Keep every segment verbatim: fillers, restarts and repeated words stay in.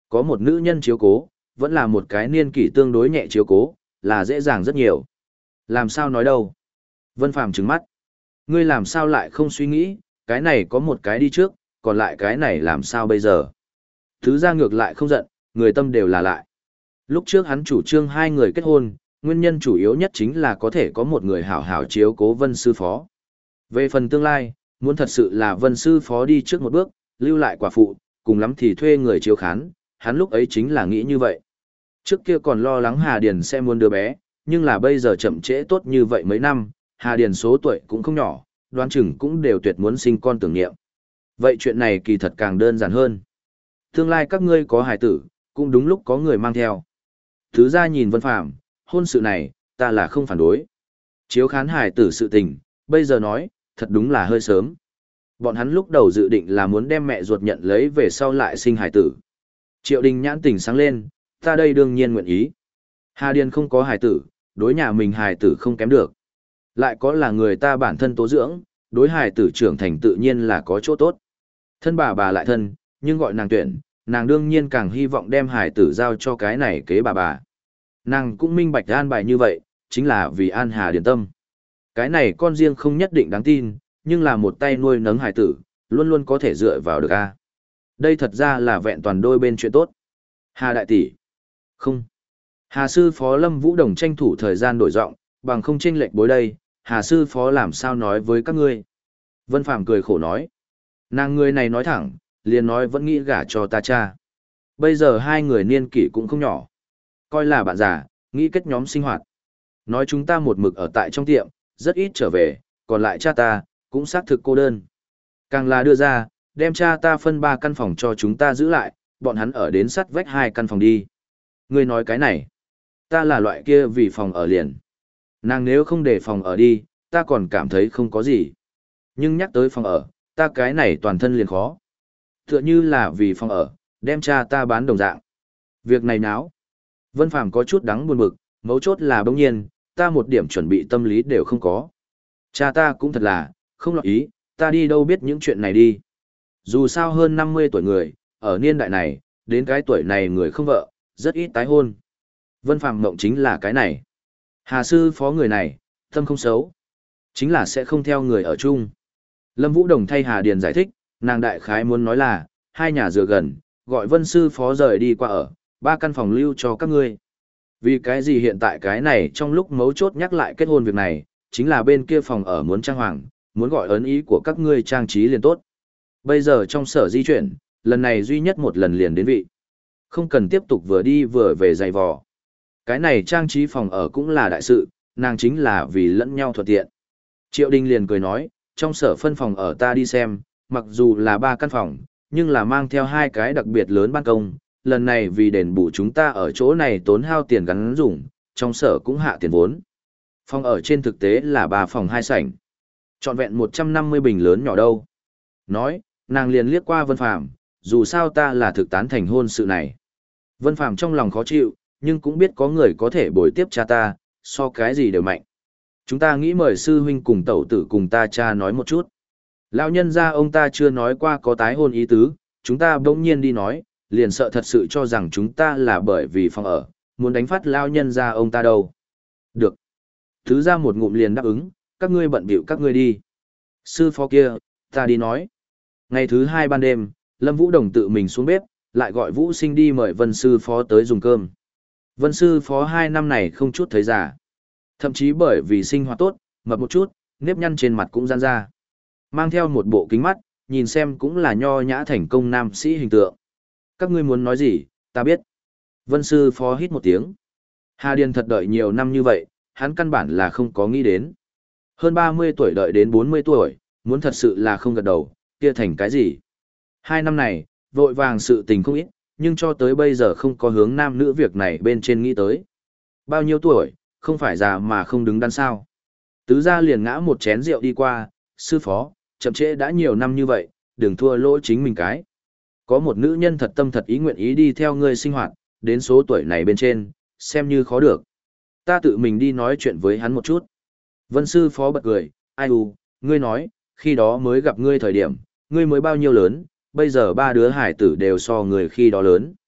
Có một nữ nhân chiếu cố, vẫn là một cái niên kỷ tương đối nhẹ chiếu cố, là dễ dàng rất nhiều. Làm sao nói đâu? Vân Phàm trừng mắt. Ngươi làm sao lại không suy nghĩ, cái này có một cái đi trước, còn lại cái này làm sao bây giờ? Thứ ra ngược lại không giận, người tâm đều là lại. Lúc trước hắn chủ trương hai người kết hôn, nguyên nhân chủ yếu nhất chính là có thể có một người hảo hảo chiếu cố Vân Sư Phó. Về phần tương lai, muốn thật sự là Vân Sư Phó đi trước một bước, lưu lại quả phụ, cùng lắm thì thuê người chiếu khán, hắn lúc ấy chính là nghĩ như vậy. Trước kia còn lo lắng Hà Điền sẽ muốn đứa bé, nhưng là bây giờ chậm trễ tốt như vậy mấy năm, Hà Điền số tuổi cũng không nhỏ, đoán chừng cũng đều tuyệt muốn sinh con tưởng niệm. Vậy chuyện này kỳ thật càng đơn giản hơn. Tương lai các ngươi có hài tử, cũng đúng lúc có người mang theo. Thứ ra nhìn Vân Phàm, hôn sự này, ta là không phản đối. Chiếu khán hài tử sự tình, bây giờ nói, thật đúng là hơi sớm. Bọn hắn lúc đầu dự định là muốn đem mẹ ruột nhận lấy về sau lại sinh hài tử. Triệu Đình nhãn tỉnh sáng lên, ta đây đương nhiên nguyện ý. Hà Điền không có hài tử, đối nhà mình hài tử không kém được. Lại có là người ta bản thân tố dưỡng, đối hài tử trưởng thành tự nhiên là có chỗ tốt. Thân bà bà lại thân, nhưng gọi nàng tuyển, nàng đương nhiên càng hy vọng đem hài tử giao cho cái này kế bà bà. Nàng cũng minh bạch an bài như vậy, chính là vì an Hà Điền tâm. Cái này con riêng không nhất định đáng tin, nhưng là một tay nuôi nấng hài tử, luôn luôn có thể dựa vào được a. Đây thật ra là vẹn toàn đôi bên chuyện tốt. Hà đại tỷ. Không. Hà sư phó Lâm Vũ Đồng tranh thủ thời gian đổi giọng, bằng không chênh lệch bối đây, Hà sư phó làm sao nói với các ngươi. Vân Phàm cười khổ nói. Nàng người này nói thẳng, liền nói vẫn nghĩ gả cho ta cha. Bây giờ hai người niên kỷ cũng không nhỏ. Coi là bạn già, nghĩ kết nhóm sinh hoạt. Nói chúng ta một mực ở tại trong tiệm, rất ít trở về, còn lại cha ta, cũng xác thực cô đơn. Càng là đưa ra, đem cha ta phân ba căn phòng cho chúng ta giữ lại, bọn hắn ở đến sắt vách hai căn phòng đi. Ngươi nói cái này, ta là loại kia vì phòng ở liền. Nàng nếu không để phòng ở đi, ta còn cảm thấy không có gì. Nhưng nhắc tới phòng ở, ta cái này toàn thân liền khó. Tựa như là vì phòng ở, đem cha ta bán đồng dạng. Việc này náo. Vân Phàm có chút đắng buồn bực, mấu chốt là bỗng nhiên, ta một điểm chuẩn bị tâm lý đều không có. Cha ta cũng thật là, không lọt ý, ta đi đâu biết những chuyện này đi. Dù sao hơn năm mươi tuổi người, ở niên đại này, đến cái tuổi này người không vợ, rất ít tái hôn. Vân Phàm mộng chính là cái này. Hà sư phó người này, tâm không xấu. Chính là sẽ không theo người ở chung. Lâm Vũ Đồng thay Hà Điền giải thích, nàng đại khái muốn nói là, hai nhà dựa gần, gọi Vân sư phó rời đi qua ở, ba căn phòng lưu cho các ngươi. Vì cái gì hiện tại cái này trong lúc mấu chốt nhắc lại kết hôn việc này, chính là bên kia phòng ở muốn trang hoàng, muốn gọi ấn ý của các ngươi trang trí liền tốt. Bây giờ trong sở di chuyển, lần này duy nhất một lần liền đến vị. Không cần tiếp tục vừa đi vừa về dày vò. Cái này trang trí phòng ở cũng là đại sự, nàng chính là vì lẫn nhau thuận tiện. Triệu Đình liền cười nói, trong sở phân phòng ở ta đi xem, mặc dù là ba căn phòng, nhưng là mang theo hai cái đặc biệt lớn ban công. Lần này vì đền bù chúng ta ở chỗ này tốn hao tiền gắn dùng, trong sở cũng hạ tiền vốn. Phòng ở trên thực tế là ba phòng hai sảnh. Trọn vẹn một trăm năm mươi bình lớn nhỏ đâu. Nói, nàng liền liếc qua Vân Phàm, dù sao ta là thực tán thành hôn sự này. Vân Phàm trong lòng khó chịu, nhưng cũng biết có người có thể bồi tiếp cha ta, so cái gì đều mạnh. Chúng ta nghĩ mời sư huynh cùng tẩu tử cùng ta cha nói một chút. Lão nhân gia ông ta chưa nói qua có tái hôn ý tứ, chúng ta bỗng nhiên đi nói, liền sợ thật sự cho rằng chúng ta là bởi vì phòng ở, muốn đánh phát lão nhân gia ông ta đâu. Được. Thứ ra một ngụm liền đáp ứng, các ngươi bận bịu các ngươi đi. Sư phó kia, ta đi nói. Ngày thứ hai ban đêm, Lâm Vũ Đồng tự mình xuống bếp, lại gọi Vũ Sinh đi mời Vân sư phó tới dùng cơm. Vân sư phó hai năm này không chút thấy già. Thậm chí bởi vì sinh hoạt tốt, mập một chút, nếp nhăn trên mặt cũng giãn ra. Mang theo một bộ kính mắt, nhìn xem cũng là nho nhã thành công nam sĩ hình tượng. Các ngươi muốn nói gì, ta biết. Vân sư phó hít một tiếng. Hà Điền thật đợi nhiều năm như vậy, hắn căn bản là không có nghĩ đến. Hơn ba mươi tuổi đợi đến bốn mươi tuổi, muốn thật sự là không gật đầu, kia thành cái gì. Hai năm này, vội vàng sự tình không ít, nhưng cho tới bây giờ không có hướng nam nữ việc này bên trên nghĩ tới. Bao nhiêu tuổi, không phải già mà không đứng đắn sao. Tứ gia liền ngã một chén rượu đi qua, sư phó, chậm trễ đã nhiều năm như vậy, đừng thua lỗ chính mình cái. Có một nữ nhân thật tâm thật ý nguyện ý đi theo ngươi sinh hoạt, đến số tuổi này bên trên, xem như khó được. Ta tự mình đi nói chuyện với hắn một chút. Vân sư phó bật cười, ai u, ngươi nói, khi đó mới gặp ngươi thời điểm, ngươi mới bao nhiêu lớn, bây giờ ba đứa hải tử đều so người khi đó lớn.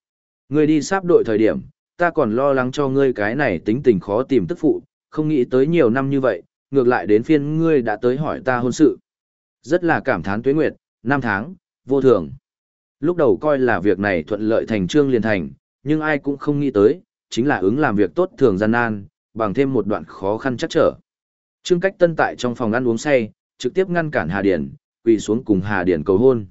Ngươi đi sáp đội thời điểm, ta còn lo lắng cho ngươi cái này tính tình khó tìm tức phụ, không nghĩ tới nhiều năm như vậy, ngược lại đến phiên ngươi đã tới hỏi ta hôn sự. Rất là cảm thán tuế nguyệt, năm tháng, vô thường. Lúc đầu coi là việc này thuận lợi thành trương liền thành, nhưng ai cũng không nghĩ tới, chính là ứng làm việc tốt thường gian nan, bằng thêm một đoạn khó khăn chắc trở. Trương Cách Tân tại trong phòng ăn uống say, trực tiếp ngăn cản Hà Điển, quỳ xuống cùng Hà Điển cầu hôn.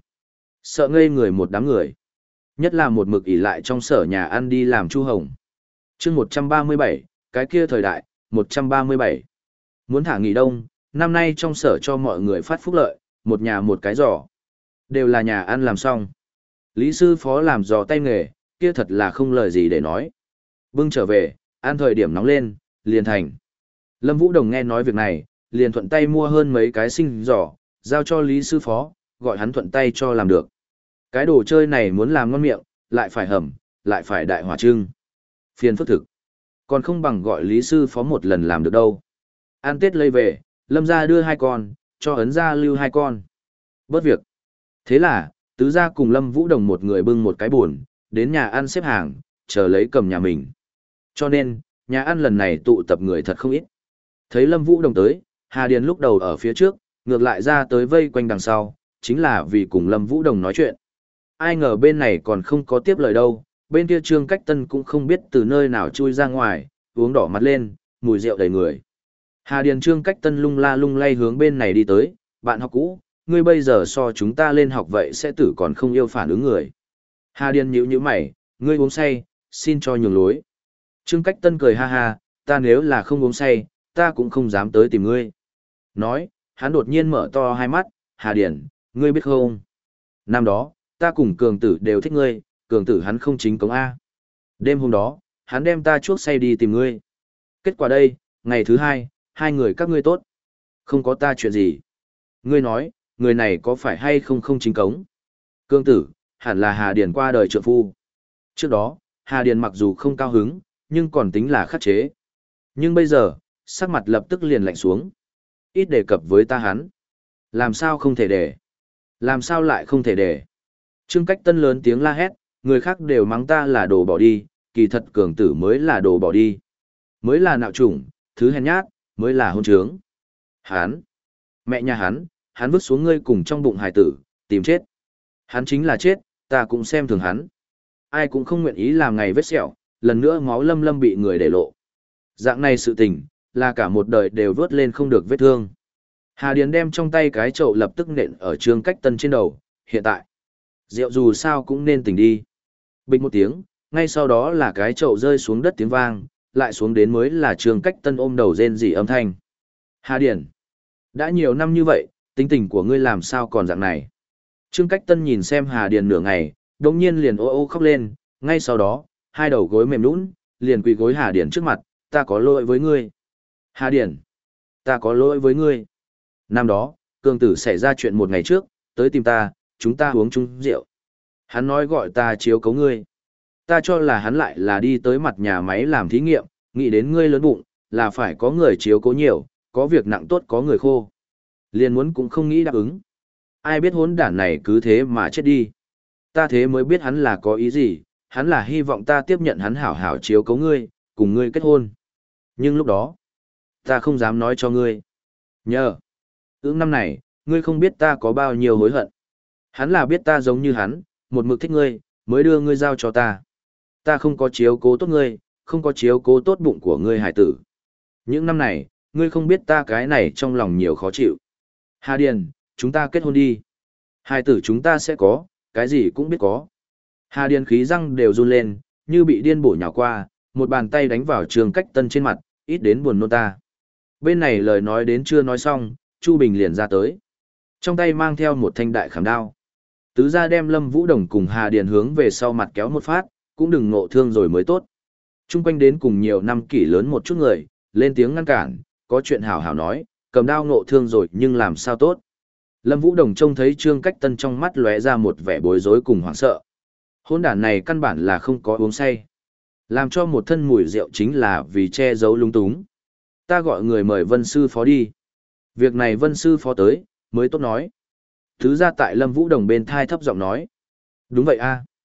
Sợ ngây người một đám người. Nhất là một mực ỉ lại trong sở nhà ăn đi làm Chu Hồng. chương một trăm ba mươi bảy, cái kia thời đại, một trăm ba mươi bảy. Muốn thả nghỉ đông, năm nay trong sở cho mọi người phát phúc lợi, một nhà một cái giò. Đều là nhà ăn làm xong. Lý sư phó làm giò tay nghề, kia thật là không lời gì để nói. Bưng trở về, ăn thời điểm nóng lên, liền thành. Lâm Vũ Đồng nghe nói việc này, liền thuận tay mua hơn mấy cái sinh giò, giao cho Lý sư phó, gọi hắn thuận tay cho làm được. Cái đồ chơi này muốn làm ngon miệng, lại phải hầm, lại phải đại hỏa trưng. Phiền phức thực. Còn không bằng gọi Lý sư phó một lần làm được đâu. Ăn Tết lây về, Lâm gia đưa hai con, cho ấn gia lưu hai con. Bớt việc. Thế là, tứ gia cùng Lâm Vũ Đồng một người bưng một cái buồn, đến nhà ăn xếp hàng, chờ lấy cầm nhà mình. Cho nên, nhà ăn lần này tụ tập người thật không ít. Thấy Lâm Vũ Đồng tới, Hà Điền lúc đầu ở phía trước, ngược lại ra tới vây quanh đằng sau, chính là vì cùng Lâm Vũ Đồng nói chuyện. Ai ngờ bên này còn không có tiếp lời đâu, bên kia Trương Cách Tân cũng không biết từ nơi nào chui ra ngoài, uống đỏ mặt lên, mùi rượu đầy người. Hà Điền Trương Cách Tân lung la lung lay hướng bên này đi tới, bạn học cũ, ngươi bây giờ so chúng ta lên học vậy sẽ tử còn không yêu phản ứng người. Hà Điền nhíu nhíu mày, ngươi uống say, xin cho nhường lối. Trương Cách Tân cười ha ha, ta nếu là không uống say, ta cũng không dám tới tìm ngươi. Nói, hắn đột nhiên mở to hai mắt, Hà Điền, ngươi biết không? Năm đó, ta cùng cường tử đều thích ngươi, cường tử hắn không chính cống A. Đêm hôm đó, hắn đem ta chuốc say đi tìm ngươi. Kết quả đây, ngày thứ hai, hai người các ngươi tốt. Không có ta chuyện gì. Ngươi nói, người này có phải hay không không chính cống? Cường tử, hẳn là Hà Điền qua đời trượng phu. Trước đó, Hà Điền mặc dù không cao hứng, nhưng còn tính là khắc chế. Nhưng bây giờ, sắc mặt lập tức liền lạnh xuống. Ít đề cập với ta hắn. Làm sao không thể để? Làm sao lại không thể để? Trương Cách Tân lớn tiếng la hét, người khác đều mắng ta là đồ bỏ đi, kỳ thật cường tử mới là đồ bỏ đi. Mới là nạo chủng, thứ hèn nhát, mới là hôn trướng. Hắn, mẹ nhà hắn, hắn vứt xuống ngươi cùng trong bụng hài tử, tìm chết. Hắn chính là chết, ta cũng xem thường hắn. Ai cũng không nguyện ý làm ngày vết sẹo, lần nữa máu lâm lâm bị người để lộ. Dạng này sự tình, là cả một đời đều vớt lên không được vết thương. Hà Điền đem trong tay cái chậu lập tức nện ở Trương Cách Tân trên đầu, hiện tại. Rượu dù sao cũng nên tỉnh đi. Bình một tiếng, ngay sau đó là cái chậu rơi xuống đất tiếng vang, lại xuống đến mới là Trương Cách Tân ôm đầu rên rỉ âm thanh. Hà Điền, đã nhiều năm như vậy, tính tình của ngươi làm sao còn dạng này? Trương Cách Tân nhìn xem Hà Điền nửa ngày, đồng nhiên liền ô ô khóc lên, ngay sau đó, hai đầu gối mềm nhũn, liền quỳ gối Hà Điền trước mặt, ta có lỗi với ngươi. Hà Điền, ta có lỗi với ngươi. Năm đó, cường tử xảy ra chuyện một ngày trước, tới tìm ta, chúng ta uống chung rượu. Hắn nói gọi ta chiếu cấu ngươi. Ta cho là hắn lại là đi tới mặt nhà máy làm thí nghiệm, nghĩ đến ngươi lớn bụng, là phải có người chiếu cố nhiều, có việc nặng tốt có người khô. Liền muốn cũng không nghĩ đáp ứng. Ai biết hỗn đản này cứ thế mà chết đi. Ta thế mới biết hắn là có ý gì, hắn là hy vọng ta tiếp nhận hắn hảo hảo chiếu cấu ngươi, cùng ngươi kết hôn. Nhưng lúc đó, ta không dám nói cho ngươi. Nhờ, ưỡng năm này, ngươi không biết ta có bao nhiêu hối hận. Hắn là biết ta giống như hắn, một mực thích ngươi, mới đưa ngươi giao cho ta. Ta không có chiếu cố tốt ngươi, không có chiếu cố tốt bụng của ngươi hải tử. Những năm này, ngươi không biết ta cái này trong lòng nhiều khó chịu. Hà Điền, chúng ta kết hôn đi. Hải tử chúng ta sẽ có, cái gì cũng biết có. Hà Điền khí răng đều run lên, như bị điên bổ nhào qua, một bàn tay đánh vào Trương Cách Tân trên mặt, ít đến buồn nôn ta. Bên này lời nói đến chưa nói xong, Chu Bình liền ra tới. Trong tay mang theo một thanh đại khảm đao. Tứ gia đem Lâm Vũ Đồng cùng Hà Điền hướng về sau mặt kéo một phát, cũng đừng ngộ thương rồi mới tốt. Trung quanh đến cùng nhiều năm kỷ lớn một chút người, lên tiếng ngăn cản, có chuyện hảo hảo nói, cầm đao ngộ thương rồi nhưng làm sao tốt. Lâm Vũ Đồng trông thấy Trương Cách Tân trong mắt lóe ra một vẻ bối rối cùng hoảng sợ. Hôn đản này căn bản là không có uống say. Làm cho một thân mùi rượu chính là vì che giấu lung túng. Ta gọi người mời Vân Sư Phó đi. Việc này Vân Sư Phó tới, mới tốt nói. Thứ ra tại Lâm Vũ Đồng bên thai thấp giọng nói. Đúng vậy a.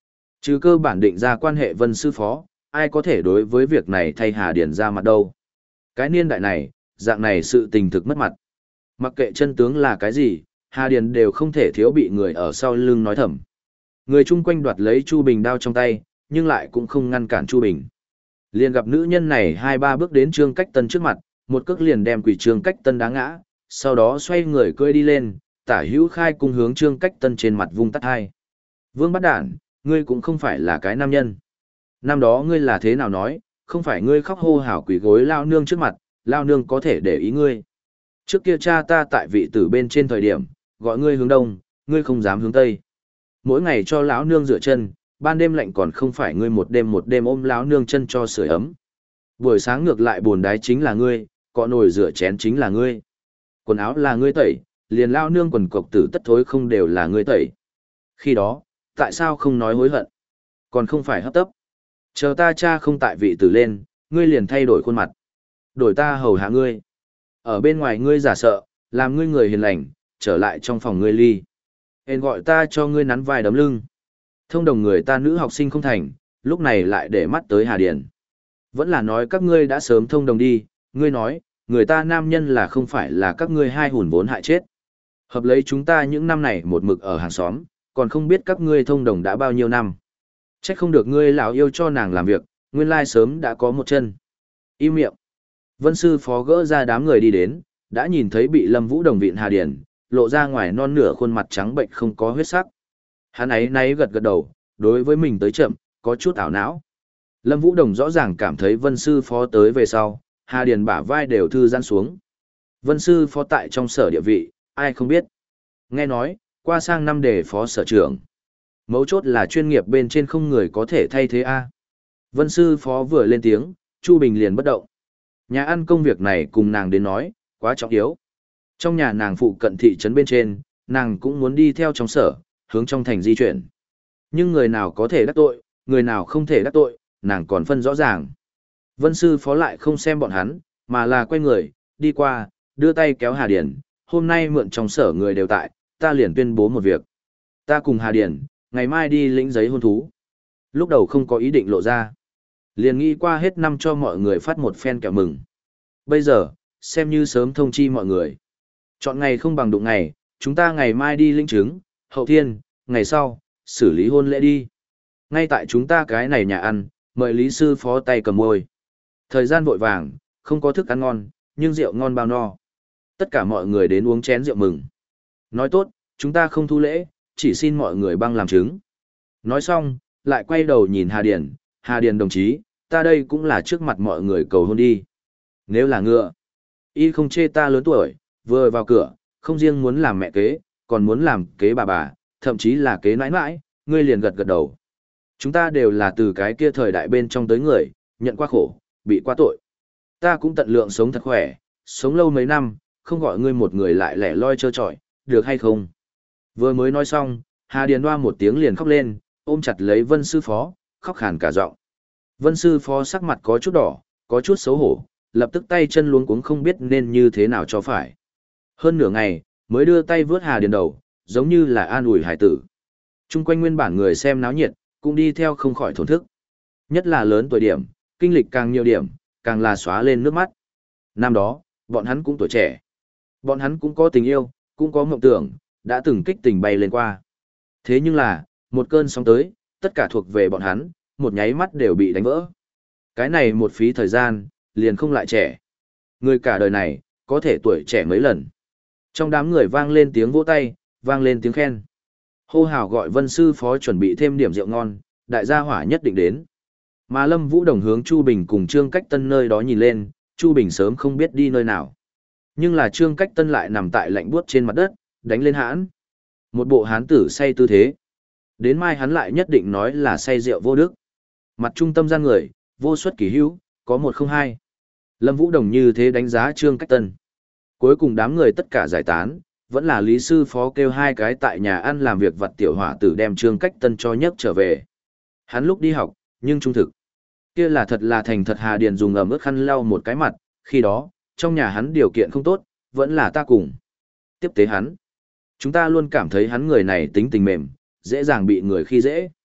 Trừ cơ bản định ra quan hệ Vân sư phó, ai có thể đối với việc này thay Hà Điền ra mặt đâu. Cái niên đại này, dạng này sự tình thực mất mặt. Mặc kệ chân tướng là cái gì, Hà Điền đều không thể thiếu bị người ở sau lưng nói thầm. Người chung quanh đoạt lấy Chu Bình đao trong tay, nhưng lại cũng không ngăn cản Chu Bình. Liền gặp nữ nhân này hai ba bước đến Trương Cách Tân trước mặt, một cước liền đem quỷ Trương Cách Tân đá ngã, sau đó xoay người cưỡi đi lên, tả hữu khai cung hướng Trương Cách Tân trên mặt vung tát hai. Vương Bát Đản, ngươi cũng không phải là cái nam nhân. Năm đó ngươi là thế nào nói, không phải ngươi khóc hô hào quỷ gối lao nương trước mặt, lao nương có thể để ý ngươi. Trước kia cha ta tại vị tử bên trên thời điểm, gọi ngươi hướng đông, ngươi không dám hướng tây. Mỗi ngày cho lão nương rửa chân, ban đêm lạnh còn không phải ngươi một đêm một đêm ôm lão nương chân cho sưởi ấm. Buổi sáng ngược lại bồn đái chính là ngươi, cọ nồi rửa chén chính là ngươi. Quần áo là ngươi tẩy, liền lão nương quần cộc tử tất thối không đều là ngươi tẩy. Khi đó, tại sao không nói hối hận? Còn không phải hấp tấp. Chờ ta cha không tại vị tử lên, ngươi liền thay đổi khuôn mặt. Đổi ta hầu hạ ngươi. Ở bên ngoài ngươi giả sợ, làm ngươi người hiền lành, trở lại trong phòng ngươi ly. Hên gọi ta cho ngươi nắn vai đấm lưng. Thông đồng người ta nữ học sinh không thành, lúc này lại để mắt tới Hà Điền. Vẫn là nói các ngươi đã sớm thông đồng đi, ngươi nói, người ta nam nhân là không phải là các ngươi hai hùn vốn hại chết. Hợp lấy chúng ta những năm này một mực ở hàng xóm, còn không biết các ngươi thông đồng đã bao nhiêu năm. Trách không được ngươi lão yêu cho nàng làm việc, nguyên lai sớm đã có một chân. Im miệng. Vân sư phó gỡ ra đám người đi đến, đã nhìn thấy bị Lâm Vũ Đồng vịn Hà Điền, lộ ra ngoài non nửa khuôn mặt trắng bệnh không có huyết sắc. Hắn ấy náy gật gật đầu, đối với mình tới chậm, có chút ảo não. Lâm Vũ Đồng rõ ràng cảm thấy Vân sư phó tới về sau, Hà Điền bả vai đều thư giãn xuống. Vân sư phó tại trong sở địa vị, ai không biết. Nghe nói, qua sang năm đề phó sở trưởng. Mấu chốt là chuyên nghiệp bên trên không người có thể thay thế a. Vân sư phó vừa lên tiếng, Chu Bình liền bất động. Nhà ăn công việc này cùng nàng đến nói, quá trọng yếu. Trong nhà nàng phụ cận thị trấn bên trên, nàng cũng muốn đi theo trong sở, hướng trong thành di chuyển. Nhưng người nào có thể đắc tội, người nào không thể đắc tội, nàng còn phân rõ ràng. Vân sư phó lại không xem bọn hắn, mà là quay người, đi qua, đưa tay kéo Hà Điền. Hôm nay mượn trong sở người đều tại, ta liền tuyên bố một việc. Ta cùng Hà Điền, ngày mai đi lĩnh giấy hôn thú. Lúc đầu không có ý định lộ ra. Liền nghĩ qua hết năm cho mọi người phát một phen kẹo mừng. Bây giờ, xem như sớm thông chi mọi người. Chọn ngày không bằng đụng ngày, chúng ta ngày mai đi lĩnh chứng, hậu thiên, ngày sau, xử lý hôn lễ đi. Ngay tại chúng ta cái này nhà ăn, mời lý sư phó tay cầm môi. Thời gian vội vàng, không có thức ăn ngon, nhưng rượu ngon bao no. Tất cả mọi người đến uống chén rượu mừng. Nói tốt, chúng ta không thu lễ, chỉ xin mọi người băng làm chứng. Nói xong, lại quay đầu nhìn Hà Điền, Hà Điền đồng chí, ta đây cũng là trước mặt mọi người cầu hôn đi. Nếu là ngựa, y không chê ta lớn tuổi, vừa vào cửa, không riêng muốn làm mẹ kế, còn muốn làm kế bà bà, thậm chí là kế nãi nãi, ngươi liền gật gật đầu. Chúng ta đều là từ cái kia thời đại bên trong tới người, nhận qua khổ, bị qua tội. Ta cũng tận lượng sống thật khỏe, sống lâu mấy năm, không gọi ngươi một người lại lẻ loi trơ trọi, được hay không? Vừa mới nói xong, Hà Điền Hoa một tiếng liền khóc lên, ôm chặt lấy Vân sư phó, khóc khàn cả giọng. Vân sư phó sắc mặt có chút đỏ, có chút xấu hổ, lập tức tay chân luống cuống không biết nên như thế nào cho phải. Hơn nửa ngày, mới đưa tay vướt Hà Điền đầu, giống như là an ủi hải tử. Trung quanh nguyên bản người xem náo nhiệt, cũng đi theo không khỏi thổn thức. Nhất là lớn tuổi điểm, kinh lịch càng nhiều điểm, càng là xóa lên nước mắt. Năm đó, bọn hắn cũng tuổi trẻ. Bọn hắn cũng có tình yêu, cũng có mộng tưởng, đã từng kích tình bay lên qua. Thế nhưng là, một cơn sóng tới, tất cả thuộc về bọn hắn, một nháy mắt đều bị đánh vỡ. Cái này một phí thời gian, liền không lại trẻ. Người cả đời này, có thể tuổi trẻ mấy lần. Trong đám người vang lên tiếng vỗ tay, vang lên tiếng khen. Hô hào gọi Vân sư phó chuẩn bị thêm điểm rượu ngon, đại gia hỏa nhất định đến. Mà Lâm Vũ Đồng hướng Chu Bình cùng Trương Cách Tân nơi đó nhìn lên, Chu Bình sớm không biết đi nơi nào. Nhưng là Trương Cách Tân lại nằm tại lạnh buốt trên mặt đất, đánh lên hãn. Một bộ hán tử say tư thế. Đến mai hắn lại nhất định nói là say rượu vô đức. Mặt trung tâm gian người, vô suất kỳ hữu, có một không hai. Lâm Vũ Đồng như thế đánh giá Trương Cách Tân. Cuối cùng đám người tất cả giải tán, vẫn là lý sư phó kêu hai cái tại nhà ăn làm việc vặt tiểu hỏa tử đem Trương Cách Tân cho nhấc trở về. Hắn lúc đi học, nhưng trung thực. Kia là thật là thành thật Hà Điền dùng ẩm ướt khăn lau một cái mặt, khi đó, trong nhà hắn điều kiện không tốt, vẫn là ta cùng. Tiếp tế hắn. Chúng ta luôn cảm thấy hắn người này tính tình mềm, dễ dàng bị người khi dễ.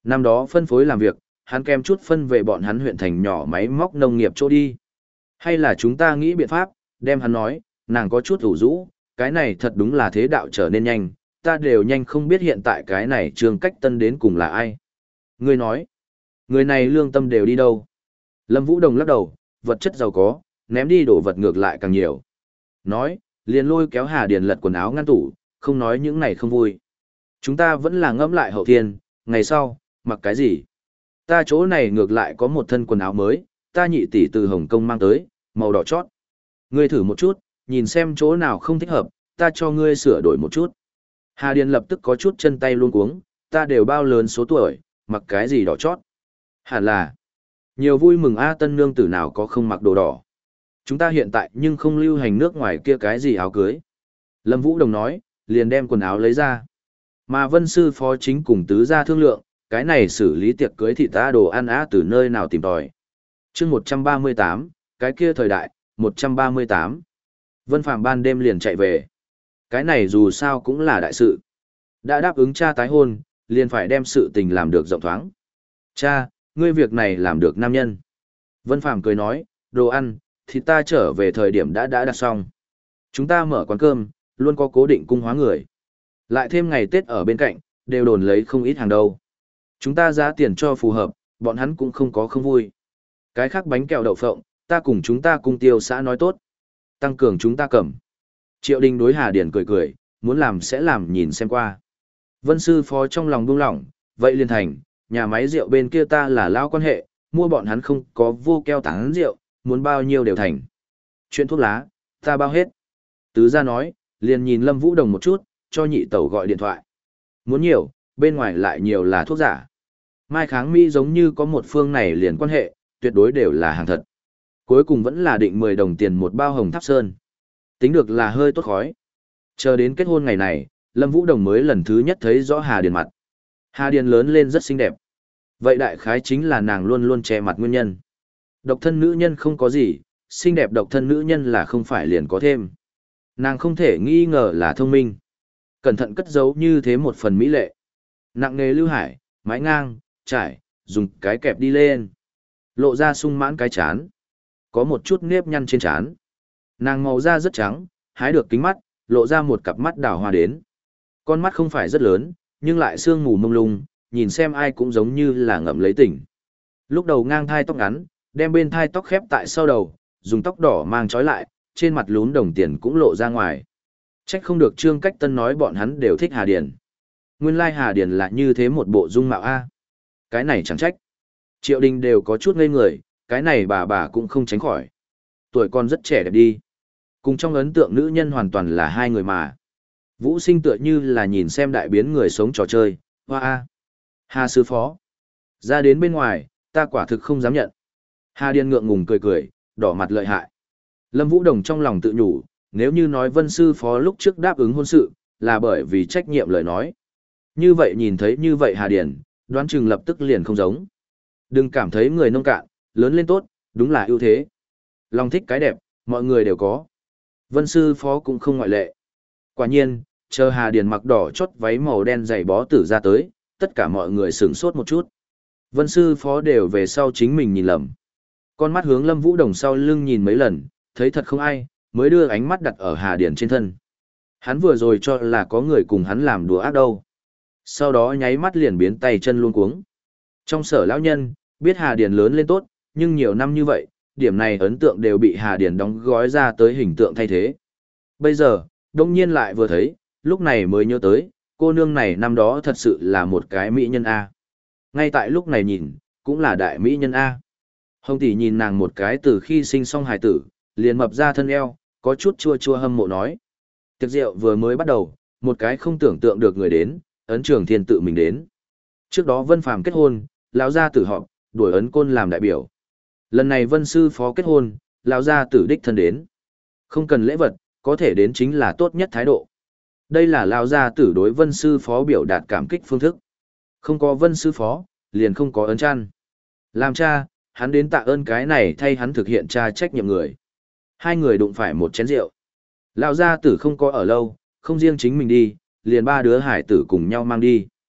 Năm đó phân phối làm việc, hắn kèm chút phân về bọn hắn huyện thành nhỏ máy móc nông nghiệp chỗ đi. Hay là chúng ta nghĩ biện pháp, đem hắn nói, nàng có chút ủ rũ, cái này thật đúng là thế đạo trở nên nhanh, ta đều nhanh không biết hiện tại cái này Trương Cách Tân đến cùng là ai. Ngươi nói, người này lương tâm đều đi đâu? Lâm Vũ Đồng lắc đầu, vật chất giàu có, ném đi đổ vật ngược lại càng nhiều. Nói, liền lôi kéo Hà Điền lật quần áo ngăn tủ, không nói những này không vui. Chúng ta vẫn là ngẫm lại hậu thiên, ngày sau, mặc cái gì? Ta chỗ này ngược lại có một thân quần áo mới, ta nhị tỷ từ Hồng Kông mang tới, màu đỏ chót. Ngươi thử một chút, nhìn xem chỗ nào không thích hợp, ta cho ngươi sửa đổi một chút. Hà Điền lập tức có chút chân tay luống cuống, ta đều bao lớn số tuổi, mặc cái gì đỏ chót. Hẳn là, nhiều vui mừng A tân nương tử nào có không mặc đồ đỏ. Chúng ta hiện tại nhưng không lưu hành nước ngoài kia cái gì áo cưới. Lâm Vũ Đồng nói, liền đem quần áo lấy ra. Mà Vân Sư Phó chính cùng tứ gia thương lượng, cái này xử lý tiệc cưới thì ta đồ ăn á từ nơi nào tìm tòi. chương một trăm ba mươi tám, cái kia thời đại, một trăm ba mươi tám. Vân Phạm ban đêm liền chạy về. Cái này dù sao cũng là đại sự. Đã đáp ứng cha tái hôn, liền phải đem sự tình làm được rộng thoáng. Cha, ngươi việc này làm được nam nhân. Vân Phạm cười nói, đồ ăn, thì ta trở về thời điểm đã đã đặt xong. Chúng ta mở quán cơm, luôn có cố định cung hóa người. Lại thêm ngày Tết ở bên cạnh, đều đồn lấy không ít hàng đâu. Chúng ta giá tiền cho phù hợp, bọn hắn cũng không có không vui. Cái khác bánh kẹo đậu phộng, ta cùng chúng ta cung tiêu xã nói tốt. Tăng cường chúng ta cầm. Triệu Đình đối Hà Điển cười cười, muốn làm sẽ làm nhìn xem qua. Vân Sư Phó trong lòng buông lỏng, vậy liền thành, nhà máy rượu bên kia ta là lao quan hệ, mua bọn hắn không có vô keo tán rượu, muốn bao nhiêu đều thành. Chuyện thuốc lá, ta bao hết. Tứ gia nói, liền nhìn Lâm Vũ Đồng một chút, cho nhị tẩu gọi điện thoại. Muốn nhiều, bên ngoài lại nhiều là thuốc giả. Mai Kháng Mỹ giống như có một phương này liền quan hệ, tuyệt đối đều là hàng thật. Cuối cùng vẫn là định mười đồng tiền một bao hồng tháp sơn. Tính được là hơi tốt khói. Chờ đến kết hôn ngày này, Lâm Vũ Đồng mới lần thứ nhất thấy rõ Hà Điền mặt. Hà Điền lớn lên rất xinh đẹp. Vậy đại khái chính là nàng luôn luôn che mặt nguyên nhân. Độc thân nữ nhân không có gì, xinh đẹp độc thân nữ nhân là không phải liền có thêm. Nàng không thể nghi ngờ là thông minh. Cẩn thận cất giấu như thế một phần mỹ lệ. Nặng nghề lưu hải, mái ngang, trải, dùng cái kẹp đi lên. Lộ ra sung mãn cái chán. Có một chút nếp nhăn trên chán. Nàng màu da rất trắng, hái được kính mắt, lộ ra một cặp mắt đào hoa đến. Con mắt không phải rất lớn, nhưng lại sương mù mông lung, nhìn xem ai cũng giống như là ngậm lấy tỉnh. Lúc đầu ngang thai tóc ngắn, đem bên thai tóc khép tại sau đầu, dùng tóc đỏ mang trói lại, trên mặt lún đồng tiền cũng lộ ra ngoài. Trách không được Trương Cách Tân nói bọn hắn đều thích Hà Điền. Nguyên lai Hà Điền là như thế một bộ dung mạo A. Cái này chẳng trách. Triệu Đình đều có chút ngây người, cái này bà bà cũng không tránh khỏi. Tuổi con rất trẻ đẹp đi. Cùng trong ấn tượng nữ nhân hoàn toàn là hai người mà. Vũ Sinh tựa như là nhìn xem đại biến người sống trò chơi, hoa A. Hà sư phó. Ra đến bên ngoài, ta quả thực không dám nhận. Hà Điền ngượng ngùng cười cười, đỏ mặt lợi hại. Lâm Vũ Đồng trong lòng tự nhủ, nếu như nói Vân sư phó lúc trước đáp ứng hôn sự, là bởi vì trách nhiệm lời nói. Như vậy nhìn thấy như vậy Hà Điền, đoán chừng lập tức liền không giống. Đừng cảm thấy người nông cạn, lớn lên tốt, đúng là ưu thế. Lòng thích cái đẹp, mọi người đều có. Vân sư phó cũng không ngoại lệ. Quả nhiên, chờ Hà Điền mặc đỏ chót váy màu đen dày bó tử ra tới, tất cả mọi người sửng sốt một chút. Vân sư phó đều về sau chính mình nhìn lầm. Con mắt hướng Lâm Vũ Đồng sau lưng nhìn mấy lần, thấy thật không ai, mới đưa ánh mắt đặt ở Hà Điền trên thân. Hắn vừa rồi cho là có người cùng hắn làm đùa ác đâu. Sau đó nháy mắt liền biến tay chân luôn cuống. Trong sở lão nhân, biết Hà Điền lớn lên tốt, nhưng nhiều năm như vậy, điểm này ấn tượng đều bị Hà Điền đóng gói ra tới hình tượng thay thế. Bây giờ, đông nhiên lại vừa thấy, lúc này mới nhớ tới, cô nương này năm đó thật sự là một cái mỹ nhân A. Ngay tại lúc này nhìn, cũng là đại mỹ nhân A. Hồng tỷ nhìn nàng một cái từ khi sinh xong hài tử, liền mập ra thân eo, có chút chua chua hâm mộ nói. Tiệc rượu vừa mới bắt đầu, một cái không tưởng tượng được người đến, ấn trường thiên tự mình đến. Trước đó Vân Phàm kết hôn, lão gia tử họp, đuổi ấn côn làm đại biểu. Lần này Vân sư phó kết hôn, lão gia tử đích thân đến. Không cần lễ vật, có thể đến chính là tốt nhất thái độ. Đây là lão gia tử đối Vân sư phó biểu đạt cảm kích phương thức. Không có Vân sư phó, liền không có ấn chăn. Làm cha, hắn đến tạ ơn cái này thay hắn thực hiện cha trách nhiệm người. Hai người đụng phải một chén rượu. Lão gia tử không có ở lâu, không riêng chính mình đi, liền ba đứa hải tử cùng nhau mang đi.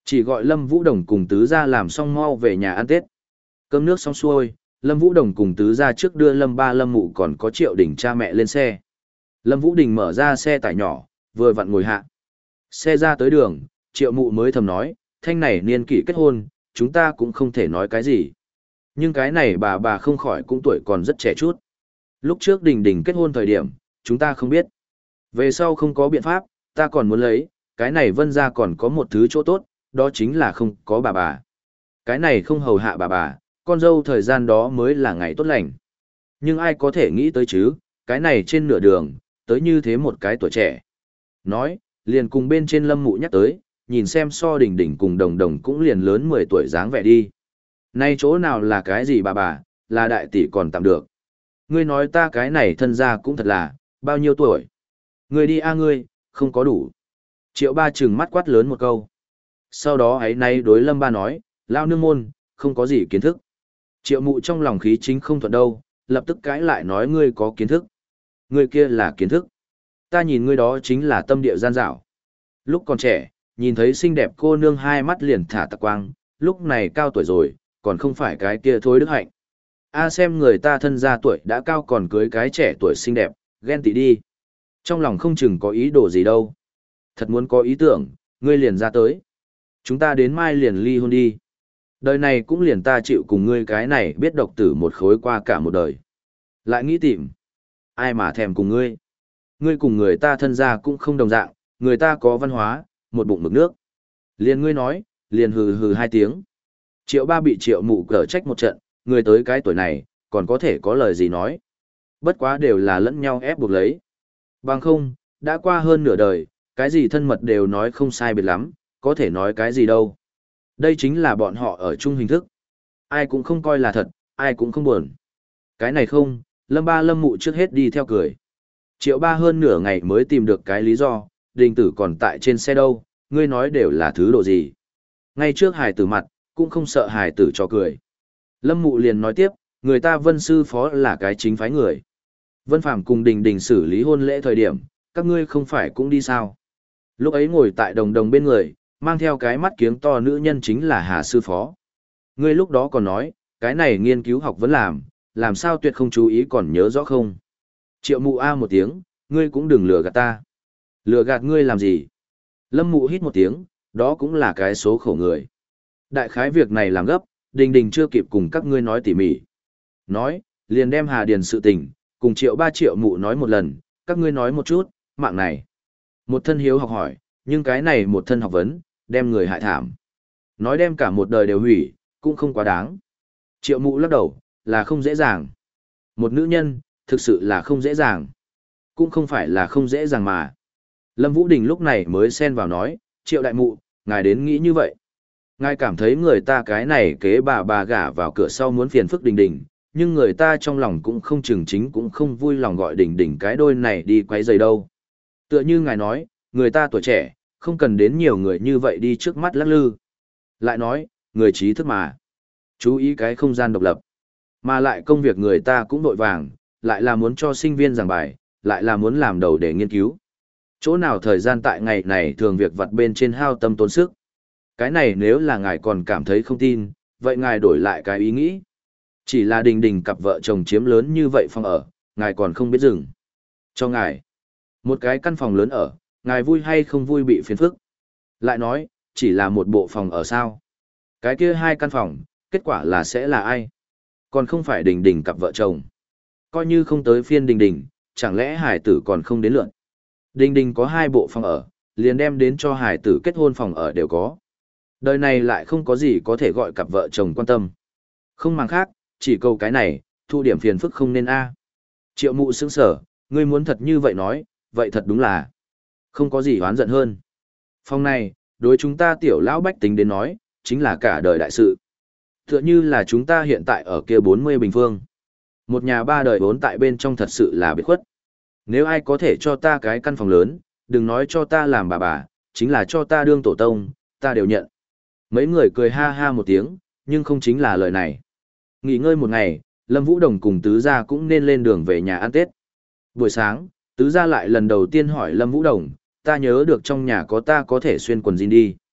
Chỉ gọi Lâm Vũ Đồng cùng Tứ Gia làm xong mau về nhà ăn Tết. Cơm nước xong xuôi, Lâm Vũ Đồng cùng Tứ Gia trước đưa Lâm Ba Lâm Mụ còn có Triệu Đình cha mẹ lên xe. Lâm Vũ Đình mở ra xe tải nhỏ, vừa vặn ngồi hạ. Xe ra tới đường, Triệu Mụ mới thầm nói, thanh này niên kỷ kết hôn, chúng ta cũng không thể nói cái gì. Nhưng cái này bà bà không khỏi cũng tuổi còn rất trẻ chút. Lúc trước Đình Đình kết hôn thời điểm, chúng ta không biết. Về sau không có biện pháp, ta còn muốn lấy, cái này Vân gia còn có một thứ chỗ tốt, đó chính là không có bà bà. Cái này không hầu hạ bà bà, con dâu thời gian đó mới là ngày tốt lành. Nhưng ai có thể nghĩ tới chứ, cái này trên nửa đường, tới như thế một cái tuổi trẻ. Nói, liền cùng bên trên Lâm Mụ nhắc tới, nhìn xem so Đình Đình cùng Đồng Đồng cũng liền lớn mười tuổi dáng vẻ đi. Nay chỗ nào là cái gì bà bà, là đại tỷ còn tạm được. Ngươi nói ta cái này thân ra cũng thật là, bao nhiêu tuổi? Ngươi đi a ngươi, không có đủ. Triệu Ba trừng mắt quát lớn một câu. Sau đó ấy nay đối Lâm Ba nói, lao nương môn, không có gì kiến thức. Triệu Mụ trong lòng khí chính không thuận đâu, lập tức cãi lại nói ngươi có kiến thức. Ngươi kia là kiến thức. Ta nhìn ngươi đó chính là tâm địa gian dảo. Lúc còn trẻ, nhìn thấy xinh đẹp cô nương hai mắt liền thả tạc quang, lúc này cao tuổi rồi, còn không phải cái kia thôi đức hạnh. A xem người ta thân gia tuổi đã cao còn cưới cái trẻ tuổi xinh đẹp, ghen tị đi. Trong lòng không chừng có ý đồ gì đâu. Thật muốn có ý tưởng, ngươi liền ra tới. Chúng ta đến mai liền ly hôn đi. Đời này cũng liền ta chịu cùng ngươi cái này biết độc tử một khối qua cả một đời. Lại nghĩ tìm. Ai mà thèm cùng ngươi. Ngươi cùng người ta thân gia cũng không đồng dạng, người ta có văn hóa, một bụng mực nước. Liền ngươi nói, liền hừ hừ hai tiếng. Triệu Ba bị Triệu Mụ cở trách một trận, người tới cái tuổi này, còn có thể có lời gì nói. Bất quá đều là lẫn nhau ép buộc lấy. Bằng không, đã qua hơn nửa đời, cái gì thân mật đều nói không sai biệt lắm, có thể nói cái gì đâu. Đây chính là bọn họ ở chung hình thức. Ai cũng không coi là thật, ai cũng không buồn. Cái này không, Lâm Ba Lâm Mụ trước hết đi theo cười. Triệu Ba hơn nửa ngày mới tìm được cái lý do, Đình Tử còn tại trên xe đâu, ngươi nói đều là thứ độ gì. Ngay trước hài tử mặt, cũng không sợ hài tử cho cười. Lâm Mụ liền nói tiếp, người ta Vân sư phó là cái chính phái người. Vân Phàm cùng Đình Đình xử lý hôn lễ thời điểm, các ngươi không phải cũng đi sao. Lúc ấy ngồi tại Đồng Đồng bên người, mang theo cái mắt kiếng to nữ nhân chính là Hà sư phó. Ngươi lúc đó còn nói, cái này nghiên cứu học vẫn làm, làm sao tuyệt không chú ý còn nhớ rõ không. Triệu Mụ a một tiếng, ngươi cũng đừng lừa gạt ta. Lừa gạt ngươi làm gì? Lâm Mụ hít một tiếng, đó cũng là cái số khổ người. Đại khái việc này làm gấp, Đình Đình chưa kịp cùng các ngươi nói tỉ mỉ. Nói, liền đem Hà Điền sự tình, cùng Triệu Ba Triệu Mụ nói một lần, các ngươi nói một chút, mạng này. Một thân hiếu học hỏi, nhưng cái này một thân học vấn, đem người hại thảm. Nói đem cả một đời đều hủy, cũng không quá đáng. Triệu Mụ lắc đầu, là không dễ dàng. Một nữ nhân, thực sự là không dễ dàng. Cũng không phải là không dễ dàng mà. Lâm Vũ Đình lúc này mới xen vào nói, Triệu đại mụ, ngài đến nghĩ như vậy. Ngài cảm thấy người ta cái này kế bà bà gả vào cửa sau muốn phiền phức Đình Đình, nhưng người ta trong lòng cũng không chừng chính cũng không vui lòng gọi Đình Đình cái đôi này đi quấy rầy đâu. Tựa như ngài nói, người ta tuổi trẻ, không cần đến nhiều người như vậy đi trước mắt lắc lư. Lại nói, người trí thức mà. Chú ý cái không gian độc lập. Mà lại công việc người ta cũng vội vàng, lại là muốn cho sinh viên giảng bài, lại là muốn làm đầu để nghiên cứu. Chỗ nào thời gian tại ngày này thường việc vặt bên trên hao tâm tốn sức. Cái này nếu là ngài còn cảm thấy không tin, vậy ngài đổi lại cái ý nghĩ. Chỉ là Đình Đình cặp vợ chồng chiếm lớn như vậy phòng ở, ngài còn không biết dừng. Cho ngài, một cái căn phòng lớn ở, ngài vui hay không vui bị phiền phức. Lại nói, chỉ là một bộ phòng ở sao. Cái kia hai căn phòng, kết quả là sẽ là ai? Còn không phải Đình Đình cặp vợ chồng. Coi như không tới phiên Đình Đình, chẳng lẽ hải tử còn không đến lượt. Đình Đình có hai bộ phòng ở, liền đem đến cho hải tử kết hôn phòng ở đều có. Đời này lại không có gì có thể gọi cặp vợ chồng quan tâm. Không mang khác, chỉ câu cái này, thu điểm phiền phức không nên a. Triệu Mụ sững sở, ngươi muốn thật như vậy nói, vậy thật đúng là không có gì oán giận hơn. Phòng này, đối chúng ta tiểu lão bách tính đến nói, chính là cả đời đại sự. Tựa như là chúng ta hiện tại ở kia bốn mươi bình phương. Một nhà ba đời vốn tại bên trong thật sự là biệt khuất. Nếu ai có thể cho ta cái căn phòng lớn, đừng nói cho ta làm bà bà, chính là cho ta đương tổ tông, ta đều nhận. Mấy người cười ha ha một tiếng, nhưng không chính là lời này. Nghỉ ngơi một ngày, Lâm Vũ Đồng cùng Tứ Gia cũng nên lên đường về nhà ăn Tết. Buổi sáng, Tứ Gia lại lần đầu tiên hỏi Lâm Vũ Đồng, ta nhớ được trong nhà có ta có thể xuyên quần jean đi.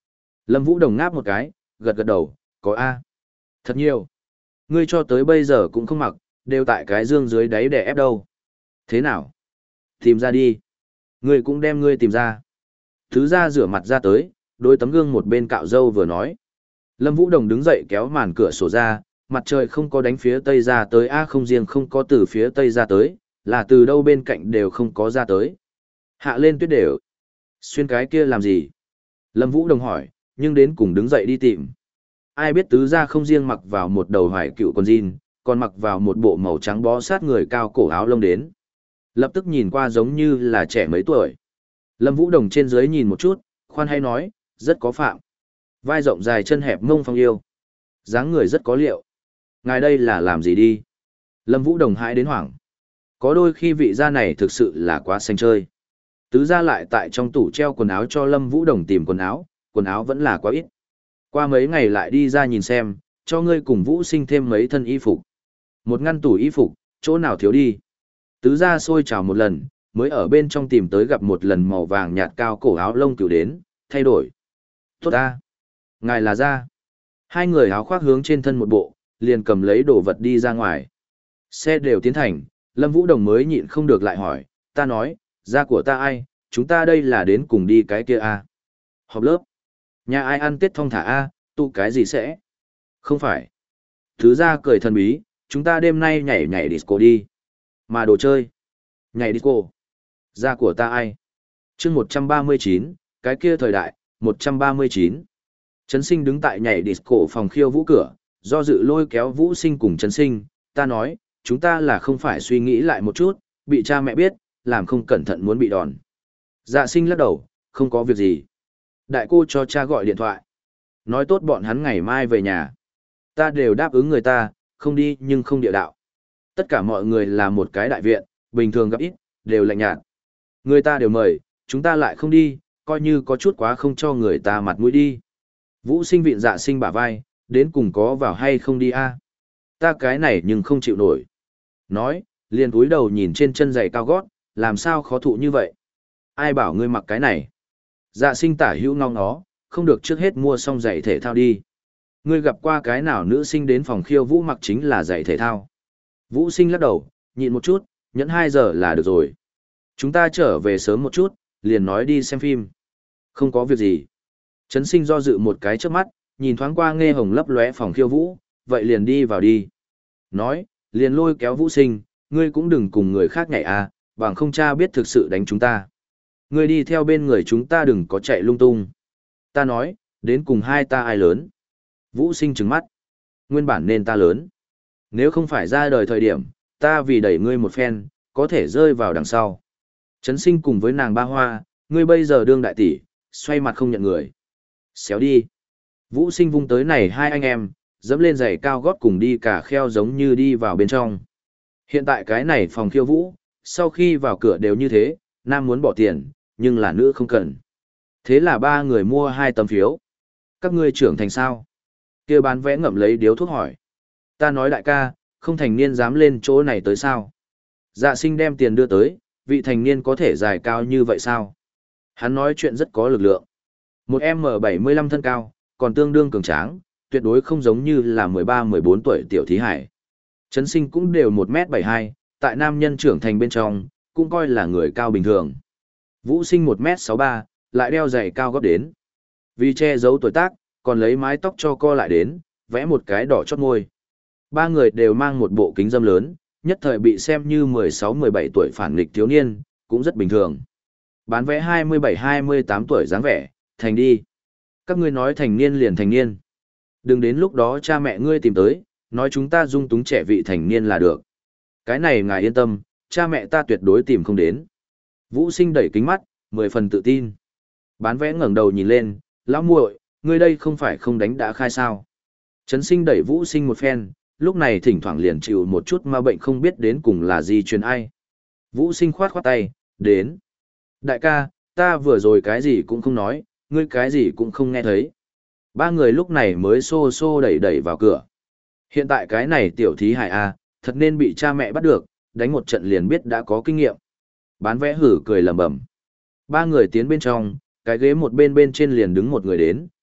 Lâm Vũ Đồng ngáp một cái, gật gật đầu, có A. Thật nhiều. Ngươi cho tới bây giờ cũng không mặc, đều tại cái dương dưới đáy để ép đâu. Thế nào? Tìm ra đi. Ngươi cũng đem ngươi tìm ra. Thứ ra rửa mặt ra tới, đôi tấm gương một bên cạo râu vừa nói. Lâm Vũ Đồng đứng dậy kéo màn cửa sổ ra, mặt trời không có đánh phía tây ra tới A, không riêng không có từ phía tây ra tới, là từ đâu bên cạnh đều không có ra tới. Hạ lên tuyết đều. Xuyên cái kia làm gì? Lâm Vũ Đồng hỏi, nhưng đến cùng đứng dậy đi tìm. Ai biết tứ gia không riêng mặc vào một đầu hoài cựu con jean, còn mặc vào một bộ màu trắng bó sát người cao cổ áo lông đến. Lập tức nhìn qua giống như là trẻ mấy tuổi. Lâm Vũ Đồng trên dưới nhìn một chút, khoan hay nói, rất có phạm. Vai rộng dài chân hẹp mông phong yêu. Dáng người rất có liệu. Ngài đây là làm gì đi? Lâm Vũ Đồng hãi đến hoảng. Có đôi khi vị gia này thực sự là quá xanh chơi. Tứ gia lại tại trong tủ treo quần áo cho Lâm Vũ Đồng tìm quần áo, quần áo vẫn là quá ít. Qua mấy ngày lại đi ra nhìn xem, cho ngươi cùng Vũ Sinh thêm mấy thân y phục. Một ngăn tủ y phục, chỗ nào thiếu đi. Tứ gia xôi trào một lần, mới ở bên trong tìm tới gặp một lần màu vàng nhạt cao cổ áo lông cừu đến, thay đổi. Tốt ta. Ngài là gia. Hai người áo khoác hướng trên thân một bộ, liền cầm lấy đồ vật đi ra ngoài. Xe đều tiến thành, Lâm Vũ Đồng mới nhịn không được lại hỏi, ta nói, gia của ta ai, chúng ta đây là đến cùng đi cái kia a. Họp lớp. Nhà ai ăn Tết thong thả a, tụ cái gì sẽ? Không phải. Thứ gia cười thần bí, chúng ta đêm nay nhảy nhảy disco đi. Mà đồ chơi. Nhảy disco. Gia của ta ai? chương một trăm ba mươi chín, cái kia thời đại, một trăm ba mươi chín. Trấn Sinh đứng tại nhảy disco phòng khiêu vũ cửa, do dự lôi kéo Vũ Sinh cùng Trấn Sinh, ta nói, chúng ta là không phải suy nghĩ lại một chút, bị cha mẹ biết, làm không cẩn thận muốn bị đòn. Dạ Sinh lắc đầu, không có việc gì. Đại cô cho cha gọi điện thoại. Nói tốt bọn hắn ngày mai về nhà. Ta đều đáp ứng người ta, không đi nhưng không địa đạo. Tất cả mọi người là một cái đại viện, bình thường gặp ít, đều lạnh nhạt. Người ta đều mời, chúng ta lại không đi, coi như có chút quá không cho người ta mặt mũi đi. Vũ Sinh vịn Dạ Sinh bả vai, đến cùng có vào hay không đi a? Ta cái này nhưng không chịu nổi. Nói, liền cúi đầu nhìn trên chân giày cao gót, làm sao khó thụ như vậy? Ai bảo ngươi mặc cái này? Dạ Sinh tả hữu ngong nó, không được trước hết mua xong giày thể thao đi. Ngươi gặp qua cái nào nữ sinh đến phòng khiêu vũ mặc chính là giày thể thao. Vũ Sinh lắc đầu, nhịn một chút, nhẫn hai giờ là được rồi. Chúng ta trở về sớm một chút, liền nói đi xem phim. Không có việc gì. Trấn Sinh do dự một cái trước mắt, nhìn thoáng qua nghe hồng lấp lóe phòng khiêu vũ, vậy liền đi vào đi. Nói, liền lôi kéo Vũ Sinh, ngươi cũng đừng cùng người khác nhảy à, bằng không cha biết thực sự đánh chúng ta. Ngươi đi theo bên người chúng ta đừng có chạy lung tung. Ta nói, đến cùng hai ta ai lớn. Vũ Sinh trừng mắt. Nguyên bản nên ta lớn. Nếu không phải ra đời thời điểm, ta vì đẩy ngươi một phen, có thể rơi vào đằng sau. Trấn Sinh cùng với nàng ba hoa, ngươi bây giờ đương đại tỷ, xoay mặt không nhận người. Xéo đi. Vũ Sinh vung tới này hai anh em, dẫm lên giày cao gót cùng đi cả kheo giống như đi vào bên trong. Hiện tại cái này phòng khiêu vũ, sau khi vào cửa đều như thế, nam muốn bỏ tiền, nhưng là nữ không cần. Thế là ba người mua hai tấm phiếu. Các ngươi trưởng thành sao? Kia bán vé ngậm lấy điếu thuốc hỏi. Ta nói đại ca, không thành niên dám lên chỗ này tới sao? Dạ Sinh đem tiền đưa tới, vị thành niên có thể dài cao như vậy sao? Hắn nói chuyện rất có lực lượng. Một em bảy mươi lăm thân cao, còn tương đương cường tráng, tuyệt đối không giống như là mười ba mười bốn tuổi tiểu thí hải. Trấn Sinh cũng đều một mét bảy mươi hai, tại nam nhân trưởng thành bên trong, cũng coi là người cao bình thường. Vũ Sinh một mét sáu mươi ba, lại đeo giày cao gót đến. Vì che giấu tuổi tác, còn lấy mái tóc cho co lại đến, vẽ một cái đỏ chót môi. Ba người đều mang một bộ kính dâm lớn, nhất thời bị xem như mười sáu mười bảy tuổi phản nghịch thiếu niên, cũng rất bình thường. Bán vẽ hai mươi bảy hai mươi tám tuổi dáng vẻ, thành đi. Các ngươi nói thành niên liền thành niên. Đừng đến lúc đó cha mẹ ngươi tìm tới, nói chúng ta dung túng trẻ vị thành niên là được. Cái này ngài yên tâm, cha mẹ ta tuyệt đối tìm không đến. Vũ Sinh đẩy kính mắt, mười phần tự tin. Bán vẽ ngẩng đầu nhìn lên, lão muội, ngươi đây không phải không đánh đã khai sao. Trấn Sinh đẩy Vũ Sinh một phen, lúc này thỉnh thoảng liền chịu một chút ma bệnh không biết đến cùng là gì truyền ai. Vũ Sinh khoát khoát tay, đến. Đại ca, ta vừa rồi cái gì cũng không nói, ngươi cái gì cũng không nghe thấy. Ba người lúc này mới xô xô đẩy đẩy vào cửa. Hiện tại cái này tiểu thí hải A, thật nên bị cha mẹ bắt được, đánh một trận liền biết đã có kinh nghiệm. Bán vẽ hử cười lẩm bẩm. Ba người tiến bên trong, cái ghế một bên bên trên liền đứng một người đến,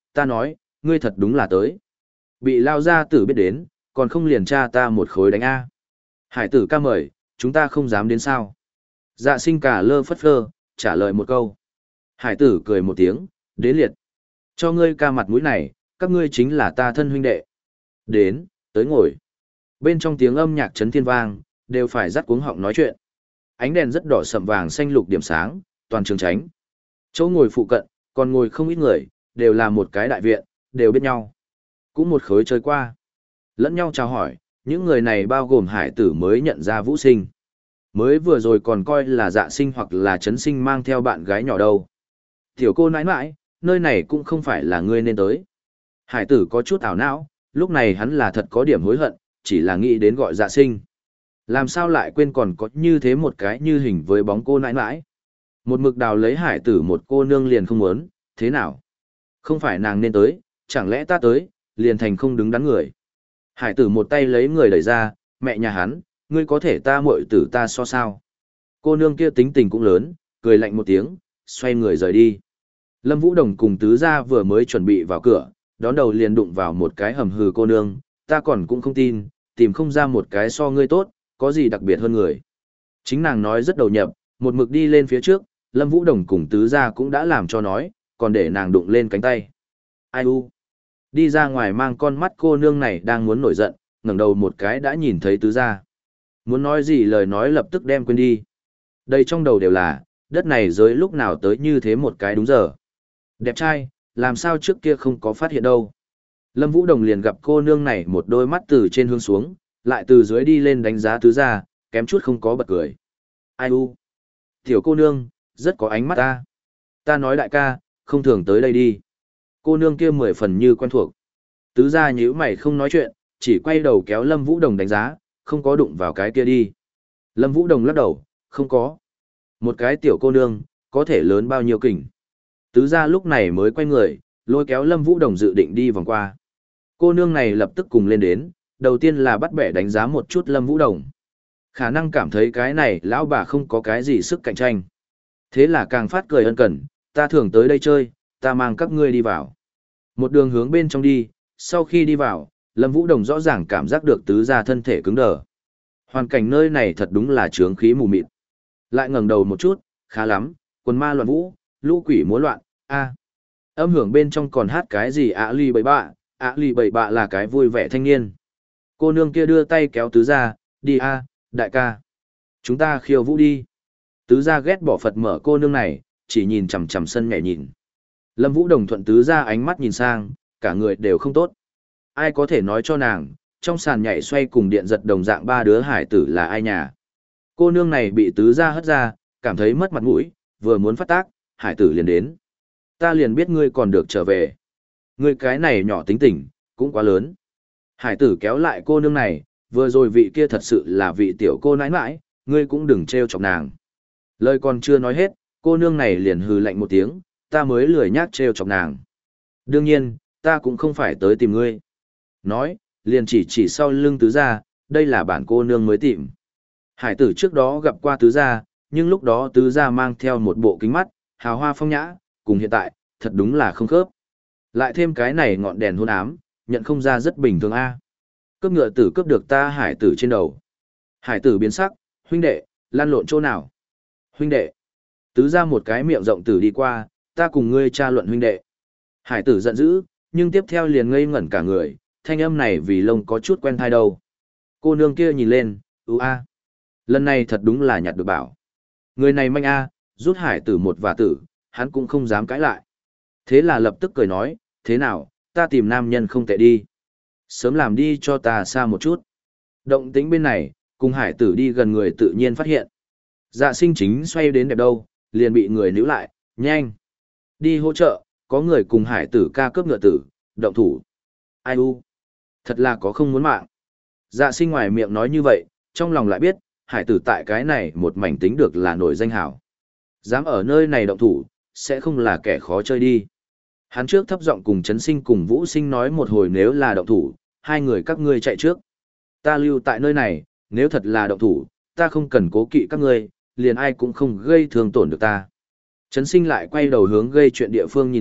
ta nói, ngươi thật đúng là tới. Bị lao gia tử biết đến, còn không liền cha ta một khối đánh A. Hải tử ca mời, chúng ta không dám đến sao. Dạ sinh cả lơ phất phơ, trả lời một câu. Hải tử cười một tiếng, đến liệt. Cho ngươi ca mặt mũi này, các ngươi chính là ta thân huynh đệ. Đến, tới ngồi. Bên trong tiếng âm nhạc trấn thiên vang, đều phải dắt cuống họng nói chuyện. Ánh đèn rất đỏ sậm vàng xanh lục điểm sáng, toàn trường tránh. Chỗ ngồi phụ cận, còn ngồi không ít người, đều là một cái đại viện, đều biết nhau. Cũng một khối chơi qua. Lẫn nhau chào hỏi, những người này bao gồm hải tử mới nhận ra Vũ Sinh. Mới vừa rồi còn coi là dạ sinh hoặc là trấn sinh mang theo bạn gái nhỏ đâu. Tiểu cô nãi nãi, nơi này cũng không phải là ngươi nên tới. Hải tử có chút ảo não, lúc này hắn là thật có điểm hối hận, chỉ là nghĩ đến gọi dạ sinh. Làm sao lại quên còn có như thế một cái như hình với bóng cô nãi nãi. Một mực đào lấy hải tử một cô nương liền không muốn, thế nào? Không phải nàng nên tới, chẳng lẽ ta tới, liền thành không đứng đắn người. Hải tử một tay lấy người đẩy ra, mẹ nhà hắn, ngươi có thể ta muội tử ta so sao. Cô nương kia tính tình cũng lớn, cười lạnh một tiếng, xoay người rời đi. Lâm Vũ Đồng cùng tứ gia vừa mới chuẩn bị vào cửa, đón đầu liền đụng vào một cái hầm hừ cô nương, ta còn cũng không tin, tìm không ra một cái so ngươi tốt, có gì đặc biệt hơn người. Chính nàng nói rất đầu nhập, một mực đi lên phía trước, Lâm Vũ Đồng cùng tứ gia cũng đã làm cho nói, còn để nàng đụng lên cánh tay. Ai u? Đi ra ngoài mang con mắt cô nương này đang muốn nổi giận, ngẩng đầu một cái đã nhìn thấy tứ gia. Muốn nói gì lời nói lập tức đem quên đi. Đây trong đầu đều là, đất này giới lúc nào tới như thế một cái đúng giờ. Đẹp trai, làm sao trước kia không có phát hiện đâu. Lâm Vũ Đồng liền gặp cô nương này một đôi mắt từ trên hướng xuống, lại từ dưới đi lên đánh giá tứ gia, kém chút không có bật cười. Ai u? Tiểu cô nương, rất có ánh mắt ta. Ta nói đại ca, không thường tới đây đi. Cô nương kia mười phần như quen thuộc. Tứ gia nhíu mày không nói chuyện, chỉ quay đầu kéo Lâm Vũ Đồng đánh giá, không có đụng vào cái kia đi. Lâm Vũ Đồng lắc đầu, không có. Một cái tiểu cô nương, có thể lớn bao nhiêu kình. Tứ gia lúc này mới quay người, lôi kéo Lâm Vũ Đồng dự định đi vòng qua. Cô nương này lập tức cùng lên đến, đầu tiên là bắt bẻ đánh giá một chút Lâm Vũ Đồng. Khả năng cảm thấy cái này lão bà không có cái gì sức cạnh tranh. Thế là càng phát cười ân cần, ta thường tới đây chơi, ta mang các ngươi đi vào. Một đường hướng bên trong đi, sau khi đi vào, Lâm Vũ Đồng rõ ràng cảm giác được tứ gia thân thể cứng đờ. Hoàn cảnh nơi này thật đúng là chướng khí mù mịt. Lại ngẩng đầu một chút, khá lắm, quần ma loạn vũ, lũ quỷ múa loạn, a. Âm hưởng bên trong còn hát cái gì ạ ly bậy bạ, ạ ly bậy bạ là cái vui vẻ thanh niên. Cô nương kia đưa tay kéo tứ gia, đi a, đại ca. Chúng ta khiêu vũ đi. Tứ gia ghét bỏ Phật mở cô nương này, chỉ nhìn chằm chằm sân nhảy nhìn. Lâm Vũ Đồng thuận tứ gia ánh mắt nhìn sang, cả người đều không tốt. Ai có thể nói cho nàng, trong sàn nhảy xoay cùng điện giật đồng dạng ba đứa hải tử là ai nhà. Cô nương này bị tứ gia hất ra, cảm thấy mất mặt mũi, vừa muốn phát tác, hải tử liền đến. Ta liền biết ngươi còn được trở về. Ngươi cái này nhỏ tính tình, cũng quá lớn. Hải tử kéo lại cô nương này, vừa rồi vị kia thật sự là vị tiểu cô nãi nãi, ngươi cũng đừng trêu chọc nàng. Lời còn chưa nói hết, cô nương này liền hừ lạnh một tiếng, ta mới lười nhác trêu chọc nàng. Đương nhiên, ta cũng không phải tới tìm ngươi. Nói, liền chỉ chỉ sau lưng tứ gia, đây là bản cô nương mới tìm. Hải tử trước đó gặp qua tứ gia, nhưng lúc đó tứ gia mang theo một bộ kính mắt, hào hoa phong nhã, cùng hiện tại, thật đúng là không khớp. Lại thêm cái này ngọn đèn hôn ám, nhận không ra rất bình thường a. Cướp ngựa tử cướp được ta hải tử trên đầu. Hải tử biến sắc, huynh đệ, lăn lộn chỗ nào? Huynh đệ. Tứ gia một cái miệng rộng tử đi qua, ta cùng ngươi tra luận huynh đệ. Hải tử giận dữ, nhưng tiếp theo liền ngây ngẩn cả người, thanh âm này vì lông có chút quen thai đâu. Cô nương kia nhìn lên, ư a. Lần này thật đúng là nhặt được bảo. Người này manh a, rút hải tử một và tử, hắn cũng không dám cãi lại. Thế là lập tức cười nói, thế nào, ta tìm nam nhân không tệ đi. Sớm làm đi cho ta xa một chút. Động tĩnh bên này, cùng hải tử đi gần người tự nhiên phát hiện. Dạ sinh chính xoay đến đẹp đâu, liền bị người níu lại, nhanh. Đi hỗ trợ, có người cùng hải tử ca cướp ngựa tử, động thủ. Ai u, thật là có không muốn mạng. Dạ sinh ngoài miệng nói như vậy, trong lòng lại biết, hải tử tại cái này một mảnh tính được là nổi danh hảo. Dám ở nơi này động thủ, sẽ không là kẻ khó chơi đi. Hắn trước thấp giọng cùng Trấn Sinh cùng Vũ Sinh nói một hồi nếu là động thủ, hai người các ngươi chạy trước. Ta lưu tại nơi này, nếu thật là động thủ, ta không cần cố kỵ các ngươi, liền ai cũng không gây thương tổn được ta. Trấn Sinh lại quay đầu hướng gây chuyện địa phương nhìn lại,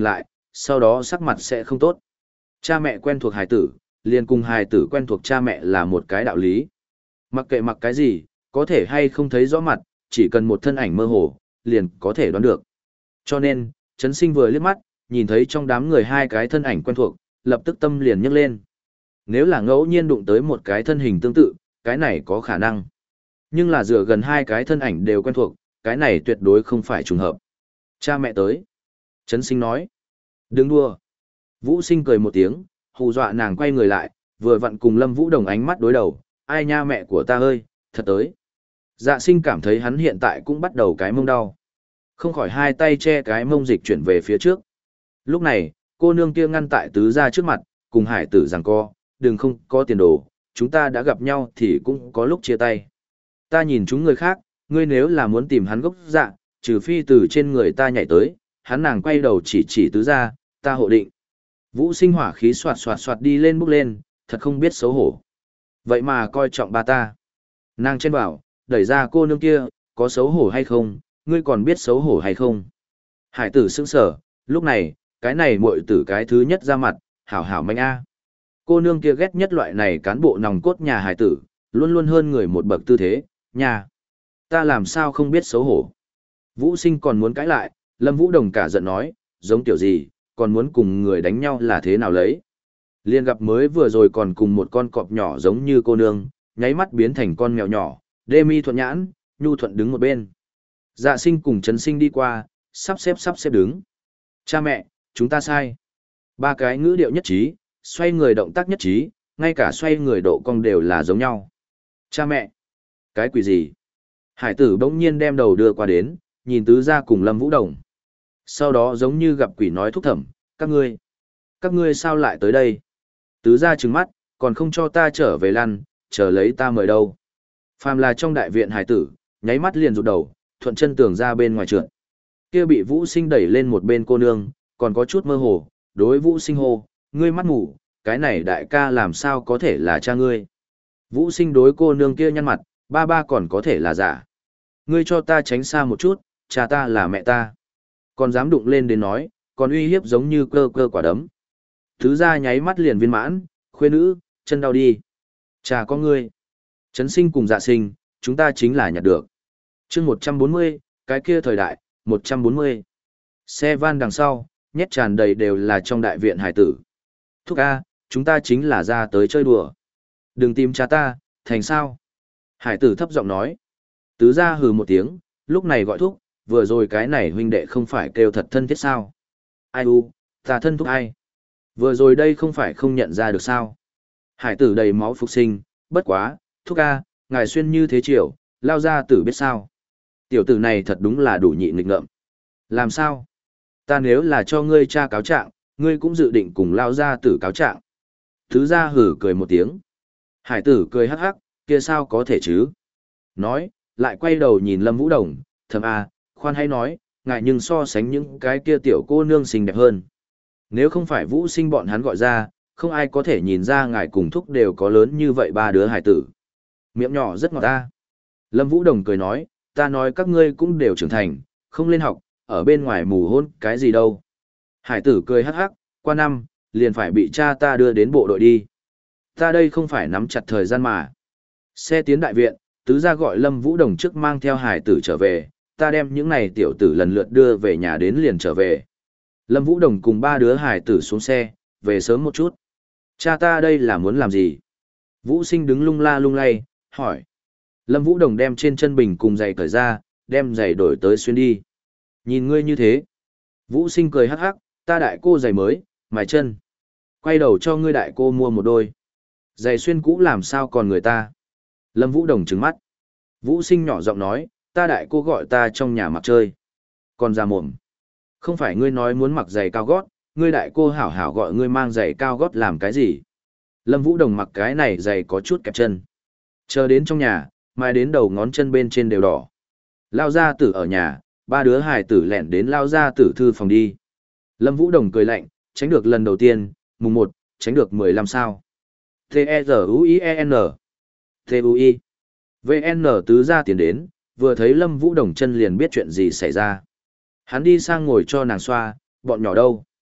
sau đó sắc mặt sẽ không tốt. Cha mẹ quen thuộc hài tử, liền cùng hài tử quen thuộc cha mẹ là một cái đạo lý. Mặc kệ mặc cái gì, có thể hay không thấy rõ mặt, chỉ cần một thân ảnh mơ hồ, liền có thể đoán được. Cho nên, Trấn Sinh vừa liếc mắt, nhìn thấy trong đám người hai cái thân ảnh quen thuộc, lập tức tâm liền nhấc lên. Nếu là ngẫu nhiên đụng tới một cái thân hình tương tự, cái này có khả năng. Nhưng là dựa gần hai cái thân ảnh đều quen thuộc, cái này tuyệt đối không phải trùng hợp. Cha mẹ tới. Trấn Sinh nói. Đừng đùa. Vũ Sinh cười một tiếng, hù dọa nàng quay người lại, vừa vặn cùng Lâm Vũ Đồng ánh mắt đối đầu. Ai nha mẹ của ta ơi, thật tới. Dạ Sinh cảm thấy hắn hiện tại cũng bắt đầu cái mông đau. Không khỏi hai tay che cái mông dịch chuyển về phía trước. Lúc này, cô nương kia ngăn tại tứ gia trước mặt, cùng hải tử giằng co, đừng không có tiền đồ, chúng ta đã gặp nhau thì cũng có lúc chia tay. Ta nhìn chúng người khác, ngươi nếu là muốn tìm hắn gốc dạ, trừ phi từ trên người ta nhảy tới, hắn nàng quay đầu chỉ chỉ tứ gia, ta hộ định. Vũ Sinh hỏa khí xoạt xoạt xoạt đi lên bước lên, thật không biết xấu hổ. Vậy mà coi trọng ba ta. Nàng chen bảo, đẩy ra cô nương kia, có xấu hổ hay không, ngươi còn biết xấu hổ hay không. Hải tử sững sở, lúc này, cái này muội tử cái thứ nhất ra mặt, hảo hảo manh a. Cô nương kia ghét nhất loại này cán bộ nòng cốt nhà hải tử, luôn luôn hơn người một bậc tư thế, nhà. Ta làm sao không biết xấu hổ. Vũ Sinh còn muốn cãi lại, Lâm Vũ Đồng cả giận nói, giống tiểu gì, còn muốn cùng người đánh nhau là thế nào lấy. Liên gặp mới vừa rồi còn cùng một con cọp nhỏ giống như cô nương, nháy mắt biến thành con mèo nhỏ, đê mi thuận nhãn, nhu thuận đứng một bên. Dạ Sinh cùng Trấn Sinh đi qua, sắp xếp sắp xếp đứng. Cha mẹ, chúng ta sai. Ba cái ngữ điệu nhất trí, xoay người động tác nhất trí, ngay cả xoay người độ cong đều là giống nhau. Cha mẹ, cái quỷ gì? Hải tử bỗng nhiên đem đầu đưa qua đến, nhìn tứ gia cùng Lâm Vũ Đồng. Sau đó giống như gặp quỷ nói thúc thẩm, các ngươi, các ngươi sao lại tới đây? Tứ gia trừng mắt, còn không cho ta trở về lăn, chờ lấy ta mời đâu. Phàm là trong đại viện hải tử, nháy mắt liền rụt đầu, thuận chân tường ra bên ngoài trượt. Kia bị Vũ Sinh đẩy lên một bên cô nương, còn có chút mơ hồ, đối Vũ Sinh hô, ngươi mắt ngủ, cái này đại ca làm sao có thể là cha ngươi. Vũ Sinh đối cô nương kia nhăn mặt, ba ba còn có thể là giả. Ngươi cho ta tránh xa một chút, cha ta là mẹ ta. Còn dám đụng lên đến nói, còn uy hiếp giống như cơ cơ quả đấm. Thứ ra nháy mắt liền viên mãn, khuê nữ, chân đau đi. Cha có ngươi. Trấn Sinh cùng Dạ Sinh, chúng ta chính là nhặt được. chương một trăm bốn mươi, cái kia thời đại, một trăm bốn mươi. Xe van đằng sau, nhét tràn đầy đều là trong đại viện hải tử. Thúc A, chúng ta chính là ra tới chơi đùa. Đừng tìm cha ta, thành sao? Hải tử thấp giọng nói. Tứ gia hừ một tiếng, lúc này gọi thúc, vừa rồi cái này huynh đệ không phải kêu thật thân thiết sao? Ai u, ta thân thúc ai? Vừa rồi đây không phải không nhận ra được sao? Hải tử đầy máu phục sinh, bất quá, thúc A, ngài xuyên như thế chiều, lao ra tử biết sao? Tiểu tử này thật đúng là đủ nhị nghịch ngợm. Làm sao? Ta nếu là cho ngươi cha cáo trạng, ngươi cũng dự định cùng lao ra tử cáo trạng. Thứ gia hử cười một tiếng. Hải tử cười hắc hắc, kia sao có thể chứ? Nói, lại quay đầu nhìn Lâm Vũ Đồng, thầm à, khoan hay nói, ngại nhưng so sánh những cái kia tiểu cô nương xinh đẹp hơn. Nếu không phải Vũ Sinh bọn hắn gọi ra, không ai có thể nhìn ra ngài cùng thúc đều có lớn như vậy ba đứa hải tử. Miệng nhỏ rất ngọt ta. Lâm Vũ Đồng cười nói, ta nói các ngươi cũng đều trưởng thành, không lên học, ở bên ngoài mù hôn cái gì đâu. Hải tử cười hắc hắc, qua năm, liền phải bị cha ta đưa đến bộ đội đi. Ta đây không phải nắm chặt thời gian mà. Xe tiến đại viện, tứ gia gọi Lâm Vũ Đồng trước mang theo hải tử trở về, ta đem những này tiểu tử lần lượt đưa về nhà đến liền trở về. Lâm Vũ Đồng cùng ba đứa hải tử xuống xe, về sớm một chút. Cha ta đây là muốn làm gì? Vũ Sinh đứng lung la lung lay, hỏi. Lâm Vũ Đồng đem trên chân bình cùng giày cởi ra, đem giày đổi tới xuyên đi. Nhìn ngươi như thế. Vũ Sinh cười hắc hắc, ta đại cô giày mới, mài chân. Quay đầu cho ngươi đại cô mua một đôi. Giày xuyên cũ làm sao còn người ta. Lâm Vũ Đồng trừng mắt. Vũ Sinh nhỏ giọng nói, ta đại cô gọi ta trong nhà mặc chơi. Còn ra mồm. Không phải ngươi nói muốn mặc giày cao gót, ngươi đại cô hảo hảo gọi ngươi mang giày cao gót làm cái gì. Lâm Vũ Đồng mặc cái này giày có chút kẹp chân. Chờ đến trong nhà, mai đến đầu ngón chân bên trên đều đỏ. Lao gia tử ở nhà, ba đứa hài tử lẻn đến lao gia tử thư phòng đi. Lâm Vũ Đồng cười lạnh, tránh được lần đầu tiên, mùng một, tránh được mười lăm sao. T-E-Z-U-I-E-N T-U-I V N tứ gia tiến đến, vừa thấy Lâm Vũ Đồng chân liền biết chuyện gì xảy ra. Hắn đi sang ngồi cho nàng xoa, bọn nhỏ đâu?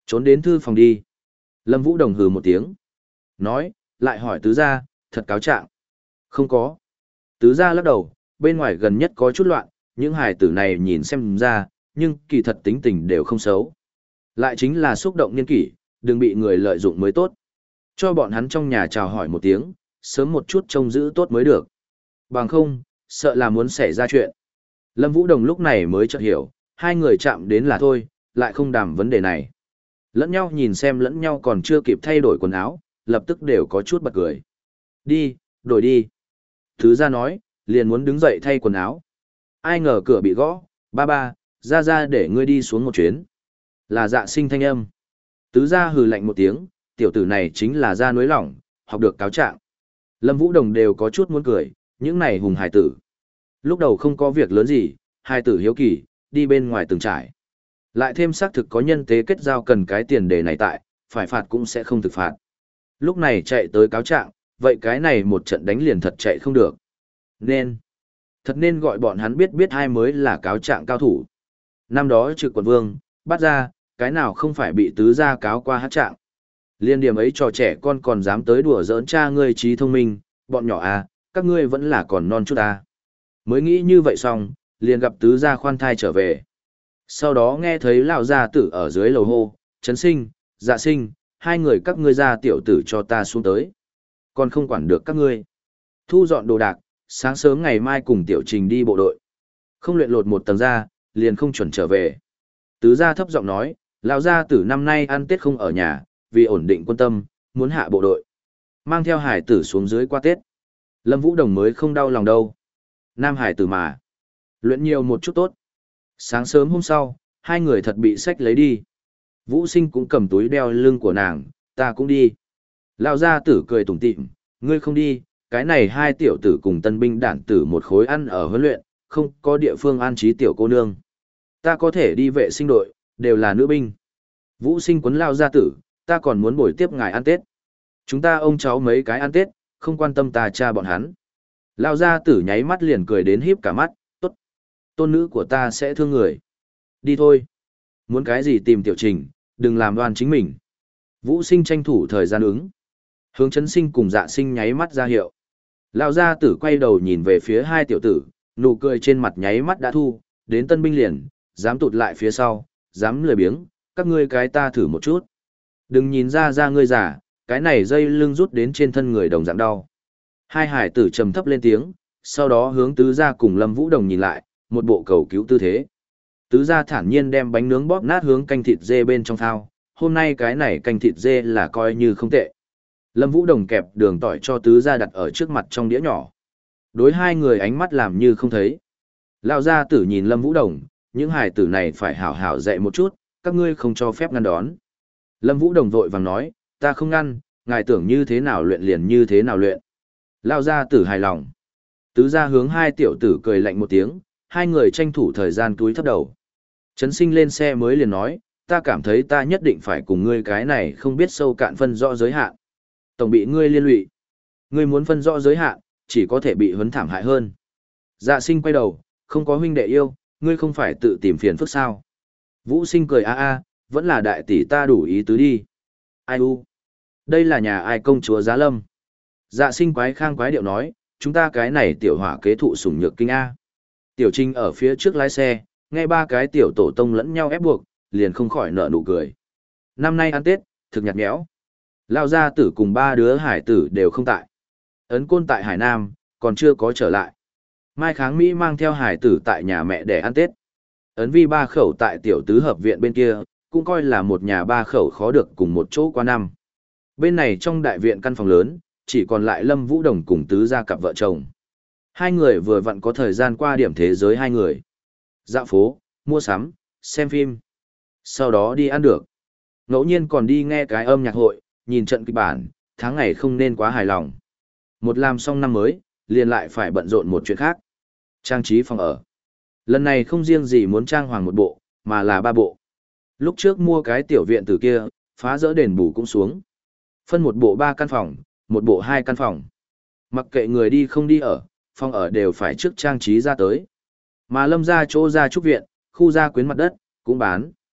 Trốn đến thư phòng đi. Lâm Vũ Đồng hừ một tiếng. Nói, lại hỏi tứ gia, thật cáo trạng. Không có. Tứ gia lắc đầu, bên ngoài gần nhất có chút loạn, những hài tử này nhìn xem ra, nhưng kỳ thật tính tình đều không xấu. Lại chính là xúc động niên kỷ, đừng bị người lợi dụng mới tốt. Cho bọn hắn trong nhà chào hỏi một tiếng, sớm một chút trông giữ tốt mới được. Bằng không, sợ là muốn xảy ra chuyện. Lâm Vũ Đồng lúc này mới chợt hiểu, hai người chạm đến là thôi, lại không đàm vấn đề này. Lẫn nhau nhìn xem lẫn nhau còn chưa kịp thay đổi quần áo, lập tức đều có chút bật cười. Đi, đổi đi. Thứ ra nói, liền muốn đứng dậy thay quần áo. Ai ngờ cửa bị gõ, ba ba, ra ra để ngươi đi xuống một chuyến. Là Dạ Sinh thanh âm. Tứ gia hừ lạnh một tiếng, tiểu tử này chính là gia núi lỏng, học được cáo trạng. Lâm Vũ Đồng đều có chút muốn cười, những này hùng hài tử. Lúc đầu không có việc lớn gì, hài tử hiếu kỳ, đi bên ngoài từng trải. Lại thêm xác thực có nhân tế kết giao cần cái tiền đề này tại, phải phạt cũng sẽ không thực phạt. Lúc này chạy tới cáo trạng, vậy cái này một trận đánh liền thật chạy không được. Nên, thật nên gọi bọn hắn biết biết ai mới là cáo trạng cao thủ. Năm đó trực quận vương, bắt ra, cái nào không phải bị tứ gia cáo qua hát trạng. Liên điểm ấy trò trẻ con còn dám tới đùa giỡn cha ngươi trí thông minh, bọn nhỏ à, các ngươi vẫn là còn non chút à. Mới nghĩ như vậy xong, liền gặp tứ gia khoan thai trở về. Sau đó nghe thấy lão gia tử ở dưới lầu hô, Trấn Sinh, Dạ Sinh, hai người các ngươi ra tiểu tử cho ta xuống tới. Còn không quản được các ngươi. Thu dọn đồ đạc, sáng sớm ngày mai cùng tiểu trình đi bộ đội. Không luyện lột một tầng ra, liền không chuẩn trở về. Tứ gia thấp giọng nói, lão gia tử năm nay ăn Tết không ở nhà, vì ổn định quân tâm, muốn hạ bộ đội. Mang theo hải tử xuống dưới qua Tết. Lâm Vũ Đồng mới không đau lòng đâu. Nam hải tử mà. Luyện nhiều một chút tốt. Sáng sớm hôm sau, hai người thật bị sách lấy đi. Vũ Sinh cũng cầm túi đeo lưng của nàng, ta cũng đi. Lão gia tử cười tủm tỉm, ngươi không đi, cái này hai tiểu tử cùng tân binh đản tử một khối ăn ở huấn luyện, không có địa phương an trí tiểu cô nương. Ta có thể đi vệ sinh đội, đều là nữ binh. Vũ Sinh quấn Lão gia tử, ta còn muốn buổi tiếp ngài ăn Tết. Chúng ta ông cháu mấy cái ăn Tết, không quan tâm ta cha bọn hắn. Lão gia tử nháy mắt liền cười đến híp cả mắt, tốt. Tôn nữ của ta sẽ thương người. Đi thôi. Muốn cái gì tìm tiểu trình, đừng làm đoan chính mình. Vũ Sinh tranh thủ thời gian ứng. Hướng Trấn Sinh cùng Dạ Sinh nháy mắt ra hiệu. Lão gia tử quay đầu nhìn về phía hai tiểu tử, nụ cười trên mặt nháy mắt đã thu, đến tân binh liền, dám tụt lại phía sau, dám lười biếng, các ngươi cái ta thử một chút. Đừng nhìn ra ra ngươi giả, cái này dây lưng rút đến trên thân người đồng dạng đau. Hai hải tử trầm thấp lên tiếng, sau đó hướng tứ gia cùng Lâm Vũ Đồng nhìn lại, một bộ cầu cứu tư thế. Tứ gia thản nhiên đem bánh nướng bóp nát hướng canh thịt dê bên trong thao, hôm nay cái này canh thịt dê là coi như không tệ. Lâm Vũ Đồng kẹp đường tỏi cho tứ gia đặt ở trước mặt trong đĩa nhỏ. Đối hai người ánh mắt làm như không thấy. Lão gia tử nhìn Lâm Vũ Đồng, những hải tử này phải hảo hảo dạy một chút, các ngươi không cho phép ngăn đón. Lâm Vũ Đồng vội vàng nói, ta không ngăn, ngài tưởng như thế nào luyện liền như thế nào luyện. Lão gia tử hài lòng. Tứ gia hướng hai tiểu tử cười lạnh một tiếng, hai người tranh thủ thời gian túi thấp đầu. Trấn Sinh lên xe mới liền nói, ta cảm thấy ta nhất định phải cùng ngươi cái này không biết sâu cạn phân rõ giới hạn. Tổng bị ngươi liên lụy. Ngươi muốn phân rõ giới hạn, chỉ có thể bị huấn thảm hại hơn. Dạ Sinh quay đầu, không có huynh đệ yêu, ngươi không phải tự tìm phiền phức sao. Vũ Sinh cười a a, vẫn là đại tỷ ta đủ ý tứ đi. Ai u? Đây là nhà ai công chúa Giá Lâm? Dạ Sinh quái khang quái điệu nói, chúng ta cái này tiểu hỏa kế thụ sủng nhược kinh A. Tiểu Trinh ở phía trước lái xe, nghe ba cái tiểu tổ tông lẫn nhau ép buộc, liền không khỏi nở nụ cười. Năm nay ăn Tết, thực nhạt nhẽo. Lao gia tử cùng ba đứa hải tử đều không tại. Ấn Côn tại Hải Nam, còn chưa có trở lại. Mai Kháng Mỹ mang theo hải tử tại nhà mẹ để ăn Tết. Ấn Vi ba khẩu tại tiểu tứ hợp viện bên kia, cũng coi là một nhà ba khẩu khó được cùng một chỗ qua năm. Bên này trong đại viện căn phòng lớn, chỉ còn lại Lâm Vũ Đồng cùng tứ gia cặp vợ chồng. Hai người vừa vặn có thời gian qua điểm thế giới hai người. Dạo phố, mua sắm, xem phim. Sau đó đi ăn được. Ngẫu nhiên còn đi nghe cái âm nhạc hội, nhìn trận kịch bản, tháng ngày không nên quá hài lòng. Một làm xong năm mới, liền lại phải bận rộn một chuyện khác. Trang trí phòng ở. Lần này không riêng gì muốn trang hoàng một bộ, mà là ba bộ. Lúc trước mua cái tiểu viện từ kia, phá rỡ đền bù cũng xuống. Phân một bộ ba căn phòng, một bộ hai căn phòng. Mặc kệ người đi không đi ở, phòng ở đều phải trước trang trí ra tới. Mà Lâm ra chỗ ra trúc viện, khu gia quyến mặt đất, cũng bán.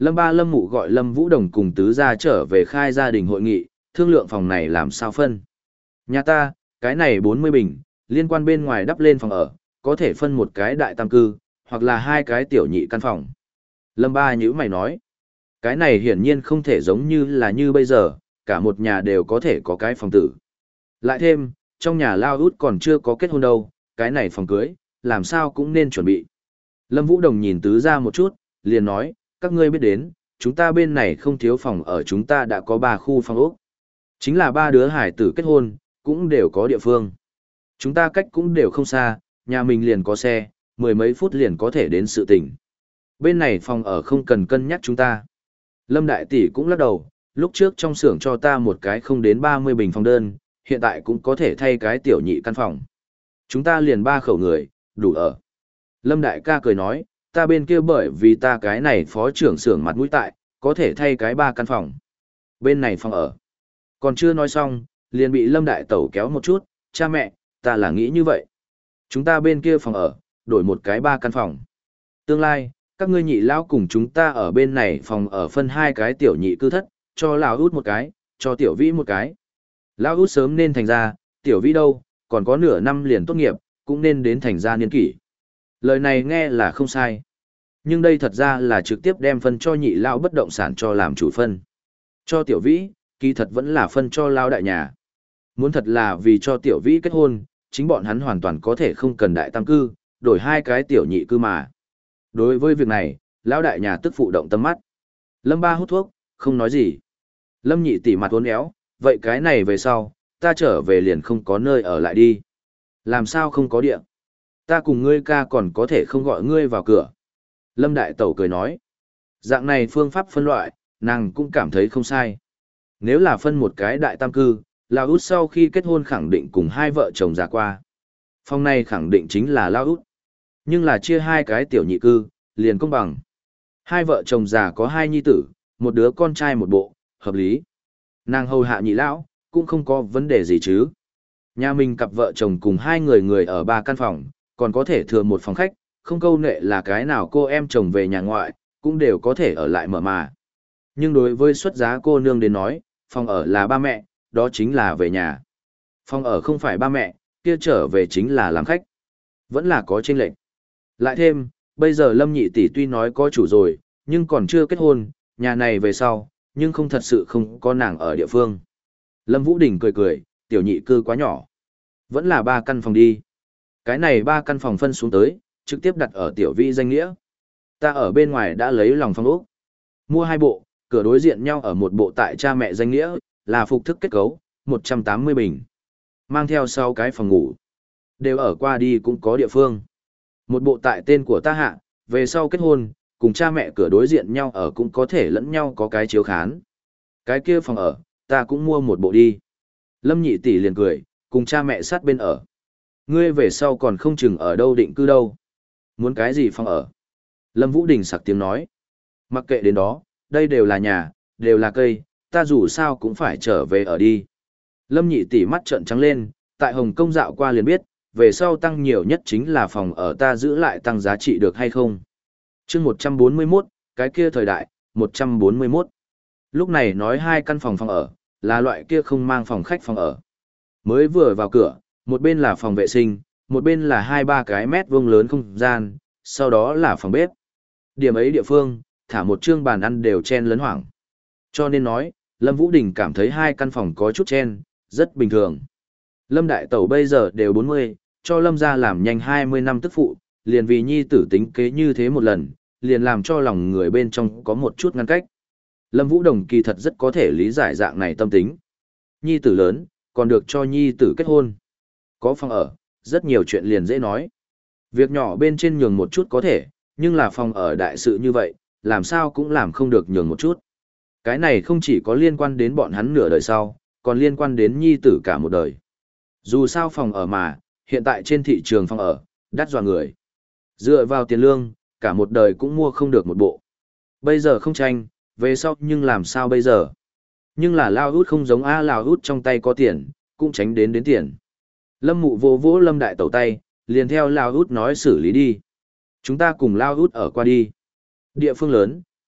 Lâm Ba Lâm Mụ gọi Lâm Vũ Đồng cùng tứ gia trở về khai gia đình hội nghị, thương lượng phòng này làm sao phân. Nhà ta, cái này bốn mươi bình, liên quan bên ngoài đắp lên phòng ở, có thể phân một cái đại tam cư, hoặc là hai cái tiểu nhị căn phòng. Lâm Ba nhữ mày nói, cái này hiển nhiên không thể giống như là như bây giờ, cả một nhà đều có thể có cái phòng tử. Lại thêm, trong nhà Lao Út còn chưa có kết hôn đâu, cái này phòng cưới, làm sao cũng nên chuẩn bị. Lâm Vũ Đồng nhìn tứ gia một chút, liền nói, các ngươi biết đến, chúng ta bên này không thiếu phòng ở, chúng ta đã có ba khu phòng ốc. Chính là ba đứa hải tử kết hôn, cũng đều có địa phương. Chúng ta cách cũng đều không xa, nhà mình liền có xe, mười mấy phút liền có thể đến sự tỉnh. Bên này phòng ở không cần cân nhắc chúng ta. Lâm Đại Tỷ cũng lắc đầu, lúc trước trong xưởng cho ta một cái không đến ba mươi bình phòng đơn, hiện tại cũng có thể thay cái tiểu nhị căn phòng. Chúng ta liền ba khẩu người, đủ ở. Lâm Đại ca cười nói, ta bên kia bởi vì ta cái này phó trưởng xưởng mặt mũi tại, có thể thay cái ba căn phòng. Bên này phòng ở. Còn chưa nói xong, liền bị Lâm Đại Tẩu kéo một chút, cha mẹ, ta là nghĩ như vậy. Chúng ta bên kia phòng ở, đổi một cái ba căn phòng. Tương lai, các ngươi nhị lão cùng chúng ta ở bên này phòng ở phân hai cái tiểu nhị cư thất, cho lão út một cái, cho tiểu vĩ một cái. Lão út sớm nên thành ra, tiểu vĩ đâu, còn có nửa năm liền tốt nghiệp, cũng nên đến thành ra niên kỷ. Lời này nghe là không sai. Nhưng đây thật ra là trực tiếp đem phân cho nhị lão bất động sản cho làm chủ phân. Cho tiểu vĩ, kỳ thật vẫn là phân cho lão đại nhà. Muốn thật là vì cho tiểu vĩ kết hôn, chính bọn hắn hoàn toàn có thể không cần đại tam cư, đổi hai cái tiểu nhị cư mà. Đối với việc này, lão đại nhà tức phụ động tâm mắt. Lâm Ba hút thuốc, không nói gì. Lâm Nhị Tỷ mặt uốn éo, vậy cái này về sau, ta trở về liền không có nơi ở lại đi. Làm sao không có địa? Ta cùng ngươi ca còn có thể không gọi ngươi vào cửa. Lâm Đại Tẩu cười nói. Dạng này phương pháp phân loại, nàng cũng cảm thấy không sai. Nếu là phân một cái đại tam cư, Lao Út sau khi kết hôn khẳng định cùng hai vợ chồng ra qua. Phòng này khẳng định chính là Lao Út. Nhưng là chia hai cái tiểu nhị cư, liền công bằng. Hai vợ chồng già có hai nhi tử, một đứa con trai một bộ, hợp lý. Nàng hầu hạ nhị lão, cũng không có vấn đề gì chứ. Nhà mình cặp vợ chồng cùng hai người người ở ba căn phòng, còn có thể thừa một phòng khách, không câu nệ là cái nào cô em chồng về nhà ngoại, cũng đều có thể ở lại mở mà. Nhưng đối với xuất giá cô nương đến nói, phòng ở là ba mẹ, đó chính là về nhà. Phòng ở không phải ba mẹ, kia trở về chính là làm khách. Vẫn là có chênh lệch. Lại thêm, bây giờ Lâm Nhị Tỷ tuy nói có chủ rồi, nhưng còn chưa kết hôn, nhà này về sau, nhưng không thật sự không có nàng ở địa phương. Lâm Vũ Đình cười cười, tiểu nhị cư quá nhỏ. Vẫn là ba căn phòng đi. Cái này ba căn phòng phân xuống tới, trực tiếp đặt ở tiểu vi danh nghĩa. Ta ở bên ngoài đã lấy lòng phòng ốc. Mua hai bộ, cửa đối diện nhau ở một bộ tại cha mẹ danh nghĩa, là phục thức kết cấu, một trăm tám mươi bình. Mang theo sau cái phòng ngủ. Đều ở qua đi cũng có địa phương. Một bộ tại tên của ta hạ, về sau kết hôn, cùng cha mẹ cửa đối diện nhau ở cũng có thể lẫn nhau có cái chiếu khán. Cái kia phòng ở, ta cũng mua một bộ đi. Lâm Nhị Tỷ liền cười, cùng cha mẹ sát bên ở. Ngươi về sau còn không chừng ở đâu định cư đâu. Muốn cái gì phòng ở? Lâm Vũ Đình sặc tiếng nói. Mặc kệ đến đó, đây đều là nhà, đều là cây, ta dù sao cũng phải trở về ở đi. Lâm Nhị Tỷ mắt trợn trắng lên, tại Hồng Kông dạo qua liền biết, về sau tăng nhiều nhất chính là phòng ở ta giữ lại tăng giá trị được hay không. chương một trăm bốn mươi mốt, cái kia thời đại, một trăm bốn mươi mốt. Lúc này nói hai căn phòng phòng ở, là loại kia không mang phòng khách phòng ở. Mới vừa vào cửa, một bên là phòng vệ sinh, một bên là hai ba cái mét vuông lớn không gian, sau đó là phòng bếp. Điểm ấy địa phương, thả một trương bàn ăn đều chen lấn hoảng. Cho nên nói, Lâm Vũ Đình cảm thấy hai căn phòng có chút chen, rất bình thường. Lâm Đại Tẩu bây giờ đều bốn mươi, cho Lâm gia làm nhanh hai mươi năm tức phụ, liền vì nhi tử tính kế như thế một lần, liền làm cho lòng người bên trong có một chút ngăn cách. Lâm Vũ Đồng kỳ thật rất có thể lý giải dạng này tâm tính. Nhi tử lớn, còn được cho nhi tử kết hôn. Có phòng ở, rất nhiều chuyện liền dễ nói. Việc nhỏ bên trên nhường một chút có thể, nhưng là phòng ở đại sự như vậy, làm sao cũng làm không được nhường một chút. Cái này không chỉ có liên quan đến bọn hắn nửa đời sau, còn liên quan đến nhi tử cả một đời. Dù sao phòng ở mà, hiện tại trên thị trường phòng ở, đắt dọa người. Dựa vào tiền lương, cả một đời cũng mua không được một bộ. Bây giờ không tranh, về sau nhưng làm sao bây giờ? Nhưng là Lao Út không giống A Lao Út trong tay có tiền, cũng tránh đến đến tiền. Lâm Mụ vô vỗ Lâm Đại Tẩu tay, liền theo Lao Út nói xử lý đi. Chúng ta cùng Lao Út ở qua đi. Địa phương lớn,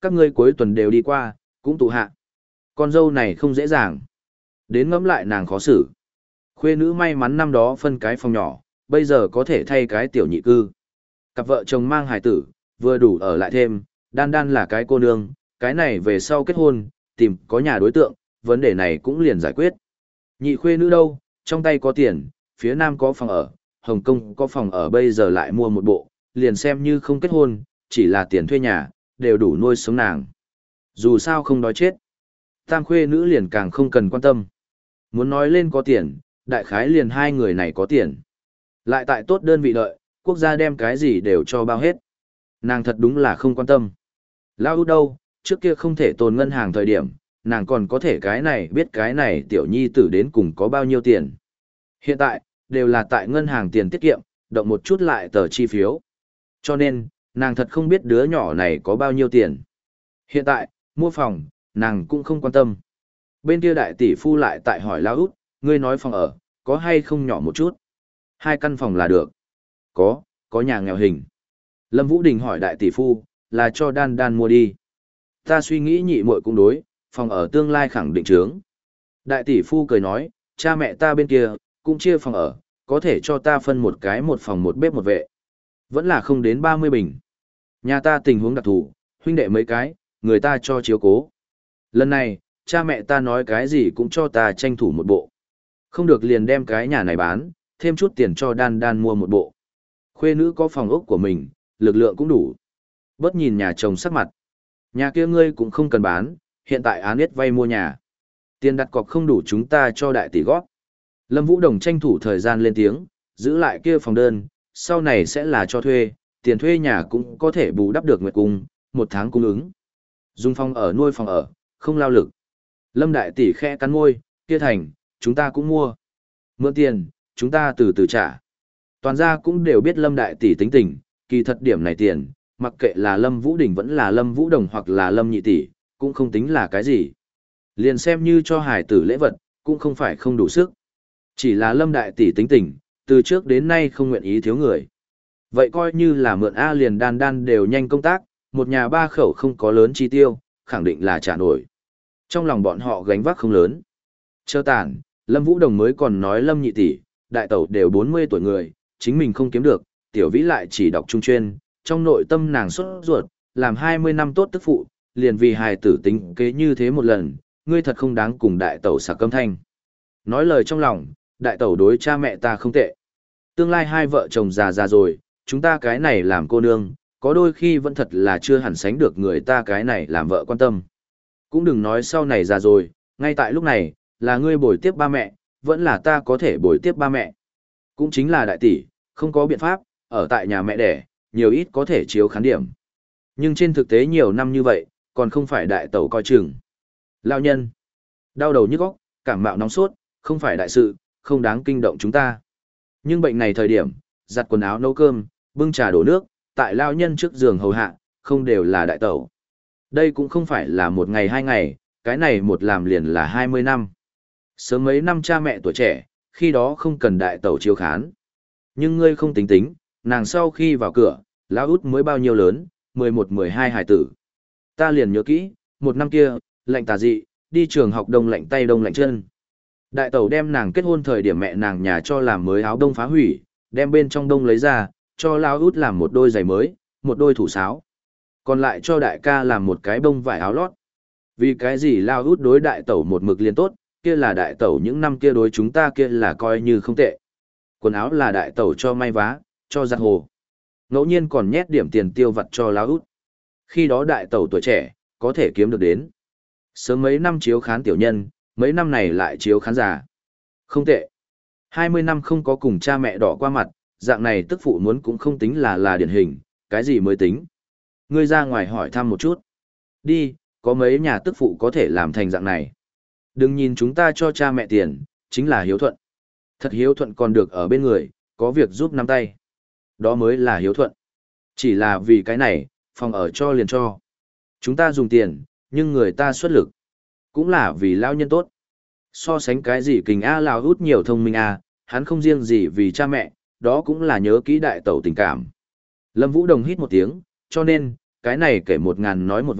Các ngươi cuối tuần đều đi qua, cũng tụ hạ. Con dâu này không dễ dàng. Đến ngẫm lại nàng khó xử. Khuê nữ may mắn năm đó phân cái phòng nhỏ, bây giờ có thể thay cái tiểu nhị cư. Cặp vợ chồng mang hài tử, vừa đủ ở lại thêm, đan đan là cái cô nương, cái này về sau kết hôn, tìm có nhà đối tượng, vấn đề này cũng liền giải quyết. Nhị khuê nữ đâu, trong tay có tiền, phía nam có phòng ở, Hồng Kông có phòng ở bây giờ lại mua một bộ, liền xem như không kết hôn, chỉ là tiền thuê nhà, đều đủ nuôi sống nàng. Dù sao không đói chết. Tam khuê nữ liền càng không cần quan tâm. Muốn nói lên có tiền, đại khái liền hai người này có tiền. Lại tại tốt đơn vị đợi, quốc gia đem cái gì đều cho bao hết. Nàng thật đúng là không quan tâm. Lao út đâu, trước kia không thể tồn ngân hàng thời điểm, nàng còn có thể cái này biết cái này tiểu nhi tử đến cùng có bao nhiêu tiền. Hiện tại, đều là tại ngân hàng tiền tiết kiệm, động một chút lại tờ chi phiếu. Cho nên, nàng thật không biết đứa nhỏ này có bao nhiêu tiền. Hiện tại, mua phòng, nàng cũng không quan tâm. Bên kia đại tỷ phu lại tại hỏi Lao út, ngươi nói phòng ở, có hay không nhỏ một chút? Hai căn phòng là được. Có, có nhà nghèo hình. Lâm Vũ Đình hỏi đại tỷ phu, là cho đan đan mua đi. Ta suy nghĩ nhị muội cũng đối, phòng ở tương lai khẳng định trướng. Đại tỷ phu cười nói, cha mẹ ta bên kia, cũng chia phòng ở, có thể cho ta phân một cái một phòng một bếp một vệ. Vẫn là không đến ba mươi bình. Nhà ta tình huống đặc thù, huynh đệ mấy cái, người ta cho chiếu cố. Lần này, cha mẹ ta nói cái gì cũng cho ta tranh thủ một bộ. Không được liền đem cái nhà này bán, thêm chút tiền cho đan đan mua một bộ. Khuê nữ có phòng ốc của mình, lực lượng cũng đủ. Bớt nhìn nhà chồng sắc mặt. Nhà kia ngươi cũng không cần bán, hiện tại án yết vay mua nhà. Tiền đặt cọc không đủ chúng ta cho đại tỷ góp. Lâm Vũ Đồng tranh thủ thời gian lên tiếng, giữ lại kia phòng đơn, sau này sẽ là cho thuê, tiền thuê nhà cũng có thể bù đắp được nguyệt cung, một tháng cung ứng. Dùng phòng ở nuôi phòng ở, không lao lực. Lâm đại tỷ khẽ cắn môi, kia thành, chúng ta cũng mua. Mượn tiền, chúng ta từ từ trả. Toàn gia cũng đều biết Lâm đại tỷ tính tình, kỳ thật điểm này tiền, mặc kệ là Lâm Vũ Đình vẫn là Lâm Vũ Đồng hoặc là Lâm nhị tỷ, cũng không tính là cái gì. Liền xem như cho hải tử lễ vật, cũng không phải không đủ sức. Chỉ là Lâm đại tỷ tính tình, từ trước đến nay không nguyện ý thiếu người. Vậy coi như là mượn A liền đan đan đều nhanh công tác, một nhà ba khẩu không có lớn chi tiêu, khẳng định là trả nổi. Trong lòng bọn họ gánh vác không lớn. Chơ tàn, Lâm Vũ Đồng mới còn nói Lâm nhị tỷ, đại tẩu đều bốn mươi tuổi người, chính mình không kiếm được, tiểu vĩ lại chỉ đọc trung chuyên, trong nội tâm nàng xuất ruột, làm hai mươi năm tốt tức phụ, liền vì hài tử tính kế như thế một lần, ngươi thật không đáng cùng đại tẩu sạc câm thanh. Nói lời trong lòng, đại tẩu đối cha mẹ ta không tệ. Tương lai hai vợ chồng già già rồi, chúng ta cái này làm cô nương, có đôi khi vẫn thật là chưa hẳn sánh được người ta cái này làm vợ quan tâm. Cũng đừng nói sau này già rồi, ngay tại lúc này, là ngươi bồi tiếp ba mẹ, vẫn là ta có thể bồi tiếp ba mẹ. Cũng chính là đại tỷ, không có biện pháp, ở tại nhà mẹ đẻ, nhiều ít có thể chiếu khán điểm. Nhưng trên thực tế nhiều năm như vậy, còn không phải đại tẩu coi chừng. Lao nhân, đau đầu nhức óc, cảm mạo nóng sốt, không phải đại sự, không đáng kinh động chúng ta. Nhưng bệnh này thời điểm, giặt quần áo nấu cơm, bưng trà đổ nước, tại lao nhân trước giường hầu hạ, không đều là đại tẩu. Đây cũng không phải là một ngày hai ngày, cái này một làm liền là hai mươi năm. Sớm mấy năm cha mẹ tuổi trẻ, khi đó không cần đại tẩu chiếu khán. Nhưng ngươi không tính tính, nàng sau khi vào cửa, lão út mới bao nhiêu lớn, mười một mười hai hài tử. Ta liền nhớ kỹ, một năm kia, lạnh tà dị, đi trường học đông lạnh tay đông lạnh chân. Đại tẩu đem nàng kết hôn thời điểm mẹ nàng nhà cho làm mới áo đông phá hủy, đem bên trong đông lấy ra, cho lão út làm một đôi giày mới, một đôi thủ sáo. Còn lại cho đại ca làm một cái bông vải áo lót. Vì cái gì lão út đối đại tẩu một mực liền tốt, kia là đại tẩu những năm kia đối chúng ta kia là coi như không tệ. Quần áo là đại tẩu cho may vá, cho giặt hồ. Ngẫu nhiên còn nhét điểm tiền tiêu vặt cho lão út. Khi đó đại tẩu tuổi trẻ, có thể kiếm được đến. Sớm mấy năm chiếu khán tiểu nhân, mấy năm này lại chiếu khán già. Không tệ. hai mươi năm không có cùng cha mẹ đỏ qua mặt, dạng này tức phụ muốn cũng không tính là là điển hình, cái gì mới tính. Ngươi ra ngoài hỏi thăm một chút. Đi, có mấy nhà tức phụ có thể làm thành dạng này. Đừng nhìn chúng ta cho cha mẹ tiền, chính là hiếu thuận. Thật hiếu thuận còn được ở bên người, có việc giúp nắm tay. Đó mới là hiếu thuận. Chỉ là vì cái này, phòng ở cho liền cho. Chúng ta dùng tiền, nhưng người ta xuất lực. Cũng là vì lao nhân tốt. So sánh cái gì kình A lao hút nhiều thông minh A, hắn không riêng gì vì cha mẹ, đó cũng là nhớ kỹ đại tẩu tình cảm. Lâm Vũ Đồng hít một tiếng, cho nên, cái này kể một ngàn nói một vạn,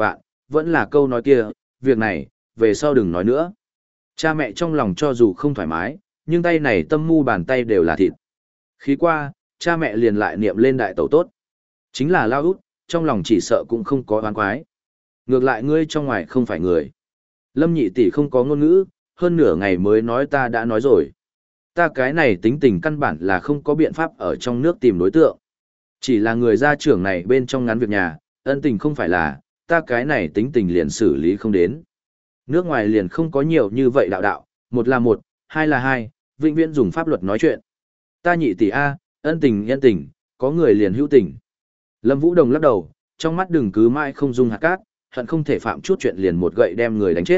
vẫn là câu nói kia, việc này, về sau đừng nói nữa. Cha mẹ trong lòng cho dù không thoải mái, nhưng tay này tâm mu bàn tay đều là thịt. Khí qua, cha mẹ liền lại niệm lên đại tẩu tốt. Chính là Lao Út, trong lòng chỉ sợ cũng không có oán quái. Ngược lại ngươi trong ngoài không phải người. Lâm nhị tỷ không có ngôn ngữ, hơn nửa ngày mới nói ta đã nói rồi. Ta cái này tính tình căn bản là không có biện pháp ở trong nước tìm đối tượng. Chỉ là người gia trưởng này bên trong ngắn việc nhà, ân tình không phải là, ta cái này tính tình liền xử lý không đến. Nước ngoài liền không có nhiều như vậy đạo đạo, một là một, hai là hai, vĩnh viễn dùng pháp luật nói chuyện. Ta nhị tỷ A, ân tình nhân tình, có người liền hữu tình. Lâm Vũ Đồng lắc đầu, trong mắt đừng cứ mãi không dung hạt cát, hận không thể phạm chút chuyện liền một gậy đem người đánh chết.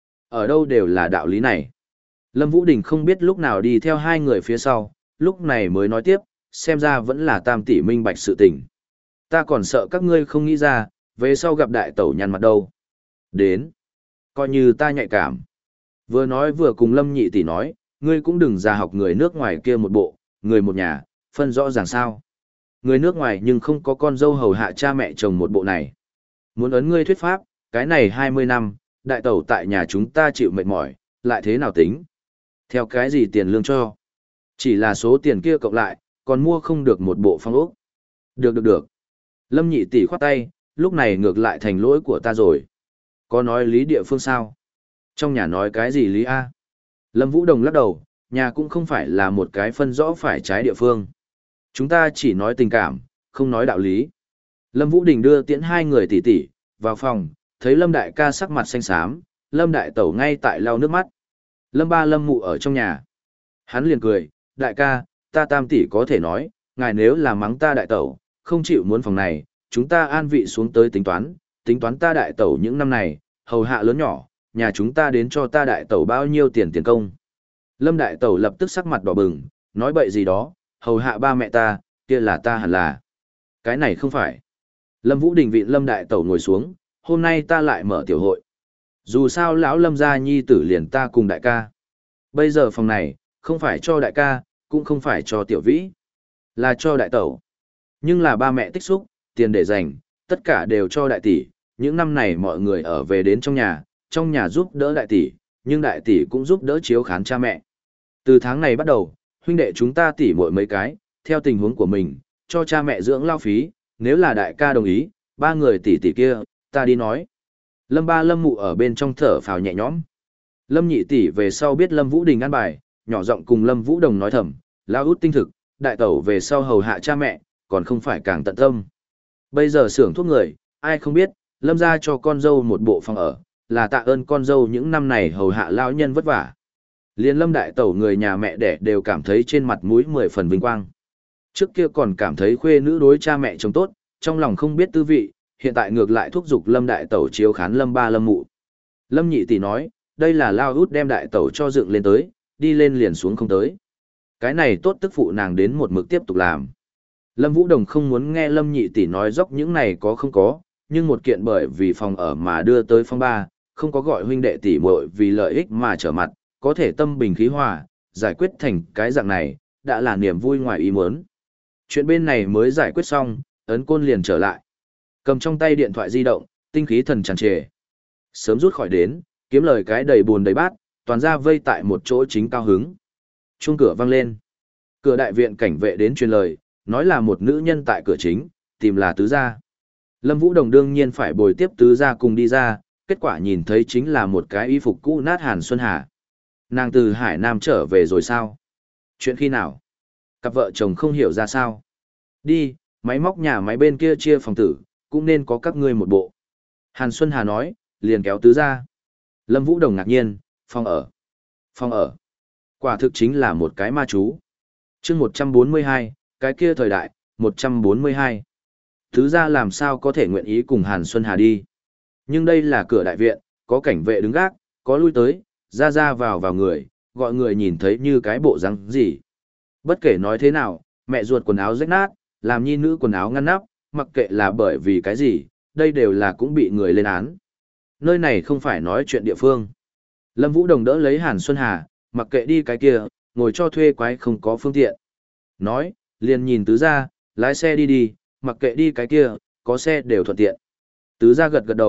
Ở đâu đều là đạo lý này. Lâm Vũ Đình không biết lúc nào đi theo hai người phía sau, lúc này mới nói tiếp, xem ra vẫn là tam tỷ minh bạch sự tình. Ta còn sợ các ngươi không nghĩ ra, về sau gặp đại tẩu nhăn mặt đâu. Đến. Coi như ta nhạy cảm. Vừa nói vừa cùng Lâm nhị tỷ nói, ngươi cũng đừng ra học người nước ngoài kia một bộ, người một nhà, phân rõ ràng sao. Người nước ngoài nhưng không có con dâu hầu hạ cha mẹ chồng một bộ này. Muốn ấn ngươi thuyết pháp, cái này hai mươi năm, đại tẩu tại nhà chúng ta chịu mệt mỏi, lại thế nào tính? Theo cái gì tiền lương cho? Chỉ là số tiền kia cộng lại, còn mua không được một bộ phong ốc. Được được được. Lâm nhị tỷ khoát tay, lúc này ngược lại thành lỗi của ta rồi. Có nói lý địa phương sao? Trong nhà nói cái gì lý A? Lâm Vũ Đồng lắc đầu, nhà cũng không phải là một cái phân rõ phải trái địa phương. Chúng ta chỉ nói tình cảm, không nói đạo lý. Lâm Vũ Đình đưa tiễn hai người tỷ tỷ vào phòng, thấy Lâm đại ca sắc mặt xanh xám, Lâm đại tẩu ngay tại lau nước mắt. Lâm ba Lâm mụ ở trong nhà. Hắn liền cười, đại ca, ta tam tỷ có thể nói, ngài nếu là mắng ta đại tẩu, không chịu muốn phòng này, chúng ta an vị xuống tới tính toán, tính toán ta đại tẩu những năm này, hầu hạ lớn nhỏ, nhà chúng ta đến cho ta đại tẩu bao nhiêu tiền tiền công. Lâm đại tẩu lập tức sắc mặt đỏ bừng, nói bậy gì đó, hầu hạ ba mẹ ta, kia là ta hẳn là. Cái này không phải. Lâm Vũ Đình vịn Lâm đại tẩu ngồi xuống, hôm nay ta lại mở tiểu hội. Dù sao lão Lâm gia nhi tử liền ta cùng đại ca. Bây giờ phòng này, không phải cho đại ca, cũng không phải cho tiểu vĩ, là cho đại tẩu. Nhưng là ba mẹ tích xúc, tiền để dành, tất cả đều cho đại tỷ. Những năm này mọi người ở về đến trong nhà, trong nhà giúp đỡ đại tỷ, nhưng đại tỷ cũng giúp đỡ chiếu khán cha mẹ. Từ tháng này bắt đầu, huynh đệ chúng ta tỉ muội mấy cái, theo tình huống của mình, cho cha mẹ dưỡng lao phí, nếu là đại ca đồng ý, ba người tỷ tỷ kia, ta đi nói. Lâm ba Lâm mụ ở bên trong thở phào nhẹ nhõm. Lâm nhị tỷ về sau biết Lâm Vũ Đình ăn bài, nhỏ giọng cùng Lâm Vũ Đồng nói thầm, lao út tinh thực, đại tẩu về sau hầu hạ cha mẹ, còn không phải càng tận tâm. Bây giờ xưởng thuốc người, ai không biết, Lâm ra cho con dâu một bộ phòng ở, là tạ ơn con dâu những năm này hầu hạ lão nhân vất vả. Liên Lâm đại tẩu người nhà mẹ đẻ đều cảm thấy trên mặt mũi mười phần vinh quang. Trước kia còn cảm thấy khuê nữ đối cha mẹ chồng tốt, trong lòng không biết tư vị, hiện tại ngược lại thúc giục Lâm đại tẩu chiếu khán Lâm ba Lâm mụ. Lâm nhị tỷ nói, đây là lao út đem đại tẩu cho dựng lên tới, đi lên liền xuống không tới. Cái này tốt tức phụ nàng đến một mực tiếp tục làm. Lâm Vũ Đồng không muốn nghe Lâm nhị tỷ nói dốc những này có không có, nhưng một kiện bởi vì phòng ở mà đưa tới phong ba, không có gọi huynh đệ tỷ muội vì lợi ích mà trở mặt, có thể tâm bình khí hòa, giải quyết thành cái dạng này, đã là niềm vui ngoài ý muốn. Chuyện bên này mới giải quyết xong, ấn côn liền trở lại. Cầm trong tay điện thoại di động, tinh khí thần tràn trề. Sớm rút khỏi đến, kiếm lời cái đầy buồn đầy bát, toàn ra vây tại một chỗ chính cao hứng. Chuông cửa vang lên. Cửa đại viện cảnh vệ đến truyền lời, nói là một nữ nhân tại cửa chính, tìm là tứ gia. Lâm Vũ Đồng đương nhiên phải bồi tiếp tứ gia cùng đi ra, kết quả nhìn thấy chính là một cái y phục cũ nát Hàn Xuân Hà. Nàng từ Hải Nam trở về rồi sao? Chuyện khi nào? Cặp vợ chồng không hiểu ra sao? Đi, máy móc nhà máy bên kia chia phòng tử, cũng nên có các ngươi một bộ. Hàn Xuân Hà nói, liền kéo tứ gia. Lâm Vũ Đồng ngạc nhiên, phòng ở. Phòng ở. Quả thực chính là một cái ma chú. chương một trăm bốn mươi hai, cái kia thời đại, một trăm bốn mươi hai. Tứ gia làm sao có thể nguyện ý cùng Hàn Xuân Hà đi. Nhưng đây là cửa đại viện, có cảnh vệ đứng gác, có lui tới, ra ra vào vào người, gọi người nhìn thấy như cái bộ răng gì. Bất kể nói thế nào, mẹ ruột quần áo rách nát, làm nhi nữ quần áo ngăn nắp, mặc kệ là bởi vì cái gì, đây đều là cũng bị người lên án. Nơi này không phải nói chuyện địa phương. Lâm Vũ Đồng đỡ lấy Hàn Xuân Hà, mặc kệ đi cái kia, ngồi cho thuê quái không có phương tiện. Nói, liền nhìn tứ gia, lái xe đi đi, mặc kệ đi cái kia, có xe đều thuận tiện. Tứ gia gật gật đầu,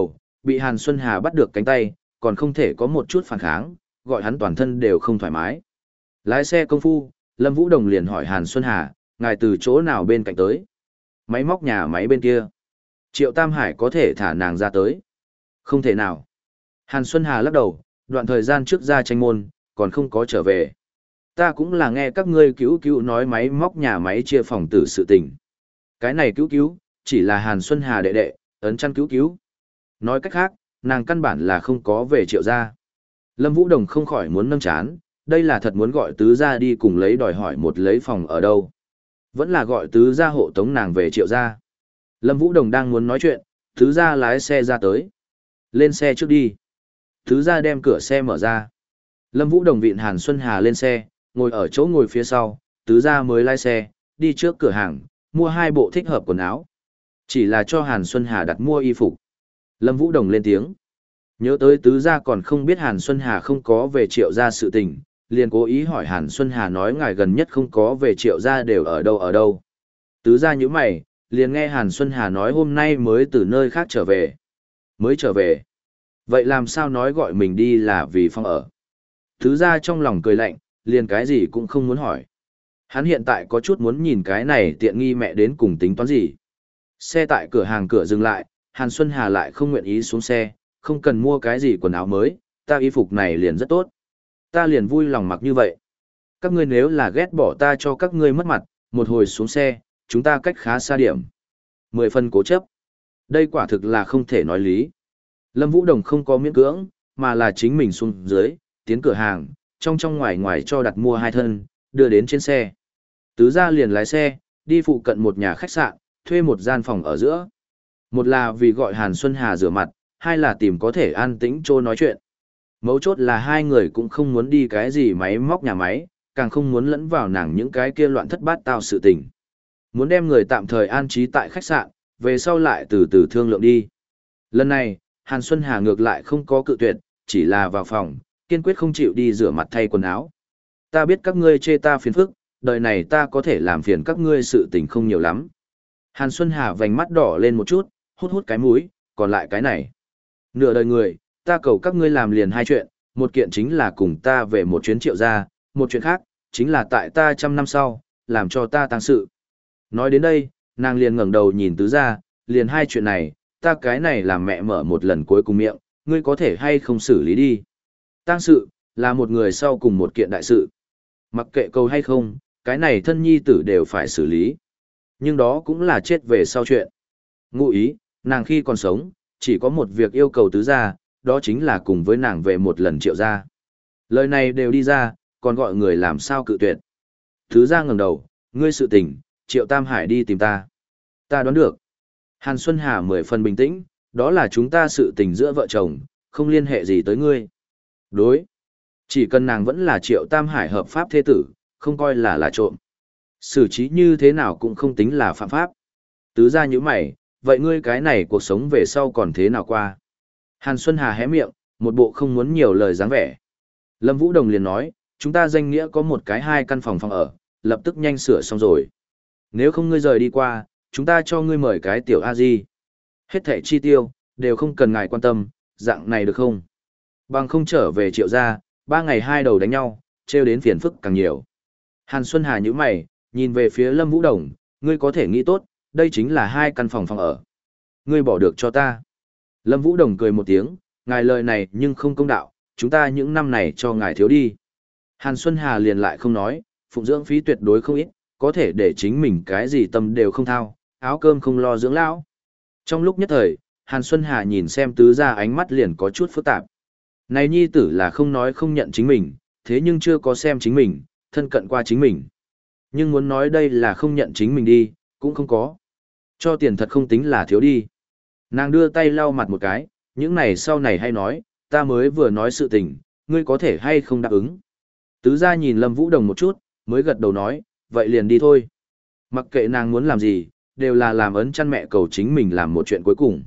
Bị Hàn Xuân Hà bắt được cánh tay, còn không thể có một chút phản kháng, gọi hắn toàn thân đều không thoải mái. Lái xe công phu, Lâm Vũ Đồng liền hỏi Hàn Xuân Hà, ngài từ chỗ nào bên cạnh tới? Máy móc nhà máy bên kia. Triệu Tam Hải có thể thả nàng ra tới. Không thể nào. Hàn Xuân Hà lắc đầu, đoạn thời gian trước ra tranh môn, còn không có trở về. Ta cũng là nghe các ngươi cứu cứu nói máy móc nhà máy chia phòng tử sự tình. Cái này cứu cứu, chỉ là Hàn Xuân Hà đệ đệ, ấn chăn cứu cứu. Nói cách khác, nàng căn bản là không có về Triệu gia. Lâm Vũ Đồng không khỏi muốn nâng chán, đây là thật muốn gọi tứ gia đi cùng lấy đòi hỏi một lấy phòng ở đâu. Vẫn là gọi tứ gia hộ tống nàng về Triệu gia. Lâm Vũ Đồng đang muốn nói chuyện, tứ gia lái xe ra tới. Lên xe trước đi. Tứ gia đem cửa xe mở ra. Lâm Vũ Đồng vịn Hàn Xuân Hà lên xe, ngồi ở chỗ ngồi phía sau, tứ gia mới lái xe, đi trước cửa hàng, mua hai bộ thích hợp quần áo. Chỉ là cho Hàn Xuân Hà đặt mua y phục. Lâm Vũ Đồng lên tiếng. Nhớ tới tứ gia còn không biết Hàn Xuân Hà không có về Triệu gia sự tình, liền cố ý hỏi Hàn Xuân Hà nói ngài gần nhất không có về Triệu gia đều ở đâu ở đâu. Tứ gia nhíu mày, liền nghe Hàn Xuân Hà nói hôm nay mới từ nơi khác trở về. Mới trở về. Vậy làm sao nói gọi mình đi là vì phòng ở? Tứ gia trong lòng cười lạnh, liền cái gì cũng không muốn hỏi. Hắn hiện tại có chút muốn nhìn cái này tiện nghi mẹ đến cùng tính toán gì. Xe tại cửa hàng cửa dừng lại, Hàn Xuân Hà lại không nguyện ý xuống xe, không cần mua cái gì quần áo mới, ta y phục này liền rất tốt. Ta liền vui lòng mặc như vậy. Các ngươi nếu là ghét bỏ ta cho các ngươi mất mặt, một hồi xuống xe, chúng ta cách khá xa điểm. Mười phần cố chấp. Đây quả thực là không thể nói lý. Lâm Vũ Đồng không có miễn cưỡng, mà là chính mình xuống dưới, tiến cửa hàng, trong trong ngoài ngoài cho đặt mua hai thân, đưa đến trên xe. Tứ gia liền lái xe, đi phụ cận một nhà khách sạn, thuê một gian phòng ở giữa. Một là vì gọi Hàn Xuân Hà rửa mặt, hai là tìm có thể an tĩnh trô nói chuyện. Mấu chốt là hai người cũng không muốn đi cái gì máy móc nhà máy, càng không muốn lẫn vào nàng những cái kia loạn thất bát tao sự tình. Muốn đem người tạm thời an trí tại khách sạn, về sau lại từ từ thương lượng đi. Lần này, Hàn Xuân Hà ngược lại không có cự tuyệt, chỉ là vào phòng, kiên quyết không chịu đi rửa mặt thay quần áo. Ta biết các ngươi chê ta phiền phức, đời này ta có thể làm phiền các ngươi sự tình không nhiều lắm. Hàn Xuân Hà vành mắt đỏ lên một chút, hút hút cái mũi, còn lại cái này. Nửa đời người, ta cầu các ngươi làm liền hai chuyện, một kiện chính là cùng ta về một chuyến Triệu gia, một chuyện khác, chính là tại ta trăm năm sau, làm cho ta tang sự. Nói đến đây, nàng liền ngẩng đầu nhìn tứ gia, liền hai chuyện này, ta cái này làm mẹ mở một lần cuối cùng miệng, ngươi có thể hay không xử lý đi. Tang sự, là một người sau cùng một kiện đại sự. Mặc kệ cầu hay không, cái này thân nhi tử đều phải xử lý. Nhưng đó cũng là chết về sau chuyện. Ngụ ý, nàng khi còn sống, chỉ có một việc yêu cầu tứ gia, đó chính là cùng với nàng về một lần Triệu gia. Lời này đều đi ra, còn gọi người làm sao cự tuyệt. Tứ gia ngẩng đầu, ngươi sự tình, Triệu Tam Hải đi tìm ta. Ta đoán được. Hàn Xuân Hà mười phần bình tĩnh, đó là chúng ta sự tình giữa vợ chồng, không liên hệ gì tới ngươi. Đối. Chỉ cần nàng vẫn là Triệu Tam Hải hợp pháp thế tử, không coi là là trộm. Xử trí như thế nào cũng không tính là phạm pháp. Tứ gia như mày, vậy ngươi cái này cuộc sống về sau còn thế nào qua? Hàn Xuân Hà hé miệng, một bộ không muốn nhiều lời dáng vẻ. Lâm Vũ Đồng liền nói, chúng ta danh nghĩa có một cái hai căn phòng phòng ở, lập tức nhanh sửa xong rồi. Nếu không ngươi rời đi qua, chúng ta cho ngươi mời cái tiểu A-di. Hết thẻ chi tiêu, đều không cần ngài quan tâm, dạng này được không? Bằng không trở về Triệu gia, ba ngày hai đầu đánh nhau, trêu đến phiền phức càng nhiều. Hàn Xuân Hà nhíu mày, nhìn về phía Lâm Vũ Đồng, ngươi có thể nghĩ tốt, đây chính là hai căn phòng phòng ở. Ngươi bỏ được cho ta. Lâm Vũ Đồng cười một tiếng, ngài lời này nhưng không công đạo, chúng ta những năm này cho ngài thiếu đi. Hàn Xuân Hà liền lại không nói, phụng dưỡng phí tuyệt đối không ít, có thể để chính mình cái gì tâm đều không thao, áo cơm không lo dưỡng lão. Trong lúc nhất thời, Hàn Xuân Hà nhìn xem tứ gia ánh mắt liền có chút phức tạp. Này nhi tử là không nói không nhận chính mình, thế nhưng chưa có xem chính mình, thân cận qua chính mình. Nhưng muốn nói đây là không nhận chính mình đi, cũng không có. Cho tiền thật không tính là thiếu đi. Nàng đưa tay lau mặt một cái, những này sau này hay nói, ta mới vừa nói sự tình, ngươi có thể hay không đáp ứng. Tứ gia nhìn Lâm Vũ Đồng một chút, mới gật đầu nói, vậy liền đi thôi. Mặc kệ nàng muốn làm gì, đều là làm ấn chăn mẹ cầu chính mình làm một chuyện cuối cùng.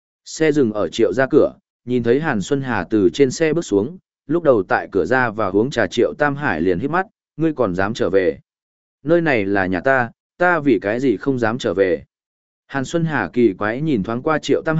Xe dừng ở Triệu gia cửa, nhìn thấy Hàn Xuân Hà từ trên xe bước xuống, lúc đầu tại cửa ra và uống trà Triệu Tam Hải liền hít mắt, ngươi còn dám trở về. Nơi này là nhà ta, ta vì cái gì không dám trở về. Hàn Xuân Hà kỳ quái nhìn thoáng qua Triệu Tam Hải,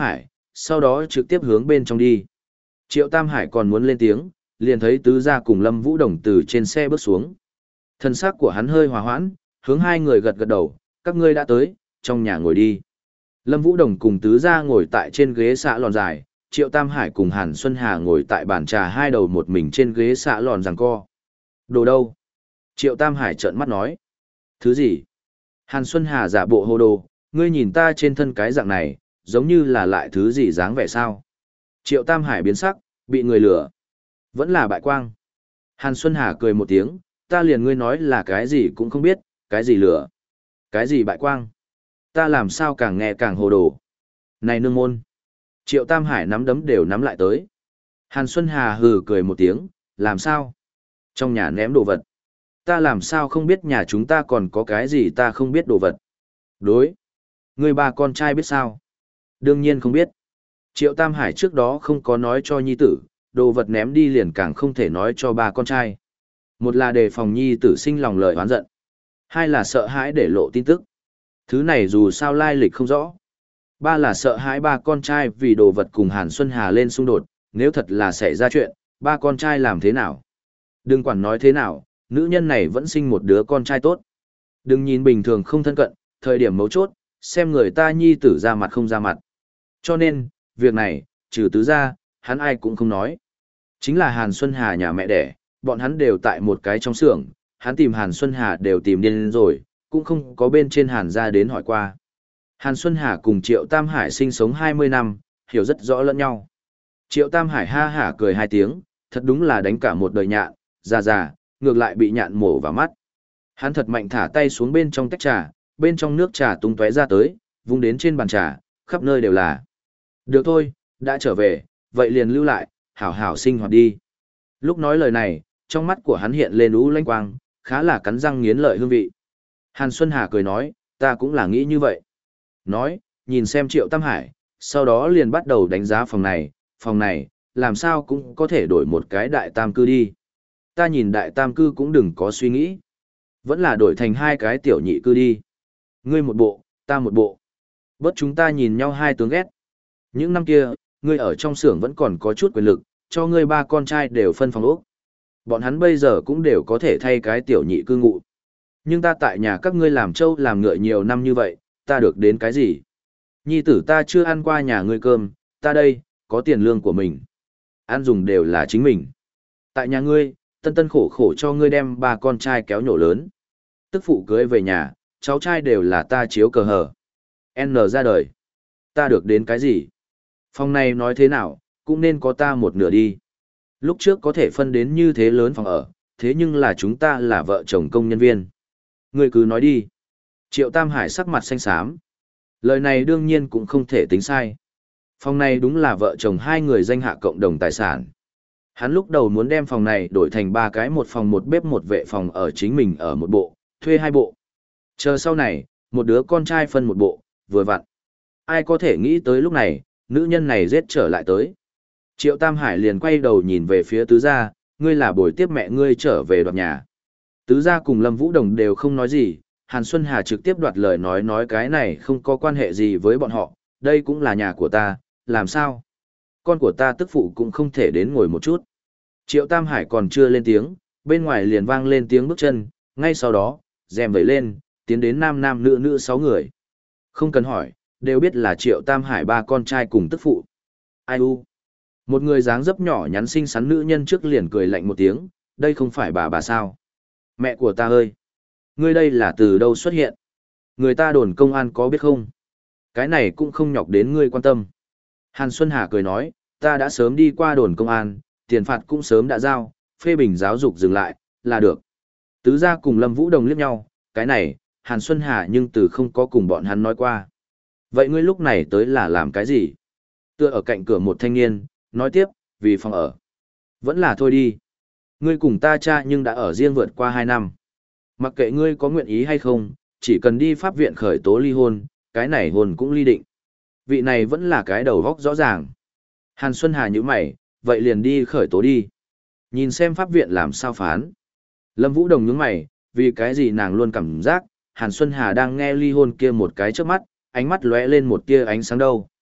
sau đó trực tiếp hướng bên trong đi. Triệu Tam Hải còn muốn lên tiếng, liền thấy tứ gia cùng Lâm Vũ Đồng từ trên xe bước xuống. Thân xác của hắn hơi hòa hoãn, hướng hai người gật gật đầu, các ngươi đã tới, trong nhà ngồi đi. Lâm Vũ Đồng cùng tứ gia ngồi tại trên ghế xạ lòn dài, Triệu Tam Hải cùng Hàn Xuân Hà ngồi tại bàn trà hai đầu một mình trên ghế xạ lòn giằng co. Đồ đâu? Triệu Tam Hải trợn mắt nói. Thứ gì? Hàn Xuân Hà giả bộ hồ đồ, ngươi nhìn ta trên thân cái dạng này, giống như là lại thứ gì dáng vẻ sao? Triệu Tam Hải biến sắc, bị người lừa. Vẫn là bại quang. Hàn Xuân Hà cười một tiếng, ta liền ngươi nói là cái gì cũng không biết, cái gì lừa, cái gì bại quang. Ta làm sao càng nghe càng hồ đồ. Này nương môn. Triệu Tam Hải nắm đấm đều nắm lại tới. Hàn Xuân Hà hừ cười một tiếng, làm sao? Trong nhà ném đồ vật. Ta làm sao không biết nhà chúng ta còn có cái gì ta không biết đồ vật. Đối. Người ba con trai biết sao? Đương nhiên không biết. Triệu Tam Hải trước đó không có nói cho nhi tử, đồ vật ném đi liền càng không thể nói cho ba con trai. Một là đề phòng nhi tử sinh lòng lời oán giận. Hai là sợ hãi để lộ tin tức. Thứ này dù sao lai lịch không rõ. Ba là sợ hãi ba con trai vì đồ vật cùng Hàn Xuân Hà lên xung đột, nếu thật là xảy ra chuyện, ba con trai làm thế nào? Đừng quản nói thế nào, nữ nhân này vẫn sinh một đứa con trai tốt. Đừng nhìn bình thường không thân cận, thời điểm mấu chốt, xem người ta nhi tử ra mặt không ra mặt. Cho nên, việc này, trừ tứ ra, hắn ai cũng không nói. Chính là Hàn Xuân Hà nhà mẹ đẻ, bọn hắn đều tại một cái trong xưởng, hắn tìm Hàn Xuân Hà đều tìm điên rồi, cũng không có bên trên Hàn ra đến hỏi qua. Hàn Xuân Hà cùng Triệu Tam Hải sinh sống hai mươi năm, hiểu rất rõ lẫn nhau. Triệu Tam Hải ha hả cười hai tiếng, thật đúng là đánh cả một đời nhạn, già già, ngược lại bị nhạn mổ vào mắt. Hắn thật mạnh thả tay xuống bên trong tách trà, bên trong nước trà tung tóe ra tới, vung đến trên bàn trà, khắp nơi đều là. Được thôi, đã trở về, vậy liền lưu lại, hảo hảo sinh hoạt đi. Lúc nói lời này, trong mắt của hắn hiện lên ú lanh quang, khá là cắn răng nghiến lợi hương vị. Hàn Xuân Hà cười nói, ta cũng là nghĩ như vậy. Nói, nhìn xem Triệu Tam Hải, sau đó liền bắt đầu đánh giá phòng này, phòng này, làm sao cũng có thể đổi một cái đại tam cư đi. Ta nhìn đại tam cư cũng đừng có suy nghĩ. Vẫn là đổi thành hai cái tiểu nhị cư đi. Ngươi một bộ, ta một bộ. Bớt chúng ta nhìn nhau hai tướng ghét. Những năm kia, ngươi ở trong xưởng vẫn còn có chút quyền lực, cho ngươi ba con trai đều phân phòng ốc. Bọn hắn bây giờ cũng đều có thể thay cái tiểu nhị cư ngụ. Nhưng ta tại nhà các ngươi làm trâu làm ngựa nhiều năm như vậy, ta được đến cái gì? Nhi tử ta chưa ăn qua nhà ngươi cơm, ta đây, có tiền lương của mình. Ăn dùng đều là chính mình. Tại nhà ngươi, tân tân khổ khổ cho ngươi đem ba con trai kéo nhổ lớn. Tức phụ cưới về nhà, cháu trai đều là ta chiếu cờ hờ. N ra đời. Ta được đến cái gì? Phòng này nói thế nào, cũng nên có ta một nửa đi. Lúc trước có thể phân đến như thế lớn phòng ở, thế nhưng là chúng ta là vợ chồng công nhân viên. Ngươi cứ nói đi. Triệu Tam Hải sắc mặt xanh xám. Lời này đương nhiên cũng không thể tính sai. Phòng này đúng là vợ chồng hai người danh hạ cộng đồng tài sản. Hắn lúc đầu muốn đem phòng này đổi thành ba cái một phòng một bếp một vệ phòng ở chính mình ở một bộ, thuê hai bộ. Chờ sau này, một đứa con trai phân một bộ, vừa vặn. Ai có thể nghĩ tới lúc này, nữ nhân này giết trở lại tới. Triệu Tam Hải liền quay đầu nhìn về phía tứ gia, ngươi là buổi tiếp mẹ ngươi trở về đoạt nhà. Tứ gia cùng Lâm Vũ Đồng đều không nói gì, Hàn Xuân Hà trực tiếp đoạt lời nói nói cái này không có quan hệ gì với bọn họ, đây cũng là nhà của ta, làm sao? Con của ta tức phụ cũng không thể đến ngồi một chút. Triệu Tam Hải còn chưa lên tiếng, bên ngoài liền vang lên tiếng bước chân, ngay sau đó, rèm vẩy lên, tiến đến nam nam nữ nữ sáu người. Không cần hỏi, đều biết là Triệu Tam Hải ba con trai cùng tức phụ. Ai u? Một người dáng dấp nhỏ nhắn xinh xắn nữ nhân trước liền cười lạnh một tiếng, đây không phải bà bà sao? Mẹ của ta ơi! Ngươi đây là từ đâu xuất hiện? Người ta đồn công an có biết không? Cái này cũng không nhọc đến ngươi quan tâm. Hàn Xuân Hà cười nói, ta đã sớm đi qua đồn công an, tiền phạt cũng sớm đã giao, phê bình giáo dục dừng lại, là được. Tứ gia cùng Lâm Vũ Đồng liếc nhau, cái này, Hàn Xuân Hà nhưng từ không có cùng bọn hắn nói qua. Vậy ngươi lúc này tới là làm cái gì? Tựa ở cạnh cửa một thanh niên, nói tiếp, vì phòng ở. Vẫn là thôi đi. Ngươi cùng ta cha nhưng đã ở riêng vượt qua hai năm. Mặc kệ ngươi có nguyện ý hay không, chỉ cần đi pháp viện khởi tố ly hôn, cái này hôn cũng ly định. Vị này vẫn là cái đầu góc rõ ràng. Hàn Xuân Hà như mày, vậy liền đi khởi tố đi. Nhìn xem pháp viện làm sao phán. Lâm Vũ Đồng nhướng mày, vì cái gì nàng luôn cảm giác, Hàn Xuân Hà đang nghe ly hôn kia một cái trước mắt, ánh mắt lóe lên một tia ánh sáng đâu.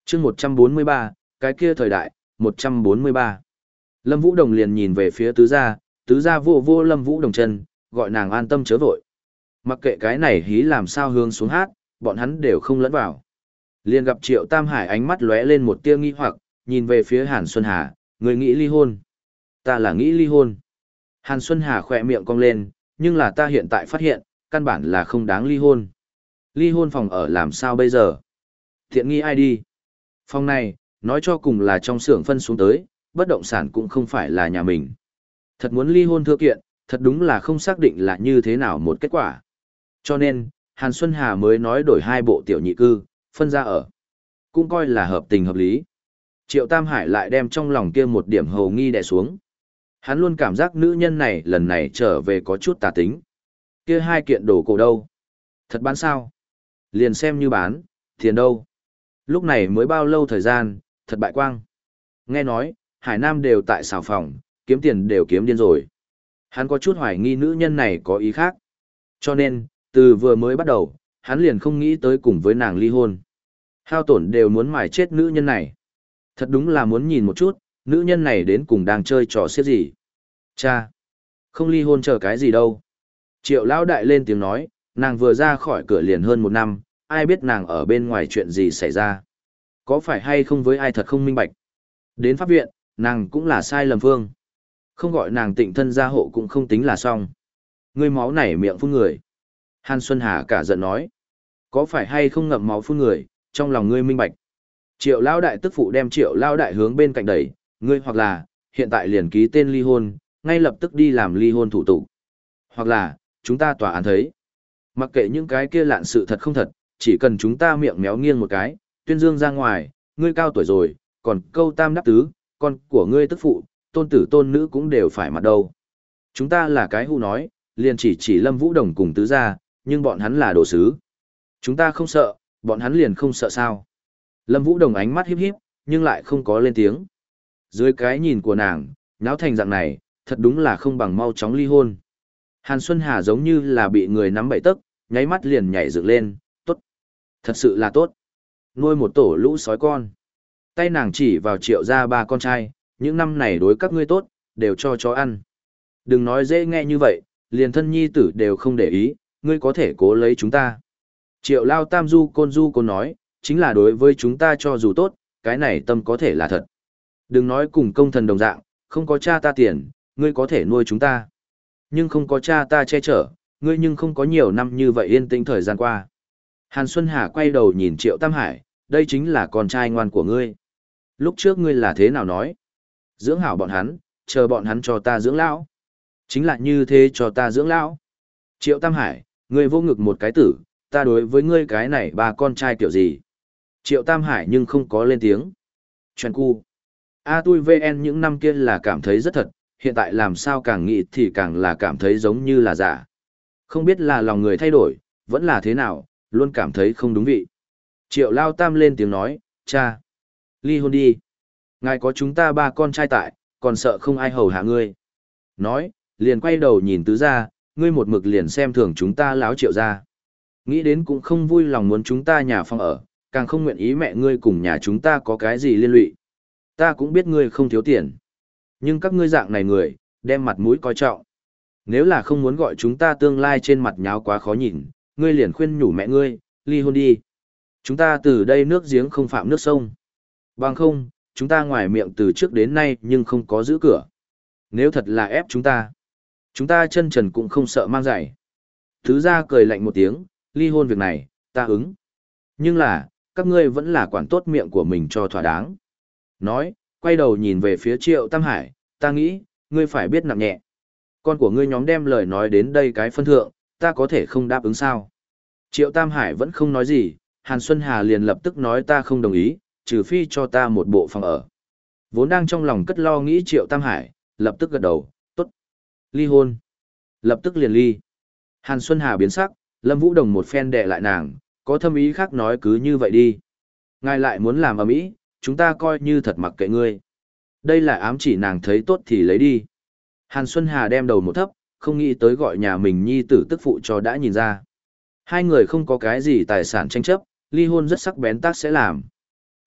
chương một trăm bốn mươi ba, cái kia thời đại, một trăm bốn mươi ba. Lâm Vũ Đồng liền nhìn về phía tứ gia, tứ gia vô vô Lâm Vũ Đồng chân, gọi nàng an tâm chớ vội. Mặc kệ cái này hí làm sao hướng xuống hát, bọn hắn đều không lẫn vào. Liền gặp Triệu Tam Hải ánh mắt lóe lên một tia nghi hoặc, nhìn về phía Hàn Xuân Hà, người nghĩ ly hôn. Ta là nghĩ ly hôn. Hàn Xuân Hà khỏe miệng cong lên, nhưng là ta hiện tại phát hiện, căn bản là không đáng ly hôn. Ly hôn phòng ở làm sao bây giờ? Thiện nghi ai đi? Phòng này, nói cho cùng là trong xưởng phân xuống tới, bất động sản cũng không phải là nhà mình. Thật muốn ly hôn thưa kiện, thật đúng là không xác định là như thế nào một kết quả. Cho nên, Hàn Xuân Hà mới nói đổi hai bộ tiểu nhị cư, phân ra ở. Cũng coi là hợp tình hợp lý. Triệu Tam Hải lại đem trong lòng kia một điểm hầu nghi đè xuống. Hắn luôn cảm giác nữ nhân này lần này trở về có chút tà tính. Kia hai kiện đồ cổ đâu? Thật bán sao? Liền xem như bán, tiền đâu? Lúc này mới bao lâu thời gian, thật bại quang. Nghe nói, Hải Nam đều tại xào phòng, kiếm tiền đều kiếm điên rồi. Hắn có chút hoài nghi nữ nhân này có ý khác. Cho nên, từ vừa mới bắt đầu, hắn liền không nghĩ tới cùng với nàng ly hôn. Hao tổn đều muốn mài chết nữ nhân này. Thật đúng là muốn nhìn một chút, nữ nhân này đến cùng đang chơi trò xiết gì. Cha! Không ly hôn chờ cái gì đâu. Triệu lão đại lên tiếng nói, nàng vừa ra khỏi cửa liền hơn một năm, ai biết nàng ở bên ngoài chuyện gì xảy ra. Có phải hay không với ai thật không minh bạch. Đến pháp viện, nàng cũng là sai lầm phương. Không gọi nàng tịnh thân gia hộ cũng không tính là xong. Ngươi máu nảy miệng phun người. Hàn Xuân Hà cả giận nói. Có phải hay không ngậm máu phun người, trong lòng ngươi minh bạch. Triệu lão đại tức phụ đem triệu lão đại hướng bên cạnh đẩy, ngươi hoặc là, hiện tại liền ký tên ly hôn, ngay lập tức đi làm ly hôn thủ tục. Hoặc là, chúng ta tòa án thấy. Mặc kệ những cái kia lạn sự thật không thật, chỉ cần chúng ta miệng méo nghiêng một cái, tuyên dương ra ngoài, ngươi cao tuổi rồi, còn câu tam đáp tứ, con của ngươi tức phụ, tôn tử tôn nữ cũng đều phải mặt đâu. Chúng ta là cái hưu nói, liền chỉ chỉ Lâm Vũ Đồng cùng tứ gia, nhưng bọn hắn là đồ sứ. Chúng ta không sợ, bọn hắn liền không sợ sao. Lâm Vũ Đồng ánh mắt híp híp, nhưng lại không có lên tiếng. Dưới cái nhìn của nàng, nháo thành dạng này, thật đúng là không bằng mau chóng ly hôn. Hàn Xuân Hà giống như là bị người nắm bậy tấc, nháy mắt liền nhảy dựng lên, tốt. Thật sự là tốt. Nuôi một tổ lũ sói con. Tay nàng chỉ vào triệu gia ba con trai, những năm này đối các ngươi tốt, đều cho chó ăn. Đừng nói dễ nghe như vậy, liền thân nhi tử đều không để ý, ngươi có thể cố lấy chúng ta. Triệu lao tam du côn du côn nói, chính là đối với chúng ta cho dù tốt, cái này tâm có thể là thật. Đừng nói cùng công thần đồng dạng, không có cha ta tiền, ngươi có thể nuôi chúng ta. Nhưng không có cha ta che chở, ngươi nhưng không có nhiều năm như vậy yên tĩnh thời gian qua. Hàn Xuân Hà quay đầu nhìn Triệu Tam Hải, đây chính là con trai ngoan của ngươi. Lúc trước ngươi là thế nào nói? Dưỡng hảo bọn hắn, chờ bọn hắn cho ta dưỡng lão. Chính là như thế cho ta dưỡng lão. Triệu Tam Hải, ngươi vô ngực một cái tử, ta đối với ngươi cái này ba con trai kiểu gì? Triệu Tam Hải nhưng không có lên tiếng. Chuyện cu. A tui vê en những năm kia là cảm thấy rất thật, hiện tại làm sao càng nghĩ thì càng là cảm thấy giống như là giả. Không biết là lòng người thay đổi, vẫn là thế nào, luôn cảm thấy không đúng vị. Triệu Lao Tam lên tiếng nói, cha, ly hôn đi. Ngài có chúng ta ba con trai tại, còn sợ không ai hầu hạ ngươi. Nói, liền quay đầu nhìn tứ gia, ngươi một mực liền xem thường chúng ta láo Triệu gia. Nghĩ đến cũng không vui lòng muốn chúng ta nhà phong ở, càng không nguyện ý mẹ ngươi cùng nhà chúng ta có cái gì liên lụy. Ta cũng biết ngươi không thiếu tiền. Nhưng các ngươi dạng này người, đem mặt mũi coi trọng. Nếu là không muốn gọi chúng ta tương lai trên mặt nháo quá khó nhìn, ngươi liền khuyên nhủ mẹ ngươi, ly hôn đi. Chúng ta từ đây nước giếng không phạm nước sông. Bằng không, chúng ta ngoài miệng từ trước đến nay nhưng không có giữ cửa. Nếu thật là ép chúng ta, chúng ta chân trần cũng không sợ mang giày. Thứ ra cười lạnh một tiếng, ly hôn việc này, ta ứng. Nhưng là, các ngươi vẫn là quản tốt miệng của mình cho thỏa đáng. Nói, quay đầu nhìn về phía Triệu Tam Hải, ta nghĩ, ngươi phải biết nặng nhẹ. Con của ngươi nhóm đem lời nói đến đây cái phân thượng, ta có thể không đáp ứng sao. Triệu Tam Hải vẫn không nói gì, Hàn Xuân Hà liền lập tức nói ta không đồng ý, trừ phi cho ta một bộ phòng ở. Vốn đang trong lòng cất lo nghĩ Triệu Tam Hải, lập tức gật đầu, tốt. Ly hôn. Lập tức liền ly. Hàn Xuân Hà biến sắc, Lâm Vũ Đồng một phen đè lại nàng, có thâm ý khác nói cứ như vậy đi. Ngài lại muốn làm ầm ĩ, chúng ta coi như thật mặc kệ ngươi. Đây là ám chỉ nàng thấy tốt thì lấy đi. Hàn Xuân Hà đem đầu một thấp, không nghĩ tới gọi nhà mình nhi tử tức phụ cho đã nhìn ra. Hai người không có cái gì tài sản tranh chấp, ly hôn rất sắc bén tác sẽ làm.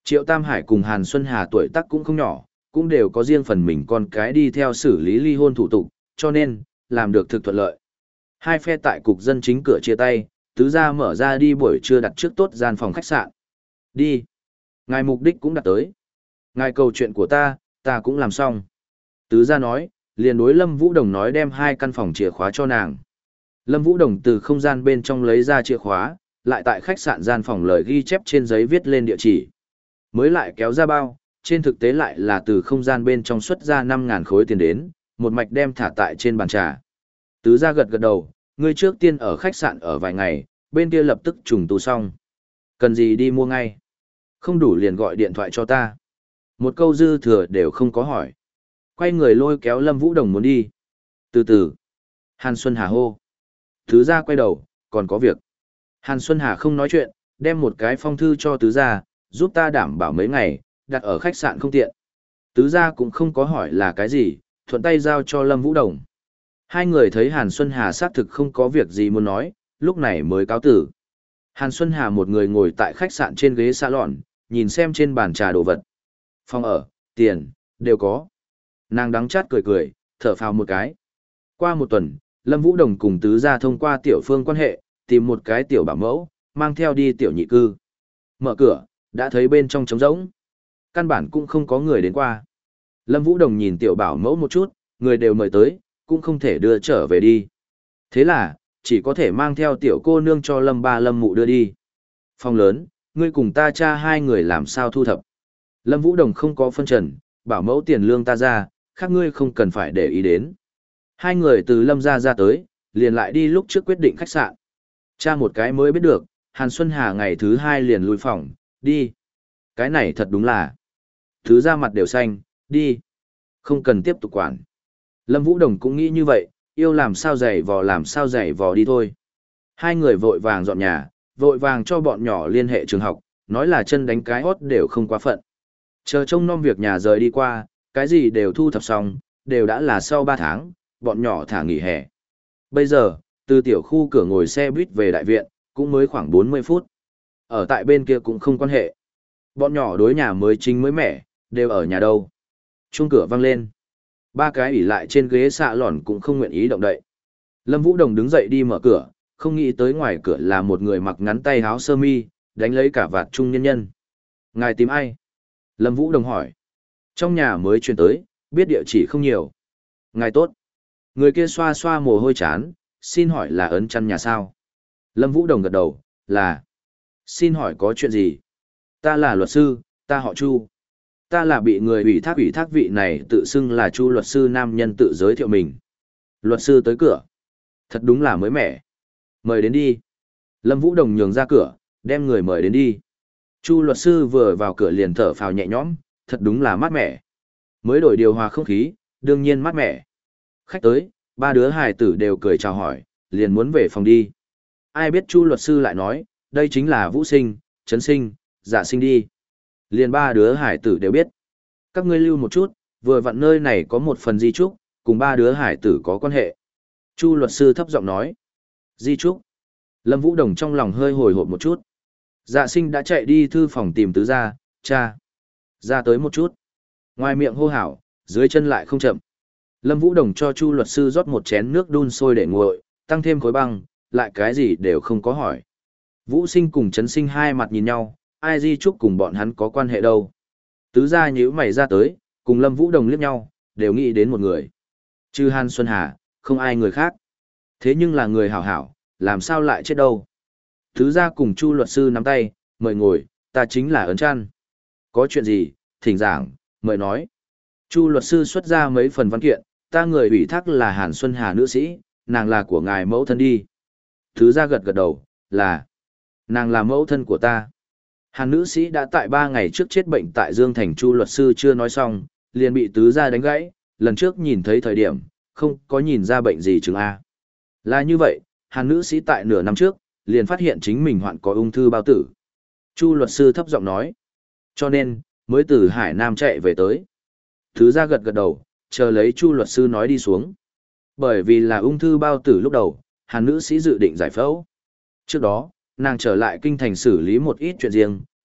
Triệu Tam Hải cùng Hàn Xuân Hà tuổi tác cũng không nhỏ, cũng đều có riêng phần mình con cái đi theo xử lý ly hôn thủ tục, cho nên, làm được thực thuận lợi. Hai phe tại cục dân chính cửa chia tay, tứ gia mở ra đi buổi trưa đặt trước tốt gian phòng khách sạn. Đi. Ngài mục đích cũng đặt tới. Ngài cầu chuyện của ta, ta cũng làm xong. Tứ gia nói, liền đối Lâm Vũ Đồng nói đem hai căn phòng chìa khóa cho nàng. Lâm Vũ Đồng từ không gian bên trong lấy ra chìa khóa, lại tại khách sạn gian phòng lời ghi chép trên giấy viết lên địa chỉ. Mới lại kéo ra bao, trên thực tế lại là từ không gian bên trong xuất ra năm ngàn khối tiền đến, một mạch đem thả tại trên bàn trà. Tứ gia gật gật đầu, ngươi trước tiên ở khách sạn ở vài ngày, bên kia lập tức trùng tu xong. Cần gì đi mua ngay. Không đủ liền gọi điện thoại cho ta. Một câu dư thừa đều không có hỏi. Quay người lôi kéo Lâm Vũ Đồng muốn đi. Từ từ. Hàn Xuân Hà hô. Tứ gia quay đầu, còn có việc. Hàn Xuân Hà không nói chuyện, đem một cái phong thư cho tứ gia, giúp ta đảm bảo mấy ngày, đặt ở khách sạn không tiện. Tứ gia cũng không có hỏi là cái gì, thuận tay giao cho Lâm Vũ Đồng. Hai người thấy Hàn Xuân Hà xác thực không có việc gì muốn nói, lúc này mới cáo tử. Hàn Xuân Hà một người ngồi tại khách sạn trên ghế salon, nhìn xem trên bàn trà đồ vật. Phòng ở, tiền, đều có. Nàng đắng chát cười cười, thở phào một cái. Qua một tuần, Lâm Vũ Đồng cùng tứ gia thông qua tiểu phương quan hệ, tìm một cái tiểu bảo mẫu, mang theo đi tiểu nhị cư. Mở cửa, đã thấy bên trong trống rỗng. Căn bản cũng không có người đến qua. Lâm Vũ Đồng nhìn tiểu bảo mẫu một chút, người đều mời tới, cũng không thể đưa trở về đi. Thế là, chỉ có thể mang theo tiểu cô nương cho Lâm ba Lâm mụ đưa đi. Phòng lớn, ngươi cùng ta cha hai người làm sao thu thập. Lâm Vũ Đồng không có phân trần, bảo mẫu tiền lương ta ra, khác ngươi không cần phải để ý đến. Hai người từ Lâm ra ra tới, liền lại đi lúc trước quyết định khách sạn. Cha một cái mới biết được, Hàn Xuân Hà ngày thứ hai liền lui phòng, đi. Cái này thật đúng là. Thứ ra mặt đều xanh, đi. Không cần tiếp tục quản. Lâm Vũ Đồng cũng nghĩ như vậy, yêu làm sao giày vò làm sao giày vò đi thôi. Hai người vội vàng dọn nhà, vội vàng cho bọn nhỏ liên hệ trường học, nói là chân đánh cái hót đều không quá phận. Chờ trông nom việc nhà rời đi qua, cái gì đều thu thập xong, đều đã là sau ba tháng, bọn nhỏ thả nghỉ hè. Bây giờ, từ tiểu khu cửa ngồi xe buýt về đại viện, cũng mới khoảng bốn mươi phút. Ở tại bên kia cũng không quan hệ. Bọn nhỏ đối nhà mới chính mới mẻ, đều ở nhà đâu. Chuông cửa vang lên. Ba cái ỉ lại trên ghế xạ lòn cũng không nguyện ý động đậy. Lâm Vũ Đồng đứng dậy đi mở cửa, không nghĩ tới ngoài cửa là một người mặc ngắn tay áo sơ mi, đánh lấy cả vạt trung nhân nhân. Ngài tìm ai? Lâm Vũ Đồng hỏi. Trong nhà mới chuyển tới, biết địa chỉ không nhiều. Ngài tốt. Người kia xoa xoa mồ hôi chán, xin hỏi là ấn chăn nhà sao? Lâm Vũ Đồng gật đầu, là. Xin hỏi có chuyện gì? Ta là luật sư, ta họ Chu. Ta là bị người ủy thác ủy thác vị này tự xưng là Chu luật sư nam nhân tự giới thiệu mình. Luật sư tới cửa. Thật đúng là mới mẻ. Mời đến đi. Lâm Vũ Đồng nhường ra cửa, đem người mời đến đi. Chu luật sư vừa vào cửa liền thở phào nhẹ nhõm, thật đúng là mát mẻ. Mới đổi điều hòa không khí, đương nhiên mát mẻ. Khách tới, ba đứa hài tử đều cười chào hỏi, liền muốn về phòng đi. Ai biết Chu luật sư lại nói, đây chính là Vũ Sinh, Trấn Sinh, Dạ Sinh đi. Liền ba đứa hải tử đều biết. Các ngươi lưu một chút, vừa vặn nơi này có một phần di trúc, cùng ba đứa hải tử có quan hệ. Chu luật sư thấp giọng nói. Di trúc. Lâm Vũ Đồng trong lòng hơi hồi hộp một chút. Dạ Sinh đã chạy đi thư phòng tìm tứ gia, cha. Ra tới một chút. Ngoài miệng hô hào, dưới chân lại không chậm. Lâm Vũ Đồng cho Chu luật sư rót một chén nước đun sôi để nguội, tăng thêm khối băng, lại cái gì đều không có hỏi. Vũ Sinh cùng Trấn Sinh hai mặt nhìn nhau, ai di trúc cùng bọn hắn có quan hệ đâu. Tứ gia nhíu mày ra tới, cùng Lâm Vũ Đồng liếc nhau, đều nghĩ đến một người. Trừ Hàn Xuân Hà, không ai người khác. Thế nhưng là người hảo hảo, làm sao lại chết đâu. Tứ gia cùng Chu luật sư nắm tay, mời ngồi, ta chính là ấn chăn. Có chuyện gì, thỉnh giảng, mời nói. Chu luật sư xuất ra mấy phần văn kiện, ta người ủy thác là Hàn Xuân Hà nữ sĩ, nàng là của ngài mẫu thân đi. Tứ gia gật gật đầu, là, nàng là mẫu thân của ta. Hàn nữ sĩ đã tại ba ngày trước chết bệnh tại Dương Thành. Chu luật sư chưa nói xong, liền bị tứ gia đánh gãy, lần trước nhìn thấy thời điểm, không có nhìn ra bệnh gì chứng A. Là như vậy, Hàn nữ sĩ tại nửa năm trước, liền phát hiện chính mình hoạn có ung thư bao tử. Chu luật sư thấp giọng nói, cho nên, mới từ Hải Nam chạy về tới. Tứ gia gật gật đầu, chờ lấy Chu luật sư nói đi xuống. Bởi vì là ung thư bao tử lúc đầu, Hàn nữ sĩ dự định giải phẫu. Trước đó, nàng trở lại kinh thành xử lý một ít chuyện riêng,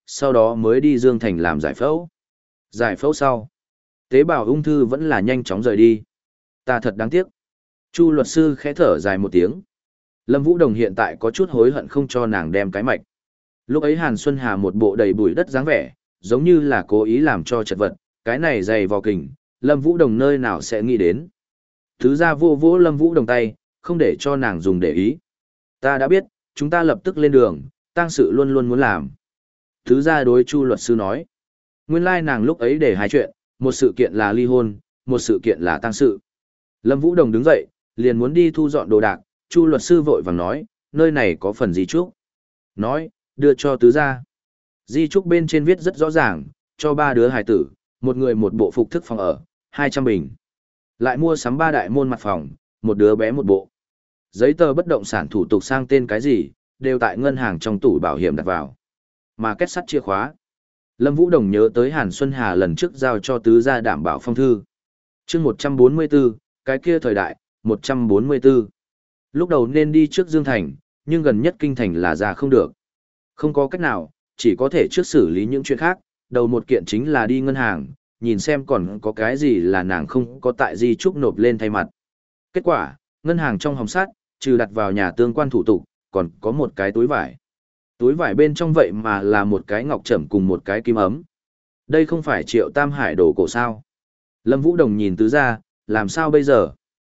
sau đó mới đi Dương Thành làm giải phẫu. Giải phẫu sau, tế bào ung thư vẫn là nhanh chóng rời đi. Ta thật đáng tiếc. Chu luật sư khẽ thở dài một tiếng. Lâm Vũ Đồng hiện tại có chút hối hận không cho nàng đem cái mạch. Lúc ấy Hàn Xuân Hà một bộ đầy bụi đất dáng vẻ, giống như là cố ý làm cho chật vật, cái này dày vò kình, Lâm Vũ Đồng nơi nào sẽ nghĩ đến. Thứ ra vô vỗ Lâm Vũ Đồng tay, không để cho nàng dùng để ý. Ta đã biết, chúng ta lập tức lên đường, tang sự luôn luôn muốn làm. Thứ ra đối Chu luật sư nói. Nguyên lai nàng lúc ấy để hai chuyện, một sự kiện là ly hôn, một sự kiện là tang sự. Lâm Vũ Đồng đứng dậy, liền muốn đi thu dọn đồ đạc, Chu luật sư vội vàng nói, nơi này có phần di chúc. Nói, đưa cho tứ gia. Di chúc bên trên viết rất rõ ràng, cho ba đứa hài tử, một người một bộ phục thức phòng ở, hai trăm bình. Lại mua sắm ba đại môn mặt phòng, một đứa bé một bộ. Giấy tờ bất động sản thủ tục sang tên cái gì, đều tại ngân hàng trong tủ bảo hiểm đặt vào. Mà kết sắt chìa khóa. Lâm Vũ Đồng nhớ tới Hàn Xuân Hà lần trước giao cho tứ gia đảm bảo phong thư. chương một trăm bốn mươi tư, cái kia thời đại, một trăm bốn mươi tư. Lúc đầu nên đi trước Dương Thành, nhưng gần nhất kinh thành là ra không được. Không có cách nào, chỉ có thể trước xử lý những chuyện khác, đầu một kiện chính là đi ngân hàng, nhìn xem còn có cái gì là nàng không có tại di trúc nộp lên thay mặt. Kết quả, ngân hàng trong hòm sắt, trừ đặt vào nhà tương quan thủ tục, còn có một cái túi vải. Túi vải bên trong vậy mà là một cái ngọc trẩm cùng một cái kim ấm. Đây không phải Triệu Tam Hải đồ cổ sao. Lâm Vũ Đồng nhìn tứ gia, làm sao bây giờ?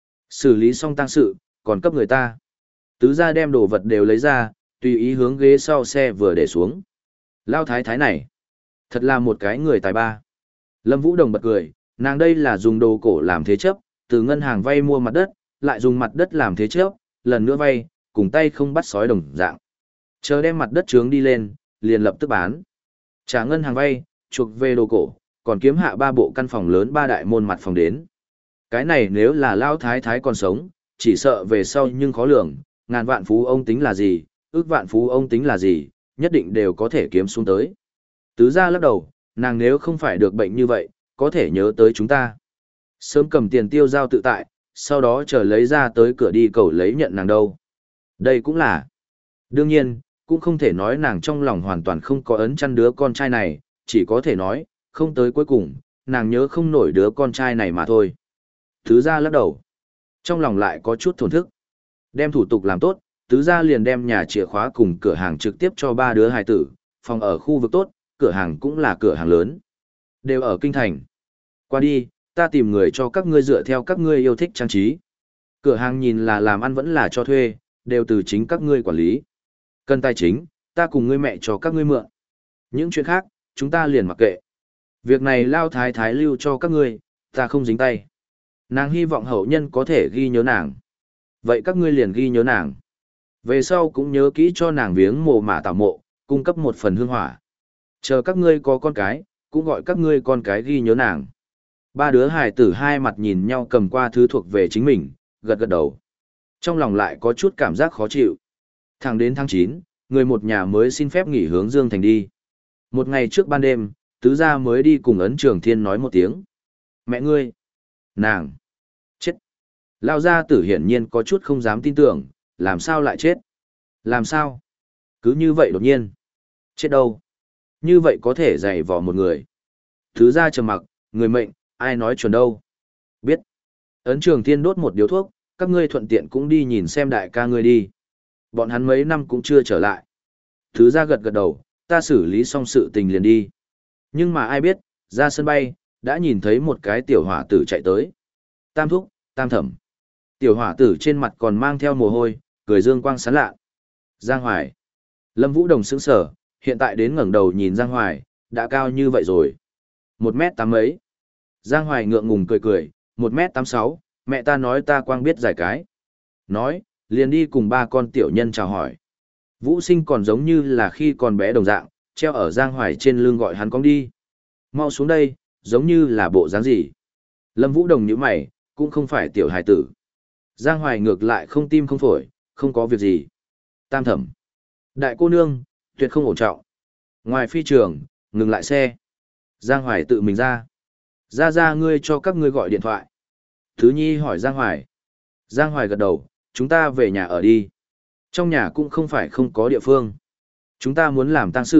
Xử lý xong tang sự, còn cấp người ta. Tứ gia đem đồ vật đều lấy ra, tùy ý hướng ghế sau xe vừa để xuống. Lao thái thái này, thật là một cái người tài ba. Lâm Vũ Đồng bật cười, nàng đây là dùng đồ cổ làm thế chấp, từ ngân hàng vay mua mặt đất, lại dùng mặt đất làm thế chấp, lần nữa vay, cùng tay không bắt sói đồng dạng. Chờ đem mặt đất trướng đi lên, liền lập tức bán. Trả ngân hàng vay, chuộc về đồ cổ, còn kiếm hạ ba bộ căn phòng lớn ba đại môn mặt phòng đến. Cái này nếu là Lao thái thái còn sống, chỉ sợ về sau nhưng khó lường, ngàn vạn phú ông tính là gì, ước vạn phú ông tính là gì, nhất định đều có thể kiếm xuống tới. Tứ gia lắc đầu, nàng nếu không phải được bệnh như vậy, có thể nhớ tới chúng ta. Sớm cầm tiền tiêu giao tự tại, sau đó chờ lấy ra tới cửa đi cầu lấy nhận nàng đâu. Đây cũng là. Đương nhiên, cũng không thể nói nàng trong lòng hoàn toàn không có ấn chăn đứa con trai này, chỉ có thể nói, không tới cuối cùng, nàng nhớ không nổi đứa con trai này mà thôi. Tứ gia lắc đầu. Trong lòng lại có chút thổn thức. Đem thủ tục làm tốt, tứ gia liền đem nhà chìa khóa cùng cửa hàng trực tiếp cho ba đứa hài tử, phòng ở khu vực tốt, cửa hàng cũng là cửa hàng lớn. Đều ở kinh thành. Qua đi, ta tìm người cho các ngươi dựa theo các ngươi yêu thích trang trí. Cửa hàng nhìn là làm ăn vẫn là cho thuê, đều từ chính các ngươi quản lý. Cần tài chính, ta cùng ngươi mẹ cho các ngươi mượn. Những chuyện khác, chúng ta liền mặc kệ. Việc này Lao thái thái lưu cho các ngươi, ta không dính tay. Nàng hy vọng hậu nhân có thể ghi nhớ nàng. Vậy các ngươi liền ghi nhớ nàng. Về sau cũng nhớ kỹ cho nàng viếng mồ mả tảo mộ, cung cấp một phần hương hỏa. Chờ các ngươi có con cái, cũng gọi các ngươi con cái ghi nhớ nàng. Ba đứa hài tử hai mặt nhìn nhau cầm qua thứ thuộc về chính mình, gật gật đầu. Trong lòng lại có chút cảm giác khó chịu. Thẳng đến tháng chín, người một nhà mới xin phép nghỉ hướng Dương Thành đi. Một ngày trước ban đêm, tứ gia mới đi cùng Ấn Trường Thiên nói một tiếng. Mẹ ngươi! Nàng! Chết! Lao gia tử hiển nhiên có chút không dám tin tưởng, làm sao lại chết? Làm sao? Cứ như vậy đột nhiên. Chết đâu? Như vậy có thể dày vò một người. Tứ gia trầm mặc, người mệnh, ai nói chuẩn đâu? Biết. Ấn Trường Thiên đốt một điếu thuốc, các ngươi thuận tiện cũng đi nhìn xem đại ca ngươi đi. Bọn hắn mấy năm cũng chưa trở lại. Tứ gia gật gật đầu, ta xử lý xong sự tình liền đi. Nhưng mà ai biết, ra sân bay, đã nhìn thấy một cái tiểu hỏa tử chạy tới. Tam thúc, tam thẩm. Tiểu hỏa tử trên mặt còn mang theo mồ hôi, cười dương quang sán lạ. Giang Hoài. Lâm Vũ Đồng sững sở, hiện tại đến ngẩng đầu nhìn Giang Hoài, đã cao như vậy rồi. Một mét tám mấy. Giang Hoài ngượng ngùng cười cười, một mét tám sáu, mẹ ta nói ta quang biết giải cái. Nói, liền đi cùng ba con tiểu nhân chào hỏi. Vũ Sinh còn giống như là khi còn bé đồng dạng, treo ở Giang Hoài trên lưng gọi hắn cong đi. Mau xuống đây, giống như là bộ dáng gì. Lâm Vũ Đồng nhíu mày, cũng không phải tiểu hài tử. Giang Hoài ngược lại không tim không phổi, không có việc gì. Tam thẩm. Đại cô nương, tuyệt không ổn trọng. Ngoài phi trường, ngừng lại xe. Giang Hoài tự mình ra. Ra ra ngươi cho các ngươi gọi điện thoại. Thứ Nhi hỏi Giang Hoài. Giang Hoài gật đầu, chúng ta về nhà ở đi. Trong nhà cũng không phải không có địa phương. Chúng ta muốn làm tang sự,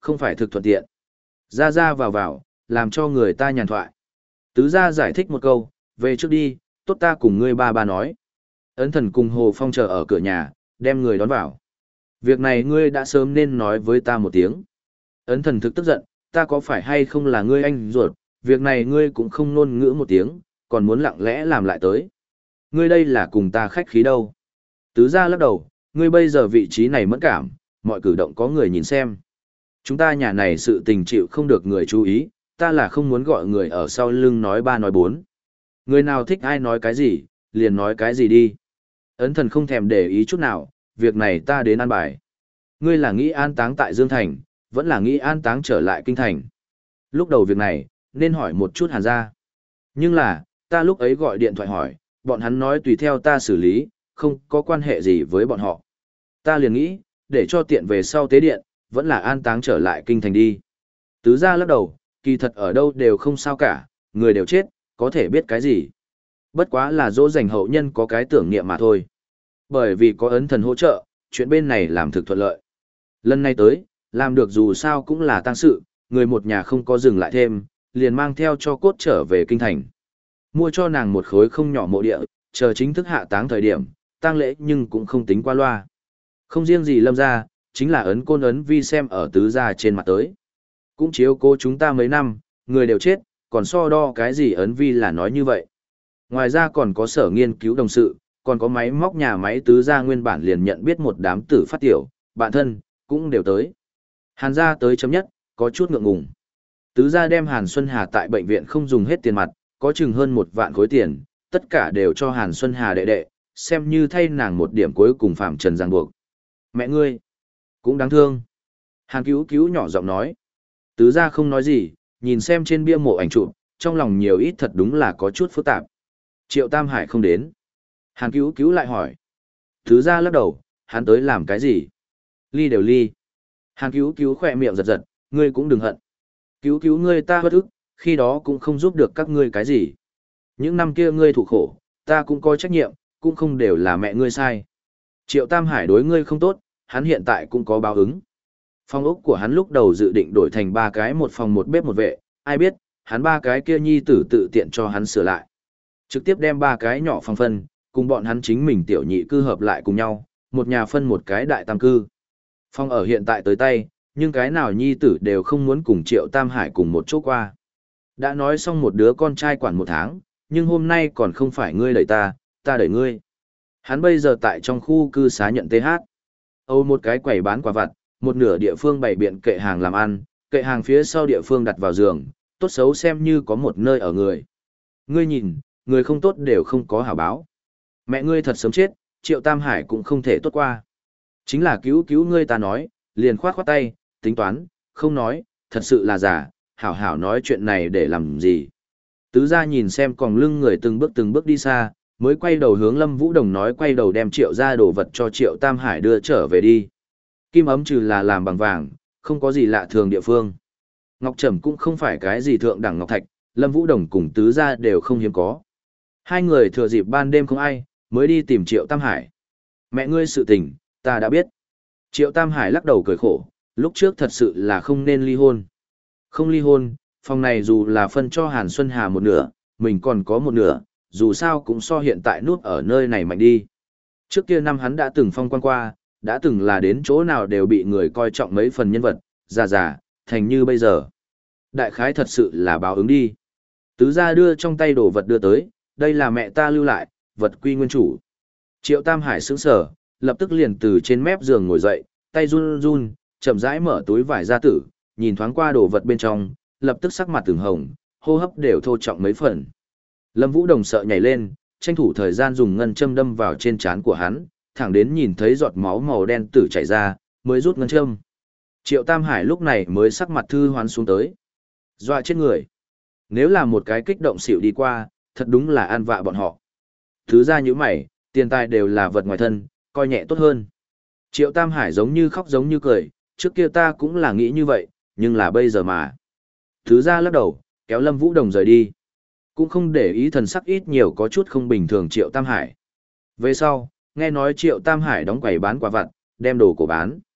không phải thực thuận tiện. Ra ra vào vào, làm cho người ta nhàn thoại. Tứ gia giải thích một câu, về trước đi, tốt ta cùng ngươi ba ba nói. Ấn thần cùng Hồ Phong chờ ở cửa nhà, đem người đón vào. Việc này ngươi đã sớm nên nói với ta một tiếng. Ấn thần thực tức giận, ta có phải hay không là ngươi anh ruột, việc này ngươi cũng không ngôn ngữ một tiếng, còn muốn lặng lẽ làm lại tới. Ngươi đây là cùng ta khách khí đâu. Tứ gia lắc đầu, ngươi bây giờ vị trí này mẫn cảm, mọi cử động có người nhìn xem. Chúng ta nhà này sự tình chịu không được người chú ý, ta là không muốn gọi người ở sau lưng nói ba nói bốn. Người nào thích ai nói cái gì, liền nói cái gì đi. Ấn thần không thèm để ý chút nào, việc này ta đến an bài. Ngươi là nghĩ an táng tại Dương Thành, vẫn là nghĩ an táng trở lại Kinh Thành. Lúc đầu việc này, nên hỏi một chút Hàn gia. Nhưng là, ta lúc ấy gọi điện thoại hỏi, bọn hắn nói tùy theo ta xử lý, không có quan hệ gì với bọn họ. Ta liền nghĩ, để cho tiện về sau tế điện, vẫn là an táng trở lại Kinh Thành đi. Tứ gia lắc đầu, kỳ thật ở đâu đều không sao cả, người đều chết, có thể biết cái gì. Bất quá là dỗ dành hậu nhân có cái tưởng niệm mà thôi. Bởi vì có ấn thần hỗ trợ, chuyện bên này làm thực thuận lợi. Lần này tới, làm được dù sao cũng là tang sự, người một nhà không có dừng lại thêm, liền mang theo cho cốt trở về Kinh Thành. Mua cho nàng một khối không nhỏ mộ địa, chờ chính thức hạ táng thời điểm, tang lễ nhưng cũng không tính qua loa. Không riêng gì Lâm gia, chính là ấn côn ấn vi xem ở tứ gia trên mặt tới. Cũng chiếu cố chúng ta mấy năm, người đều chết, còn so đo cái gì ấn vi là nói như vậy. Ngoài ra còn có sở nghiên cứu đồng sự, còn có máy móc nhà máy tứ gia nguyên bản liền nhận biết một đám tử phát tiểu, bạn thân, cũng đều tới. Hàn gia tới chấm nhất, có chút ngượng ngùng. Tứ gia đem Hàn Xuân Hà tại bệnh viện không dùng hết tiền mặt, có chừng hơn một vạn khối tiền, tất cả đều cho Hàn Xuân Hà đệ đệ, xem như thay nàng một điểm cuối cùng phạm trần ràng buộc. Mẹ ngươi, cũng đáng thương. Hàn cứu cứu nhỏ giọng nói. Tứ gia không nói gì, nhìn xem trên bia mộ ảnh chụp, trong lòng nhiều ít thật đúng là có chút phức tạp. Triệu Tam Hải không đến. Hàn cứu cứu lại hỏi. Tứ gia lắc đầu, hắn tới làm cái gì? Ly đều ly. Hàn cứu cứu khỏe miệng giật giật, ngươi cũng đừng hận. Cứu cứu ngươi ta bất ức, khi đó cũng không giúp được các ngươi cái gì. Những năm kia ngươi thụ khổ, ta cũng có trách nhiệm, cũng không đều là mẹ ngươi sai. Triệu Tam Hải đối ngươi không tốt, hắn hiện tại cũng có báo ứng. Phòng ốc của hắn lúc đầu dự định đổi thành ba cái một phòng một bếp một vệ, ai biết, hắn ba cái kia nhi tử tự tiện cho hắn sửa lại. Trực tiếp đem ba cái nhỏ phòng phân, cùng bọn hắn chính mình tiểu nhị cư hợp lại cùng nhau, một nhà phân một cái đại tam cư. Phòng ở hiện tại tới tay, nhưng cái nào nhi tử đều không muốn cùng Triệu Tam Hải cùng một chỗ qua. Đã nói xong một đứa con trai quản một tháng, nhưng hôm nay còn không phải ngươi đẩy ta, ta đẩy ngươi. Hắn bây giờ tại trong khu cư xá nhận tê hát. Âu một cái quầy bán quả vặt, một nửa địa phương bày biện kệ hàng làm ăn, kệ hàng phía sau địa phương đặt vào giường, tốt xấu xem như có một nơi ở người. Ngươi nhìn, người không tốt đều không có hảo báo. Mẹ ngươi thật sớm chết, Triệu Tam Hải cũng không thể tốt qua. Chính là cứu cứu ngươi ta nói, liền khoát khoát tay, tính toán, không nói, thật sự là giả, hảo hảo nói chuyện này để làm gì. Tứ gia nhìn xem còn lưng người từng bước từng bước đi xa, mới quay đầu hướng Lâm Vũ Đồng nói quay đầu đem Triệu gia đồ vật cho Triệu Tam Hải đưa trở về đi. Kim ấm trừ là làm bằng vàng, không có gì lạ thường địa phương. Ngọc Trầm cũng không phải cái gì thượng đẳng ngọc thạch, Lâm Vũ Đồng cùng tứ gia đều không hiếm có. Hai người thừa dịp ban đêm không ai, mới đi tìm Triệu Tam Hải. Mẹ ngươi sự tình, ta đã biết. Triệu Tam Hải lắc đầu cười khổ, lúc trước thật sự là không nên ly hôn. Không ly hôn, phòng này dù là phân cho Hàn Xuân Hà một nửa, mình còn có một nửa, dù sao cũng so hiện tại núp ở nơi này mạnh đi. Trước kia năm hắn đã từng phong quan qua, đã từng là đến chỗ nào đều bị người coi trọng mấy phần nhân vật, già già, thành như bây giờ. Đại khái thật sự là báo ứng đi. Tứ gia đưa trong tay đồ vật đưa tới, đây là mẹ ta lưu lại, vật quy nguyên chủ. Triệu Tam Hải sững sờ, lập tức liền từ trên mép giường ngồi dậy, tay run run, chậm rãi mở túi vải ra tử, nhìn thoáng qua đồ vật bên trong, lập tức sắc mặt từng hồng, hô hấp đều thô trọng mấy phần. Lâm Vũ Đồng sợ nhảy lên, tranh thủ thời gian dùng ngân châm đâm vào trên trán của hắn, thẳng đến nhìn thấy giọt máu màu đen tử chảy ra, mới rút ngân châm. Triệu Tam Hải lúc này mới sắc mặt thư hoán xuống tới. Dọa chết người. Nếu là một cái kích động xỉu đi qua, thật đúng là an vạ bọn họ. Thứ ra như mày, tiền tài đều là vật ngoài thân, coi nhẹ tốt hơn. Triệu Tam Hải giống như khóc giống như cười, trước kia ta cũng là nghĩ như vậy, nhưng là bây giờ mà. Thứ ra lắc đầu, kéo Lâm Vũ Đồng rời đi. Cũng không để ý thần sắc ít nhiều có chút không bình thường Triệu Tam Hải. Về sau, nghe nói Triệu Tam Hải đóng quầy bán quả vặt, đem đồ cổ bán.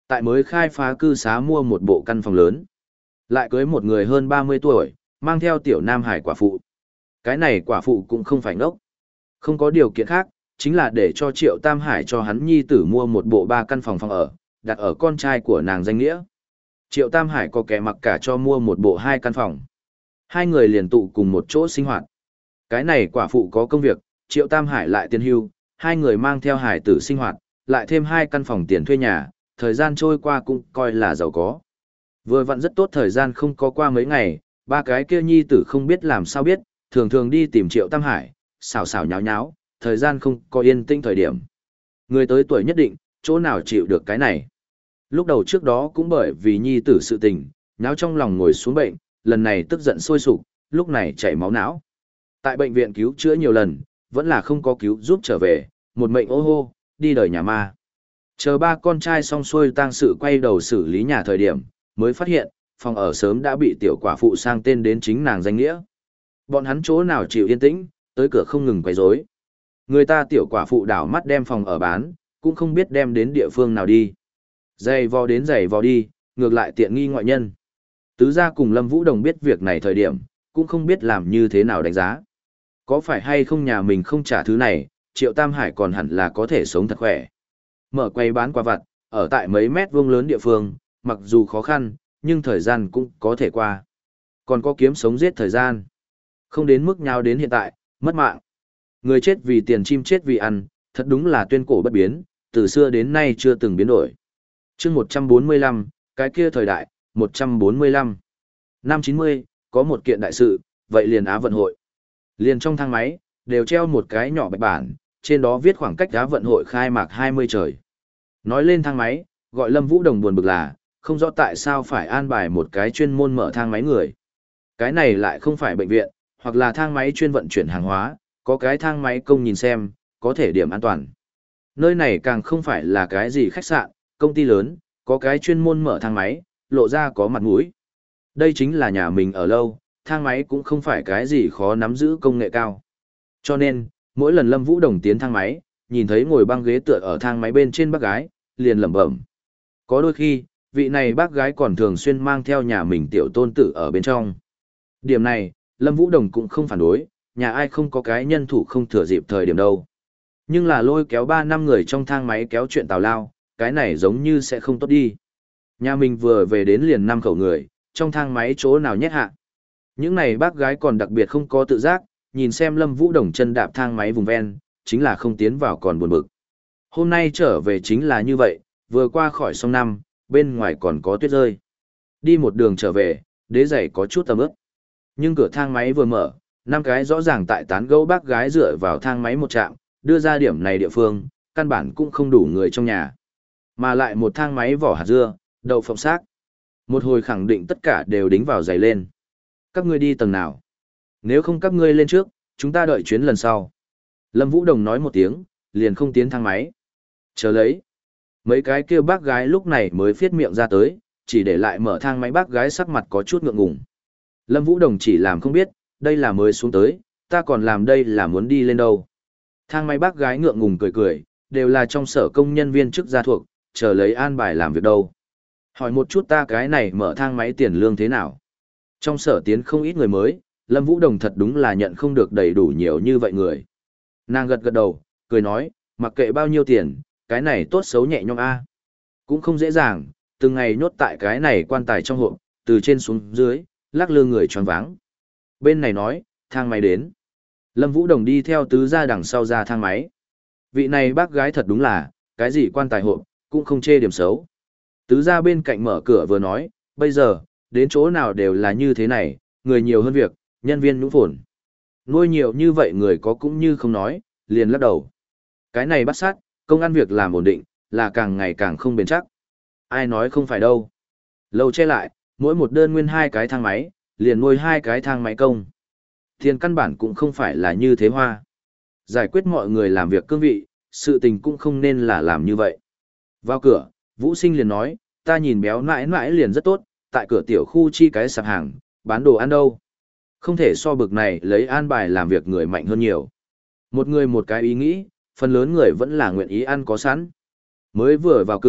Tại mới khai phá cư xá mua một bộ căn phòng lớn. Lại cưới một người hơn ba mươi tuổi, mang theo tiểu Nam Hải quả phụ. Cái này quả phụ cũng không phải ngốc. Không có điều kiện khác, chính là để cho Triệu Tam Hải cho hắn nhi tử mua một bộ ba căn phòng phòng ở, đặt ở con trai của nàng danh nghĩa. Triệu Tam Hải có kẻ mặc cả cho mua một bộ hai căn phòng. Hai người liền tụ cùng một chỗ sinh hoạt. Cái này quả phụ có công việc, Triệu Tam Hải lại tiền hưu, hai người mang theo hải tử sinh hoạt, lại thêm hai căn phòng tiền thuê nhà, thời gian trôi qua cũng coi là giàu có. Vừa vặn rất tốt thời gian không có qua mấy ngày, ba cái kia nhi tử không biết làm sao biết, thường thường đi tìm Triệu Tam Hải, xào xào nháo nháo, thời gian không có yên tĩnh thời điểm. Người tới tuổi nhất định, chỗ nào chịu được cái này. Lúc đầu trước đó cũng bởi vì nhi tử sự tình, nháo trong lòng ngồi xuống bệnh, lần này tức giận sôi sục, lúc này chảy máu não. Tại bệnh viện cứu chữa nhiều lần, vẫn là không có cứu giúp trở về, một mệnh ô hô, đi đời nhà ma. Chờ ba con trai xong xuôi tang sự quay đầu xử lý nhà thời điểm, mới phát hiện, phòng ở sớm đã bị tiểu quả phụ sang tên đến chính nàng danh nghĩa. Bọn hắn chỗ nào chịu yên tĩnh, tới cửa không ngừng quấy rối. Người ta tiểu quả phụ đảo mắt đem phòng ở bán, cũng không biết đem đến địa phương nào đi. Giày vò đến giày vò đi, ngược lại tiện nghi ngoại nhân. Tứ gia cùng Lâm Vũ Đồng biết việc này thời điểm, cũng không biết làm như thế nào đánh giá. Có phải hay không nhà mình không trả thứ này, Triệu Tam Hải còn hẳn là có thể sống thật khỏe. Mở quầy bán quà vặt, ở tại mấy mét vuông lớn địa phương, mặc dù khó khăn, nhưng thời gian cũng có thể qua. Còn có kiếm sống giết thời gian. Không đến mức nhau đến hiện tại, mất mạng. Người chết vì tiền, chim chết vì ăn, thật đúng là tuyên cổ bất biến, từ xưa đến nay chưa từng biến đổi. Chương một trăm bốn mươi lăm, cái kia thời đại, một trăm bốn mươi lăm. Năm chín mươi, có một kiện đại sự, vậy liền Á vận hội. Liền trong thang máy, đều treo một cái nhỏ bạch bản, trên đó viết khoảng cách Á vận hội khai mạc hai mươi trời. Nói lên thang máy, gọi Lâm Vũ Đồng buồn bực là, không rõ tại sao phải an bài một cái chuyên môn mở thang máy người. Cái này lại không phải bệnh viện, hoặc là thang máy chuyên vận chuyển hàng hóa, có cái thang máy công nhìn xem, có thể điểm an toàn. Nơi này càng không phải là cái gì khách sạn, công ty lớn, có cái chuyên môn mở thang máy, lộ ra có mặt mũi. Đây chính là nhà mình ở lâu, thang máy cũng không phải cái gì khó nắm giữ công nghệ cao. Cho nên, mỗi lần Lâm Vũ Đồng tiến thang máy, nhìn thấy ngồi băng ghế tựa ở thang máy bên trên bác gái, liền lẩm bẩm. Có đôi khi, vị này bác gái còn thường xuyên mang theo nhà mình tiểu tôn tử ở bên trong. Điểm này, Lâm Vũ Đồng cũng không phản đối, nhà ai không có cái nhân thủ không thừa dịp thời điểm đâu. Nhưng là lôi kéo ba năm người trong thang máy kéo chuyện tào lao, cái này giống như sẽ không tốt đi. Nhà mình vừa về đến liền năm khẩu người, trong thang máy chỗ nào nhét hạ. Những này bác gái còn đặc biệt không có tự giác, nhìn xem Lâm Vũ Đồng chân đạp thang máy vùng ven, chính là không tiến vào còn buồn bực. Hôm nay trở về chính là như vậy, vừa qua khỏi sông năm, bên ngoài còn có tuyết rơi. Đi một đường trở về, đế giày có chút tầm ướp. Nhưng cửa thang máy vừa mở, năm cái rõ ràng tại tán gẫu bác gái dựa vào thang máy một trạm, đưa ra điểm này địa phương, căn bản cũng không đủ người trong nhà. Mà lại một thang máy vỏ hạt dưa, đậu phộng xác. Một hồi khẳng định tất cả đều đính vào giày lên. Các ngươi đi tầng nào? Nếu không các ngươi lên trước, chúng ta đợi chuyến lần sau. Lâm Vũ Đồng nói một tiếng, liền không tiến thang máy. Chờ lấy. Mấy cái kia bác gái lúc này mới phiết miệng ra tới, chỉ để lại mở thang máy bác gái sắc mặt có chút ngượng ngùng. Lâm Vũ Đồng chỉ làm không biết, đây là mới xuống tới, ta còn làm đây là muốn đi lên đâu. Thang máy bác gái ngượng ngùng cười cười, đều là trong sở công nhân viên chức gia thuộc, chờ lấy an bài làm việc đâu. Hỏi một chút ta cái này mở thang máy tiền lương thế nào. Trong sở tiến không ít người mới, Lâm Vũ Đồng thật đúng là nhận không được đầy đủ nhiều như vậy người. Nàng gật gật đầu, cười nói, mặc kệ bao nhiêu tiền, cái này tốt xấu nhẹ nhõm a. Cũng không dễ dàng, từng ngày nhốt tại cái này quan tài trong hộp, từ trên xuống dưới, lắc lư người choáng váng. Bên này nói, thang máy đến. Lâm Vũ Đồng đi theo tứ gia đằng sau ra thang máy. Vị này bác gái thật đúng là, cái gì quan tài hộp, cũng không chê điểm xấu. Tứ gia bên cạnh mở cửa vừa nói, bây giờ, đến chỗ nào đều là như thế này, người nhiều hơn việc, nhân viên nhũng phồn. Nuôi nhiều như vậy người có cũng như không nói, liền lắc đầu. Cái này bắt sát, công ăn việc làm ổn định, là càng ngày càng không bền chắc. Ai nói không phải đâu. Lâu che lại, mỗi một đơn nguyên hai cái thang máy, liền nuôi hai cái thang máy công. Tiền căn bản cũng không phải là như thế hoa. Giải quyết mọi người làm việc cương vị, sự tình cũng không nên là làm như vậy. Vào cửa, Vũ Sinh liền nói, ta nhìn béo nãi nãi liền rất tốt, tại cửa tiểu khu chi cái sạp hàng, bán đồ ăn đâu. Không thể so bực này lấy an bài làm việc người mạnh hơn nhiều. Một người một cái ý nghĩ, phần lớn người vẫn là nguyện ý ăn có sẵn. Mới vừa vào cửa,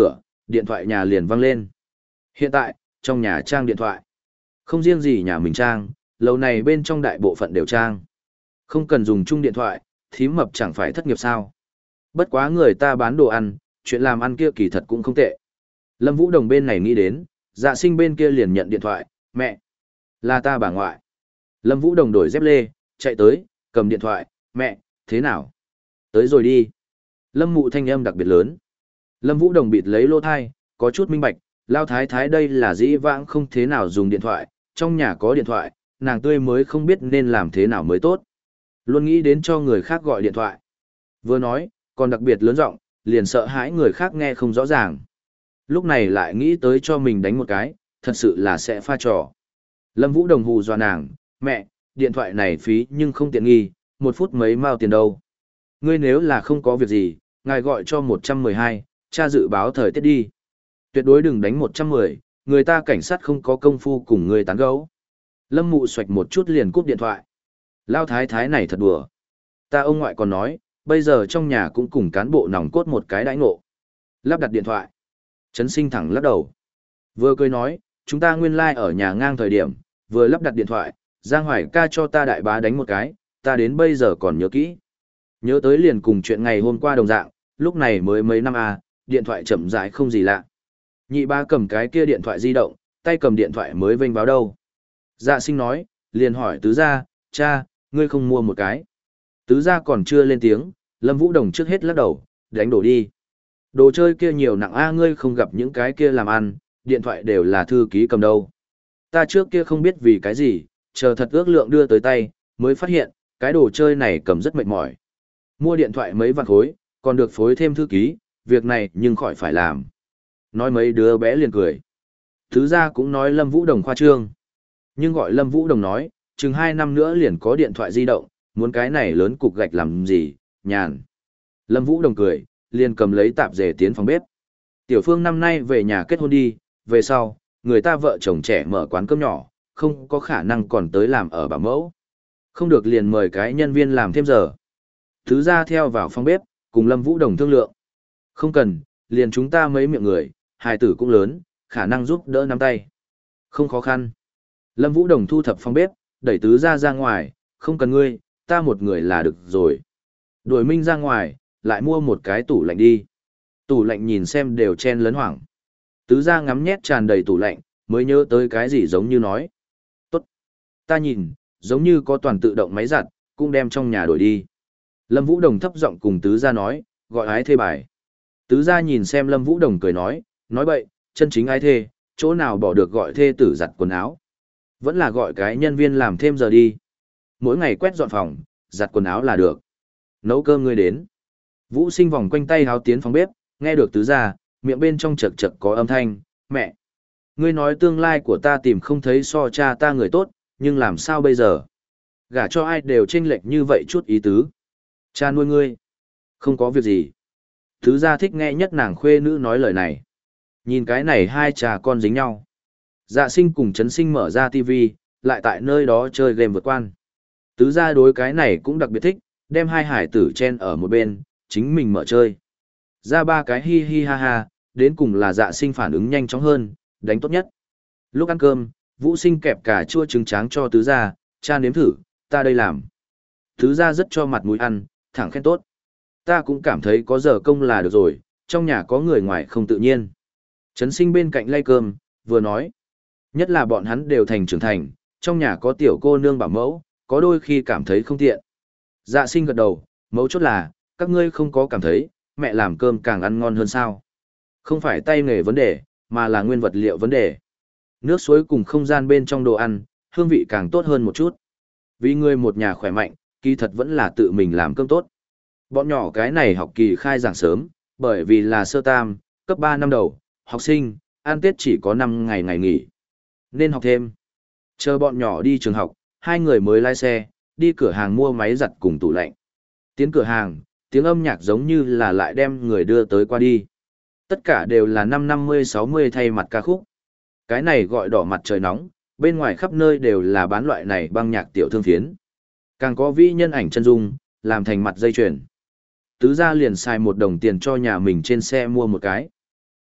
điện thoại nhà liền vang lên. Hiện tại, trong nhà trang điện thoại. Không riêng gì nhà mình trang, lầu này bên trong đại bộ phận đều trang. Không cần dùng chung điện thoại, thím mập chẳng phải thất nghiệp sao. Bất quá người ta bán đồ ăn, chuyện làm ăn kia kỳ thật cũng không tệ. Lâm Vũ Đồng bên này nghĩ đến, Dạ Sinh bên kia liền nhận điện thoại, mẹ, là ta bà ngoại. Lâm Vũ Đồng đổi dép lê, chạy tới, cầm điện thoại, mẹ, thế nào? Tới rồi đi. Lâm Mụ thanh âm đặc biệt lớn. Lâm Vũ Đồng bịt lấy lô thai, có chút minh bạch, Lao Thái Thái đây là dĩ vãng không thế nào dùng điện thoại, trong nhà có điện thoại, nàng tươi mới không biết nên làm thế nào mới tốt. Luôn nghĩ đến cho người khác gọi điện thoại. Vừa nói, còn đặc biệt lớn giọng, liền sợ hãi người khác nghe không rõ ràng. Lúc này lại nghĩ tới cho mình đánh một cái, thật sự là sẽ pha trò. Lâm Vũ Đồng hù dọa nàng, mẹ, điện thoại này phí nhưng không tiện nghi, một phút mấy mao tiền đâu. Ngươi nếu là không có việc gì, ngài gọi cho một trăm mười hai, tra dự báo thời tiết đi. Tuyệt đối đừng đánh một trăm mười, người ta cảnh sát không có công phu cùng người tán gẫu. Lâm Mụ xoạch một chút liền cúp điện thoại. Lao thái thái này thật đùa. Ta ông ngoại còn nói, bây giờ trong nhà cũng cùng cán bộ nòng cốt một cái đãi ngộ. Lắp đặt điện thoại. Trấn Sinh thẳng lắc đầu. Vừa cười nói, chúng ta nguyên lai like ở nhà ngang thời điểm, vừa lắp đặt điện thoại, Giang Hoài ca cho ta đại bá đánh một cái, ta đến bây giờ còn nhớ kỹ. Nhớ tới liền cùng chuyện ngày hôm qua đồng dạng, lúc này mới mấy năm à, điện thoại chậm rãi không gì lạ. Nhị ba cầm cái kia điện thoại di động, tay cầm điện thoại mới vênh vào đâu. Dạ Sinh nói, liền hỏi tứ gia, cha, ngươi không mua một cái. Tứ gia còn chưa lên tiếng, Lâm Vũ Đồng trước hết lắc đầu, đánh đổ đi. Đồ chơi kia nhiều nặng a, ngươi không gặp những cái kia làm ăn, điện thoại đều là thư ký cầm đâu. Ta trước kia không biết vì cái gì, chờ thật ước lượng đưa tới tay, mới phát hiện, cái đồ chơi này cầm rất mệt mỏi. Mua điện thoại mấy vạn khối, còn được phối thêm thư ký, việc này nhưng khỏi phải làm. Nói mấy đứa bé liền cười. Thứ ra cũng nói Lâm Vũ Đồng khoa trương. Nhưng gọi Lâm Vũ Đồng nói, chừng hai năm nữa liền có điện thoại di động, muốn cái này lớn cục gạch làm gì, nhàn. Lâm Vũ Đồng cười, liền cầm lấy tạp dề tiến phòng bếp. Tiểu Phương năm nay về nhà kết hôn đi, về sau, người ta vợ chồng trẻ mở quán cơm nhỏ, không có khả năng còn tới làm ở bảo mẫu. Không được liền mời cái nhân viên làm thêm giờ. Thứ ra theo vào phòng bếp, cùng Lâm Vũ Đồng thương lượng. Không cần, liền chúng ta mấy miệng người, hài tử cũng lớn, khả năng giúp đỡ nắm tay. Không khó khăn. Lâm Vũ Đồng thu thập phòng bếp, đẩy tứ ra ra ngoài, không cần ngươi, ta một người là được rồi. Đuổi Minh ra ngoài, lại mua một cái tủ lạnh đi. Tủ lạnh nhìn xem đều chen lấn hoảng. Tứ ra ngắm nhét tràn đầy tủ lạnh, mới nhớ tới cái gì giống như nói. Tốt. Ta nhìn, giống như có toàn tự động máy giặt, cũng đem trong nhà đổi đi. Lâm Vũ Đồng thấp giọng cùng tứ ra nói, gọi ái thê bài. Tứ ra nhìn xem Lâm Vũ Đồng cười nói, nói bậy, chân chính ái thê, chỗ nào bỏ được gọi thê tử giặt quần áo. Vẫn là gọi cái nhân viên làm thêm giờ đi. Mỗi ngày quét dọn phòng, giặt quần áo là được. Nấu cơm ngươi đến. Vũ Sinh vòng quanh tay háo tiến phòng bếp, nghe được tứ ra, miệng bên trong chật chật có âm thanh, mẹ. Ngươi nói tương lai của ta tìm không thấy so cha ta người tốt, nhưng làm sao bây giờ? Gả cho ai đều chênh lệch như vậy chút ý tứ. Cha nuôi ngươi. Không có việc gì. Tứ gia thích nghe nhất nàng khuê nữ nói lời này. Nhìn cái này hai cha con dính nhau. Dạ Sinh cùng Trấn Sinh mở ra tivi, lại tại nơi đó chơi game vượt quan. Tứ gia đối cái này cũng đặc biệt thích, đem hai hải tử chen ở một bên, chính mình mở chơi. Ra ba cái hi hi ha ha, đến cùng là Dạ Sinh phản ứng nhanh chóng hơn, đánh tốt nhất. Lúc ăn cơm, Vũ Sinh kẹp cà chua trứng tráng cho tứ gia, cha nếm thử, ta đây làm. Tứ gia rất cho mặt mũi ăn, thẳng khen tốt. Ta cũng cảm thấy có giờ công là được rồi, trong nhà có người ngoài không tự nhiên. Trấn Sinh bên cạnh lay cơm, vừa nói. Nhất là bọn hắn đều thành trưởng thành, trong nhà có tiểu cô nương bảo mẫu, có đôi khi cảm thấy không tiện. Dạ Sinh gật đầu, mấu chốt là, các ngươi không có cảm thấy, mẹ làm cơm càng ăn ngon hơn sao. Không phải tay nghề vấn đề, mà là nguyên vật liệu vấn đề. Nước suối cùng không gian bên trong đồ ăn, hương vị càng tốt hơn một chút. Vì ngươi một nhà khỏe mạnh, kỳ thật vẫn là tự mình làm cơm tốt. Bọn nhỏ cái này học kỳ khai giảng sớm, bởi vì là sơ tam, cấp ba năm đầu, học sinh, ăn Tết chỉ có năm ngày ngày nghỉ. Nên học thêm. Chờ bọn nhỏ đi trường học, hai người mới lái xe, đi cửa hàng mua máy giặt cùng tủ lạnh. Tiến cửa hàng, tiếng âm nhạc giống như là lại đem người đưa tới qua đi. Tất cả đều là năm năm mươi sáu mươi thay mặt ca khúc. Cái này gọi đỏ mặt trời nóng, bên ngoài khắp nơi đều là bán loại này băng nhạc tiểu thương phiến. Càng có vĩ nhân ảnh chân dung, làm thành mặt dây chuyền. Tứ gia liền xài một đồng tiền cho nhà mình trên xe mua một cái.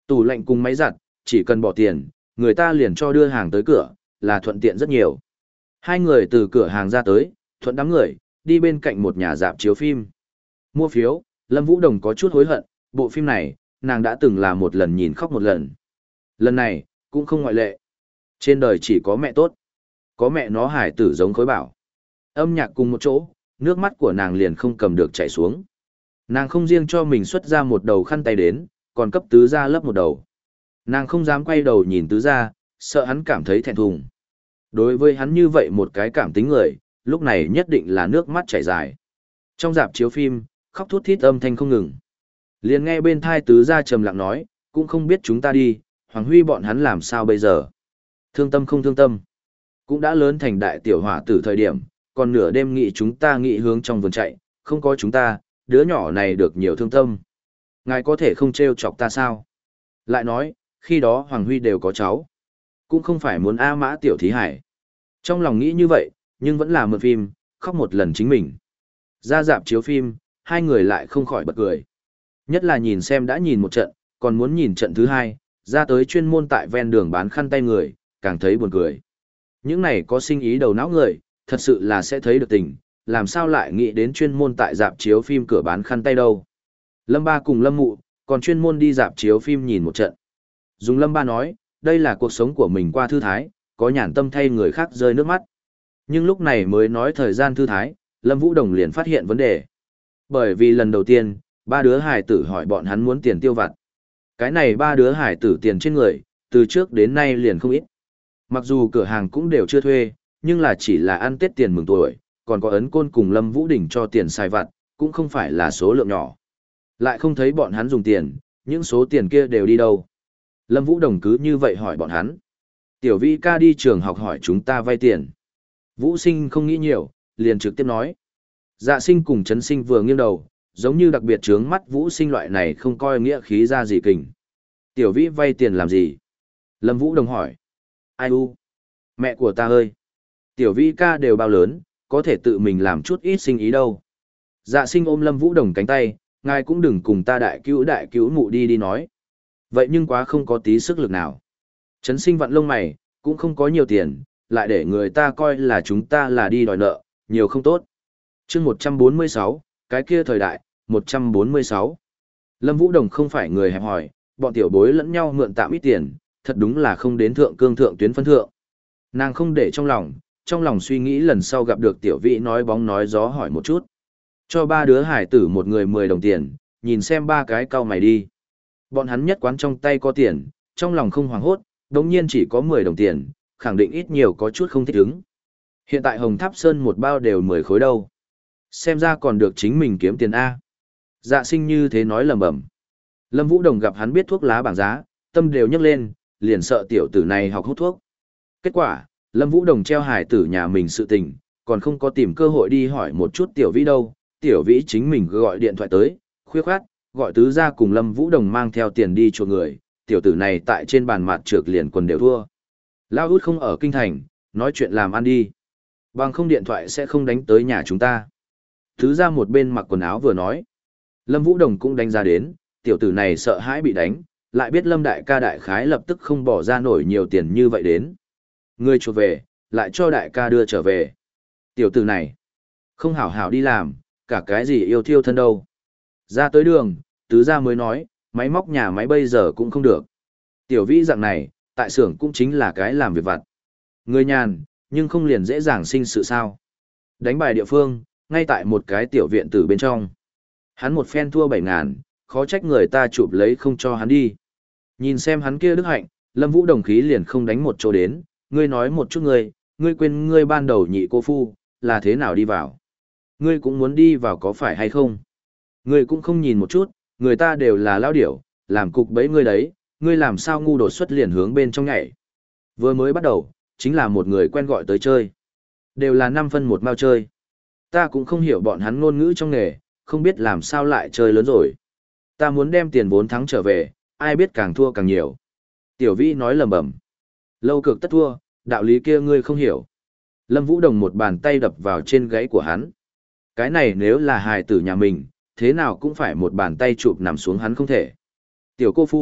Tủ lạnh cùng máy giặt, chỉ cần bỏ tiền, người ta liền cho đưa hàng tới cửa, là thuận tiện rất nhiều. Hai người từ cửa hàng ra tới, thuận đám người, đi bên cạnh một nhà rạp chiếu phim. Mua phiếu, Lâm Vũ Đồng có chút hối hận, bộ phim này, nàng đã từng là một lần nhìn khóc một lần. Lần này, cũng không ngoại lệ. Trên đời chỉ có mẹ tốt. Có mẹ nó hải tử giống khối bảo. Âm nhạc cùng một chỗ, nước mắt của nàng liền không cầm được chảy xuống. Nàng không riêng cho mình xuất ra một đầu khăn tay đến, còn cấp tứ gia lấp một đầu. Nàng không dám quay đầu nhìn tứ gia, sợ hắn cảm thấy thẹn thùng. Đối với hắn như vậy một cái cảm tính người, lúc này nhất định là nước mắt chảy dài. Trong dạp chiếu phim, khóc thút thít âm thanh không ngừng. Liền nghe bên thai tứ gia trầm lặng nói, cũng không biết chúng ta đi, Hoàng Huy bọn hắn làm sao bây giờ. Thương tâm không thương tâm. Cũng đã lớn thành đại tiểu hỏa tử thời điểm, còn nửa đêm nghị chúng ta nghị hướng trong vườn chạy, không có chúng ta, đứa nhỏ này được nhiều thương tâm. Ngài có thể không trêu chọc ta sao? Lại nói, khi đó Hoàng Huy đều có cháu. Cũng không phải muốn A Mã tiểu thí hải. Trong lòng nghĩ như vậy, nhưng vẫn là mượn phim, khóc một lần chính mình. Ra dạp chiếu phim, hai người lại không khỏi bật cười. Nhất là nhìn xem đã nhìn một trận, còn muốn nhìn trận thứ hai, ra tới chuyên môn tại ven đường bán khăn tay người, càng thấy buồn cười. Những này có sinh ý đầu não người, thật sự là sẽ thấy được tình, làm sao lại nghĩ đến chuyên môn tại dạp chiếu phim cửa bán khăn tay đâu. Lâm Ba cùng Lâm Mụ, còn chuyên môn đi dạp chiếu phim nhìn một trận. Dùng Lâm Ba nói, đây là cuộc sống của mình qua thư thái, có nhàn tâm thay người khác rơi nước mắt. Nhưng lúc này mới nói thời gian thư thái, Lâm Vũ Đồng liền phát hiện vấn đề. Bởi vì lần đầu tiên, ba đứa hải tử hỏi bọn hắn muốn tiền tiêu vặt. Cái này ba đứa hải tử tiền trên người, từ trước đến nay liền không ít. Mặc dù cửa hàng cũng đều chưa thuê, nhưng là chỉ là ăn Tết tiền mừng tuổi, còn có ấn côn cùng Lâm Vũ Đình cho tiền xài vặt, cũng không phải là số lượng nhỏ. Lại không thấy bọn hắn dùng tiền, những số tiền kia đều đi đâu. Lâm Vũ Đồng cứ như vậy hỏi bọn hắn. Tiểu Vi ca đi trường học hỏi chúng ta vay tiền. Vũ Sinh không nghĩ nhiều, liền trực tiếp nói. Dạ Sinh cùng Trấn Sinh vừa nghiêng đầu, giống như đặc biệt trướng mắt Vũ Sinh loại này không coi nghĩa khí ra gì kình. Tiểu Vi vay tiền làm gì? Lâm Vũ Đồng hỏi. Ai u? Mẹ của ta ơi! Tiểu Vi ca đều bao lớn, có thể tự mình làm chút ít sinh ý đâu. Dạ Sinh ôm Lâm Vũ Đồng cánh tay, ngài cũng đừng cùng ta đại cứu đại cứu mụ đi đi nói. Vậy nhưng quá không có tí sức lực nào. Trấn Sinh vặn lông mày, cũng không có nhiều tiền, lại để người ta coi là chúng ta là đi đòi nợ, nhiều không tốt. chương một trăm bốn mươi sáu, cái kia thời đại, một trăm bốn mươi sáu. Lâm Vũ Đồng không phải người hẹp hòi, bọn tiểu bối lẫn nhau mượn tạm ít tiền, thật đúng là không đến thượng cương thượng tuyến phân thượng. Nàng không để trong lòng, trong lòng suy nghĩ lần sau gặp được tiểu vị nói bóng nói gió hỏi một chút. Cho ba đứa hải tử một người mười đồng tiền, nhìn xem ba cái cau mày đi. Bọn hắn nhất quán trong tay có tiền, trong lòng không hoảng hốt, đồng nhiên chỉ có mười đồng tiền, khẳng định ít nhiều có chút không thích ứng. Hiện tại Hồng Tháp Sơn một bao đều mười khối đâu. Xem ra còn được chính mình kiếm tiền A. Dạ Sinh như thế nói lầm bẩm. Lâm Vũ Đồng gặp hắn biết thuốc lá bảng giá, tâm đều nhấc lên, liền sợ tiểu tử này học hút thuốc. Kết quả, Lâm Vũ Đồng treo hải tử nhà mình sự tình, còn không có tìm cơ hội đi hỏi một chút tiểu vĩ đâu. Tiểu vĩ chính mình gọi điện thoại tới, khuya khoát, gọi tứ ra cùng Lâm Vũ Đồng mang theo tiền đi cho người, tiểu tử này tại trên bàn mặt trược liền quần đều thua. Lao út không ở kinh thành, nói chuyện làm ăn đi. Bằng không điện thoại sẽ không đánh tới nhà chúng ta. Tứ ra một bên mặc quần áo vừa nói. Lâm Vũ Đồng cũng đánh ra đến, tiểu tử này sợ hãi bị đánh, lại biết Lâm đại ca đại khái lập tức không bỏ ra nổi nhiều tiền như vậy đến. Người chuột về, lại cho đại ca đưa trở về. Tiểu tử này, không hảo hảo đi làm, cả cái gì yêu thiêu thân đâu. Ra tới đường, tứ gia mới nói, máy móc nhà máy bây giờ cũng không được. Tiểu vĩ dạng này, tại xưởng cũng chính là cái làm việc vặt. Người nhàn, nhưng không liền dễ dàng sinh sự sao. Đánh bài địa phương, ngay tại một cái tiểu viện tử bên trong. Hắn một phen thua bảy ngàn, khó trách người ta chụp lấy không cho hắn đi. Nhìn xem hắn kia đức hạnh, Lâm Vũ Đồng khí liền không đánh một chỗ đến, ngươi nói một chút ngươi, ngươi quên ngươi ban đầu nhị cô phu, là thế nào đi vào. Ngươi cũng muốn đi vào có phải hay không? Ngươi cũng không nhìn một chút, người ta đều là lao điểu, làm cục bấy ngươi đấy, ngươi làm sao ngu đột xuất liền hướng bên trong nhảy. Vừa mới bắt đầu, chính là một người quen gọi tới chơi. Đều là năm phân một mao chơi. Ta cũng không hiểu bọn hắn ngôn ngữ trong nghề, không biết làm sao lại chơi lớn rồi. Ta muốn đem tiền vốn thắng trở về, ai biết càng thua càng nhiều. Tiểu Vĩ nói lầm bầm. Lâu cược tất thua, đạo lý kia ngươi không hiểu. Lâm Vũ Đồng một bàn tay đập vào trên gáy của hắn. Cái này nếu là hài tử nhà mình, thế nào cũng phải một bàn tay chụp nằm xuống hắn không thể. Tiểu cô phu,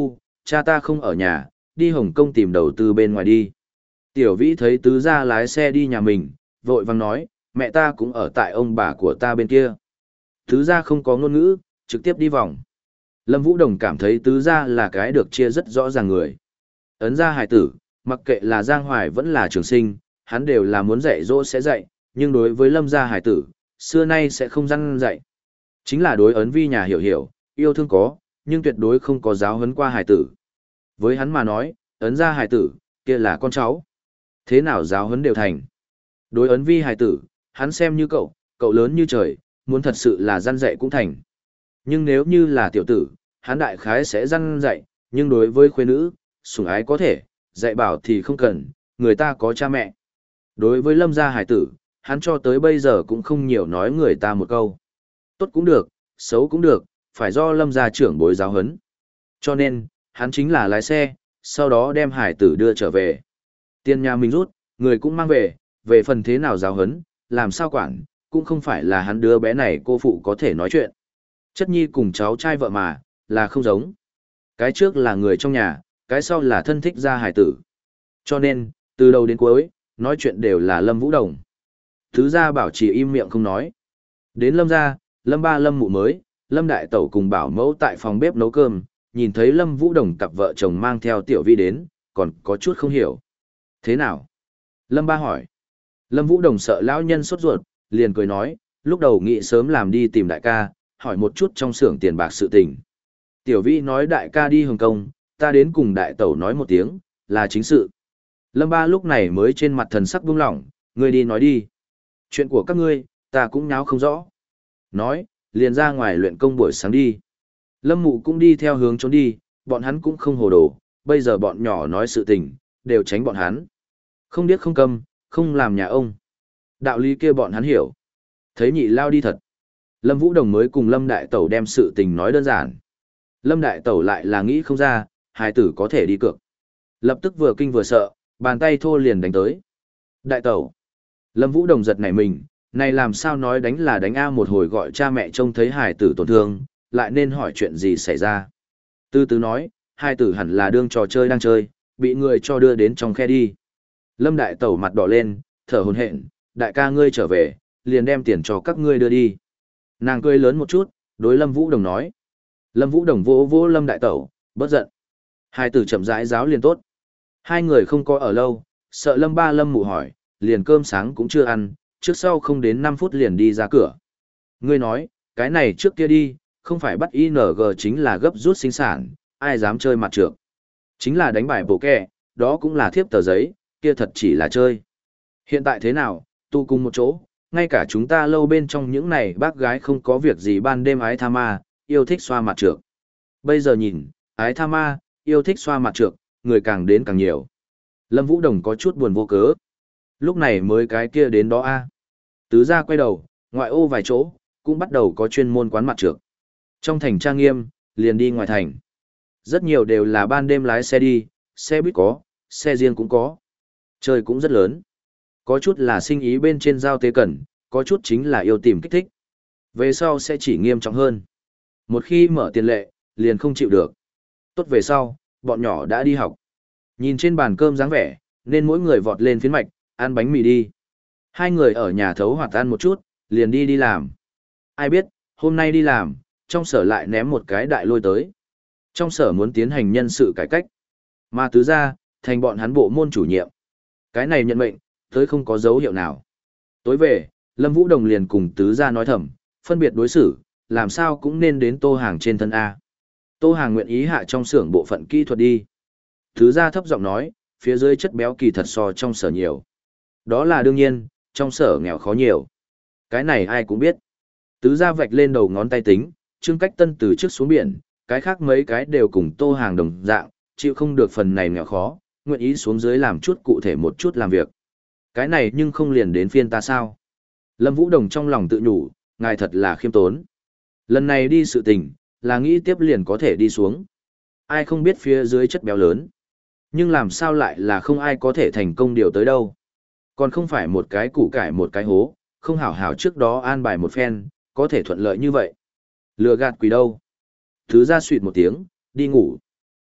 cha ta không ở nhà, đi Hồng Kông tìm đầu tư bên ngoài đi. Tiểu Vĩ thấy tứ gia lái xe đi nhà mình, vội vàng nói, mẹ ta cũng ở tại ông bà của ta bên kia. Tứ gia không có ngôn ngữ, trực tiếp đi vòng. Lâm Vũ Đồng cảm thấy tứ gia là cái được chia rất rõ ràng người. Ấn gia hài tử, mặc kệ là Giang Hoài vẫn là Trường Sinh, hắn đều là muốn dạy dỗ sẽ dạy, nhưng đối với Lâm gia hài tử, xưa nay sẽ không răn dạy. Chính là đối Ấn Vi nhà hiểu hiểu, yêu thương có, nhưng tuyệt đối không có giáo huấn qua hài tử. Với hắn mà nói, Ấn gia hài tử, kia là con cháu. Thế nào giáo huấn đều thành. Đối Ấn Vi hài tử, hắn xem như cậu, cậu lớn như trời, muốn thật sự là răn dạy cũng thành. Nhưng nếu như là tiểu tử, hắn đại khái sẽ răn dạy, nhưng đối với khuê nữ, sủng ái có thể, dạy bảo thì không cần, người ta có cha mẹ. Đối với Lâm gia hải tử, hắn cho tới bây giờ cũng không nhiều nói người ta một câu. Tốt cũng được, xấu cũng được, phải do Lâm gia trưởng bối giáo huấn. Cho nên, hắn chính là lái xe, sau đó đem hải tử đưa trở về. Tiền nhà mình rút, người cũng mang về, về phần thế nào giáo huấn, làm sao quản, cũng không phải là hắn đứa bé này cô phụ có thể nói chuyện. Chất nhi cùng cháu trai vợ mà, là không giống. Cái trước là người trong nhà, cái sau là thân thích gia hải tử. Cho nên, từ đầu đến cuối, nói chuyện đều là Lâm Vũ Đồng. Thứ gia bảo trì im miệng không nói. Đến Lâm gia, Lâm ba Lâm mụ mới, Lâm đại tẩu cùng bảo mẫu tại phòng bếp nấu cơm, nhìn thấy Lâm Vũ Đồng cặp vợ chồng mang theo tiểu vi đến, còn có chút không hiểu. Thế nào? Lâm ba hỏi. Lâm Vũ Đồng sợ lão nhân sốt ruột, liền cười nói, lúc đầu nghĩ sớm làm đi tìm đại ca, hỏi một chút trong xưởng tiền bạc sự tình. Tiểu vi nói đại ca đi Hồng Kông, ta đến cùng đại tẩu nói một tiếng, là chính sự. Lâm ba lúc này mới trên mặt thần sắc buông lỏng, ngươi đi nói đi. Chuyện của các ngươi, ta cũng nháo không rõ. Nói, liền ra ngoài luyện công buổi sáng đi. Lâm mụ cũng đi theo hướng trốn đi, bọn hắn cũng không hồ đồ, bây giờ bọn nhỏ nói sự tình, đều tránh bọn hắn. Không điếc không câm, không làm nhà ông. Đạo lý kia bọn hắn hiểu. Thấy nhị lao đi thật. Lâm Vũ Đồng mới cùng Lâm Đại Tẩu đem sự tình nói đơn giản. Lâm Đại Tẩu lại là nghĩ không ra, hài tử có thể đi cược. Lập tức vừa kinh vừa sợ, bàn tay thô liền đánh tới. Đại Tẩu. Lâm Vũ Đồng giật nảy mình, này làm sao nói đánh là đánh A một hồi gọi cha mẹ trông thấy hài tử tổn thương, lại nên hỏi chuyện gì xảy ra. Từ từ nói, hài tử hẳn là đương trò chơi đang chơi, bị người cho đưa đến trong khe đi. Lâm Đại Tẩu mặt đỏ lên, thở hổn hển, đại ca ngươi trở về, liền đem tiền cho các ngươi đưa đi. Nàng cười lớn một chút, đối Lâm Vũ Đồng nói. Lâm Vũ Đồng vỗ vỗ Lâm Đại Tẩu, bớt giận. Hai tử chậm rãi giáo liền tốt. Hai người không có ở lâu, sợ Lâm ba Lâm mụ hỏi, liền cơm sáng cũng chưa ăn, trước sau không đến năm phút liền đi ra cửa. Ngươi nói, cái này trước kia đi, không phải bắt i en giê chính là gấp rút sinh sản, ai dám chơi mặt trược. Chính là đánh bài bổ kẹ, đó cũng là thiếp tờ giấy, kia thật chỉ là chơi. Hiện tại thế nào, tu cùng một chỗ, ngay cả chúng ta lâu bên trong những này bác gái không có việc gì ban đêm ái tha ma, yêu thích xoa mặt trược. Bây giờ nhìn, ái tha ma, yêu thích xoa mặt trược, người càng đến càng nhiều. Lâm Vũ Đồng có chút buồn vô cớ. Lúc này mới cái kia đến đó a. Tứ gia quay đầu, ngoại ô vài chỗ, cũng bắt đầu có chuyên môn quán mặt trược. Trong thành trang nghiêm, liền đi ngoài thành. Rất nhiều đều là ban đêm lái xe đi, xe buýt có, xe riêng cũng có. Chơi cũng rất lớn. Có chút là sinh ý bên trên giao tế cần, có chút chính là yêu tìm kích thích. Về sau sẽ chỉ nghiêm trọng hơn. Một khi mở tiền lệ, liền không chịu được. Tốt về sau, bọn nhỏ đã đi học. Nhìn trên bàn cơm dáng vẻ, nên mỗi người vọt lên phiến mạch, ăn bánh mì đi. Hai người ở nhà thấu hoạt ăn một chút, liền đi đi làm. Ai biết, hôm nay đi làm, trong sở lại ném một cái đại lôi tới. Trong sở muốn tiến hành nhân sự cải cách. Mà tứ ra, thành bọn hắn bộ môn chủ nhiệm. Cái này nhận mệnh, tới không có dấu hiệu nào. Tối về, Lâm Vũ Đồng liền cùng tứ ra nói thầm, phân biệt đối xử, làm sao cũng nên đến Tô Hàng trên thân A. Tô Hàng nguyện ý hạ trong xưởng bộ phận kỹ thuật đi. Tứ ra thấp giọng nói, phía dưới chất béo kỳ thật so trong sở nhiều. Đó là đương nhiên, trong sở nghèo khó nhiều. Cái này ai cũng biết. Tứ ra vạch lên đầu ngón tay tính, Trương Cách Tân từ trước xuống biển, cái khác mấy cái đều cùng Tô Hàng đồng dạng, chịu không được phần này nghèo khó, nguyện ý xuống dưới làm chút cụ thể một chút làm việc. Cái này nhưng không liền đến phiên ta sao? Lâm Vũ Đồng trong lòng tự nhủ, ngài thật là khiêm tốn. Lần này đi sự tình, là nghĩ tiếp liền có thể đi xuống. Ai không biết phía dưới chất béo lớn. Nhưng làm sao lại là không ai có thể thành công điều tới đâu. Còn không phải một cái củ cải một cái hố, không hảo hảo trước đó an bài một phen, có thể thuận lợi như vậy. Lừa gạt quỷ đâu. Thứ ra suỵt một tiếng, đi ngủ.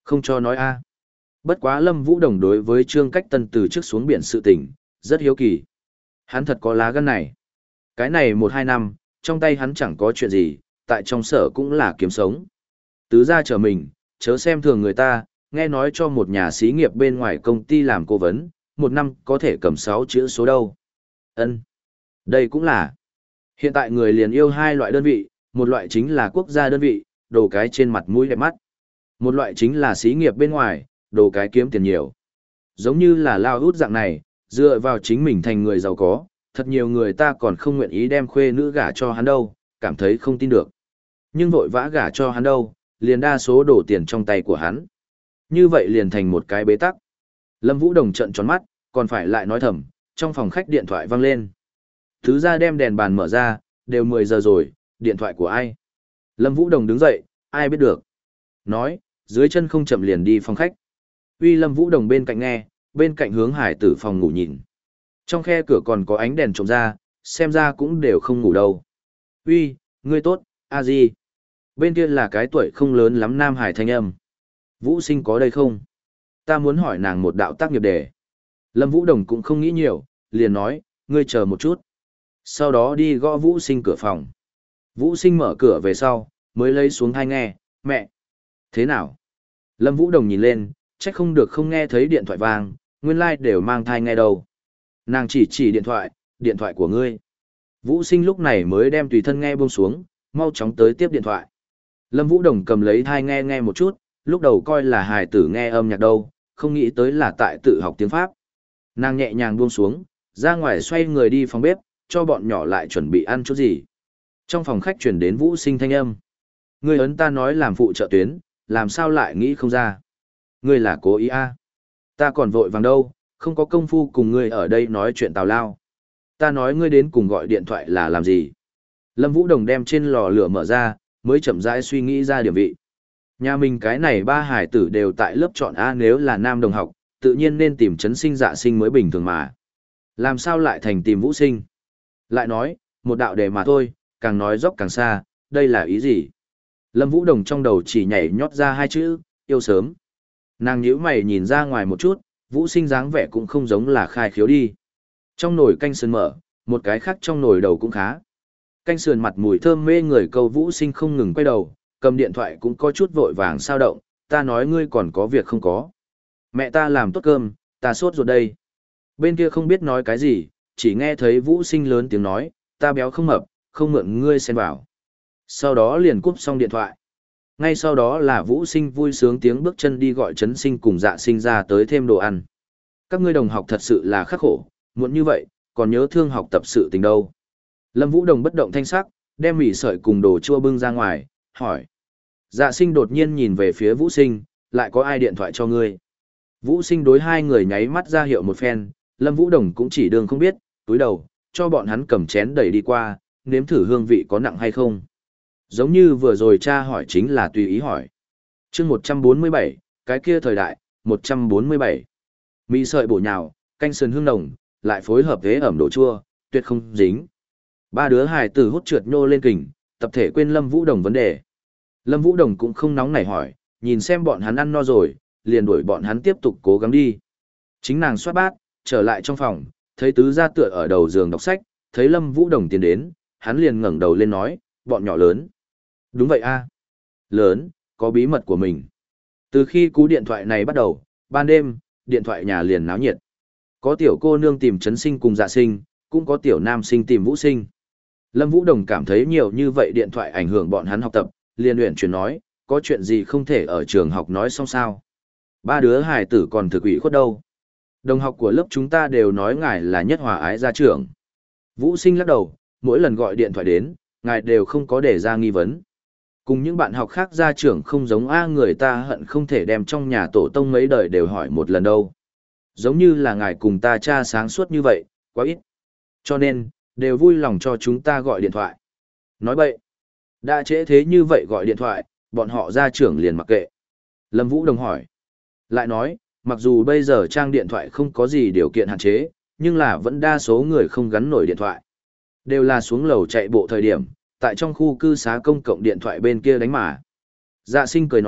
Không cho nói a. Bất quá Lâm Vũ Đồng đối với Trương Cách Tân từ trước xuống biển sự tình, rất hiếu kỳ. Hắn thật có lá gan này. Cái này một hai năm, trong tay hắn chẳng có chuyện gì, tại trong sở cũng là kiếm sống. Tứ gia trở mình, chớ xem thường người ta, nghe nói cho một nhà xí nghiệp bên ngoài công ty làm cố vấn, một năm có thể cầm sáu chữ số đâu. Ân, đây cũng là. Hiện tại người liền yêu hai loại đơn vị, một loại chính là quốc gia đơn vị, đồ cái trên mặt mũi đẹp mắt. Một loại chính là xí nghiệp bên ngoài, đồ cái kiếm tiền nhiều. Giống như là Lao Út dạng này, dựa vào chính mình thành người giàu có, thật nhiều người ta còn không nguyện ý đem khuê nữ gả cho hắn đâu, cảm thấy không tin được. Nhưng vội vã gả cho hắn đâu, liền đa số đổ tiền trong tay của hắn. Như vậy liền thành một cái bế tắc. Lâm Vũ Đồng trợn tròn mắt, còn phải lại nói thầm, trong phòng khách điện thoại vang lên. Thứ ra đem đèn bàn mở ra, đều mười giờ rồi, điện thoại của ai? Lâm Vũ Đồng đứng dậy, ai biết được. Nói, dưới chân không chậm liền đi phòng khách. Uy Lâm Vũ Đồng bên cạnh nghe, bên cạnh hướng hải tử phòng ngủ nhìn. Trong khe cửa còn có ánh đèn trộm ra, xem ra cũng đều không ngủ đâu. Uy, ngươi tốt, a di. Bên kia là cái tuổi không lớn lắm nam hải thanh âm. Vũ Sinh có đây không? Ta muốn hỏi nàng một đạo tác nghiệp đề. Lâm Vũ Đồng cũng không nghĩ nhiều, liền nói, ngươi chờ một chút. Sau đó đi gõ Vũ Sinh cửa phòng. Vũ Sinh mở cửa về sau, mới lấy xuống thai nghe, mẹ. Thế nào? Lâm Vũ Đồng nhìn lên, chắc không được không nghe thấy điện thoại vang, nguyên lai like đều mang thai nghe đâu. Nàng chỉ chỉ điện thoại, điện thoại của ngươi. Vũ Sinh lúc này mới đem tùy thân nghe buông xuống, mau chóng tới tiếp điện thoại. Lâm Vũ Đồng cầm lấy thai nghe nghe một chút, lúc đầu coi là hài tử nghe âm nhạc đâu, không nghĩ tới là tại tự học tiếng Pháp. Nàng nhẹ nhàng buông xuống, ra ngoài xoay người đi phòng bếp, cho bọn nhỏ lại chuẩn bị ăn chút gì. Trong phòng khách chuyển đến Vũ Sinh thanh âm. Ngươi ấn ta nói làm phụ trợ tuyến, làm sao lại nghĩ không ra. Ngươi là cố ý à? Ta còn vội vàng đâu, không có công phu cùng ngươi ở đây nói chuyện tào lao. Ta nói ngươi đến cùng gọi điện thoại là làm gì? Lâm Vũ Đồng đem trên lò lửa mở ra, mới chậm rãi suy nghĩ ra điểm vị. Nhà mình cái này ba hải tử đều tại lớp chọn A, nếu là nam đồng học, tự nhiên nên tìm Trấn Sinh Dạ Sinh mới bình thường mà. Làm sao lại thành tìm Vũ Sinh? Lại nói, một đạo đề mà thôi, càng nói dốc càng xa, đây là ý gì? Lâm Vũ Đồng trong đầu chỉ nhảy nhót ra hai chữ, yêu sớm. Nàng nhíu mày nhìn ra ngoài một chút, Vũ Sinh dáng vẻ cũng không giống là khai khiếu đi. Trong nồi canh sườn mở, một cái khác trong nồi đầu cũng khá. Canh sườn mặt mùi thơm mê người, câu Vũ Sinh không ngừng quay đầu, cầm điện thoại cũng có chút vội vàng sao động, ta nói ngươi còn có việc không có. Mẹ ta làm tốt cơm, ta sốt ruột đây. Bên kia không biết nói cái gì, chỉ nghe thấy Vũ Sinh lớn tiếng nói, ta béo không mập, không mượn ngươi xen vào. Sau đó liền cúp xong điện thoại. Ngay sau đó là Vũ Sinh vui sướng tiếng bước chân đi gọi Trấn Sinh cùng Dạ Sinh ra tới thêm đồ ăn. Các ngươi đồng học thật sự là khắc khổ, muộn như vậy, còn nhớ thương học tập sự tình đâu. Lâm Vũ Đồng bất động thanh sắc, đem mì sợi cùng đồ chua bưng ra ngoài, hỏi. Dạ Sinh đột nhiên nhìn về phía Vũ Sinh, lại có ai điện thoại cho ngươi? Vũ Sinh đối hai người nháy mắt ra hiệu một phen, Lâm Vũ Đồng cũng chỉ đường không biết, túi đầu, cho bọn hắn cầm chén đẩy đi qua, nếm thử hương vị có nặng hay không. Giống như vừa rồi cha hỏi chính là tùy ý hỏi. chương một trăm bốn mươi bảy, cái kia thời đại, một trăm bốn mươi bảy. Mì sợi bổ nhào, canh sườn hương nồng, lại phối hợp với ẩm đồ chua, tuyệt không dính. Ba đứa hài tử hút trượt nhô lên kình, tập thể quên Lâm Vũ Đồng vấn đề. Lâm Vũ Đồng cũng không nóng nảy hỏi, nhìn xem bọn hắn ăn no rồi, liền đuổi bọn hắn tiếp tục cố gắng đi. Chính nàng soát bát, trở lại trong phòng, thấy tứ gia tựa ở đầu giường đọc sách, thấy Lâm Vũ Đồng tiến đến, hắn liền ngẩng đầu lên nói, bọn nhỏ lớn. Đúng vậy a, lớn, có bí mật của mình. Từ khi cú điện thoại này bắt đầu, ban đêm, điện thoại nhà liền náo nhiệt. Có tiểu cô nương tìm Trấn Sinh cùng Dạ Sinh, cũng có tiểu nam sinh tìm Vũ Sinh. Lâm Vũ Đồng cảm thấy nhiều như vậy điện thoại ảnh hưởng bọn hắn học tập, liền luyện chuyển nói, có chuyện gì không thể ở trường học nói xong sao. Ba đứa hài tử còn thực ủy khuất đâu. Đồng học của lớp chúng ta đều nói ngài là nhất hòa ái gia trưởng. Vũ Sinh lắc đầu, mỗi lần gọi điện thoại đến, ngài đều không có để ra nghi vấn. Cùng những bạn học khác gia trưởng không giống A, người ta hận không thể đem trong nhà tổ tông mấy đời đều hỏi một lần đâu. Giống như là ngài cùng ta cha sáng suốt như vậy, quá ít. Cho nên, đều vui lòng cho chúng ta gọi điện thoại. Nói bậy, đã trễ thế như vậy gọi điện thoại, bọn họ gia trưởng liền mặc kệ. Lâm Vũ Đồng hỏi. Lại nói, mặc dù bây giờ trang điện thoại không có gì điều kiện hạn chế, nhưng là vẫn đa số người không gắn nổi điện thoại. Đều là xuống lầu chạy bộ thời điểm, tại trong khu cư xá công cộng điện thoại bên kia đánh mà. Dạ Sinh cười nói,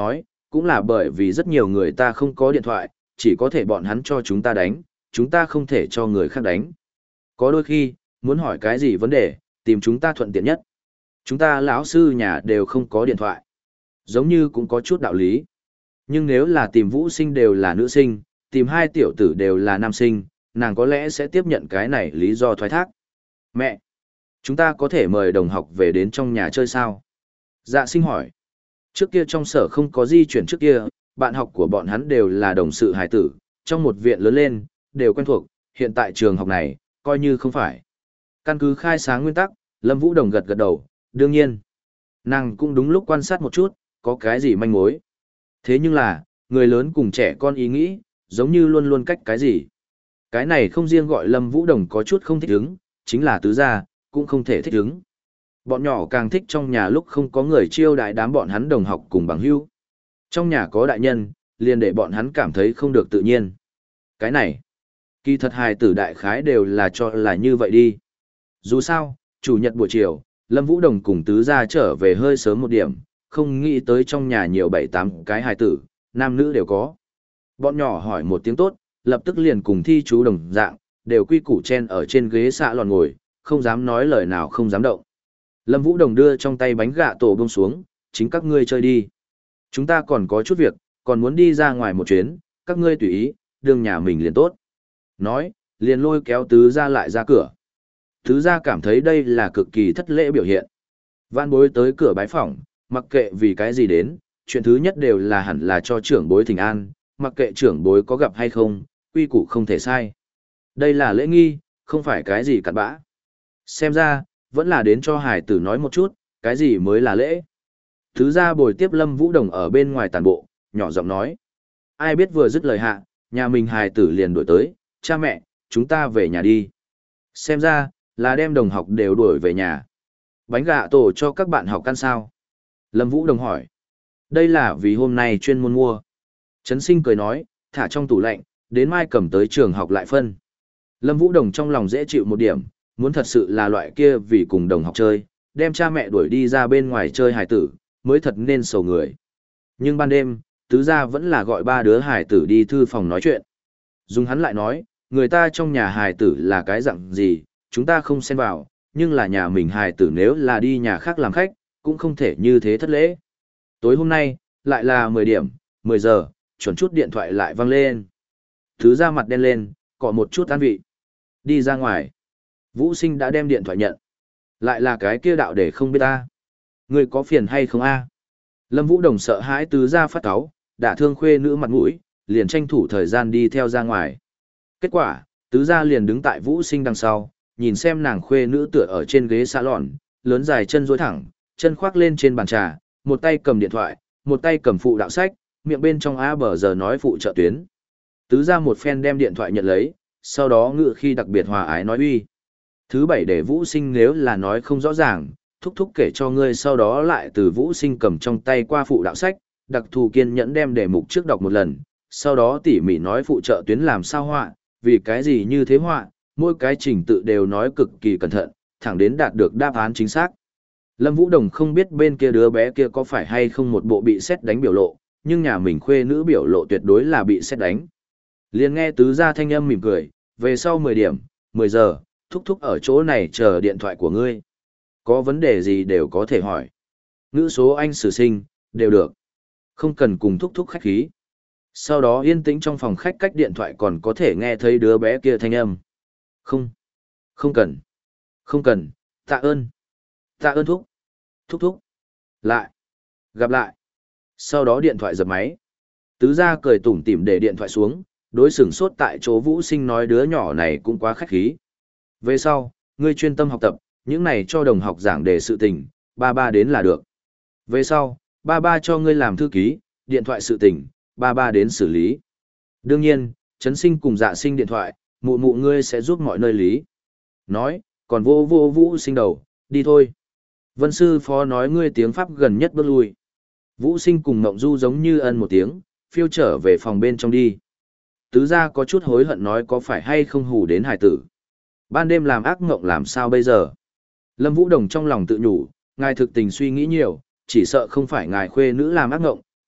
cũng là bởi vì rất nhiều người ta không có điện thoại, chỉ có thể bọn hắn cho chúng ta đánh, chúng ta không thể cho người khác đánh. Có đôi khi, muốn hỏi cái gì vấn đề, tìm chúng ta thuận tiện nhất. Chúng ta lão sư nhà đều không có điện thoại. Giống như cũng có chút đạo lý. Nhưng nếu là tìm Vũ Sinh đều là nữ sinh, tìm hai tiểu tử đều là nam sinh, nàng có lẽ sẽ tiếp nhận cái này lý do thoái thác. Mẹ! Chúng ta có thể mời đồng học về đến trong nhà chơi sao? Dạ sinh hỏi. Trước kia trong sở không có di chuyển trước kia, bạn học của bọn hắn đều là đồng sự hài tử, trong một viện lớn lên, đều quen thuộc, hiện tại trường học này, coi như không phải. Căn cứ khai sáng nguyên tắc, Lâm Vũ Đồng gật gật đầu, đương nhiên. Nàng cũng đúng lúc quan sát một chút, có cái gì manh mối. Thế nhưng là, người lớn cùng trẻ con ý nghĩ, giống như luôn luôn cách cái gì. Cái này không riêng gọi Lâm Vũ Đồng có chút không thích ứng, chính là tứ gia, cũng không thể thích ứng. Bọn nhỏ càng thích trong nhà lúc không có người chiêu đại đám bọn hắn đồng học cùng bằng hữu. Trong nhà có đại nhân, liền để bọn hắn cảm thấy không được tự nhiên. Cái này, kỳ thật hài tử đại khái đều là cho là như vậy đi. Dù sao, chủ nhật buổi chiều, Lâm Vũ Đồng cùng tứ gia trở về hơi sớm một điểm, không nghĩ tới trong nhà nhiều bảy tám cái hài tử, nam nữ đều có. Bọn nhỏ hỏi một tiếng tốt, lập tức liền cùng thi chú đồng dạng, đều quy củ chen ở trên ghế xạ lòn ngồi, không dám nói lời nào không dám động. Lâm Vũ Đồng đưa trong tay bánh gạ tổ bông xuống, chính các ngươi chơi đi. Chúng ta còn có chút việc, còn muốn đi ra ngoài một chuyến, các ngươi tùy ý, đường nhà mình liền tốt. Nói, liền lôi kéo tứ gia lại ra cửa. Tứ gia cảm thấy đây là cực kỳ thất lễ biểu hiện. Vạn bối tới cửa bái phỏng, mặc kệ vì cái gì đến, chuyện thứ nhất đều là hẳn là cho trưởng bối thỉnh an, mặc kệ trưởng bối có gặp hay không, quy củ không thể sai. Đây là lễ nghi, không phải cái gì cặn bã. Xem ra, vẫn là đến cho hải tử nói một chút, cái gì mới là lễ. Thứ ra bồi tiếp Lâm Vũ Đồng ở bên ngoài tàn bộ, nhỏ giọng nói. Ai biết vừa dứt lời hạ, nhà mình hải tử liền đuổi tới, cha mẹ, chúng ta về nhà đi. Xem ra, là đem đồng học đều đuổi về nhà. Bánh gạ tổ cho các bạn học ăn sao? Lâm Vũ Đồng hỏi. Đây là vì hôm nay chuyên môn mua. Trấn Sinh cười nói, thả trong tủ lạnh, đến mai cầm tới trường học lại phân. Lâm Vũ Đồng trong lòng dễ chịu một điểm, muốn thật sự là loại kia vì cùng đồng học chơi, đem cha mẹ đuổi đi ra bên ngoài chơi hài tử, mới thật nên sầu người. Nhưng ban đêm, tứ gia vẫn là gọi ba đứa hài tử đi thư phòng nói chuyện. Dùng hắn lại nói, người ta trong nhà hài tử là cái dạng gì, chúng ta không xen vào, nhưng là nhà mình hài tử nếu là đi nhà khác làm khách, cũng không thể như thế thất lễ. Tối hôm nay, lại là mười điểm, mười giờ, chuẩn chút điện thoại lại vang lên. Tứ gia mặt đen lên, cọ một chút an vị. Đi ra ngoài. Vũ Sinh đã đem điện thoại nhận. Lại là cái kia đạo để không biết ta. Người có phiền hay không a? Lâm Vũ Đồng sợ hãi tứ gia phát cáu, đã thương khuê nữ mặt mũi, liền tranh thủ thời gian đi theo ra ngoài. Kết quả, tứ gia liền đứng tại Vũ Sinh đằng sau, nhìn xem nàng khuê nữ tựa ở trên ghế salon, lớn dài chân duỗi thẳng, chân khoác lên trên bàn trà, một tay cầm điện thoại, một tay cầm phụ đạo sách, miệng bên trong a bờ giờ nói phụ trợ tuyến. Tứ gia một phen đem điện thoại nhận lấy, sau đó ngự khi đặc biệt hòa ái nói uy. Thứ bảy để Vũ Sinh nếu là nói không rõ ràng, thúc thúc kể cho ngươi sau đó lại từ Vũ Sinh cầm trong tay qua phụ đạo sách, đặc thù kiên nhẫn đem đề mục trước đọc một lần, sau đó tỉ mỉ nói phụ trợ tuyến làm sao họa, vì cái gì như thế họa, mỗi cái trình tự đều nói cực kỳ cẩn thận, thẳng đến đạt được đáp án chính xác. Lâm Vũ Đồng không biết bên kia đứa bé kia có phải hay không một bộ bị sét đánh biểu lộ, nhưng nhà mình khuê nữ biểu lộ tuyệt đối là bị sét đánh. Liền nghe tứ gia thanh âm mỉm cười, về sau mười điểm, mười giờ, thúc thúc ở chỗ này chờ điện thoại của ngươi. Có vấn đề gì đều có thể hỏi. Ngữ số anh sử sinh, đều được. Không cần cùng thúc thúc khách khí. Sau đó yên tĩnh trong phòng khách cách điện thoại còn có thể nghe thấy đứa bé kia thanh âm. Không. Không cần. Không cần, tạ ơn. Tạ ơn thúc. Thúc thúc. Lại. Gặp lại. Sau đó điện thoại dập máy. Tứ gia cười tủm tỉm để điện thoại xuống, đối sửng sốt tại chỗ Vũ Sinh nói đứa nhỏ này cũng quá khách khí. Về sau, ngươi chuyên tâm học tập, những này cho đồng học giảng đề sự tình, ba ba đến là được. Về sau, ba ba cho ngươi làm thư ký, điện thoại sự tình, ba ba đến xử lý. Đương nhiên, Trấn Sinh cùng Dạ Sinh điện thoại, mụ mụ ngươi sẽ giúp mọi nơi lý. Nói, còn vô vô Vũ Sinh đầu, đi thôi. Vân sư phó nói ngươi tiếng Pháp gần nhất bước lui. Vũ Sinh cùng Ngộng Du giống như ân một tiếng, phiêu trở về phòng bên trong đi. Tứ gia có chút hối hận nói có phải hay không hù đến hải tử. Ban đêm làm ác ngộng làm sao bây giờ? Lâm Vũ Đồng trong lòng tự nhủ, ngài thực tình suy nghĩ nhiều, chỉ sợ không phải ngài khuê nữ làm ác ngộng,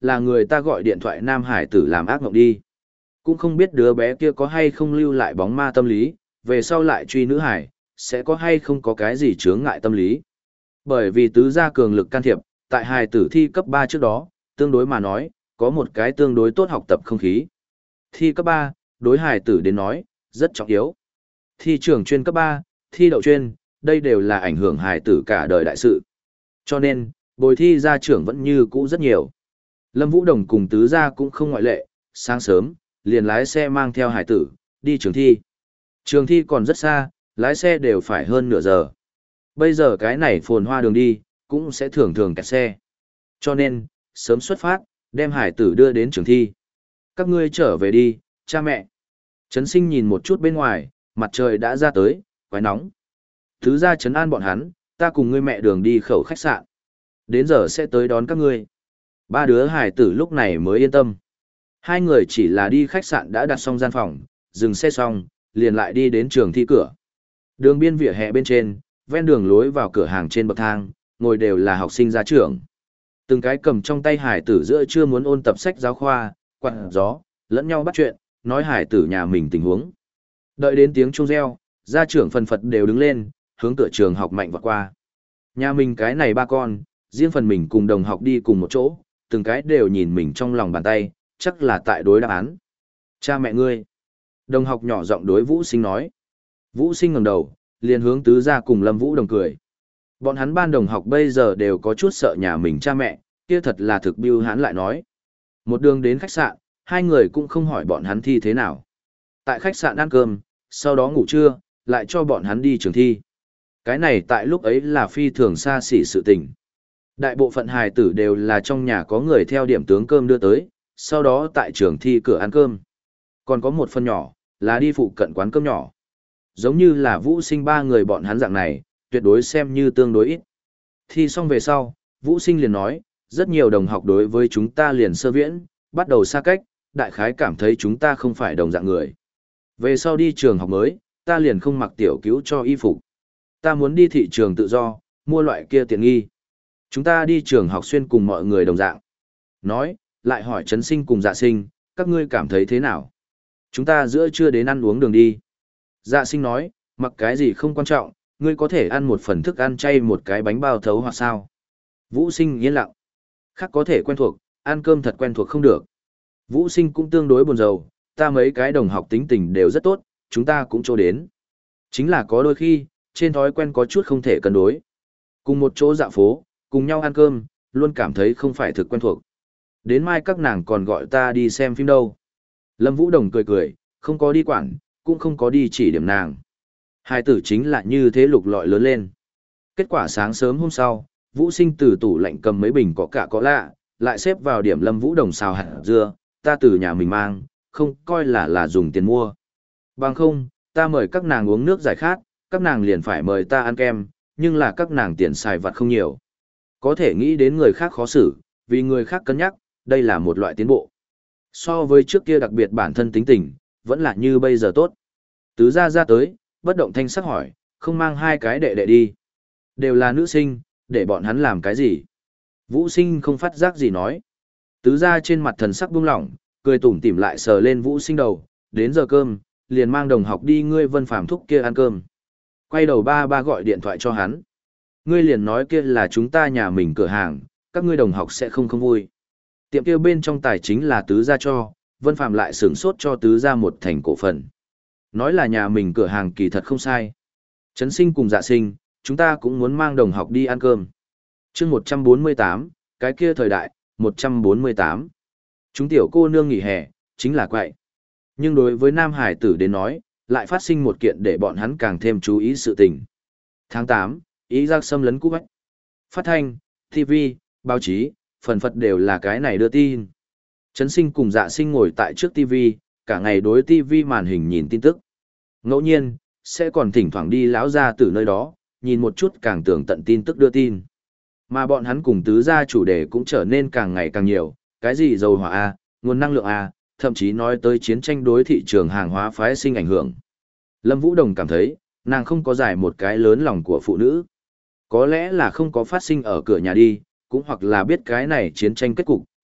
là người ta gọi điện thoại nam hải tử làm ác mộng đi. Cũng không biết đứa bé kia có hay không lưu lại bóng ma tâm lý, về sau lại truy nữ hải, sẽ có hay không có cái gì chướng ngại tâm lý. Bởi vì tứ gia cường lực can thiệp, tại hài tử thi cấp ba trước đó, tương đối mà nói, có một cái tương đối tốt học tập không khí. Thi cấp ba, đối hài tử đến nói, rất trọng yếu. Thi trường chuyên cấp ba, thi đậu chuyên, đây đều là ảnh hưởng hài tử cả đời đại sự. Cho nên, bồi thi gia trưởng vẫn như cũ rất nhiều. Lâm Vũ Đồng cùng tứ gia cũng không ngoại lệ, sáng sớm, liền lái xe mang theo hài tử, đi trường thi. Trường thi còn rất xa, lái xe đều phải hơn nửa giờ. Bây giờ cái này phồn hoa đường đi, cũng sẽ thường thường kẹt xe. Cho nên, sớm xuất phát, đem hải tử đưa đến trường thi. Các ngươi trở về đi, cha mẹ. Trấn Sinh nhìn một chút bên ngoài, mặt trời đã ra tới, quái nóng. Thứ ra trấn an bọn hắn, ta cùng ngươi mẹ đường đi khẩu khách sạn. Đến giờ sẽ tới đón các ngươi. Ba đứa hải tử lúc này mới yên tâm. Hai người chỉ là đi khách sạn đã đặt xong gian phòng, dừng xe xong, liền lại đi đến trường thi cửa. Đường biên vỉa hè bên trên, ven đường lối vào cửa hàng trên bậc thang, ngồi đều là học sinh ra trường. Từng cái cầm trong tay hải tử giữa chưa muốn ôn tập sách giáo khoa, quạt gió, lẫn nhau bắt chuyện, nói hải tử nhà mình tình huống. Đợi đến tiếng chuông reo, gia trưởng phần phật đều đứng lên, hướng cửa trường học mạnh vọt qua. Nhà mình cái này ba con, riêng phần mình cùng đồng học đi cùng một chỗ, từng cái đều nhìn mình trong lòng bàn tay, chắc là tại đối đáp án. Cha mẹ ngươi. Đồng học nhỏ giọng đối Vũ Sinh nói. Vũ Sinh ngẩng đầu, liền hướng tứ gia cùng Lâm Vũ Đồng cười. Bọn hắn ban đồng học bây giờ đều có chút sợ nhà mình cha mẹ, kia thật là thực biêu hắn lại nói. Một đường đến khách sạn, hai người cũng không hỏi bọn hắn thi thế nào. Tại khách sạn ăn cơm, sau đó ngủ trưa, lại cho bọn hắn đi trường thi. Cái này tại lúc ấy là phi thường xa xỉ sự tình. Đại bộ phận hài tử đều là trong nhà có người theo điểm tướng cơm đưa tới, sau đó tại trường thi cửa ăn cơm. Còn có một phần nhỏ, là đi phụ cận quán cơm nhỏ. Giống như là Vũ Sinh ba người bọn hắn dạng này, tuyệt đối xem như tương đối ít. Thi xong về sau, Vũ Sinh liền nói, rất nhiều đồng học đối với chúng ta liền sơ viễn, bắt đầu xa cách, đại khái cảm thấy chúng ta không phải đồng dạng người. Về sau đi trường học mới, ta liền không mặc tiểu cứu cho y phục. Ta muốn đi thị trường tự do, mua loại kia tiện nghi. Chúng ta đi trường học xuyên cùng mọi người đồng dạng. Nói, lại hỏi Trấn Sinh cùng Dạ Sinh, các ngươi cảm thấy thế nào? Chúng ta giữa trưa đến ăn uống đường đi. Dạ Sinh nói, mặc cái gì không quan trọng, ngươi có thể ăn một phần thức ăn chay một cái bánh bao thấu hoặc sao. Vũ Sinh yên lặng. Khác có thể quen thuộc, ăn cơm thật quen thuộc không được. Vũ Sinh cũng tương đối buồn rầu, ta mấy cái đồng học tính tình đều rất tốt, chúng ta cũng chỗ đến. Chính là có đôi khi, trên thói quen có chút không thể cân đối. Cùng một chỗ dạo phố, cùng nhau ăn cơm, luôn cảm thấy không phải thực quen thuộc. Đến mai các nàng còn gọi ta đi xem phim đâu. Lâm Vũ Đồng cười cười, không có đi quản, cũng không có đi chỉ điểm nàng. Hai tử chính là như thế lục lọi lớn lên. Kết quả sáng sớm hôm sau, Vũ Sinh từ tủ lạnh cầm mấy bình có cả có lạ, lại xếp vào điểm Lâm Vũ Đồng xào hạt dưa, ta từ nhà mình mang, không coi là là dùng tiền mua. Bằng không, ta mời các nàng uống nước giải khát, các nàng liền phải mời ta ăn kem, nhưng là các nàng tiền xài vặt không nhiều. Có thể nghĩ đến người khác khó xử, vì người khác cân nhắc, đây là một loại tiến bộ. So với trước kia đặc biệt bản thân tính tình, vẫn là như bây giờ tốt. Tứ gia ra tới, bất động thanh sắc hỏi, không mang hai cái đệ đệ đi. Đều là nữ sinh, để bọn hắn làm cái gì? Vũ Sinh không phát giác gì nói. Tứ gia trên mặt thần sắc buông lỏng, cười tủm tỉm lại sờ lên Vũ Sinh đầu, đến giờ cơm, liền mang đồng học đi ngươi Vân Phàm thúc kia ăn cơm. Quay đầu ba ba gọi điện thoại cho hắn. Ngươi liền nói kia là chúng ta nhà mình cửa hàng, các ngươi đồng học sẽ không không vui. Tiệm kia bên trong tài chính là tứ gia cho, Vân Phàm lại sửng sốt cho tứ gia một thành cổ phần. Nói là nhà mình cửa hàng kỳ thật không sai. Trấn Sinh cùng Dạ Sinh, chúng ta cũng muốn mang đồng học đi ăn cơm. Chương một trăm bốn mươi tám, cái kia thời đại, một trăm bốn mươi tám. Chúng tiểu cô nương nghỉ hè, chính là quậy. Nhưng đối với nam hải tử đến nói, lại phát sinh một kiện để bọn hắn càng thêm chú ý sự tình. Tháng tám, ý giác xâm lấn Cúp Bách. Phát thanh, ti vi, báo chí, phần phật đều là cái này đưa tin. Trấn Sinh cùng Dạ Sinh ngồi tại trước ti vi, cả ngày đối ti vi màn hình nhìn tin tức. Ngẫu nhiên, sẽ còn thỉnh thoảng đi lão ra từ nơi đó, nhìn một chút càng tường tận tin tức đưa tin. Mà bọn hắn cùng tứ gia chủ đề cũng trở nên càng ngày càng nhiều, cái gì dầu hỏa A, nguồn năng lượng A, thậm chí nói tới chiến tranh đối thị trường hàng hóa phái sinh ảnh hưởng. Lâm Vũ Đồng cảm thấy, nàng không có giải một cái lớn lòng của phụ nữ. Có lẽ là không có phát sinh ở cửa nhà đi, cũng hoặc là biết cái này chiến tranh kết cục,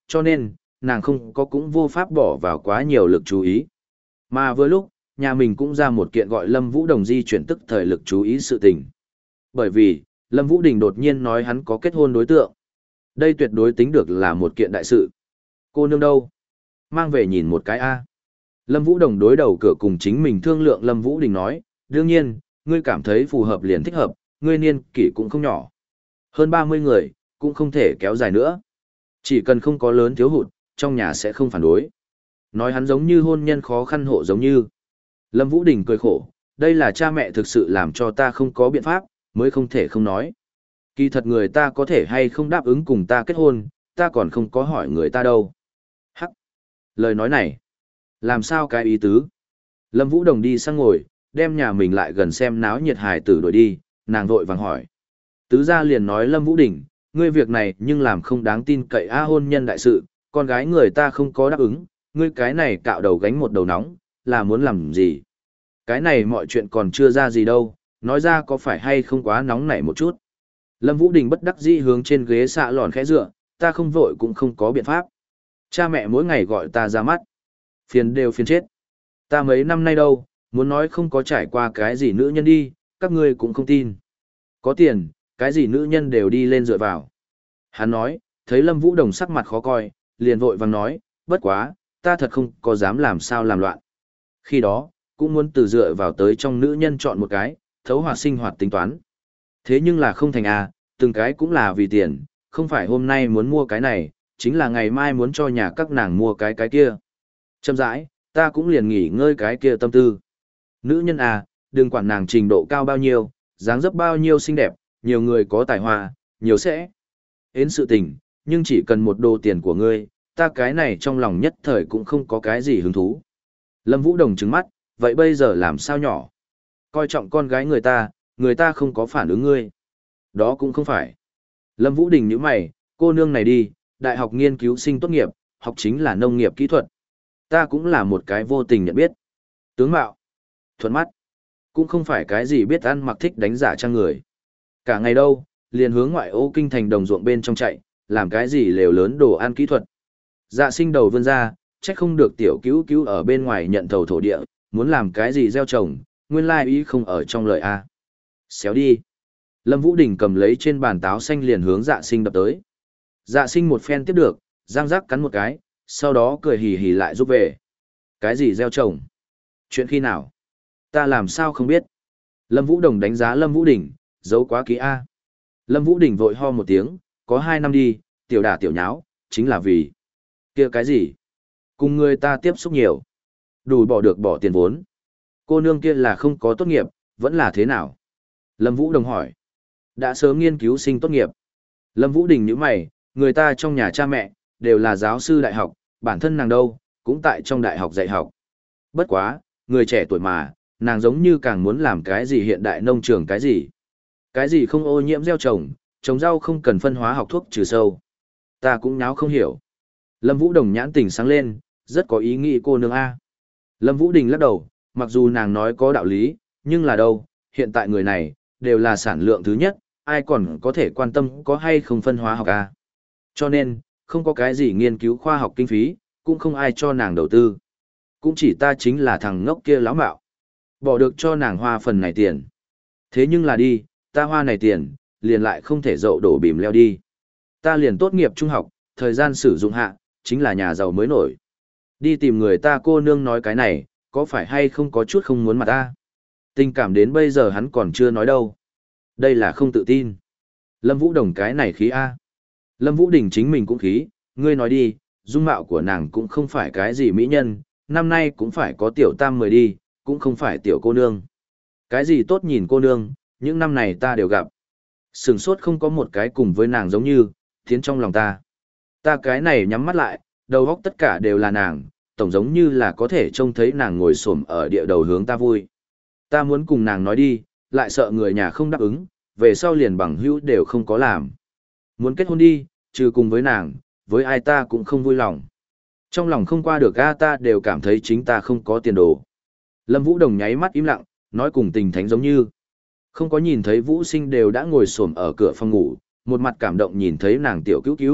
cho nên, nàng không có cũng vô pháp bỏ vào quá nhiều lực chú ý. Mà vừa lúc, nhà mình cũng ra một kiện gọi Lâm Vũ Đồng di chuyển tức thời lực chú ý sự tình. Bởi vì, Lâm Vũ Đình đột nhiên nói hắn có kết hôn đối tượng. Đây tuyệt đối tính được là một kiện đại sự. Cô nương đâu? Mang về nhìn một cái A. Lâm Vũ Đồng đối đầu cửa cùng chính mình thương lượng. Lâm Vũ Đình nói, đương nhiên, ngươi cảm thấy phù hợp liền thích hợp, ngươi niên kỷ cũng không nhỏ. Hơn ba mươi người, cũng không thể kéo dài nữa. Chỉ cần không có lớn thiếu hụt, trong nhà sẽ không phản đối. Nói hắn giống như hôn nhân khó khăn hộ giống như. Lâm Vũ Đình cười khổ, đây là cha mẹ thực sự làm cho ta không có biện pháp, mới không thể không nói. Kỳ thật người ta có thể hay không đáp ứng cùng ta kết hôn, ta còn không có hỏi người ta đâu. Hắc! Lời nói này, làm sao cái ý tứ? Lâm Vũ Đồng đi sang ngồi, đem nhà mình lại gần xem náo nhiệt hài tử đuổi đi, nàng vội vàng hỏi. Tứ gia liền nói Lâm Vũ Đình, ngươi việc này nhưng làm không đáng tin cậy a hôn nhân đại sự, con gái người ta không có đáp ứng, ngươi cái này cạo đầu gánh một đầu nóng, là muốn làm gì? Cái này mọi chuyện còn chưa ra gì đâu, nói ra có phải hay không quá nóng nảy một chút. Lâm Vũ Đình bất đắc dĩ hướng trên ghế xạ lòn khẽ dựa, ta không vội cũng không có biện pháp. Cha mẹ mỗi ngày gọi ta ra mắt. Phiền đều phiền chết. Ta mấy năm nay đâu, muốn nói không có trải qua cái gì nữ nhân đi, các ngươi cũng không tin. Có tiền, cái gì nữ nhân đều đi lên dựa vào. Hắn nói, thấy Lâm Vũ Đồng sắc mặt khó coi, liền vội vàng nói, bất quá, ta thật không có dám làm sao làm loạn. Khi đó, cũng muốn từ dựa vào tới trong nữ nhân chọn một cái, thấu hoạt sinh hoạt tính toán. Thế nhưng là không thành à, từng cái cũng là vì tiền, không phải hôm nay muốn mua cái này, chính là ngày mai muốn cho nhà các nàng mua cái cái kia. Châm rãi, ta cũng liền nghỉ ngơi cái kia tâm tư. Nữ nhân à, đừng quản nàng trình độ cao bao nhiêu, dáng dấp bao nhiêu xinh đẹp, nhiều người có tài hoa, nhiều sẽ. Hến sự tình, nhưng chỉ cần một đồ tiền của ngươi, ta cái này trong lòng nhất thời cũng không có cái gì hứng thú. Lâm Vũ Đồng trừng mắt, vậy bây giờ làm sao nhỏ? Coi trọng con gái người ta, người ta không có phản ứng ngươi. Đó cũng không phải. Lâm Vũ Đình nhíu mày, cô nương này đi, đại học nghiên cứu sinh tốt nghiệp, học chính là nông nghiệp kỹ thuật. Ta cũng là một cái vô tình nhận biết. Tướng mạo, thuận mắt, cũng không phải cái gì biết ăn mặc thích đánh giả trang người. Cả ngày đâu, liền hướng ngoại ô kinh thành đồng ruộng bên trong chạy, làm cái gì lều lớn đồ ăn kỹ thuật. Dạ sinh đầu vươn ra, trách không được tiểu cứu cứu ở bên ngoài nhận thầu thổ địa, muốn làm cái gì gieo trồng, nguyên lai ý không ở trong lời A. Xéo đi. Lâm Vũ Đình cầm lấy trên bàn táo xanh liền hướng dạ sinh đập tới. Dạ sinh một phen tiếp được, răng rắc cắn một cái, sau đó cười hì hì lại rút về. Cái gì gieo trồng? Chuyện khi nào? Ta làm sao không biết? Lâm Vũ Đồng đánh giá Lâm Vũ Đình, giấu quá kỹ A. Lâm Vũ Đình vội ho một tiếng, có hai năm đi, tiểu đả tiểu nháo, chính là vì kia cái gì? Cùng người ta tiếp xúc nhiều. Đủ bỏ được bỏ tiền vốn. Cô nương kia là không có tốt nghiệp, vẫn là thế nào? Lâm Vũ Đồng hỏi. Đã sớm nghiên cứu sinh tốt nghiệp. Lâm Vũ Đình nhíu mày, người ta trong nhà cha mẹ, đều là giáo sư đại học, bản thân nàng đâu, cũng tại trong đại học dạy học. Bất quá, người trẻ tuổi mà, nàng giống như càng muốn làm cái gì hiện đại nông trường cái gì. Cái gì không ô nhiễm gieo trồng, trồng rau không cần phân hóa học thuốc trừ sâu. Ta cũng nháo không hiểu. Lâm Vũ Đồng nhãn tỉnh sáng lên, rất có ý nghĩ cô nương A. Lâm Vũ Đình lắc đầu, mặc dù nàng nói có đạo lý, nhưng là đâu, hiện tại người này, đều là sản lượng thứ nhất, ai còn có thể quan tâm có hay không phân hóa học A. Cho nên, không có cái gì nghiên cứu khoa học kinh phí, cũng không ai cho nàng đầu tư. Cũng chỉ ta chính là thằng ngốc kia láo mạo. Bỏ được cho nàng hoa phần này tiền. Thế nhưng là đi, ta hoa này tiền, liền lại không thể dậu đổ bìm leo đi. Ta liền tốt nghiệp trung học, thời gian sử dụng hạ, chính là nhà giàu mới nổi. Đi tìm người ta cô nương nói cái này, có phải hay không có chút không muốn mặt ta? Tình cảm đến bây giờ hắn còn chưa nói đâu. Đây là không tự tin. Lâm Vũ Đồng cái này khí A. Lâm Vũ Đình chính mình cũng khí, ngươi nói đi, dung mạo của nàng cũng không phải cái gì mỹ nhân, năm nay cũng phải có tiểu tam mười đi, cũng không phải tiểu cô nương. Cái gì tốt nhìn cô nương, những năm này ta đều gặp. Sừng sốt không có một cái cùng với nàng giống như, tiến trong lòng ta. Ta cái này nhắm mắt lại, đầu óc tất cả đều là nàng, tổng giống như là có thể trông thấy nàng ngồi xổm ở địa đầu hướng ta vui. Ta muốn cùng nàng nói đi, lại sợ người nhà không đáp ứng, về sau liền bằng hữu đều không có làm. Muốn kết hôn đi, trừ cùng với nàng, với ai ta cũng không vui lòng. Trong lòng không qua được a ta đều cảm thấy chính ta không có tiền đồ. Lâm Vũ Đồng nháy mắt im lặng, nói cùng tình thánh giống như. Không có nhìn thấy Vũ Sinh đều đã ngồi xổm ở cửa phòng ngủ, một mặt cảm động nhìn thấy nàng tiểu cứu cứu,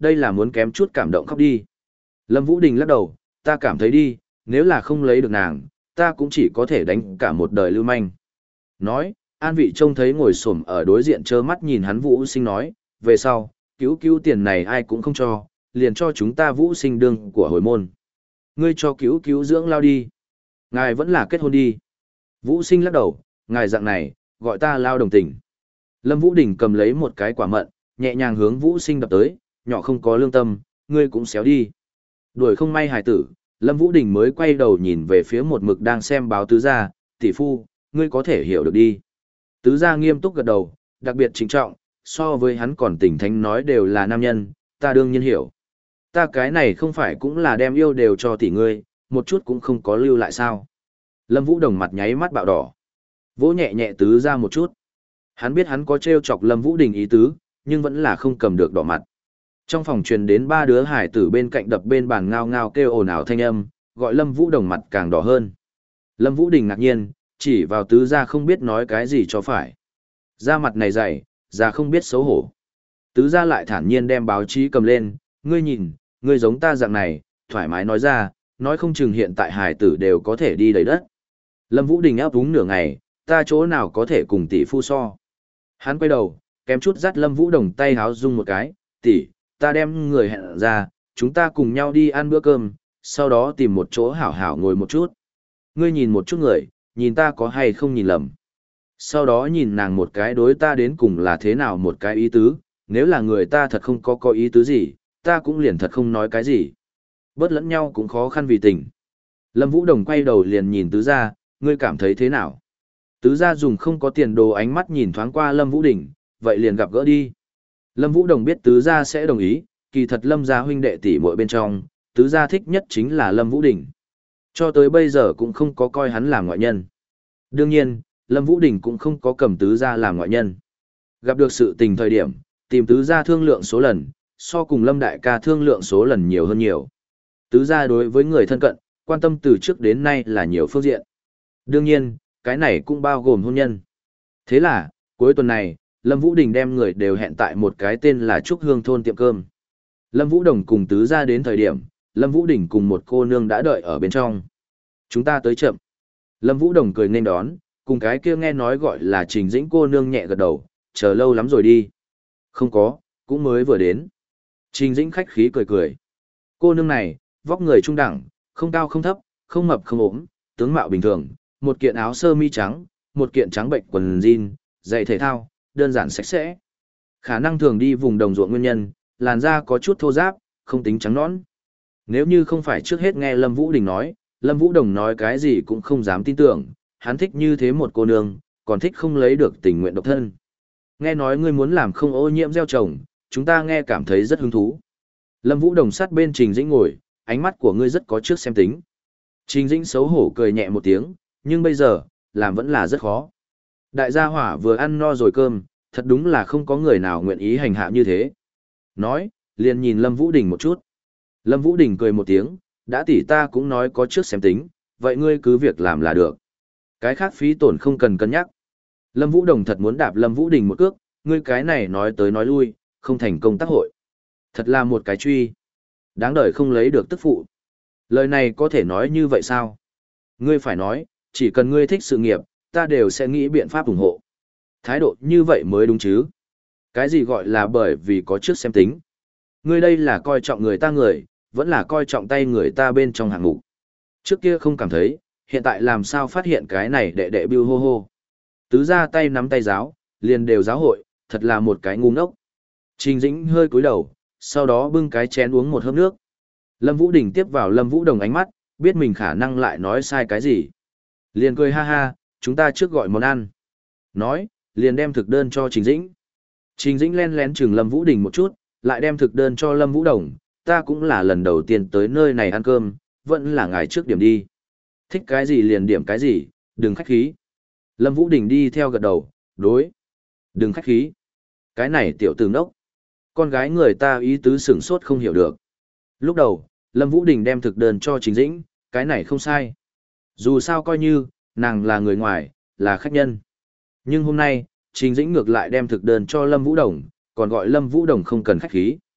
đây là muốn kém chút cảm động khóc đi. Lâm Vũ Đình lắc đầu, ta cảm thấy đi, nếu là không lấy được nàng, ta cũng chỉ có thể đánh cả một đời lưu manh. Nói, An Vị trông thấy ngồi xổm ở đối diện trơ mắt nhìn hắn Vũ Sinh nói, về sau, cứu cứu tiền này ai cũng không cho, liền cho chúng ta Vũ Sinh đương của hồi môn. Ngươi cho cứu cứu dưỡng lao đi. Ngài vẫn là kết hôn đi. Vũ Sinh lắc đầu, ngài dạng này, gọi ta lao đồng tình. Lâm Vũ Đình cầm lấy một cái quả mận, nhẹ nhàng hướng Vũ Sinh đập tới, nhỏ không có lương tâm, ngươi cũng xéo đi. Đuổi không may hài tử, Lâm Vũ Đình mới quay đầu nhìn về phía một mực đang xem báo tứ gia, tỷ phu, ngươi có thể hiểu được đi. Tứ gia nghiêm túc gật đầu, đặc biệt trịnh trọng, so với hắn còn tỉnh thánh nói đều là nam nhân, ta đương nhiên hiểu. Ta cái này không phải cũng là đem yêu đều cho tỷ ngươi, một chút cũng không có lưu lại sao. Lâm Vũ Đồng mặt nháy mắt bạo đỏ. Vỗ nhẹ nhẹ tứ gia một chút. Hắn biết hắn có trêu chọc Lâm Vũ Đình ý tứ, nhưng vẫn là không cầm được đỏ mặt. Trong phòng truyền đến ba đứa hải tử bên cạnh đập bên bàn ngao ngao kêu ồn ào thanh âm, gọi Lâm Vũ Đồng mặt càng đỏ hơn. Lâm Vũ Đình ngạc nhiên, chỉ vào tứ gia không biết nói cái gì cho phải. Da mặt này dày, da không biết xấu hổ. Tứ gia lại thản nhiên đem báo chí cầm lên, ngươi nhìn, ngươi giống ta dạng này, thoải mái nói ra, nói không chừng hiện tại hải tử đều có thể đi đầy đất. Lâm Vũ Đình áp úng nửa ngày, ta chỗ nào có thể cùng tỷ phu so. Hắn quay đầu, kém chút dắt Lâm Vũ Đồng tay háo rung một cái, tỷ, ta đem người hẹn ra, chúng ta cùng nhau đi ăn bữa cơm, sau đó tìm một chỗ hảo hảo ngồi một chút. Ngươi nhìn một chút người, nhìn ta có hay không nhìn lầm. Sau đó nhìn nàng một cái đối ta đến cùng là thế nào một cái ý tứ, nếu là người ta thật không có có ý tứ gì, ta cũng liền thật không nói cái gì. Bớt lẫn nhau cũng khó khăn vì tình. Lâm Vũ Đồng quay đầu liền nhìn tứ gia, ngươi cảm thấy thế nào? Tứ gia dùng không có tiền đồ ánh mắt nhìn thoáng qua Lâm Vũ Đình, vậy liền gặp gỡ đi. Lâm Vũ Đồng biết tứ gia sẽ đồng ý, kỳ thật Lâm gia huynh đệ tỷ muội bên trong, tứ gia thích nhất chính là Lâm Vũ Đình. Cho tới bây giờ cũng không có coi hắn làm ngoại nhân. Đương nhiên, Lâm Vũ Đình cũng không có cầm tứ gia làm ngoại nhân. Gặp được sự tình thời điểm, tìm tứ gia thương lượng số lần, so cùng Lâm đại ca thương lượng số lần nhiều hơn nhiều. Tứ gia đối với người thân cận, quan tâm từ trước đến nay là nhiều phương diện. Đương nhiên, cái này cũng bao gồm hôn nhân. Thế là, cuối tuần này, Lâm Vũ Đình đem người đều hẹn tại một cái tên là Trúc Hương thôn tiệm cơm. Lâm Vũ Đồng cùng tứ gia đến thời điểm, Lâm Vũ Đình cùng một cô nương đã đợi ở bên trong. Chúng ta tới chậm. Lâm Vũ Đồng cười nên đón, cùng cái kia nghe nói gọi là Trình Dĩnh cô nương nhẹ gật đầu, chờ lâu lắm rồi đi. Không có, cũng mới vừa đến. Trình Dĩnh khách khí cười cười. Cô nương này, vóc người trung đẳng, không cao không thấp, không mập không ốm, tướng mạo bình thường, một kiện áo sơ mi trắng, một kiện trắng bệnh quần jean, giày thể thao, đơn giản sạch sẽ. Khả năng thường đi vùng đồng ruộng nguyên nhân, làn da có chút thô ráp, không tính trắng nõn. Nếu như không phải trước hết nghe Lâm Vũ Đình nói, Lâm Vũ Đồng nói cái gì cũng không dám tin tưởng, hắn thích như thế một cô nương, còn thích không lấy được tình nguyện độc thân. Nghe nói ngươi muốn làm không ô nhiễm gieo trồng, chúng ta nghe cảm thấy rất hứng thú. Lâm Vũ Đồng sát bên Trình Dĩnh ngồi, ánh mắt của ngươi rất có trước xem tính. Trình Dĩnh xấu hổ cười nhẹ một tiếng, nhưng bây giờ, làm vẫn là rất khó. Đại gia hỏa vừa ăn no rồi cơm, thật đúng là không có người nào nguyện ý hành hạ như thế. Nói, liền nhìn Lâm Vũ Đình một chút. Lâm Vũ Đình cười một tiếng, đã tỷ ta cũng nói có trước xem tính, vậy ngươi cứ việc làm là được. Cái khác phí tổn không cần cân nhắc. Lâm Vũ Đồng thật muốn đạp Lâm Vũ Đình một cước, ngươi cái này nói tới nói lui, không thành công tác hội. Thật là một cái truy. Đáng đời không lấy được tức phụ. Lời này có thể nói như vậy sao? Ngươi phải nói, chỉ cần ngươi thích sự nghiệp, ta đều sẽ nghĩ biện pháp ủng hộ. Thái độ như vậy mới đúng chứ. Cái gì gọi là bởi vì có trước xem tính. Ngươi đây là coi trọng người ta người, vẫn là coi trọng tay người ta bên trong hạng mục. Trước kia không cảm thấy, hiện tại làm sao phát hiện cái này đệ đệ bưu hô hô. Tứ ra tay nắm tay giáo, liền đều giáo hội, thật là một cái ngu ngốc. Trình Dĩnh hơi cúi đầu, sau đó bưng cái chén uống một hớp nước. Lâm Vũ Đình tiếp vào Lâm Vũ Đồng ánh mắt, biết mình khả năng lại nói sai cái gì. Liền cười ha ha, chúng ta trước gọi món ăn. Nói, liền đem thực đơn cho Trình Dĩnh. Trình Dĩnh len lén chừng Lâm Vũ Đình một chút, lại đem thực đơn cho Lâm Vũ Đồng. Ta cũng là lần đầu tiên tới nơi này ăn cơm, vẫn là ngày trước điểm đi. Thích cái gì liền điểm cái gì, đừng khách khí. Lâm Vũ Đình đi theo gật đầu, đối. Đừng khách khí. Cái này tiểu tử ngốc. Con gái người ta ý tứ sửng sốt không hiểu được. Lúc đầu, Lâm Vũ Đình đem thực đơn cho Trình Dĩnh, cái này không sai. Dù sao coi như, nàng là người ngoài, là khách nhân. Nhưng hôm nay, Trình Dĩnh ngược lại đem thực đơn cho Lâm Vũ Đồng, còn gọi Lâm Vũ Đồng không cần khách khí.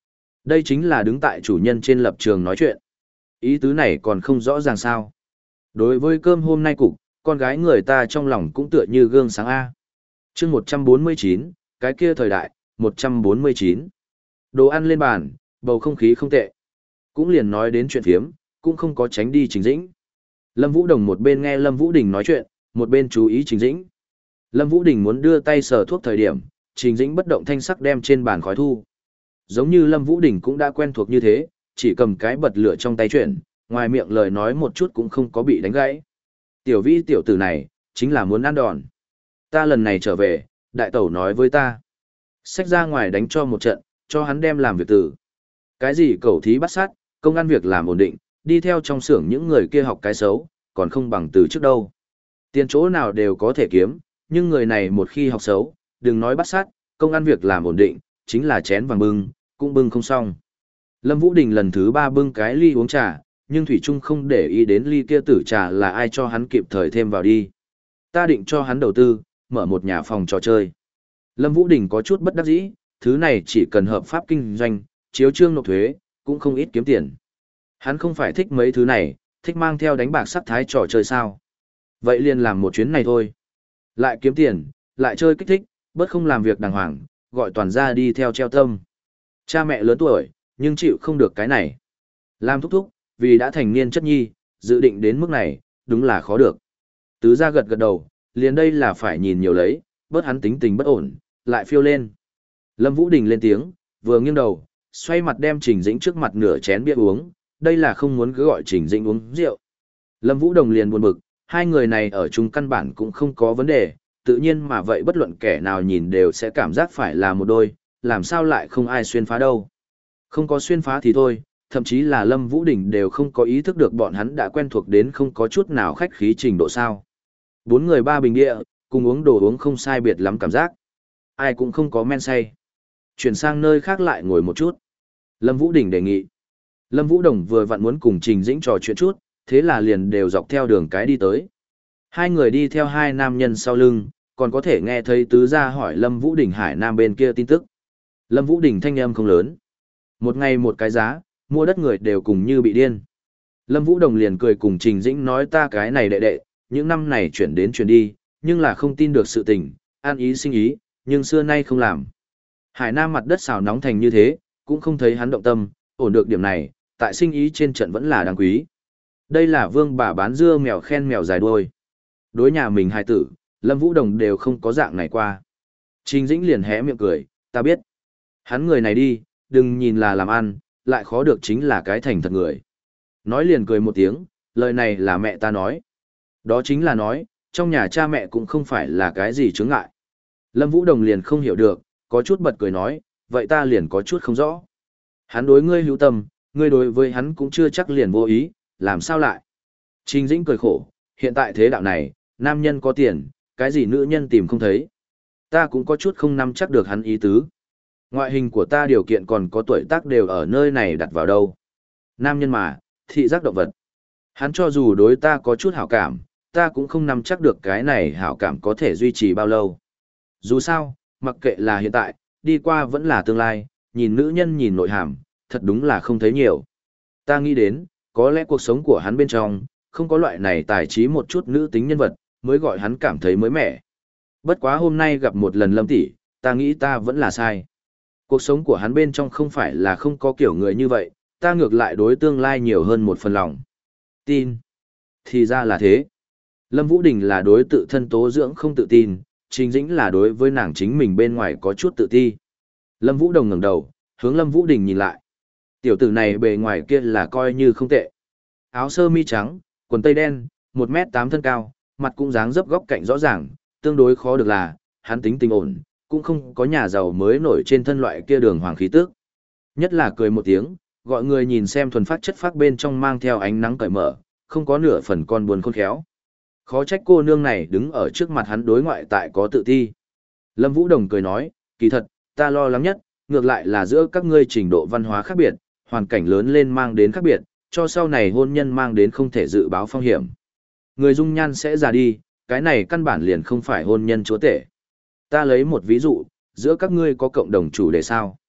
Đây chính là đứng tại chủ nhân trên lập trường nói chuyện. Ý tứ này còn không rõ ràng sao. Đối với cơm hôm nay cục, con gái người ta trong lòng cũng tựa như gương sáng A. chương một trăm bốn mươi chín, cái kia thời đại, một trăm bốn mươi chín. Đồ ăn lên bàn, bầu không khí không tệ. Cũng liền nói đến chuyện phiếm, cũng không có tránh đi Trình Dĩnh. Lâm Vũ Đồng một bên nghe Lâm Vũ Đình nói chuyện, một bên chú ý Trình Dĩnh. Lâm Vũ Đình muốn đưa tay sờ thuốc thời điểm, Trình Dĩnh bất động thanh sắc đem trên bàn khói thu. Giống như Lâm Vũ Đình cũng đã quen thuộc như thế, chỉ cầm cái bật lửa trong tay chuyển, ngoài miệng lời nói một chút cũng không có bị đánh gãy. Tiểu Vi tiểu tử này, chính là muốn ăn đòn. Ta lần này trở về, đại tẩu nói với ta. Xách ra ngoài đánh cho một trận, cho hắn đem làm việc tử. Cái gì cẩu thí bắt sát, công ăn việc làm ổn định, đi theo trong xưởng những người kia học cái xấu, còn không bằng từ trước đâu. Tiền chỗ nào đều có thể kiếm, nhưng người này một khi học xấu, đừng nói bắt sát, công ăn việc làm ổn định, chính là chén vàng bưng, cũng bưng không xong. Lâm Vũ Đình lần thứ ba bưng cái ly uống trà, nhưng Thủy Trung không để ý đến ly kia tử trà là ai cho hắn kịp thời thêm vào đi. Ta định cho hắn đầu tư, mở một nhà phòng trò chơi. Lâm Vũ Đình có chút bất đắc dĩ, thứ này chỉ cần hợp pháp kinh doanh, chiếu trương nộp thuế, cũng không ít kiếm tiền. Hắn không phải thích mấy thứ này, thích mang theo đánh bạc sắc thái trò chơi sao. Vậy liền làm một chuyến này thôi. Lại kiếm tiền, lại chơi kích thích, bớt không làm việc đàng hoàng, gọi toàn gia đi theo treo tâm. Cha mẹ lớn tuổi, nhưng chịu không được cái này. Làm thúc thúc, vì đã thành niên chất nhi, dự định đến mức này, đúng là khó được. Tứ gia gật gật đầu, liền đây là phải nhìn nhiều lấy, bớt hắn tính tình bất ổn, lại phiêu lên. Lâm Vũ Đình lên tiếng, vừa nghiêng đầu, xoay mặt đem Trình Dĩnh trước mặt nửa chén bia uống, đây là không muốn cứ gọi Trình Dĩnh uống rượu. Lâm Vũ Đồng liền buồn bực, hai người này ở chung căn bản cũng không có vấn đề, tự nhiên mà vậy bất luận kẻ nào nhìn đều sẽ cảm giác phải là một đôi, làm sao lại không ai xuyên phá đâu. Không có xuyên phá thì thôi, thậm chí là Lâm Vũ Đình đều không có ý thức được bọn hắn đã quen thuộc đến không có chút nào khách khí trình độ sao. Bốn người ba bình địa, cùng uống đồ uống không sai biệt lắm cảm giác. Ai cũng không có men say. Chuyển sang nơi khác lại ngồi một chút. Lâm Vũ Đình đề nghị. Lâm Vũ Đồng vừa vặn muốn cùng Trình Dĩnh trò chuyện chút, thế là liền đều dọc theo đường cái đi tới. Hai người đi theo hai nam nhân sau lưng, còn có thể nghe thấy tứ gia hỏi Lâm Vũ Đình Hải Nam bên kia tin tức. Lâm Vũ Đình thanh âm không lớn. Một ngày một cái giá, mua đất người đều cùng như bị điên. Lâm Vũ Đồng liền cười cùng Trình Dĩnh nói ta cái này đệ đệ, những năm này chuyển đến chuyển đi, nhưng là không tin được sự tình, an ý sinh ý, nhưng xưa nay không làm. Hải Nam mặt đất xào nóng thành như thế, cũng không thấy hắn động tâm, ổn được điểm này, tại sinh ý trên trận vẫn là đáng quý. Đây là vương bà bán dưa mèo khen mèo dài đuôi. Đối nhà mình hài tử, Lâm Vũ Đồng đều không có dạng này qua. Trình Dĩnh liền hé miệng cười, ta biết. Hắn người này đi, đừng nhìn là làm ăn, lại khó được chính là cái thành thật người. Nói liền cười một tiếng, lời này là mẹ ta nói. Đó chính là nói, trong nhà cha mẹ cũng không phải là cái gì chướng ngại. Lâm Vũ Đồng liền không hiểu được, có chút bật cười nói, vậy ta liền có chút không rõ. Hắn đối ngươi hữu tâm, ngươi đối với hắn cũng chưa chắc liền vô ý, làm sao lại? Trình Dĩnh cười khổ, hiện tại thế đạo này, nam nhân có tiền, cái gì nữ nhân tìm không thấy. Ta cũng có chút không nắm chắc được hắn ý tứ. Ngoại hình của ta điều kiện còn có tuổi tác đều ở nơi này đặt vào đâu. Nam nhân mà, thị giác động vật. Hắn cho dù đối ta có chút hảo cảm, ta cũng không nắm chắc được cái này hảo cảm có thể duy trì bao lâu. Dù sao, mặc kệ là hiện tại, đi qua vẫn là tương lai, nhìn nữ nhân nhìn nội hàm, thật đúng là không thấy nhiều. Ta nghĩ đến, có lẽ cuộc sống của hắn bên trong, không có loại này tài trí một chút nữ tính nhân vật, mới gọi hắn cảm thấy mới mẻ. Bất quá hôm nay gặp một lần Lâm tỷ, ta nghĩ ta vẫn là sai. Cuộc sống của hắn bên trong không phải là không có kiểu người như vậy, ta ngược lại đối tương lai nhiều hơn một phần lòng. Tin. Thì ra là thế. Lâm Vũ Đình là đối tự thân tố dưỡng không tự tin, Trình Dĩnh là đối với nàng chính mình bên ngoài có chút tự ti. Lâm Vũ Đồng ngẩng đầu, hướng Lâm Vũ Đình nhìn lại. Tiểu tử này bề ngoài kia là coi như không tệ. Áo sơ mi trắng, quần tây đen, một mét tám thân cao, mặt cũng dáng dấp góc cạnh rõ ràng, tương đối khó được là, hắn tính tình ổn, cũng không có nhà giàu mới nổi trên thân loại kia đường hoàng khí tước. Nhất là cười một tiếng, gọi người nhìn xem thuần phát chất phác bên trong mang theo ánh nắng cởi mở, không có nửa phần con buồn khôn khéo. Khó trách cô nương này đứng ở trước mặt hắn đối ngoại tại có tự ti. Lâm Vũ Đồng cười nói, kỳ thật, ta lo lắng nhất, ngược lại là giữa các ngươi trình độ văn hóa khác biệt, hoàn cảnh lớn lên mang đến khác biệt, cho sau này hôn nhân mang đến không thể dự báo phong hiểm. Người dung nhan sẽ già đi, cái này căn bản liền không phải hôn nhân chúa tể. Ta lấy một ví dụ, giữa các ngươi có cộng đồng chủ đề sao?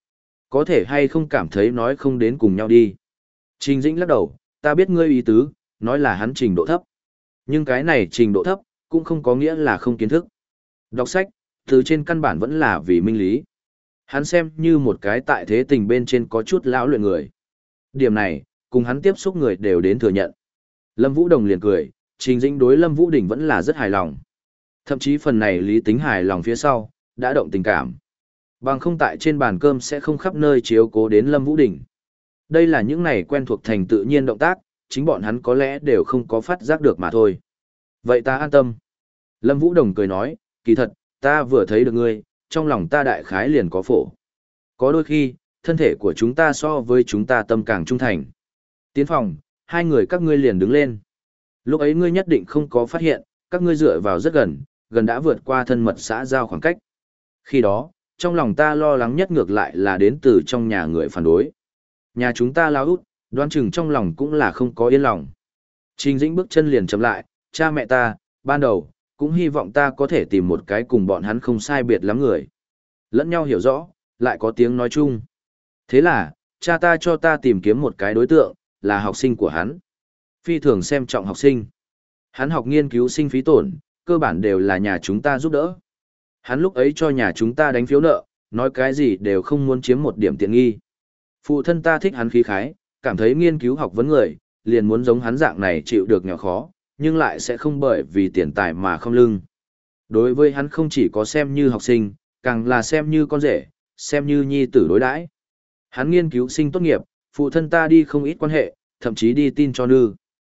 Có thể hay không cảm thấy nói không đến cùng nhau đi. Trình Dĩnh lắc đầu, ta biết ngươi ý tứ, nói là hắn trình độ thấp. Nhưng cái này trình độ thấp, cũng không có nghĩa là không kiến thức. Đọc sách, từ trên căn bản vẫn là vì minh lý. Hắn xem như một cái tại thế tình bên trên có chút lão luyện người. Điểm này, cùng hắn tiếp xúc người đều đến thừa nhận. Lâm Vũ Đồng liền cười, Trình Dĩnh đối Lâm Vũ Đình vẫn là rất hài lòng. Thậm chí phần này lý tính hài lòng phía sau, đã động tình cảm. Bằng không tại trên bàn cơm sẽ không khắp nơi chiếu cố đến Lâm Vũ Đình. Đây là những này quen thuộc thành tự nhiên động tác, chính bọn hắn có lẽ đều không có phát giác được mà thôi. Vậy ta an tâm. Lâm Vũ Đồng cười nói, kỳ thật, ta vừa thấy được ngươi, trong lòng ta đại khái liền có phổ. Có đôi khi, thân thể của chúng ta so với chúng ta tâm càng trung thành. Tiến phòng, hai người các ngươi liền đứng lên. Lúc ấy ngươi nhất định không có phát hiện, các ngươi dựa vào rất gần, gần đã vượt qua thân mật xã giao khoảng cách. Khi đó, trong lòng ta lo lắng nhất ngược lại là đến từ trong nhà người phản đối. Nhà chúng ta lao út, đoán chừng trong lòng cũng là không có yên lòng. Trình Dĩnh bước chân liền chậm lại, cha mẹ ta, ban đầu, cũng hy vọng ta có thể tìm một cái cùng bọn hắn không sai biệt lắm người. Lẫn nhau hiểu rõ, lại có tiếng nói chung. Thế là, cha ta cho ta tìm kiếm một cái đối tượng, là học sinh của hắn. Phi thường xem trọng học sinh. Hắn học nghiên cứu sinh phí tổn, cơ bản đều là nhà chúng ta giúp đỡ. Hắn lúc ấy cho nhà chúng ta đánh phiếu nợ, nói cái gì đều không muốn chiếm một điểm tiện nghi. Phụ thân ta thích hắn khí khái, cảm thấy nghiên cứu học vấn người, liền muốn giống hắn dạng này chịu được nghèo khó, nhưng lại sẽ không bởi vì tiền tài mà không lưng. Đối với hắn không chỉ có xem như học sinh, càng là xem như con rể, xem như nhi tử đối đãi. Hắn nghiên cứu sinh tốt nghiệp, phụ thân ta đi không ít quan hệ, thậm chí đi tin cho nư.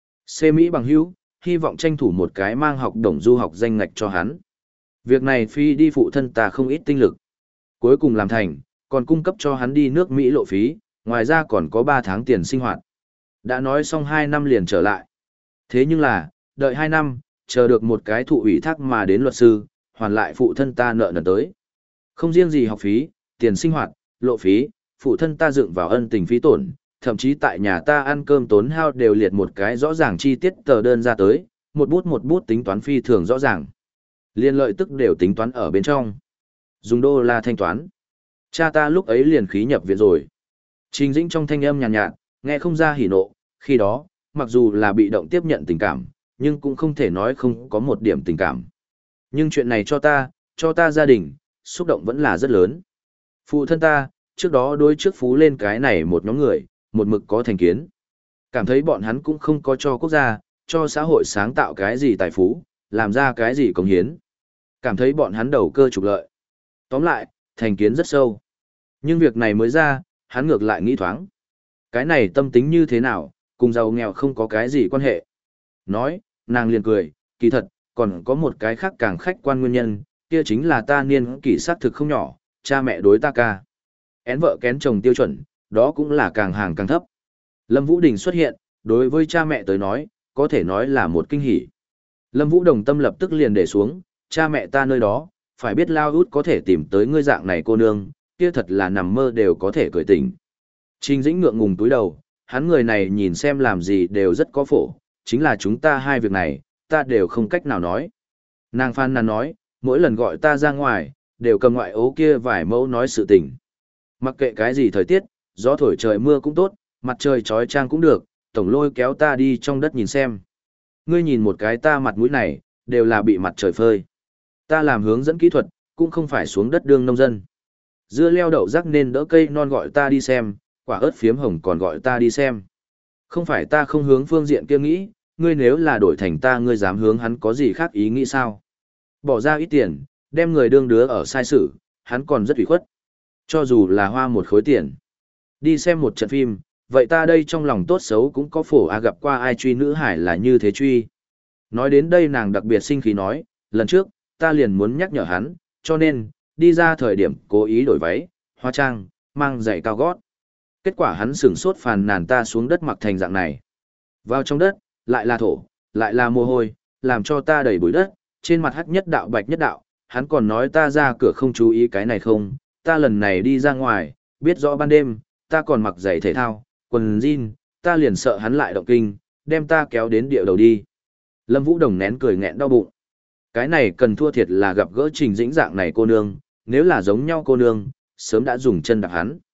C Mỹ bằng hữu, hy vọng tranh thủ một cái mang học đồng du học danh ngạch cho hắn. Việc này phi đi phụ thân ta không ít tinh lực. Cuối cùng làm thành, còn cung cấp cho hắn đi nước Mỹ lộ phí, ngoài ra còn có ba tháng tiền sinh hoạt. Đã nói xong hai năm liền trở lại. Thế nhưng là, đợi hai năm, chờ được một cái thụ ủy thác mà đến luật sư, hoàn lại phụ thân ta nợ nần tới. Không riêng gì học phí, tiền sinh hoạt, lộ phí, phụ thân ta dựng vào ân tình phí tổn, thậm chí tại nhà ta ăn cơm tốn hao đều liệt một cái rõ ràng chi tiết tờ đơn ra tới, một bút một bút tính toán phi thường rõ ràng. Liên lợi tức đều tính toán ở bên trong. Dùng đô la thanh toán. Cha ta lúc ấy liền khí nhập viện rồi. Trình Dĩnh trong thanh âm nhàn nhạt, nhạt, nghe không ra hỉ nộ, khi đó, mặc dù là bị động tiếp nhận tình cảm, nhưng cũng không thể nói không có một điểm tình cảm. Nhưng chuyện này cho ta, cho ta gia đình, xúc động vẫn là rất lớn. Phụ thân ta, trước đó đối trước phú lên cái này một nhóm người, một mực có thành kiến. Cảm thấy bọn hắn cũng không có cho quốc gia, cho xã hội sáng tạo cái gì tài phú, làm ra cái gì công hiến. Cảm thấy bọn hắn đầu cơ trục lợi. Tóm lại, thành kiến rất sâu. Nhưng việc này mới ra, hắn ngược lại nghĩ thoáng. Cái này tâm tính như thế nào, cùng giàu nghèo không có cái gì quan hệ. Nói, nàng liền cười, kỳ thật, còn có một cái khác càng khách quan nguyên nhân, kia chính là ta niên kỷ sát thực không nhỏ, cha mẹ đối ta ca. Én vợ kén chồng tiêu chuẩn, đó cũng là càng hàng càng thấp. Lâm Vũ Đình xuất hiện, đối với cha mẹ tới nói, có thể nói là một kinh hỉ. Lâm Vũ Đồng tâm lập tức liền để xuống, cha mẹ ta nơi đó, phải biết lao út có thể tìm tới ngươi dạng này cô nương, kia thật là nằm mơ đều có thể cười tỉnh. Trình Dĩnh ngượng ngùng túi đầu, hắn người này nhìn xem làm gì đều rất có phổ, chính là chúng ta hai việc này, ta đều không cách nào nói. Nàng Phan Nàn nói, mỗi lần gọi ta ra ngoài, đều cầm ngoại ố kia vài mẫu nói sự tình. Mặc kệ cái gì thời tiết, gió thổi trời mưa cũng tốt, mặt trời trói trang cũng được, tổng lôi kéo ta đi trong đất nhìn xem. Ngươi nhìn một cái ta mặt mũi này, đều là bị mặt trời phơi. Ta làm hướng dẫn kỹ thuật, cũng không phải xuống đất đương nông dân. Dưa leo đậu rắc nên đỡ cây non gọi ta đi xem, quả ớt phiếm hồng còn gọi ta đi xem. Không phải ta không hướng phương diện kia nghĩ, ngươi nếu là đổi thành ta ngươi dám hướng hắn có gì khác ý nghĩ sao? Bỏ ra ít tiền, đem người đương đứa ở sai sự, hắn còn rất ủy khuất. Cho dù là hoa một khối tiền. Đi xem một trận phim, vậy ta đây trong lòng tốt xấu cũng có phổ a gặp qua ai truy nữ hải là như thế truy. Nói đến đây nàng đặc biệt sinh khí nói, lần trước, ta liền muốn nhắc nhở hắn, cho nên, đi ra thời điểm cố ý đổi váy, hóa trang, mang giày cao gót. Kết quả hắn sửng sốt phàn nàn ta xuống đất mặc thành dạng này. Vào trong đất, lại là thổ, lại là mồ hôi, làm cho ta đầy bụi đất, trên mặt hắc nhất đạo bạch nhất đạo, hắn còn nói ta ra cửa không chú ý cái này không, ta lần này đi ra ngoài, biết rõ ban đêm, ta còn mặc giày thể thao, quần jean, ta liền sợ hắn lại động kinh, đem ta kéo đến địa đầu đi. Lâm Vũ Đồng nén cười nghẹn đau bụng. Cái này cần thua thiệt là gặp gỡ Trình Dĩnh dạng này cô nương, nếu là giống nhau cô nương, sớm đã dùng chân đạp hắn.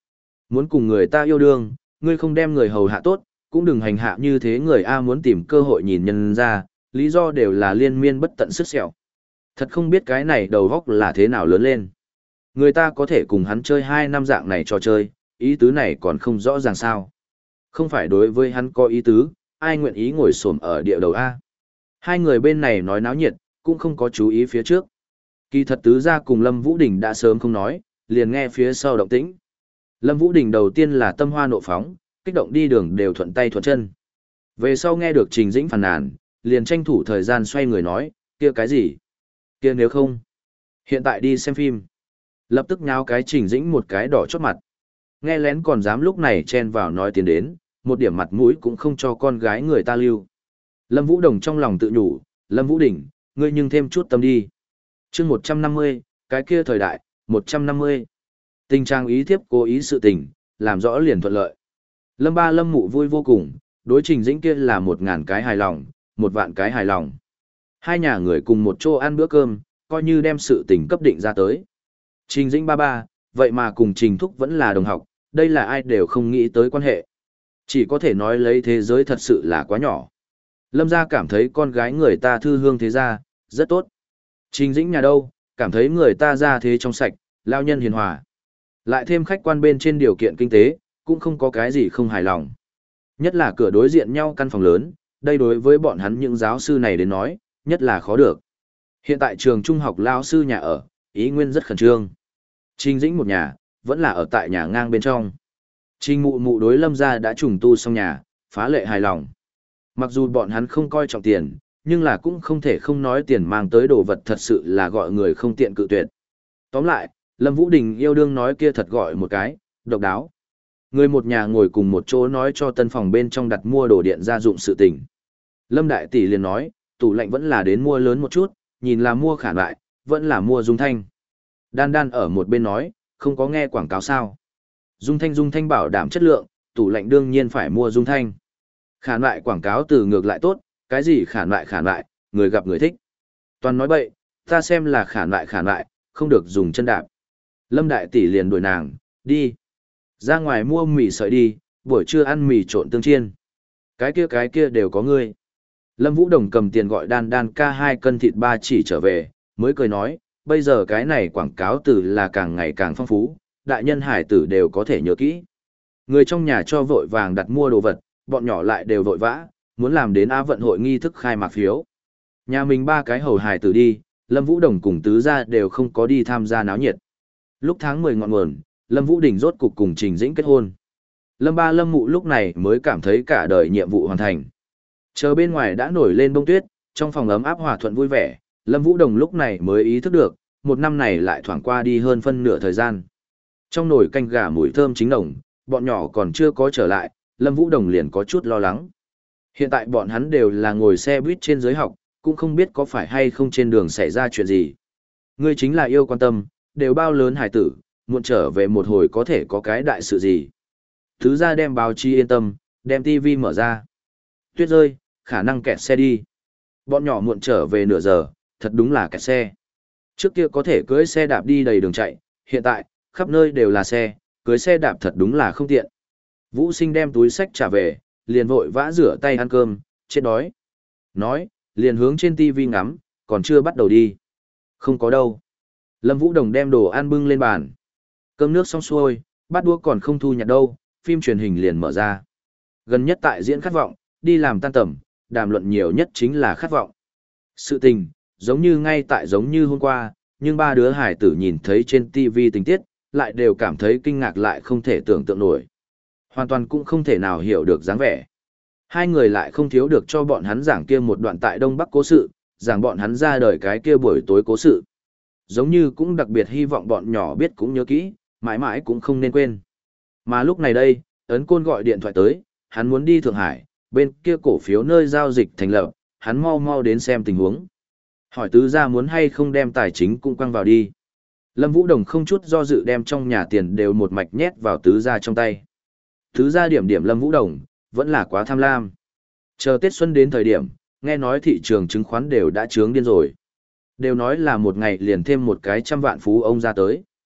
Muốn cùng người ta yêu đương, ngươi không đem người hầu hạ tốt, cũng đừng hành hạ như thế người A muốn tìm cơ hội nhìn nhân ra, lý do đều là liên miên bất tận sức sẹo. Thật không biết cái này đầu góc là thế nào lớn lên. Người ta có thể cùng hắn chơi hai năm dạng này trò chơi, ý tứ này còn không rõ ràng sao. Không phải đối với hắn có ý tứ, ai nguyện ý ngồi xổm ở địa đầu A. Hai người bên này nói náo nhiệt, cũng không có chú ý phía trước. Kỳ thật tứ gia cùng Lâm Vũ Đình đã sớm không nói, liền nghe phía sau động tĩnh. Lâm Vũ Đình đầu tiên là tâm hoa nộ phóng, kích động đi đường đều thuận tay thuận chân. Về sau nghe được Trình Dĩnh phàn nàn, liền tranh thủ thời gian xoay người nói, kia cái gì? Kia nếu không? Hiện tại đi xem phim. Lập tức nháo cái Trình Dĩnh một cái đỏ chót mặt. Nghe lén còn dám lúc này chen vào nói tiến đến, một điểm mặt mũi cũng không cho con gái người ta lưu. Lâm Vũ Đồng trong lòng tự nhủ, Lâm Vũ Đình, ngươi nhưng thêm chút tâm đi. chương một trăm năm mươi, cái kia thời đại, một trăm năm mươi. Tình trạng ý thiếp cố ý sự tình, làm rõ liền thuận lợi. Lâm ba Lâm mụ vui vô cùng, đối Trình Dĩnh kia là một ngàn cái hài lòng, một vạn cái hài lòng. Hai nhà người cùng một chỗ ăn bữa cơm, coi như đem sự tình cấp định ra tới. Trình Dĩnh ba ba, vậy mà cùng Trình Thúc vẫn là đồng học, đây là ai đều không nghĩ tới quan hệ. Chỉ có thể nói lấy thế giới thật sự là quá nhỏ. Lâm gia cảm thấy con gái người ta thư hương thế gia, rất tốt. Trình Dĩnh nhà đâu, cảm thấy người ta ra thế trong sạch, lao nhân hiền hòa. Lại thêm khách quan bên trên điều kiện kinh tế, cũng không có cái gì không hài lòng. Nhất là cửa đối diện nhau căn phòng lớn, đây đối với bọn hắn những giáo sư này đến nói, nhất là khó được. Hiện tại trường trung học lao sư nhà ở, ý nguyên rất khẩn trương. Trình Dĩnh một nhà, vẫn là ở tại nhà ngang bên trong. Trình mụ mụ đối Lâm gia đã trùng tu xong nhà, phá lệ hài lòng. Mặc dù bọn hắn không coi trọng tiền, nhưng là cũng không thể không nói tiền mang tới đồ vật thật sự là gọi người không tiện cự tuyệt. Tóm lại, Lâm Vũ Đình yêu đương nói kia thật gọi một cái, độc đáo. Người một nhà ngồi cùng một chỗ nói cho tân phòng bên trong đặt mua đồ điện gia dụng sự tình. Lâm Đại Tỷ liền nói, tủ lạnh vẫn là đến mua lớn một chút, nhìn là mua khả lại, vẫn là mua Dung Thanh. Đan Đan ở một bên nói, không có nghe quảng cáo sao. Dung Thanh Dung Thanh bảo đảm chất lượng, tủ lạnh đương nhiên phải mua Dung Thanh. Khả lại quảng cáo từ ngược lại tốt, cái gì khả lại khả lại, người gặp người thích. Toàn nói bậy, ta xem là khả lại khả lại, không được dùng chân đạp. Lâm Đại Tỷ liền đuổi nàng, đi. Ra ngoài mua mì sợi đi, buổi trưa ăn mì trộn tương chiên. Cái kia cái kia đều có ngươi. Lâm Vũ Đồng cầm tiền gọi đan đan ca hai cân thịt ba chỉ trở về, mới cười nói, bây giờ cái này quảng cáo từ là càng ngày càng phong phú, đại nhân hải tử đều có thể nhớ kỹ. Người trong nhà cho vội vàng đặt mua đồ vật, bọn nhỏ lại đều vội vã, muốn làm đến Á vận hội nghi thức khai mạc phiếu. Nhà mình ba cái hầu hải tử đi, Lâm Vũ Đồng cùng tứ gia đều không có đi tham gia náo nhiệt. Lúc tháng mười ngọn nguồn, Lâm Vũ Đình rốt cục cùng Trình Dĩnh kết hôn. Lâm ba Lâm mụ lúc này mới cảm thấy cả đời nhiệm vụ hoàn thành. Chờ bên ngoài đã nổi lên bông tuyết, trong phòng ấm áp hòa thuận vui vẻ, Lâm Vũ Đồng lúc này mới ý thức được, một năm này lại thoảng qua đi hơn phân nửa thời gian. Trong nồi canh gà mùi thơm chính nồng, bọn nhỏ còn chưa có trở lại, Lâm Vũ Đồng liền có chút lo lắng. Hiện tại bọn hắn đều là ngồi xe buýt trên giới học, cũng không biết có phải hay không trên đường xảy ra chuyện gì. Ngươi chính là yêu quan tâm, đều bao lớn hải tử, muộn trở về một hồi có thể có cái đại sự gì. Thứ ra đem báo chí yên tâm, đem tivi mở ra. Tuyết rơi, khả năng kẹt xe đi. Bọn nhỏ muộn trở về nửa giờ, thật đúng là kẹt xe. Trước kia có thể cưỡi xe đạp đi đầy đường chạy, hiện tại, khắp nơi đều là xe, cưỡi xe đạp thật đúng là không tiện. Vũ Sinh đem túi sách trả về, liền vội vã rửa tay ăn cơm, chết đói. Nói, liền hướng trên tivi ngắm, còn chưa bắt đầu đi. Không có đâu. Lâm Vũ Đồng đem đồ ăn bưng lên bàn. Cơm nước xong xuôi, bát đũa còn không thu nhặt đâu, phim truyền hình liền mở ra. Gần nhất tại diễn khát vọng, đi làm tan tầm, đàm luận nhiều nhất chính là khát vọng. Sự tình, giống như ngay tại giống như hôm qua, nhưng ba đứa hải tử nhìn thấy trên tivi tình tiết, lại đều cảm thấy kinh ngạc lại không thể tưởng tượng nổi. Hoàn toàn cũng không thể nào hiểu được dáng vẻ. Hai người lại không thiếu được cho bọn hắn giảng kia một đoạn tại Đông Bắc cố sự, giảng bọn hắn ra đời cái kia buổi tối cố sự. Giống như cũng đặc biệt hy vọng bọn nhỏ biết cũng nhớ kỹ, mãi mãi cũng không nên quên. Mà lúc này đây, Ấn Côn gọi điện thoại tới, hắn muốn đi Thượng Hải, bên kia cổ phiếu nơi giao dịch thành lập, hắn mau mau đến xem tình huống. Hỏi tứ gia muốn hay không đem tài chính cũng quăng vào đi. Lâm Vũ Đồng không chút do dự đem trong nhà tiền đều một mạch nhét vào tứ gia trong tay. Tứ gia điểm điểm Lâm Vũ Đồng, vẫn là quá tham lam. Chờ Tết Xuân đến thời điểm, nghe nói thị trường chứng khoán đều đã trướng điên rồi. Đều nói là một ngày liền thêm một cái trăm vạn phú ông ra tới.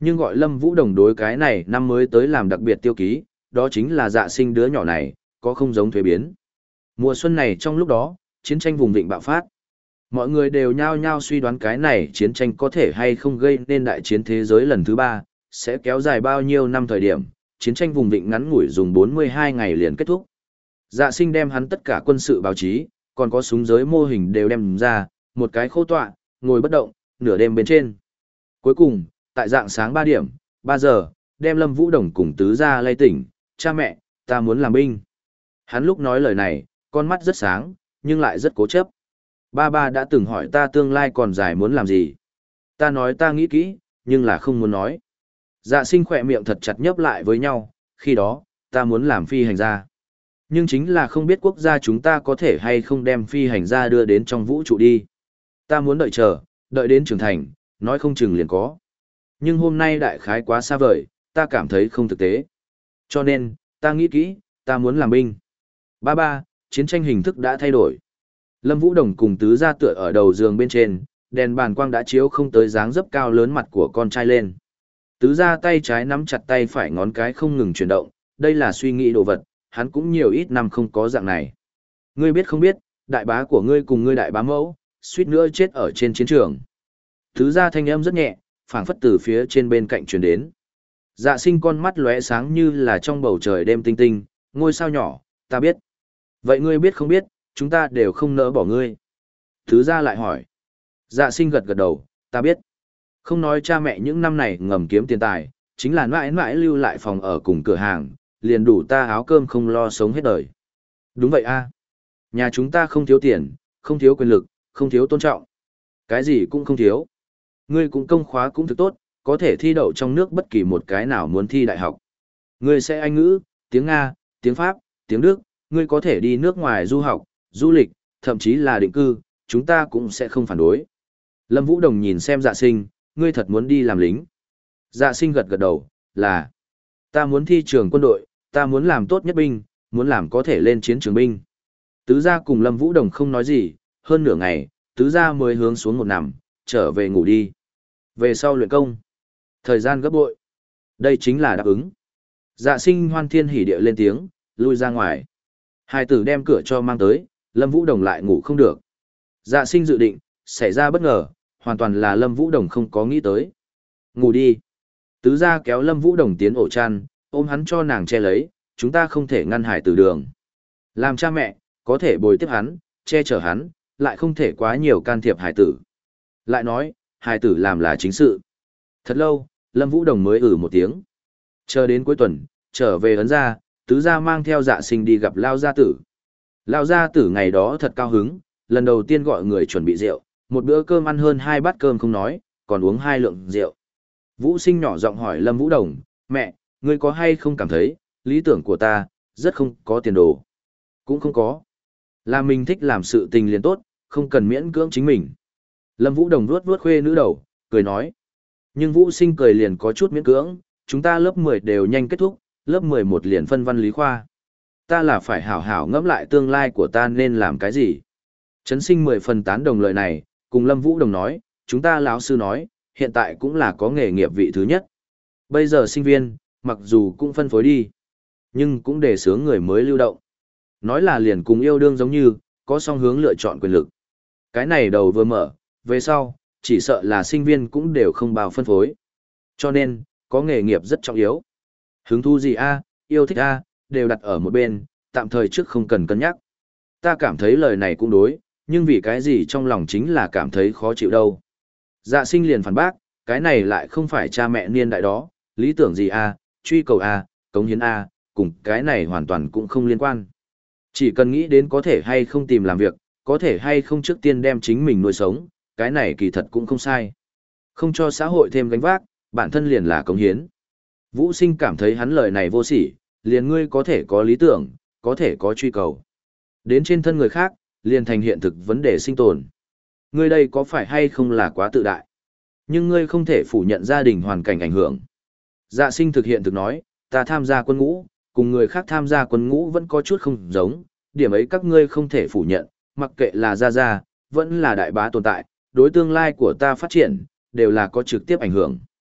Nhưng gọi Lâm Vũ Đồng đối cái này năm mới tới làm đặc biệt tiêu ký, đó chính là Dạ Sinh đứa nhỏ này, có không giống thuế biến. Mùa xuân này trong lúc đó, chiến tranh vùng vịnh bạo phát. Mọi người đều nhao nhao suy đoán cái này chiến tranh có thể hay không gây nên đại chiến thế giới lần thứ ba, sẽ kéo dài bao nhiêu năm thời điểm, chiến tranh vùng vịnh ngắn ngủi dùng bốn mươi hai ngày liền kết thúc. Dạ Sinh đem hắn tất cả quân sự báo chí, còn có súng giới mô hình đều đem ra, một cái khô tọa, ngồi bất động, nửa đêm bên trên. Cuối cùng, tại dạng sáng ba điểm, ba giờ, đem Lâm Vũ Đồng cùng tứ gia lay tỉnh, cha mẹ, ta muốn làm binh. Hắn lúc nói lời này, con mắt rất sáng, nhưng lại rất cố chấp. Ba ba đã từng hỏi ta tương lai còn dài muốn làm gì. Ta nói ta nghĩ kỹ, nhưng là không muốn nói. Dạ Sinh khỏe miệng thật chặt nhấp lại với nhau, khi đó, ta muốn làm phi hành gia. Nhưng chính là không biết quốc gia chúng ta có thể hay không đem phi hành gia đưa đến trong vũ trụ đi. Ta muốn đợi chờ, đợi đến trưởng thành, nói không chừng liền có. Nhưng hôm nay đại khái quá xa vời, ta cảm thấy không thực tế. Cho nên, ta nghĩ kỹ, ta muốn làm binh. Ba ba, chiến tranh hình thức đã thay đổi. Lâm Vũ Đồng cùng tứ gia tựa ở đầu giường bên trên, đèn bàn quang đã chiếu không tới dáng dấp cao lớn mặt của con trai lên. Tứ gia tay trái nắm chặt tay phải ngón cái không ngừng chuyển động, đây là suy nghĩ đồ vật, hắn cũng nhiều ít năm không có dạng này. Ngươi biết không biết, đại bá của ngươi cùng ngươi đại bá mẫu, suýt nữa chết ở trên chiến trường. Tứ gia thanh âm rất nhẹ, phảng phất từ phía trên bên cạnh truyền đến. Dạ Sinh con mắt lóe sáng như là trong bầu trời đêm tinh tinh, ngôi sao nhỏ, ta biết. Vậy ngươi biết không biết, chúng ta đều không nỡ bỏ ngươi. Tứ gia lại hỏi. Dạ Sinh gật gật đầu, ta biết. Không nói cha mẹ những năm này ngầm kiếm tiền tài, chính là mãi mãi lưu lại phòng ở cùng cửa hàng, liền đủ ta áo cơm không lo sống hết đời. Đúng vậy a, nhà chúng ta không thiếu tiền, không thiếu quyền lực, không thiếu tôn trọng. Cái gì cũng không thiếu. Ngươi cũng công khóa cũng thực tốt, có thể thi đậu trong nước bất kỳ một cái nào muốn thi đại học. Ngươi sẽ Anh ngữ, tiếng Nga, tiếng Pháp, tiếng Đức, ngươi có thể đi nước ngoài du học, du lịch, thậm chí là định cư, chúng ta cũng sẽ không phản đối. Lâm Vũ Đồng nhìn xem Dạ Sinh, ngươi thật muốn đi làm lính. Dạ Sinh gật gật đầu, là, ta muốn thi trường quân đội, ta muốn làm tốt nhất binh, muốn làm có thể lên chiến trường binh. Tứ gia cùng Lâm Vũ Đồng không nói gì, hơn nửa ngày, tứ gia mới hướng xuống một nằm, trở về ngủ đi. Về sau luyện công, thời gian gấp bội. Đây chính là đáp ứng. Dạ Sinh hoan thiên hỉ địa lên tiếng, lui ra ngoài. Hai tử đem cửa cho mang tới, Lâm Vũ Đồng lại ngủ không được. Dạ Sinh dự định, xảy ra bất ngờ, hoàn toàn là Lâm Vũ Đồng không có nghĩ tới. Ngủ đi. Tứ gia kéo Lâm Vũ Đồng tiến ổ chăn, ôm hắn cho nàng che lấy, chúng ta không thể ngăn hải tử đường. Làm cha mẹ, có thể bồi tiếp hắn, che chở hắn, lại không thể quá nhiều can thiệp hải tử. Lại nói, hải tử làm là chính sự. Thật lâu, Lâm Vũ Đồng mới ử một tiếng. Chờ đến cuối tuần, trở về ấn gia, tứ gia mang theo Dạ Sinh đi gặp Lao gia tử. Lao gia tử ngày đó thật cao hứng, lần đầu tiên gọi người chuẩn bị rượu, một bữa cơm ăn hơn hai bát cơm không nói, còn uống hai lượng rượu. Vũ Sinh nhỏ giọng hỏi Lâm Vũ Đồng, mẹ, ngươi có hay không cảm thấy, lý tưởng của ta, rất không có tiền đồ. Cũng không có. Là mình thích làm sự tình liền tốt, không cần miễn cưỡng chính mình. Lâm Vũ Đồng vuốt vuốt khuê nữ đầu, cười nói. Nhưng Vũ Sinh cười liền có chút miễn cưỡng, chúng ta lớp mười đều nhanh kết thúc, lớp mười một liền phân văn lý khoa. Ta là phải hảo hảo ngẫm lại tương lai của ta nên làm cái gì. Trấn Sinh mười phần tán đồng lời này, cùng Lâm Vũ Đồng nói, chúng ta lão sư nói, hiện tại cũng là có nghề nghiệp vị thứ nhất. Bây giờ sinh viên, mặc dù cũng phân phối đi, nhưng cũng để sướng người mới lưu động. Nói là liền cùng yêu đương giống như, có song hướng lựa chọn quyền lực. Cái này đầu vừa mở, về sau, chỉ sợ là sinh viên cũng đều không bao phân phối. Cho nên, có nghề nghiệp rất trọng yếu. Hứng thú gì a, yêu thích a, đều đặt ở một bên, tạm thời trước không cần cân nhắc. Ta cảm thấy lời này cũng đối, nhưng vì cái gì trong lòng chính là cảm thấy khó chịu đâu. Dạ Sinh liền phản bác, cái này lại không phải cha mẹ niên đại đó, lý tưởng gì a, truy cầu a, cống hiến a, cùng cái này hoàn toàn cũng không liên quan. Chỉ cần nghĩ đến có thể hay không tìm làm việc, có thể hay không trước tiên đem chính mình nuôi sống, cái này kỳ thật cũng không sai. Không cho xã hội thêm gánh vác, bản thân liền là cống hiến. Vũ Sinh cảm thấy hắn lời này vô sỉ, liền ngươi có thể có lý tưởng, có thể có truy cầu. Đến trên thân người khác, liền thành hiện thực vấn đề sinh tồn. Ngươi đây có phải hay không là quá tự đại? Nhưng ngươi không thể phủ nhận gia đình hoàn cảnh ảnh hưởng. Dạ Sinh thực hiện thực nói, ta tham gia quân ngũ, cùng người khác tham gia quân ngũ vẫn có chút không giống, điểm ấy các ngươi không thể phủ nhận, mặc kệ là gia gia, vẫn là đại bá tồn tại, đối tương lai của ta phát triển, đều là có trực tiếp ảnh hưởng.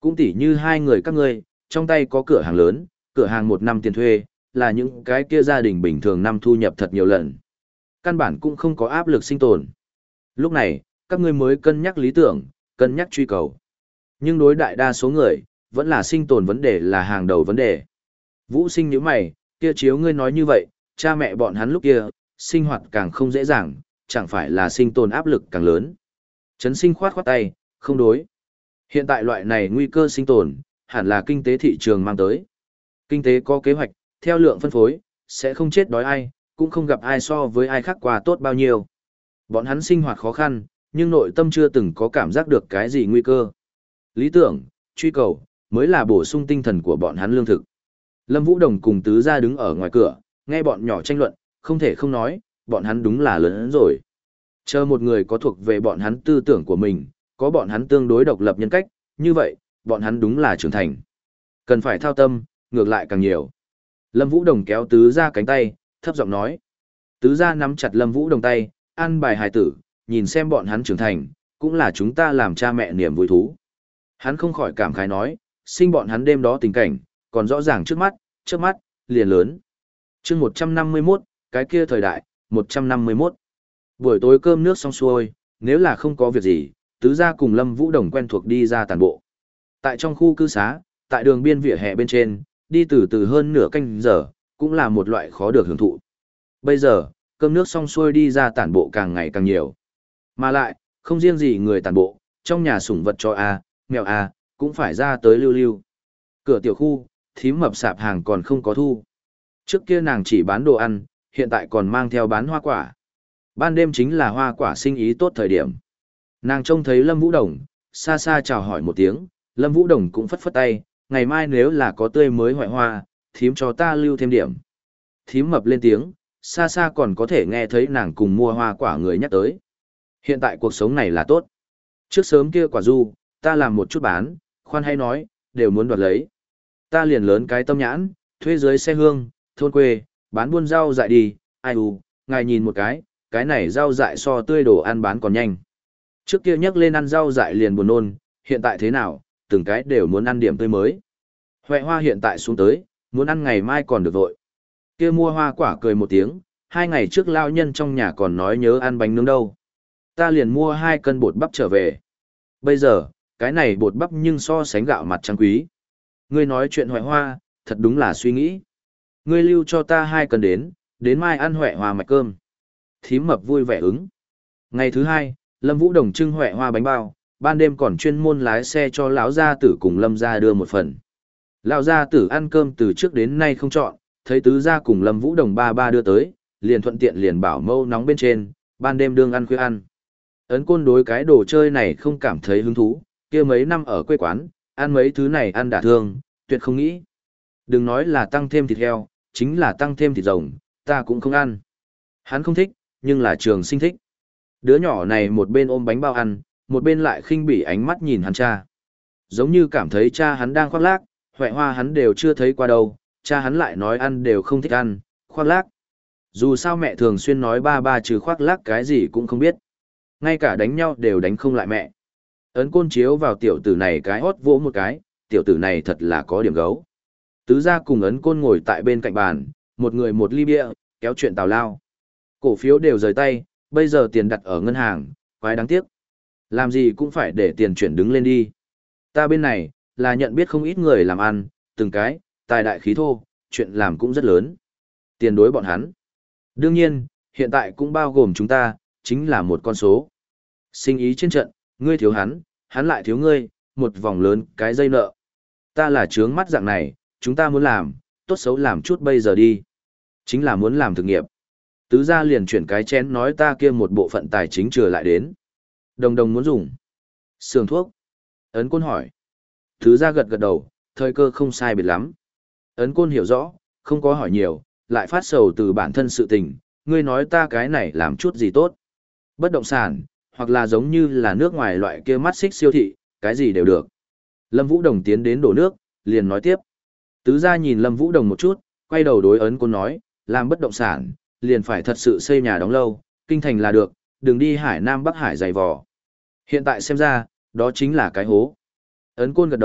Cũng tỉ như hai người các ngươi, trong tay có cửa hàng lớn, cửa hàng một năm tiền thuê, là những cái kia gia đình bình thường năm thu nhập thật nhiều lần. Căn bản cũng không có áp lực sinh tồn. Lúc này, các ngươi mới cân nhắc lý tưởng, cân nhắc truy cầu. Nhưng đối đại đa số người, vẫn là sinh tồn vấn đề là hàng đầu vấn đề. Vũ Sinh nhíu mày, kia chiếu ngươi nói như vậy, cha mẹ bọn hắn lúc kia, sinh hoạt càng không dễ dàng, chẳng phải là sinh tồn áp lực càng lớn. Trấn Sinh khoát khoát tay, không đối. Hiện tại loại này nguy cơ sinh tồn, hẳn là kinh tế thị trường mang tới. Kinh tế có kế hoạch, theo lượng phân phối, sẽ không chết đói ai, cũng không gặp ai so với ai khác qua tốt bao nhiêu. Bọn hắn sinh hoạt khó khăn, nhưng nội tâm chưa từng có cảm giác được cái gì nguy cơ. Lý tưởng, truy cầu, mới là bổ sung tinh thần của bọn hắn lương thực. Lâm Vũ Đồng cùng Tứ Gia đứng ở ngoài cửa, nghe bọn nhỏ tranh luận, không thể không nói, bọn hắn đúng là lớn hơn rồi. Chờ một người có thuộc về bọn hắn tư tưởng của mình, có bọn hắn tương đối độc lập nhân cách, như vậy, bọn hắn đúng là trưởng thành. Cần phải thao tâm, ngược lại càng nhiều. Lâm Vũ Đồng kéo Tứ Gia cánh tay, thấp giọng nói. Tứ Gia nắm chặt Lâm Vũ Đồng tay, ăn bài hài tử, nhìn xem bọn hắn trưởng thành, cũng là chúng ta làm cha mẹ niềm vui thú. Hắn không khỏi cảm khái nói, sinh bọn hắn đêm đó tình cảnh, còn rõ ràng trước mắt, trước mắt, liền lớn. chương một trăm năm mươi mốt, cái kia thời đại, một trăm năm mươi mốt. Buổi tối cơm nước xong xuôi, nếu là không có việc gì, Tứ Gia cùng Lâm Vũ Đồng quen thuộc đi ra tản bộ. Tại trong khu cư xá, tại đường biên vỉa hè bên trên, đi từ từ hơn nửa canh giờ, cũng là một loại khó được hưởng thụ. Bây giờ, cơm nước xong xuôi đi ra tản bộ càng ngày càng nhiều. Mà lại, không riêng gì người tản bộ, trong nhà sủng vật cho A, mèo A, cũng phải ra tới lưu lưu. Cửa tiểu khu, thím mập sạp hàng còn không có thu. Trước kia nàng chỉ bán đồ ăn, hiện tại còn mang theo bán hoa quả. Ban đêm chính là hoa quả sinh ý tốt thời điểm. Nàng trông thấy Lâm Vũ Đồng, xa xa chào hỏi một tiếng, Lâm Vũ Đồng cũng phất phất tay, ngày mai nếu là có tươi mới hoại hoa, thím cho ta lưu thêm điểm. Thím mập lên tiếng, xa xa còn có thể nghe thấy nàng cùng mua hoa quả người nhắc tới. Hiện tại cuộc sống này là tốt. Trước sớm kia quả du, ta làm một chút bán, khoan hay nói, đều muốn đoạt lấy. Ta liền lớn cái tâm nhãn, thuê dưới xe hương, thôn quê, bán buôn rau dại đi, ai u, ngài nhìn một cái, cái này rau dại so tươi đồ ăn bán còn nhanh. Trước kia nhắc lên ăn rau dại liền buồn nôn, hiện tại thế nào, từng cái đều muốn ăn điểm tươi mới. Huệ hoa hiện tại xuống tới, muốn ăn ngày mai còn được vội. Kia mua hoa quả cười một tiếng, hai ngày trước lao nhân trong nhà còn nói nhớ ăn bánh nướng đâu. Ta liền mua hai cân bột bắp trở về. Bây giờ, cái này bột bắp nhưng so sánh gạo mặt trắng quý. Ngươi nói chuyện Huệ hoa, thật đúng là suy nghĩ. Ngươi lưu cho ta hai cân đến, đến mai ăn Huệ hoa mạch cơm. Thím mập vui vẻ ứng. Ngày thứ hai, Lâm Vũ Đồng trưng Huệ hoa bánh bao, ban đêm còn chuyên môn lái xe cho lão gia tử cùng Lâm gia đưa một phần. Lão gia tử ăn cơm từ trước đến nay không chọn, thấy Tứ gia cùng Lâm Vũ Đồng ba ba đưa tới, liền thuận tiện liền bảo mâu nóng bên trên, ban đêm đương ăn khuya ăn. Ấn Côn đối cái đồ chơi này không cảm thấy hứng thú, kia mấy năm ở quê quán, ăn mấy thứ này ăn đả thương, tuyệt không nghĩ. Đừng nói là tăng thêm thịt heo, chính là tăng thêm thịt rồng, ta cũng không ăn. Hắn không thích, nhưng là Trường Sinh thích. Đứa nhỏ này một bên ôm bánh bao ăn, một bên lại khinh bỉ ánh mắt nhìn hắn cha. Giống như cảm thấy cha hắn đang khoác lác, Huệ hoa hắn đều chưa thấy qua đâu, cha hắn lại nói ăn đều không thích ăn, khoác lác. Dù sao mẹ thường xuyên nói ba ba trừ khoác lác cái gì cũng không biết. Ngay cả đánh nhau đều đánh không lại mẹ. Ấn Côn chiếu vào tiểu tử này cái hót vỗ một cái, tiểu tử này thật là có điểm gấu. Tứ gia cùng Ấn Côn ngồi tại bên cạnh bàn, một người một ly bia, kéo chuyện tào lao. Cổ phiếu đều rời tay, bây giờ tiền đặt ở ngân hàng, quái đáng tiếc. Làm gì cũng phải để tiền chuyển đứng lên đi. Ta bên này, là nhận biết không ít người làm ăn, từng cái, tài đại khí thô, chuyện làm cũng rất lớn. Tiền đối bọn hắn. Đương nhiên, hiện tại cũng bao gồm chúng ta, chính là một con số. Sinh ý trên trận, ngươi thiếu hắn, hắn lại thiếu ngươi, một vòng lớn cái dây nợ. Ta là trướng mắt dạng này, chúng ta muốn làm, tốt xấu làm chút bây giờ đi. Chính là muốn làm thực nghiệp. Tứ gia liền chuyển cái chén nói ta kia một bộ phận tài chính trở lại đến. Đồng đồng muốn dùng. Sườn thuốc. Ấn Côn hỏi. Tứ gia gật gật đầu, thời cơ không sai biệt lắm. Ấn Côn hiểu rõ, không có hỏi nhiều, lại phát sầu từ bản thân sự tình, ngươi nói ta cái này làm chút gì tốt. Bất động sản, hoặc là giống như là nước ngoài loại kia mắt xích siêu thị, cái gì đều được. Lâm Vũ Đồng tiến đến đổ nước, liền nói tiếp. Tứ gia nhìn Lâm Vũ Đồng một chút, quay đầu đối Ấn Côn nói, làm bất động sản, liền phải thật sự xây nhà đóng lâu, kinh thành là được, đừng đi Hải Nam Bắc Hải dày vò. Hiện tại xem ra, đó chính là cái hố. Ấn Côn gật đầu,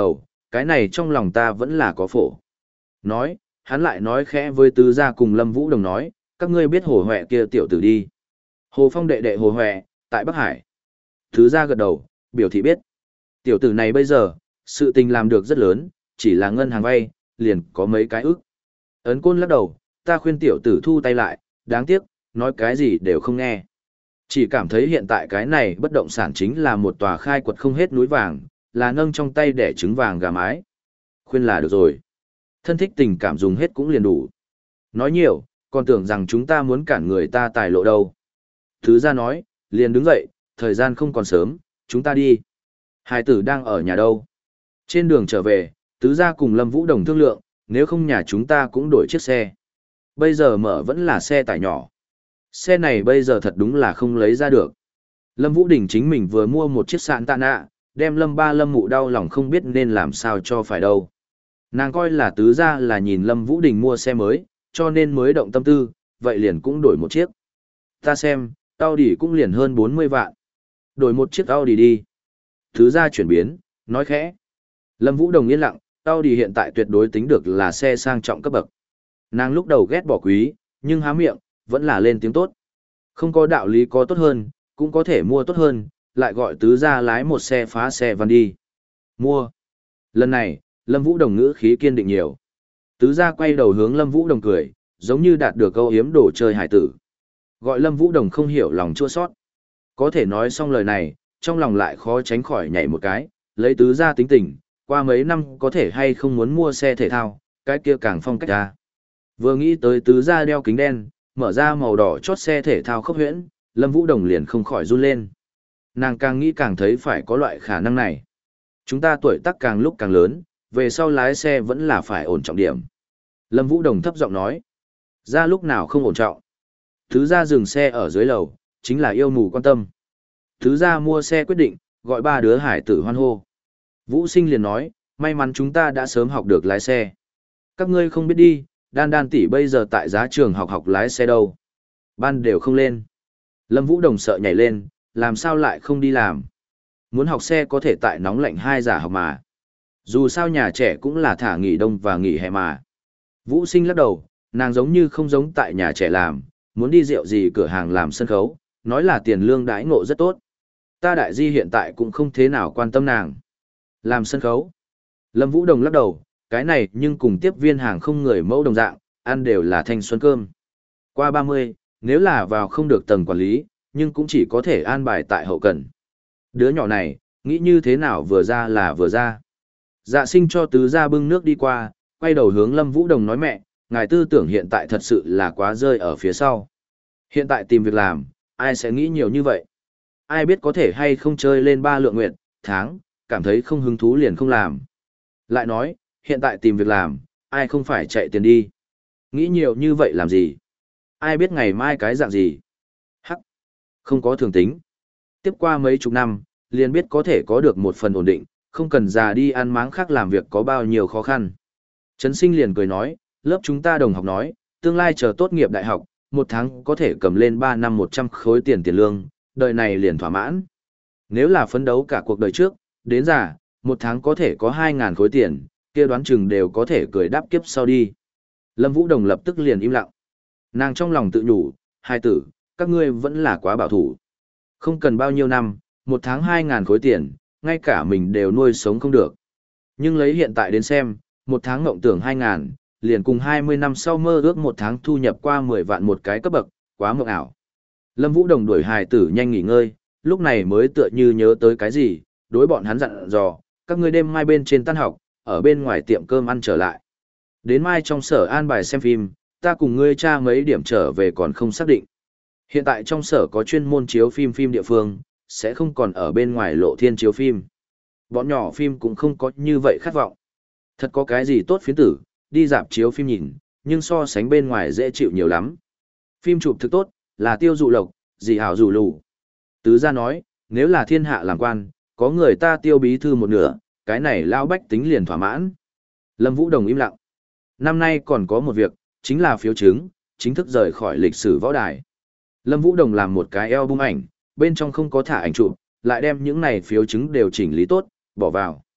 cái này trong lòng ta vẫn là có phổ. Nói, hắn lại nói khẽ với tứ gia cùng Lâm Vũ Đồng nói, các ngươi biết Hồ Huệ kia tiểu tử đi. Hồ Phong đệ đệ Hồ Huệ, tại Bắc Hải. Tứ gia gật đầu, biểu thị biết. Tiểu tử này bây giờ, sự tình làm được rất lớn, chỉ là ngân hàng vay, liền có mấy cái ức. Ấn Côn lắc đầu, ta khuyên tiểu tử thu tay lại, đáng tiếc, nói cái gì đều không nghe. Chỉ cảm thấy hiện tại cái này bất động sản chính là một tòa khai quật không hết núi vàng, là nâng trong tay để trứng vàng gà mái. Khuyên là được rồi. Thân thích tình cảm dùng hết cũng liền đủ. Nói nhiều, còn tưởng rằng chúng ta muốn cản người ta tài lộ đâu. Thứ ra nói, liền đứng dậy, thời gian không còn sớm, chúng ta đi. Hải tử đang ở nhà đâu. Trên đường trở về, tứ gia cùng Lâm Vũ Đồng thương lượng, nếu không nhà chúng ta cũng đổi chiếc xe. Bây giờ mở vẫn là xe tải nhỏ. Xe này bây giờ thật đúng là không lấy ra được. Lâm Vũ Đình chính mình vừa mua một chiếc sạn tạ nạ, đem Lâm ba Lâm mụ đau lòng không biết nên làm sao cho phải đâu. Nàng coi là tứ gia là nhìn Lâm Vũ Đình mua xe mới, cho nên mới động tâm tư, vậy liền cũng đổi một chiếc. Ta xem, Audi cũng liền hơn bốn mươi vạn. Đổi một chiếc Audi đi. Tứ gia chuyển biến, nói khẽ. Lâm Vũ Đồng yên lặng, Audi hiện tại tuyệt đối tính được là xe sang trọng cấp bậc. Nàng lúc đầu ghét bỏ quý, nhưng há miệng, vẫn là lên tiếng tốt. Không có đạo lý có tốt hơn, cũng có thể mua tốt hơn, lại gọi tứ gia lái một xe phá xe văn đi. Mua. Lần này, Lâm Vũ Đồng ngữ khí kiên định nhiều. Tứ gia quay đầu hướng Lâm Vũ Đồng cười, giống như đạt được câu hiếm đồ chơi hải tử. Gọi Lâm Vũ Đồng không hiểu lòng chua sót. Có thể nói xong lời này, trong lòng lại khó tránh khỏi nhảy một cái, lấy tứ gia tính tình, qua mấy năm có thể hay không muốn mua xe thể thao, cái kia càng phong cách ra. Vừa nghĩ tới tứ gia đeo kính đen, mở ra màu đỏ chót xe thể thao khốc huyễn, Lâm Vũ Đồng liền không khỏi run lên. Nàng càng nghĩ càng thấy phải có loại khả năng này. Chúng ta tuổi tác càng lúc càng lớn, về sau lái xe vẫn là phải ổn trọng điểm. Lâm Vũ Đồng thấp giọng nói. Ra lúc nào không ổn trọng. Thứ gia dừng xe ở dưới lầu, chính là yêu mù quan tâm. Thứ gia mua xe quyết định, gọi ba đứa hải tử hoan hô. Vũ Sinh liền nói, may mắn chúng ta đã sớm học được lái xe. Các ngươi không biết đi, đan đan tỷ bây giờ tại giá trường học học lái xe đâu. Ban đều không lên. Lâm Vũ Đồng sợ nhảy lên, làm sao lại không đi làm. Muốn học xe có thể tại nóng lạnh hai giả học mà. Dù sao nhà trẻ cũng là thả nghỉ đông và nghỉ hè mà. Vũ Sinh lắc đầu, nàng giống như không giống tại nhà trẻ làm, muốn đi rượu gì cửa hàng làm sân khấu, nói là tiền lương đãi ngộ rất tốt. Ta đại di hiện tại cũng không thế nào quan tâm nàng. Làm sân khấu. Lâm Vũ Đồng lắc đầu, cái này nhưng cùng tiếp viên hàng không người mẫu đồng dạng, ăn đều là thanh xuân cơm. Qua ba mươi, nếu là vào không được tầng quản lý, nhưng cũng chỉ có thể an bài tại hậu cần. Đứa nhỏ này, nghĩ như thế nào vừa ra là vừa ra. Dạ Sinh cho tứ gia bưng nước đi qua, quay đầu hướng Lâm Vũ Đồng nói mẹ, ngài tư tưởng hiện tại thật sự là quá rơi ở phía sau. Hiện tại tìm việc làm, ai sẽ nghĩ nhiều như vậy? Ai biết có thể hay không chơi lên ba lượng nguyện, tháng, cảm thấy không hứng thú liền không làm. Lại nói, hiện tại tìm việc làm, ai không phải chạy tiền đi. Nghĩ nhiều như vậy làm gì? Ai biết ngày mai cái dạng gì? Hắc, không có thường tính. Tiếp qua mấy chục năm, liền biết có thể có được một phần ổn định, không cần già đi ăn máng khác làm việc có bao nhiêu khó khăn. Trấn Sinh liền cười nói, lớp chúng ta đồng học nói, tương lai chờ tốt nghiệp đại học, một tháng có thể cầm lên ba năm một trăm khối tiền tiền lương, đời này liền thỏa mãn. Nếu là phấn đấu cả cuộc đời trước, đến già, một tháng có thể có hai ngàn khối tiền, kia đoán chừng đều có thể cười đáp kiếp sau đi. Lâm Vũ Đồng lập tức liền im lặng. Nàng trong lòng tự nhủ, hai tử, các ngươi vẫn là quá bảo thủ. Không cần bao nhiêu năm, một tháng hai ngàn khối tiền, ngay cả mình đều nuôi sống không được. Nhưng lấy hiện tại đến xem, một tháng ngộng tưởng hai ngàn, liền cùng hai mươi năm sau mơ ước một tháng thu nhập qua mười vạn một cái cấp bậc, quá mộng ảo. Lâm Vũ Đồng đuổi hài tử nhanh nghỉ ngơi, lúc này mới tựa như nhớ tới cái gì, đối bọn hắn dặn dò, các ngươi đêm mai bên trên tan học, ở bên ngoài tiệm cơm ăn trở lại. Đến mai trong sở an bài xem phim, ta cùng ngươi tra mấy điểm trở về còn không xác định. Hiện tại trong sở có chuyên môn chiếu phim phim địa phương, sẽ không còn ở bên ngoài lộ thiên chiếu phim. Bọn nhỏ phim cũng không có như vậy khát vọng. Thật có cái gì tốt phiến tử, đi dạp chiếu phim nhìn, nhưng so sánh bên ngoài dễ chịu nhiều lắm. Phim chụp thực tốt, là tiêu dụ lộc, gì hảo dù lù. Tứ gia nói, nếu là thiên hạ làm quan, có người ta tiêu bí thư một nửa, cái này lao bách tính liền thỏa mãn. Lâm Vũ Đồng im lặng. Năm nay còn có một việc, chính là phiếu chứng, chính thức rời khỏi lịch sử võ đài. Lâm Vũ Đồng làm một cái album ảnh, bên trong không có thả ảnh chụp, lại đem những này phiếu chứng đều chỉnh lý tốt, bỏ vào.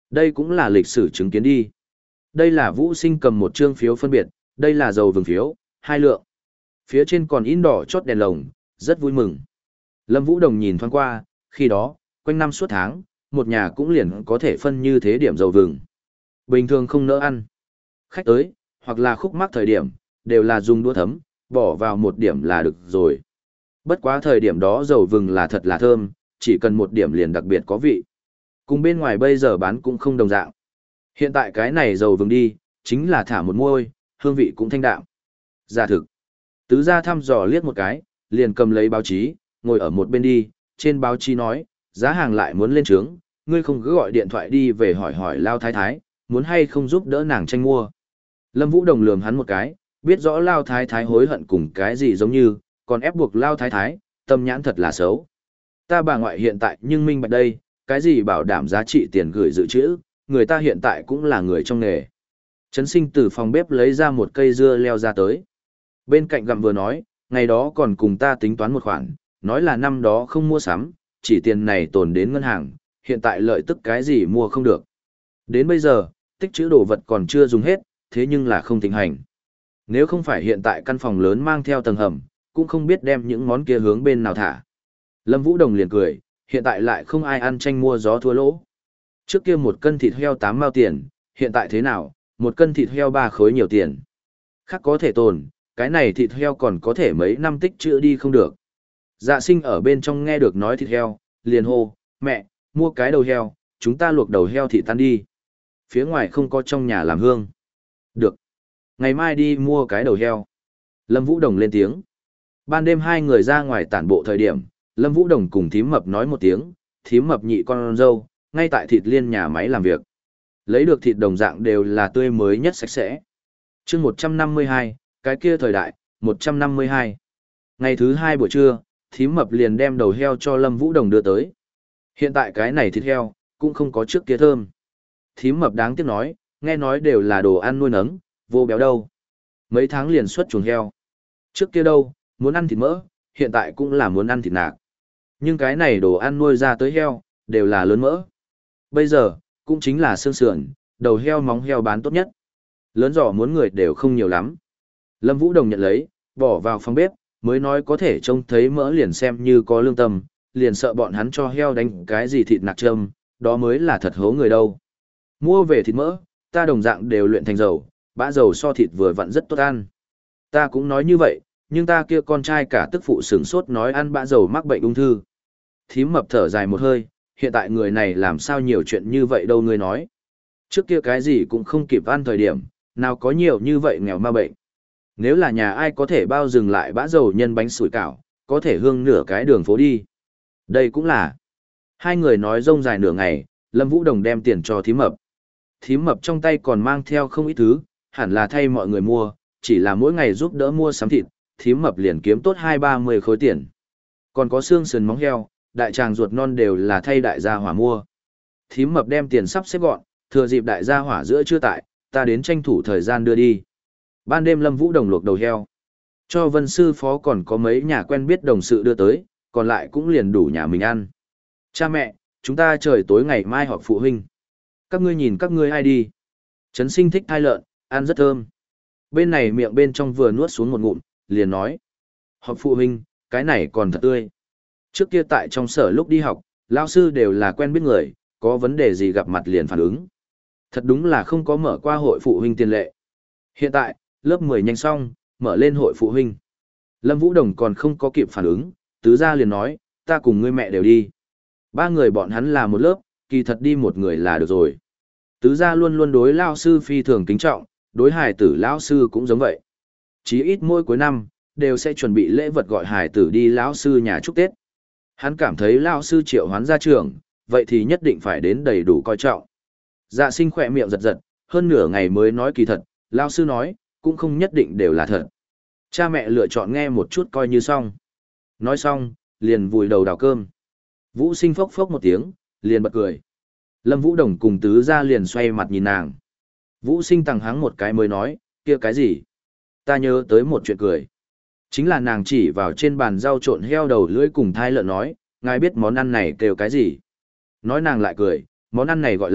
Đây cũng là lịch sử chứng kiến đi. Đây là Vũ Sinh cầm một trương phiếu phân biệt, đây là dầu vừng phiếu, hai lượng. Phía trên còn in đỏ chót đèn lồng, rất vui mừng. Lâm Vũ Đồng nhìn thoáng qua, khi đó, quanh năm suốt tháng, một nhà cũng liền có thể phân như thế điểm dầu vừng. Bình thường không nỡ ăn. Khách tới, hoặc là khúc mắc thời điểm, đều là dùng đũa thấm, bỏ vào một điểm là được rồi. Bất quá thời điểm đó dầu vừng là thật là thơm, chỉ cần một điểm liền đặc biệt có vị. Cùng bên ngoài bây giờ bán cũng không đồng dạng. Hiện tại cái này dầu vừng đi, chính là thả một muôi, hương vị cũng thanh đạm. Giả thực. Tứ gia thăm dò liếc một cái, liền cầm lấy báo chí, ngồi ở một bên đi, trên báo chí nói, giá hàng lại muốn lên trướng, ngươi không cứ gọi điện thoại đi về hỏi hỏi Lao Thái Thái, muốn hay không giúp đỡ nàng tranh mua. Lâm Vũ Đồng lườm hắn một cái, biết rõ Lao Thái Thái hối hận cùng cái gì giống như, còn ép buộc Lao Thái Thái, tâm nhãn thật là xấu. Ta bà ngoại hiện tại nhưng minh bạch đây, cái gì bảo đảm giá trị tiền gửi dự trữ, người ta hiện tại cũng là người trong nghề. Trấn Sinh từ phòng bếp lấy ra một cây dưa leo ra tới. Bên cạnh gặm vừa nói, ngày đó còn cùng ta tính toán một khoản, nói là năm đó không mua sắm, chỉ tiền này tồn đến ngân hàng, hiện tại lợi tức cái gì mua không được. Đến bây giờ, tích trữ đồ vật còn chưa dùng hết, thế nhưng là không thịnh hành. Nếu không phải hiện tại căn phòng lớn mang theo tầng hầm, cũng không biết đem những món kia hướng bên nào thả. Lâm Vũ Đồng liền cười, hiện tại lại không ai ăn tranh mua gió thua lỗ. Trước kia một cân thịt heo tám mao tiền, hiện tại thế nào, một cân thịt heo ba khối nhiều tiền. Khác có thể tồn, cái này thịt heo còn có thể mấy năm tích trữ đi không được. Dạ Sinh ở bên trong nghe được nói thịt heo, liền hô, mẹ, mua cái đầu heo, chúng ta luộc đầu heo thịt tan đi. Phía ngoài không có trong nhà làm hương. Được. Ngày mai đi mua cái đầu heo. Lâm Vũ Đồng lên tiếng. Ban đêm hai người ra ngoài tản bộ thời điểm, Lâm Vũ Đồng cùng Thím Mập nói một tiếng, Thím Mập nhị con dâu, ngay tại thịt liên nhà máy làm việc. Lấy được thịt đồng dạng đều là tươi mới nhất sạch sẽ. chương một trăm năm mươi hai, cái kia thời đại, một trăm năm mươi hai. Ngày thứ hai buổi trưa, Thím Mập liền đem đầu heo cho Lâm Vũ Đồng đưa tới. Hiện tại cái này thịt heo, cũng không có trước kia thơm. Thím Mập đáng tiếc nói, nghe nói đều là đồ ăn nuôi nấng, vô béo đâu. Mấy tháng liền xuất chuồng heo. Trước kia đâu, muốn ăn thịt mỡ, hiện tại cũng là muốn ăn thịt nạc. Nhưng cái này đồ ăn nuôi ra tới heo, đều là lớn mỡ. Bây giờ, cũng chính là xương sườn, đầu heo móng heo bán tốt nhất. Lớn giỏ muốn người đều không nhiều lắm. Lâm Vũ Đồng nhận lấy, bỏ vào phòng bếp, mới nói có thể trông thấy mỡ liền xem như có lương tâm, liền sợ bọn hắn cho heo đánh cái gì thịt nạc châm, đó mới là thật hố người đâu. Mua về thịt mỡ, ta đồng dạng đều luyện thành dầu, bã dầu so thịt vừa vặn rất tốt ăn. Ta cũng nói như vậy, nhưng ta kia con trai cả tức phụ sửng sốt nói ăn bã dầu mắc bệnh ung thư. Thím Mập thở dài một hơi, hiện tại người này làm sao nhiều chuyện như vậy đâu ngươi nói. Trước kia cái gì cũng không kịp ăn thời điểm, nào có nhiều như vậy nghèo ma bệnh. Nếu là nhà ai có thể bao dừng lại bã dầu nhân bánh sủi cảo, có thể hương nửa cái đường phố đi. Đây cũng là. Hai người nói rông dài nửa ngày, Lâm Vũ Đồng đem tiền cho Thím Mập. Thím Mập trong tay còn mang theo không ít thứ, hẳn là thay mọi người mua, chỉ là mỗi ngày giúp đỡ mua sắm thịt, Thím Mập liền kiếm tốt hai ba mươi khối tiền. Còn có xương sườn móng heo, đại tràng ruột non đều là thay đại gia hỏa mua. Thím Mập đem tiền sắp xếp gọn, thừa dịp đại gia hỏa giữa chưa tại, ta đến tranh thủ thời gian đưa đi. Ban đêm Lâm Vũ Đồng luộc đầu heo. Cho Vân sư phó còn có mấy nhà quen biết đồng sự đưa tới, còn lại cũng liền đủ nhà mình ăn. Cha mẹ, chúng ta trời tối ngày mai họp phụ huynh. Các ngươi nhìn các ngươi ai đi. Trấn Sinh thích thai lợn, ăn rất thơm. Bên này miệng bên trong vừa nuốt xuống một ngụm, liền nói. Họp phụ huynh, cái này còn thật tươi. Trước kia tại trong sở lúc đi học, lao sư đều là quen biết người, có vấn đề gì gặp mặt liền phản ứng. Thật đúng là không có mở qua hội phụ huynh tiền lệ. Hiện tại, lớp mười nhanh xong, mở lên hội phụ huynh. Lâm Vũ Đồng còn không có kịp phản ứng, tứ gia liền nói, ta cùng ngươi mẹ đều đi. Ba người bọn hắn là một lớp, kỳ thật đi một người là được rồi. Tứ gia luôn luôn đối lao sư phi thường kính trọng, đối hài tử lão sư cũng giống vậy. Chí ít mỗi cuối năm, đều sẽ chuẩn bị lễ vật gọi hài tử đi lão sư nhà chúc Tết. Hắn cảm thấy lão sư triệu hoán ra trường, vậy thì nhất định phải đến đầy đủ coi trọng. Dạ Sinh khỏe miệng giật giật, hơn nửa ngày mới nói kỳ thật, lão sư nói, cũng không nhất định đều là thật. Cha mẹ lựa chọn nghe một chút coi như xong. Nói xong, liền vùi đầu đào cơm. Vũ Sinh phốc phốc một tiếng, liền bật cười. Lâm Vũ Đồng cùng tứ gia liền xoay mặt nhìn nàng. Vũ Sinh tằng hắng một cái mới nói, kia cái gì? Ta nhớ tới một chuyện cười. Chính là nàng chỉ vào trên bàn rau trộn heo đầu lưỡi cùng thai lợn nói, ngài biết món ăn này kêu cái gì? Nói nàng lại cười, món ăn này gọi là,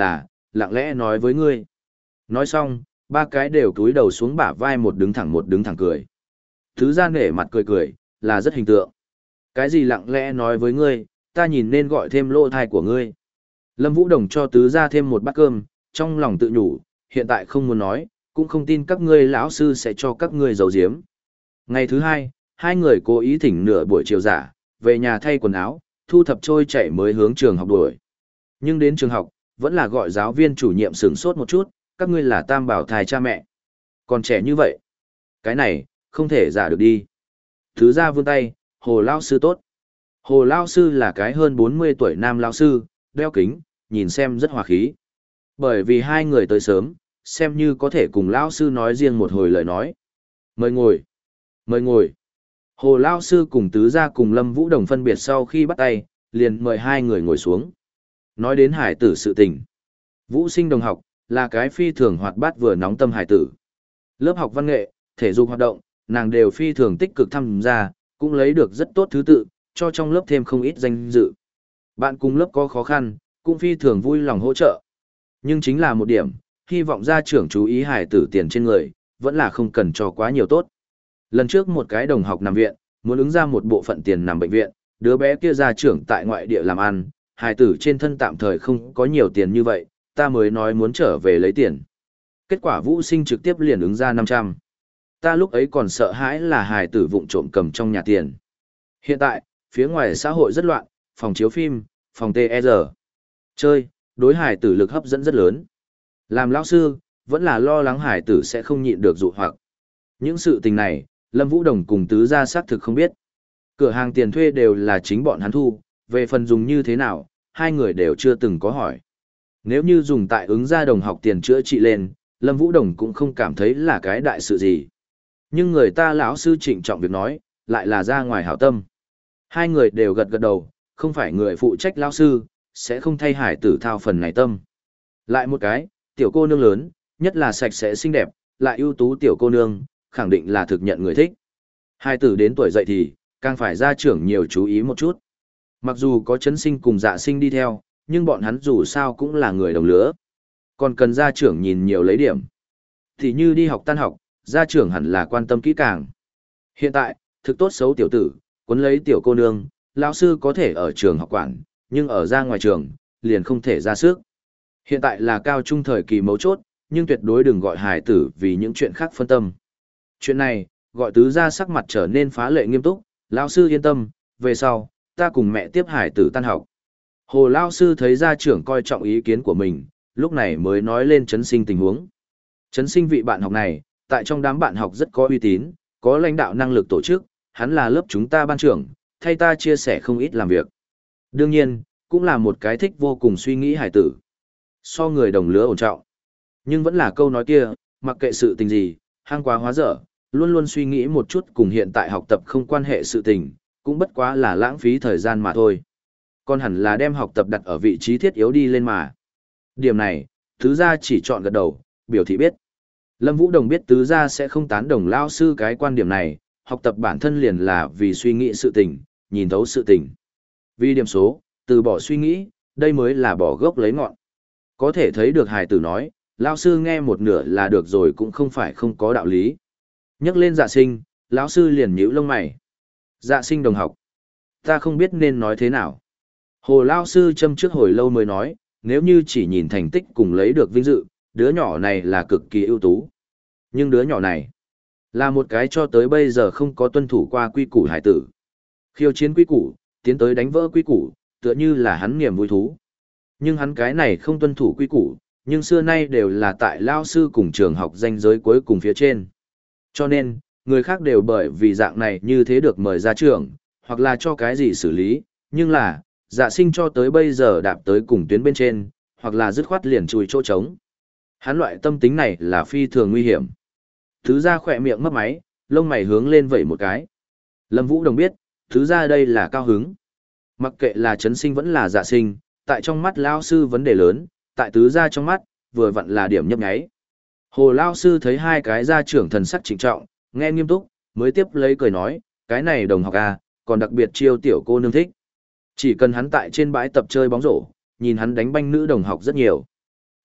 lặng lẽ nói với ngươi. Nói xong, ba cái đều cúi đầu xuống bả vai, một đứng thẳng một đứng thẳng cười. Tứ gia nể mặt cười cười, là rất hình tượng. Cái gì lặng lẽ nói với ngươi, ta nhìn nên gọi thêm lỗ thai của ngươi. Lâm Vũ Đồng cho tứ gia thêm một bát cơm, trong lòng tự nhủ, hiện tại không muốn nói, cũng không tin các ngươi lão sư sẽ cho các ngươi giấu giếm. Ngày thứ hai, hai người cố ý thỉnh nửa buổi chiều giả, về nhà thay quần áo, thu thập trôi chảy mới hướng trường học đuổi. Nhưng đến trường học, vẫn là gọi giáo viên chủ nhiệm sửng sốt một chút, các ngươi là tam bảo thai cha mẹ. Còn trẻ như vậy, cái này, không thể giả được đi. Thứ ra vươn tay, Hồ Lao Sư tốt. Hồ Lao Sư là cái hơn bốn mươi tuổi nam Lao Sư, đeo kính, nhìn xem rất hòa khí. Bởi vì hai người tới sớm, xem như có thể cùng Lao Sư nói riêng một hồi lời nói. Mời ngồi. Mời ngồi. Hồ Lao Sư cùng tứ gia cùng Lâm Vũ Đồng phân biệt sau khi bắt tay, liền mời hai người ngồi xuống. Nói đến hải tử sự tình. Vũ Sinh đồng học, là cái phi thường hoạt bát vừa nóng tâm hải tử. Lớp học văn nghệ, thể dục hoạt động, nàng đều phi thường tích cực tham gia, cũng lấy được rất tốt thứ tự, cho trong lớp thêm không ít danh dự. Bạn cùng lớp có khó khăn, cũng phi thường vui lòng hỗ trợ. Nhưng chính là một điểm, hy vọng gia trưởng chú ý hải tử tiền trên người, vẫn là không cần cho quá nhiều tốt. Lần trước một cái đồng học nằm viện, muốn ứng ra một bộ phận tiền nằm bệnh viện, đứa bé kia gia trưởng tại ngoại địa làm ăn, hải tử trên thân tạm thời không có nhiều tiền như vậy, ta mới nói muốn trở về lấy tiền. Kết quả Vũ Sinh trực tiếp liền ứng ra năm trăm. Ta lúc ấy còn sợ hãi là hải tử vụng trộm cầm trong nhà tiền. Hiện tại, phía ngoài xã hội rất loạn, phòng chiếu phim, phòng tê e rờ. Chơi, đối hải tử lực hấp dẫn rất lớn. Làm lão sư, vẫn là lo lắng hải tử sẽ không nhịn được dụ hoặc. Những sự tình này, Lâm Vũ Đồng cùng tứ gia xác thực không biết. Cửa hàng tiền thuê đều là chính bọn hắn thu, về phần dùng như thế nào, hai người đều chưa từng có hỏi. Nếu như dùng tại ứng gia đồng học tiền chữa trị lên, Lâm Vũ Đồng cũng không cảm thấy là cái đại sự gì. Nhưng người ta lão sư trịnh trọng việc nói, lại là ra ngoài hảo tâm. Hai người đều gật gật đầu, không phải người phụ trách lão sư, sẽ không thay hải tử thao phần này tâm. Lại một cái, tiểu cô nương lớn, nhất là sạch sẽ xinh đẹp, lại ưu tú tiểu cô nương, khẳng định là thực nhận người thích. Hai tử đến tuổi dậy thì, càng phải gia trưởng nhiều chú ý một chút. Mặc dù có Trấn Sinh cùng Dạ Sinh đi theo, nhưng bọn hắn dù sao cũng là người đồng lứa. Còn cần gia trưởng nhìn nhiều lấy điểm. Thì như đi học tan học, gia trưởng hẳn là quan tâm kỹ càng. Hiện tại, thực tốt xấu tiểu tử, quấn lấy tiểu cô nương, lão sư có thể ở trường học quản, nhưng ở ra ngoài trường, liền không thể ra sức. Hiện tại là cao trung thời kỳ mấu chốt, nhưng tuyệt đối đừng gọi hài tử vì những chuyện khác phân tâm. Chuyện này, gọi tứ gia sắc mặt trở nên phá lệ nghiêm túc, lão sư yên tâm, về sau, ta cùng mẹ tiếp hải tử tan học. Hồ lão sư thấy gia trưởng coi trọng ý kiến của mình, lúc này mới nói lên Trấn Sinh tình huống. Trấn Sinh vị bạn học này, tại trong đám bạn học rất có uy tín, có lãnh đạo năng lực tổ chức, hắn là lớp chúng ta ban trưởng, thay ta chia sẻ không ít làm việc. Đương nhiên, cũng là một cái thích vô cùng suy nghĩ hải tử. So người đồng lứa ổn trọng. Nhưng vẫn là câu nói kia, mặc kệ sự tình gì, hang quá hóa dở, luôn luôn suy nghĩ một chút cùng hiện tại học tập không quan hệ sự tình, cũng bất quá là lãng phí thời gian mà thôi. Còn hẳn là đem học tập đặt ở vị trí thiết yếu đi lên mà. Điểm này, tứ gia chỉ chọn gật đầu, biểu thị biết. Lâm Vũ Đồng biết tứ gia sẽ không tán đồng lao sư cái quan điểm này, học tập bản thân liền là vì suy nghĩ sự tình, nhìn thấu sự tình. Vì điểm số, từ bỏ suy nghĩ, đây mới là bỏ gốc lấy ngọn. Có thể thấy được hài tử nói, lao sư nghe một nửa là được rồi cũng không phải không có đạo lý. Nhắc lên Dạ Sinh, lão sư liền nhíu lông mày. Dạ Sinh đồng học, ta không biết nên nói thế nào. Hồ lao sư châm trước hồi lâu mới nói, nếu như chỉ nhìn thành tích cùng lấy được vinh dự, đứa nhỏ này là cực kỳ ưu tú. Nhưng đứa nhỏ này, là một cái cho tới bây giờ không có tuân thủ qua quy củ hải tử. Khiêu chiến quy củ, tiến tới đánh vỡ quy củ, tựa như là hắn niềm vui thú. Nhưng hắn cái này không tuân thủ quy củ, nhưng xưa nay đều là tại lao sư cùng trường học danh giới cuối cùng phía trên. Cho nên, người khác đều bởi vì dạng này như thế được mời ra trường, hoặc là cho cái gì xử lý, nhưng là, Dạ Sinh cho tới bây giờ đạp tới cùng tuyến bên trên, hoặc là dứt khoát liền chùi chỗ trống. Hắn loại tâm tính này là phi thường nguy hiểm. Thứ ra khỏe miệng mấp máy, lông mày hướng lên vẩy một cái. Lâm Vũ Đồng biết, thứ ra đây là cao hứng. Mặc kệ là Trấn Sinh vẫn là Dạ Sinh, tại trong mắt lao sư vấn đề lớn, tại tứ gia trong mắt, vừa vặn là điểm nhấp nháy. Hồ lao sư thấy hai cái gia trưởng thần sắc trịnh trọng, nghe nghiêm túc, mới tiếp lấy cười nói, cái này đồng học à, còn đặc biệt chiêu tiểu cô nương thích. Chỉ cần hắn tại trên bãi tập chơi bóng rổ, nhìn hắn đánh banh nữ đồng học rất nhiều.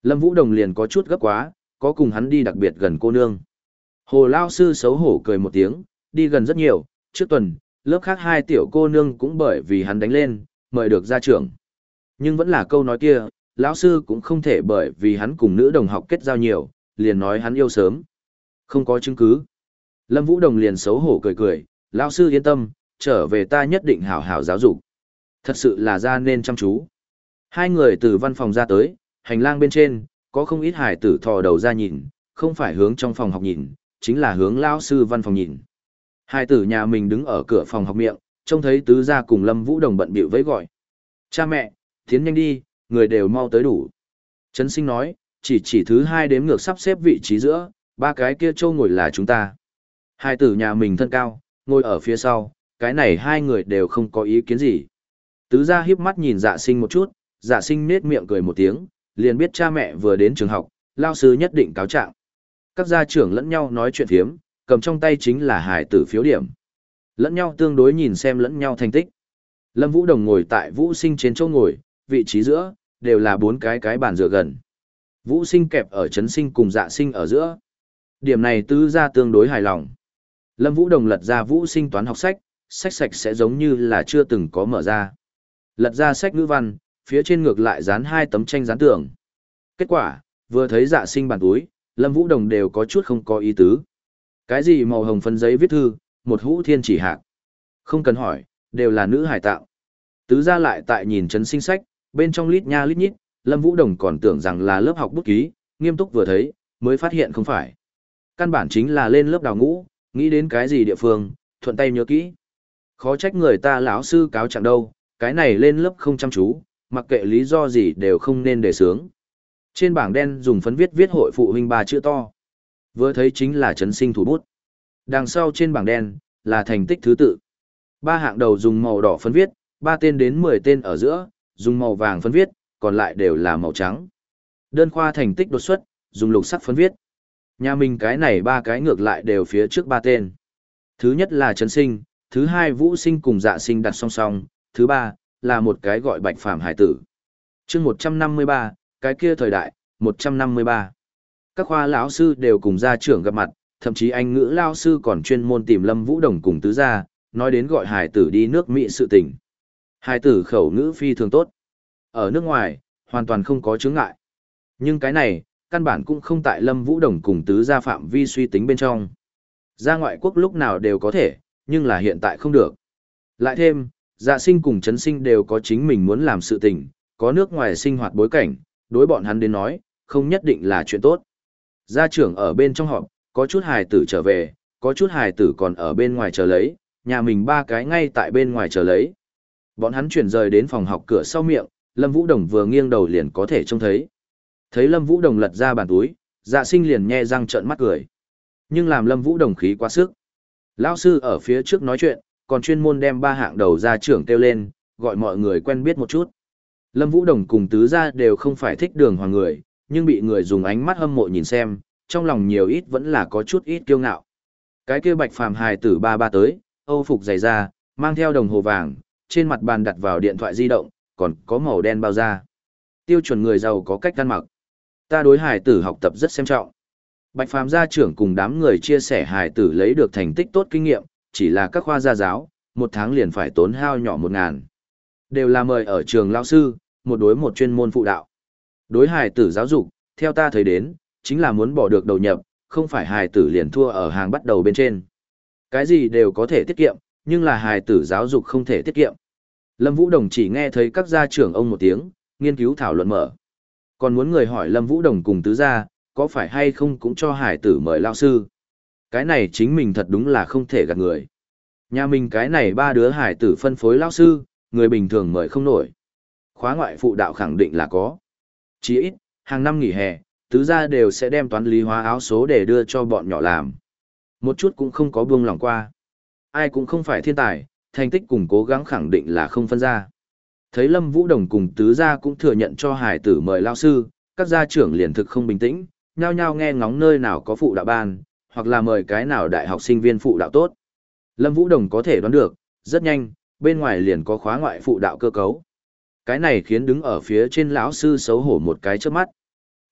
Lâm Vũ Đồng liền có chút gấp quá, có cùng hắn đi đặc biệt gần cô nương. Hồ Lao Sư xấu hổ cười một tiếng, đi gần rất nhiều, trước tuần, lớp khác hai tiểu cô nương cũng bởi vì hắn đánh lên, mời được ra trưởng. Nhưng vẫn là câu nói kia, lão sư cũng không thể bởi vì hắn cùng nữ đồng học kết giao nhiều, liền nói hắn yêu sớm. Không có chứng cứ. Lâm Vũ Đồng liền xấu hổ cười cười, lão sư yên tâm, trở về ta nhất định hảo hảo giáo dục. Thật sự là ra nên chăm chú. Hai người từ văn phòng ra tới, hành lang bên trên, có không ít hải tử thò đầu ra nhìn, không phải hướng trong phòng học nhìn, chính là hướng lão sư văn phòng nhìn. Hải tử nhà mình đứng ở cửa phòng học miệng, trông thấy tứ gia cùng Lâm Vũ Đồng bận bịu vẫy gọi. Cha mẹ, tiến nhanh đi, người đều mau tới đủ. Trấn Sinh nói, chỉ chỉ thứ hai đếm ngược sắp xếp vị trí giữa, ba cái kia châu ngồi là chúng ta. Hai tử nhà mình thân cao, ngồi ở phía sau, cái này hai người đều không có ý kiến gì. Tứ gia hiếp mắt nhìn Dạ Sinh một chút, Dạ Sinh nết miệng cười một tiếng, liền biết cha mẹ vừa đến trường học, lao sư nhất định cáo trạng. Các gia trưởng lẫn nhau nói chuyện phiếm, cầm trong tay chính là hài tử phiếu điểm. Lẫn nhau tương đối nhìn xem lẫn nhau thành tích. Lâm Vũ Đồng ngồi tại Vũ Sinh trên chỗ ngồi, vị trí giữa, đều là bốn cái cái bàn dựa gần. Vũ Sinh kẹp ở Trấn Sinh cùng Dạ Sinh ở giữa. Điểm này tứ gia tương đối hài lòng. Lâm Vũ Đồng lật ra Vũ Sinh toán học sách, sách sạch sẽ giống như là chưa từng có mở ra. Lật ra sách ngữ văn, phía trên ngược lại dán hai tấm tranh dán tường. Kết quả, vừa thấy Dạ Sinh bàn túi, Lâm Vũ Đồng đều có chút không có ý tứ. Cái gì màu hồng phấn giấy viết thư, một hũ thiên chỉ hạc. Không cần hỏi, đều là nữ hải tạo. Tứ gia lại tại nhìn Trấn Sinh sách, bên trong lít nha lít nhít, Lâm Vũ Đồng còn tưởng rằng là lớp học bút ký, nghiêm túc vừa thấy, mới phát hiện không phải. Căn bản chính là lên lớp đào ngũ, nghĩ đến cái gì địa phương, thuận tay nhớ kỹ. Khó trách người ta lão sư cáo trạng đâu, cái này lên lớp không chăm chú, mặc kệ lý do gì đều không nên đề sướng. Trên bảng đen dùng phấn viết viết hội phụ huynh ba chữ to. Vừa thấy chính là Trấn Sinh thủ bút. Đằng sau trên bảng đen là thành tích thứ tự. Ba hạng đầu dùng màu đỏ phấn viết, ba tên đến mười tên ở giữa, dùng màu vàng phấn viết, còn lại đều là màu trắng. Đơn khoa thành tích đột xuất, dùng lục sắc phấn viết. Nhà mình cái này ba cái ngược lại đều phía trước ba tên. Thứ nhất là Trấn Sinh, thứ hai Vũ Sinh cùng Dạ Sinh đặt song song, thứ ba là một cái gọi Bạch Phàm hải tử. Chương một trăm năm mươi ba, cái kia thời đại, một trăm năm mươi ba. Các khoa lão sư đều cùng gia trưởng gặp mặt, thậm chí anh ngữ lão sư còn chuyên môn tìm Lâm Vũ Đồng cùng tứ gia, nói đến gọi hải tử đi nước Mỹ sự tình. Hải tử khẩu ngữ phi thường tốt. Ở nước ngoài, hoàn toàn không có chướng ngại. Nhưng cái này, căn bản cũng không tại Lâm Vũ Đồng cùng tứ gia phạm vi suy tính bên trong. Ra ngoại quốc lúc nào đều có thể, nhưng là hiện tại không được. Lại thêm, Dạ Sinh cùng Trấn Sinh đều có chính mình muốn làm sự tình, có nước ngoài sinh hoạt bối cảnh, đối bọn hắn đến nói, không nhất định là chuyện tốt. Gia trưởng ở bên trong họp, có chút hài tử trở về, có chút hài tử còn ở bên ngoài chờ lấy, nhà mình ba cái ngay tại bên ngoài chờ lấy. Bọn hắn chuyển rời đến phòng học cửa sau miệng, Lâm Vũ Đồng vừa nghiêng đầu liền có thể trông thấy. Thấy Lâm Vũ Đồng lật ra bàn túi, Dạ Sinh liền nhe răng trợn mắt cười. Nhưng làm Lâm Vũ Đồng khí quá sức. Lão sư ở phía trước nói chuyện, còn chuyên môn đem ba hạng đầu gia trưởng kêu lên, gọi mọi người quen biết một chút. Lâm Vũ Đồng cùng tứ gia đều không phải thích đường hoàng người, nhưng bị người dùng ánh mắt hâm mộ nhìn xem, trong lòng nhiều ít vẫn là có chút ít kiêu ngạo. Cái kia Bạch Phàm hài tử ba ba tới, Âu phục dày da, mang theo đồng hồ vàng, trên mặt bàn đặt vào điện thoại di động, còn có màu đen bao da. Tiêu chuẩn người giàu có cách ăn mặc. Ta đối hài tử học tập rất xem trọng. Bạch Phàm gia trưởng cùng đám người chia sẻ hài tử lấy được thành tích tốt kinh nghiệm, chỉ là các khoa gia giáo, một tháng liền phải tốn hao nhỏ một ngàn. Đều là mời ở trường lão sư, một đối một chuyên môn phụ đạo. Đối hài tử giáo dục, theo ta thấy đến, chính là muốn bỏ được đầu nhập, không phải hài tử liền thua ở hàng bắt đầu bên trên. Cái gì đều có thể tiết kiệm, nhưng là hài tử giáo dục không thể tiết kiệm. Lâm Vũ Đồng chỉ nghe thấy các gia trưởng ông một tiếng, nghiên cứu thảo luận mở. Còn muốn người hỏi Lâm Vũ Đồng cùng tứ gia, có phải hay không cũng cho hài tử mời lao sư. Cái này chính mình thật đúng là không thể gạt người. Nhà mình cái này ba đứa hài tử phân phối lao sư, người bình thường mời không nổi. Khóa ngoại phụ đạo khẳng định là có. Chỉ ít, hàng năm nghỉ hè, tứ gia đều sẽ đem toán lý hóa áo số để đưa cho bọn nhỏ làm. Một chút cũng không có buông lòng qua. Ai cũng không phải thiên tài, thành tích cùng cố gắng khẳng định là không phân ra. Thấy Lâm Vũ Đồng cùng tứ gia cũng thừa nhận cho hải tử mời lao sư, các gia trưởng liền thực không bình tĩnh, nhao nhao nghe ngóng nơi nào có phụ đạo ban, hoặc là mời cái nào đại học sinh viên phụ đạo tốt. Lâm Vũ Đồng có thể đoán được, rất nhanh, bên ngoài liền có khóa ngoại phụ đạo cơ cấu. Cái này khiến đứng ở phía trên lão sư xấu hổ một cái trước mắt.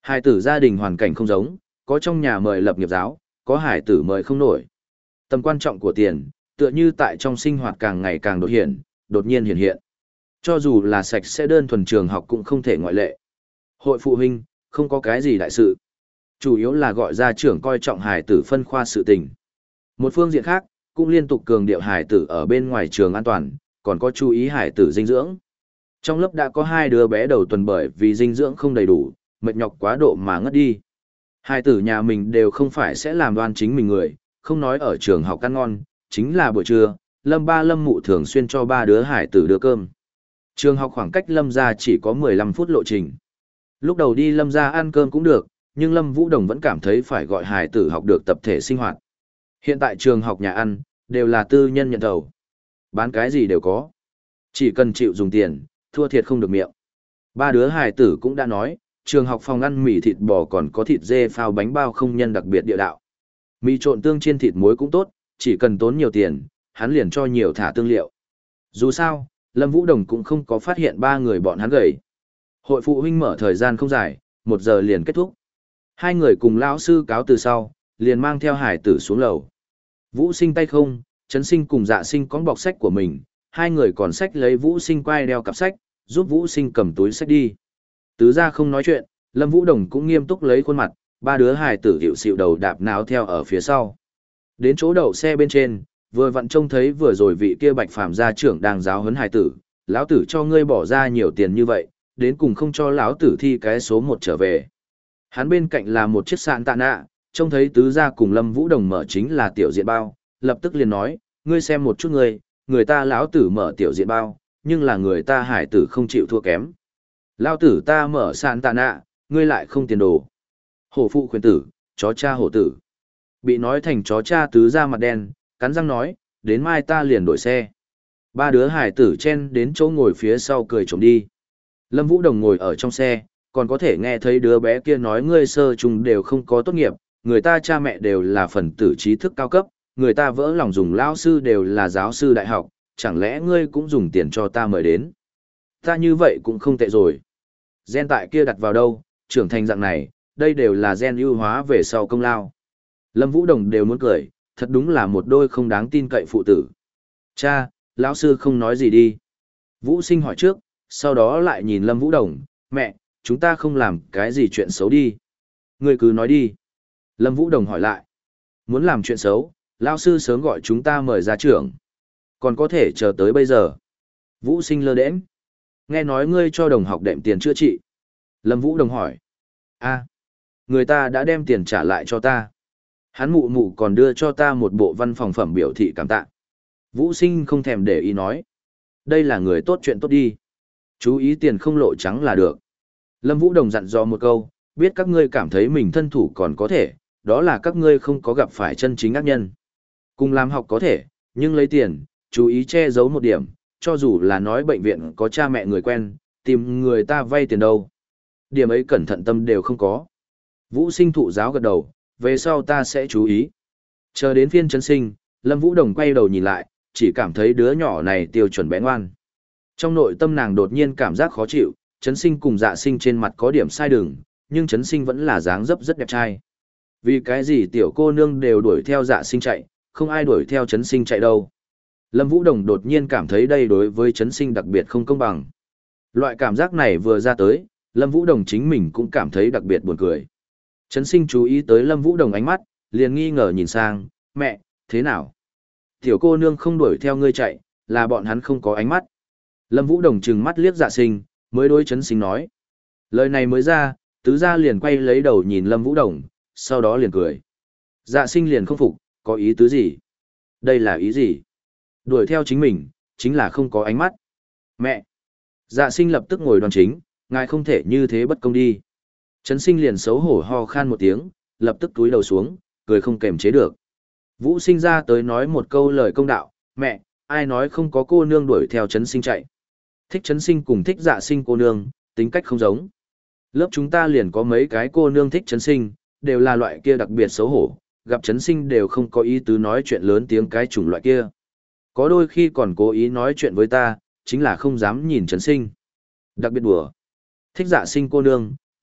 Hải tử gia đình hoàn cảnh không giống, có trong nhà mời lập nghiệp giáo, có hải tử mời không nổi. Tầm quan trọng của tiền, tựa như tại trong sinh hoạt càng ngày càng đột hiện, đột nhiên hiện hiện. Cho dù là sạch sẽ đơn thuần trường học cũng không thể ngoại lệ. Hội phụ huynh, không có cái gì đại sự. Chủ yếu là gọi ra trưởng coi trọng hải tử phân khoa sự tình. Một phương diện khác, cũng liên tục cường điệu hải tử ở bên ngoài trường an toàn, còn có chú ý hải tử dinh dưỡng. Trong lớp đã có hai đứa bé đầu tuần bởi vì dinh dưỡng không đầy đủ, mệt nhọc quá độ mà ngất đi. Hải tử nhà mình đều không phải sẽ làm đoan chính mình người, không nói ở trường học ăn ngon, chính là buổi trưa, Lâm ba Lâm mụ thường xuyên cho ba đứa hải tử đưa cơm. Trường học khoảng cách Lâm gia chỉ có mười lăm phút lộ trình. Lúc đầu đi Lâm gia ăn cơm cũng được, nhưng Lâm Vũ Đồng vẫn cảm thấy phải gọi hải tử học được tập thể sinh hoạt. Hiện tại trường học nhà ăn, đều là tư nhân nhận thầu. Bán cái gì đều có. Chỉ cần chịu dùng tiền, thua thiệt không được miệng. Ba đứa hải tử cũng đã nói, trường học phòng ăn mì thịt bò còn có thịt dê phao bánh bao không nhân đặc biệt địa đạo. Mì trộn tương chiên thịt muối cũng tốt, chỉ cần tốn nhiều tiền, hắn liền cho nhiều thả tương liệu. Dù sao, Lâm Vũ Đồng cũng không có phát hiện ba người bọn hắn gầy. Hội phụ huynh mở thời gian không dài, một giờ liền kết thúc. Hai người cùng lão sư cáo từ sau, liền mang theo hải tử xuống lầu. Vũ Sinh tay không, Trấn Sinh cùng Dạ Sinh có bọc sách của mình, hai người còn sách lấy Vũ Sinh quay đeo cặp sách, giúp Vũ Sinh cầm túi sách đi. Tứ gia không nói chuyện, Lâm Vũ Đồng cũng nghiêm túc lấy khuôn mặt, ba đứa hải tử hiệu xịu đầu đạp náo theo ở phía sau. Đến chỗ đậu xe bên trên, vừa vặn trông thấy vừa rồi vị kia Bạch Phàm gia trưởng đang giáo huấn hải tử, lão tử cho ngươi bỏ ra nhiều tiền như vậy, đến cùng không cho lão tử thi cái số một trở về. Hắn bên cạnh là một chiếc sạn tạ nạ, trông thấy tứ gia cùng Lâm Vũ Đồng mở chính là tiểu diện bao, lập tức liền nói, ngươi xem một chút ngươi, người ta lão tử mở tiểu diện bao, nhưng là người ta hải tử không chịu thua kém. Lão tử ta mở sạn tạ nạ, ngươi lại không tiền đồ. Hổ phụ khuyên tử, chó cha hổ tử. Bị nói thành chó cha tứ gia mặt đen, cắn răng nói, đến mai ta liền đổi xe. Ba đứa hải tử chen đến chỗ ngồi phía sau cười trộm đi. Lâm Vũ Đồng ngồi ở trong xe, còn có thể nghe thấy đứa bé kia nói ngươi sơ trung đều không có tốt nghiệp, người ta cha mẹ đều là phần tử trí thức cao cấp, người ta vỡ lòng dùng lao sư đều là giáo sư đại học, chẳng lẽ ngươi cũng dùng tiền cho ta mời đến. Ta như vậy cũng không tệ rồi. Gen tại kia đặt vào đâu, trưởng thành dạng này, đây đều là gen ưu hóa về sau công lao. Lâm Vũ Đồng đều muốn cười, thật đúng là một đôi không đáng tin cậy phụ tử. Cha, lão sư không nói gì đi. Vũ Sinh hỏi trước, sau đó lại nhìn Lâm Vũ Đồng, mẹ, chúng ta không làm cái gì chuyện xấu đi. Ngươi cứ nói đi. Lâm Vũ Đồng hỏi lại. Muốn làm chuyện xấu, lão sư sớm gọi chúng ta mời ra trưởng. Còn có thể chờ tới bây giờ. Vũ Sinh lơ đễnh. Nghe nói ngươi cho đồng học đệm tiền chữa trị. Lâm Vũ Đồng hỏi. A, người ta đã đem tiền trả lại cho ta. Hắn mụ mụ còn đưa cho ta một bộ văn phòng phẩm biểu thị cảm tạ. Vũ Sinh không thèm để ý nói. Đây là người tốt chuyện tốt đi. Chú ý tiền không lộ trắng là được. Lâm Vũ Đồng dặn dò một câu, biết các ngươi cảm thấy mình thân thủ còn có thể, đó là các ngươi không có gặp phải chân chính ác nhân. Cùng làm học có thể, nhưng lấy tiền, chú ý che giấu một điểm, cho dù là nói bệnh viện có cha mẹ người quen, tìm người ta vay tiền đâu. Điểm ấy cẩn thận tâm đều không có. Vũ Sinh thụ giáo gật đầu, về sau ta sẽ chú ý. Chờ đến phiên Trấn Sinh, Lâm Vũ Đồng quay đầu nhìn lại, chỉ cảm thấy đứa nhỏ này tiêu chuẩn bé ngoan. Trong nội tâm nàng đột nhiên cảm giác khó chịu, Trấn Sinh cùng Dạ Sinh trên mặt có điểm sai đường, nhưng Trấn Sinh vẫn là dáng dấp rất đẹp trai. Vì cái gì tiểu cô nương đều đuổi theo Dạ Sinh chạy, không ai đuổi theo Trấn Sinh chạy đâu. Lâm Vũ Đồng đột nhiên cảm thấy đây đối với Trấn Sinh đặc biệt không công bằng. Loại cảm giác này vừa ra tới, Lâm Vũ Đồng chính mình cũng cảm thấy đặc biệt buồn cười. Trấn Sinh chú ý tới Lâm Vũ Đồng ánh mắt, liền nghi ngờ nhìn sang, mẹ, thế nào? Tiểu cô nương không đuổi theo ngươi chạy, là bọn hắn không có ánh mắt. Lâm Vũ Đồng trừng mắt liếc Dạ Sinh, mới đối Trấn Sinh nói. Lời này mới ra, tứ gia liền quay lấy đầu nhìn Lâm Vũ Đồng, sau đó liền cười. Dạ Sinh liền không phục, có ý tứ gì? Đây là ý gì? Đuổi theo chính mình, chính là không có ánh mắt. Mẹ! Dạ Sinh lập tức ngồi đoan chính, ngài không thể như thế bất công đi. Trấn Sinh liền xấu hổ ho khan một tiếng, lập tức túi đầu xuống, cười không kềm chế được. Vũ Sinh ra tới nói một câu lời công đạo, mẹ, ai nói không có cô nương đuổi theo Trấn Sinh chạy. Thích Trấn Sinh cùng thích Dạ Sinh cô nương, tính cách không giống. Lớp chúng ta liền có mấy cái cô nương thích Trấn Sinh, đều là loại kia đặc biệt xấu hổ, gặp Trấn Sinh đều không có ý tứ nói chuyện lớn tiếng cái chủng loại kia. Có đôi khi còn cố ý nói chuyện với ta, chính là không dám nhìn Trấn Sinh. Đặc biệt đùa. Thích Dạ Sinh cô nương,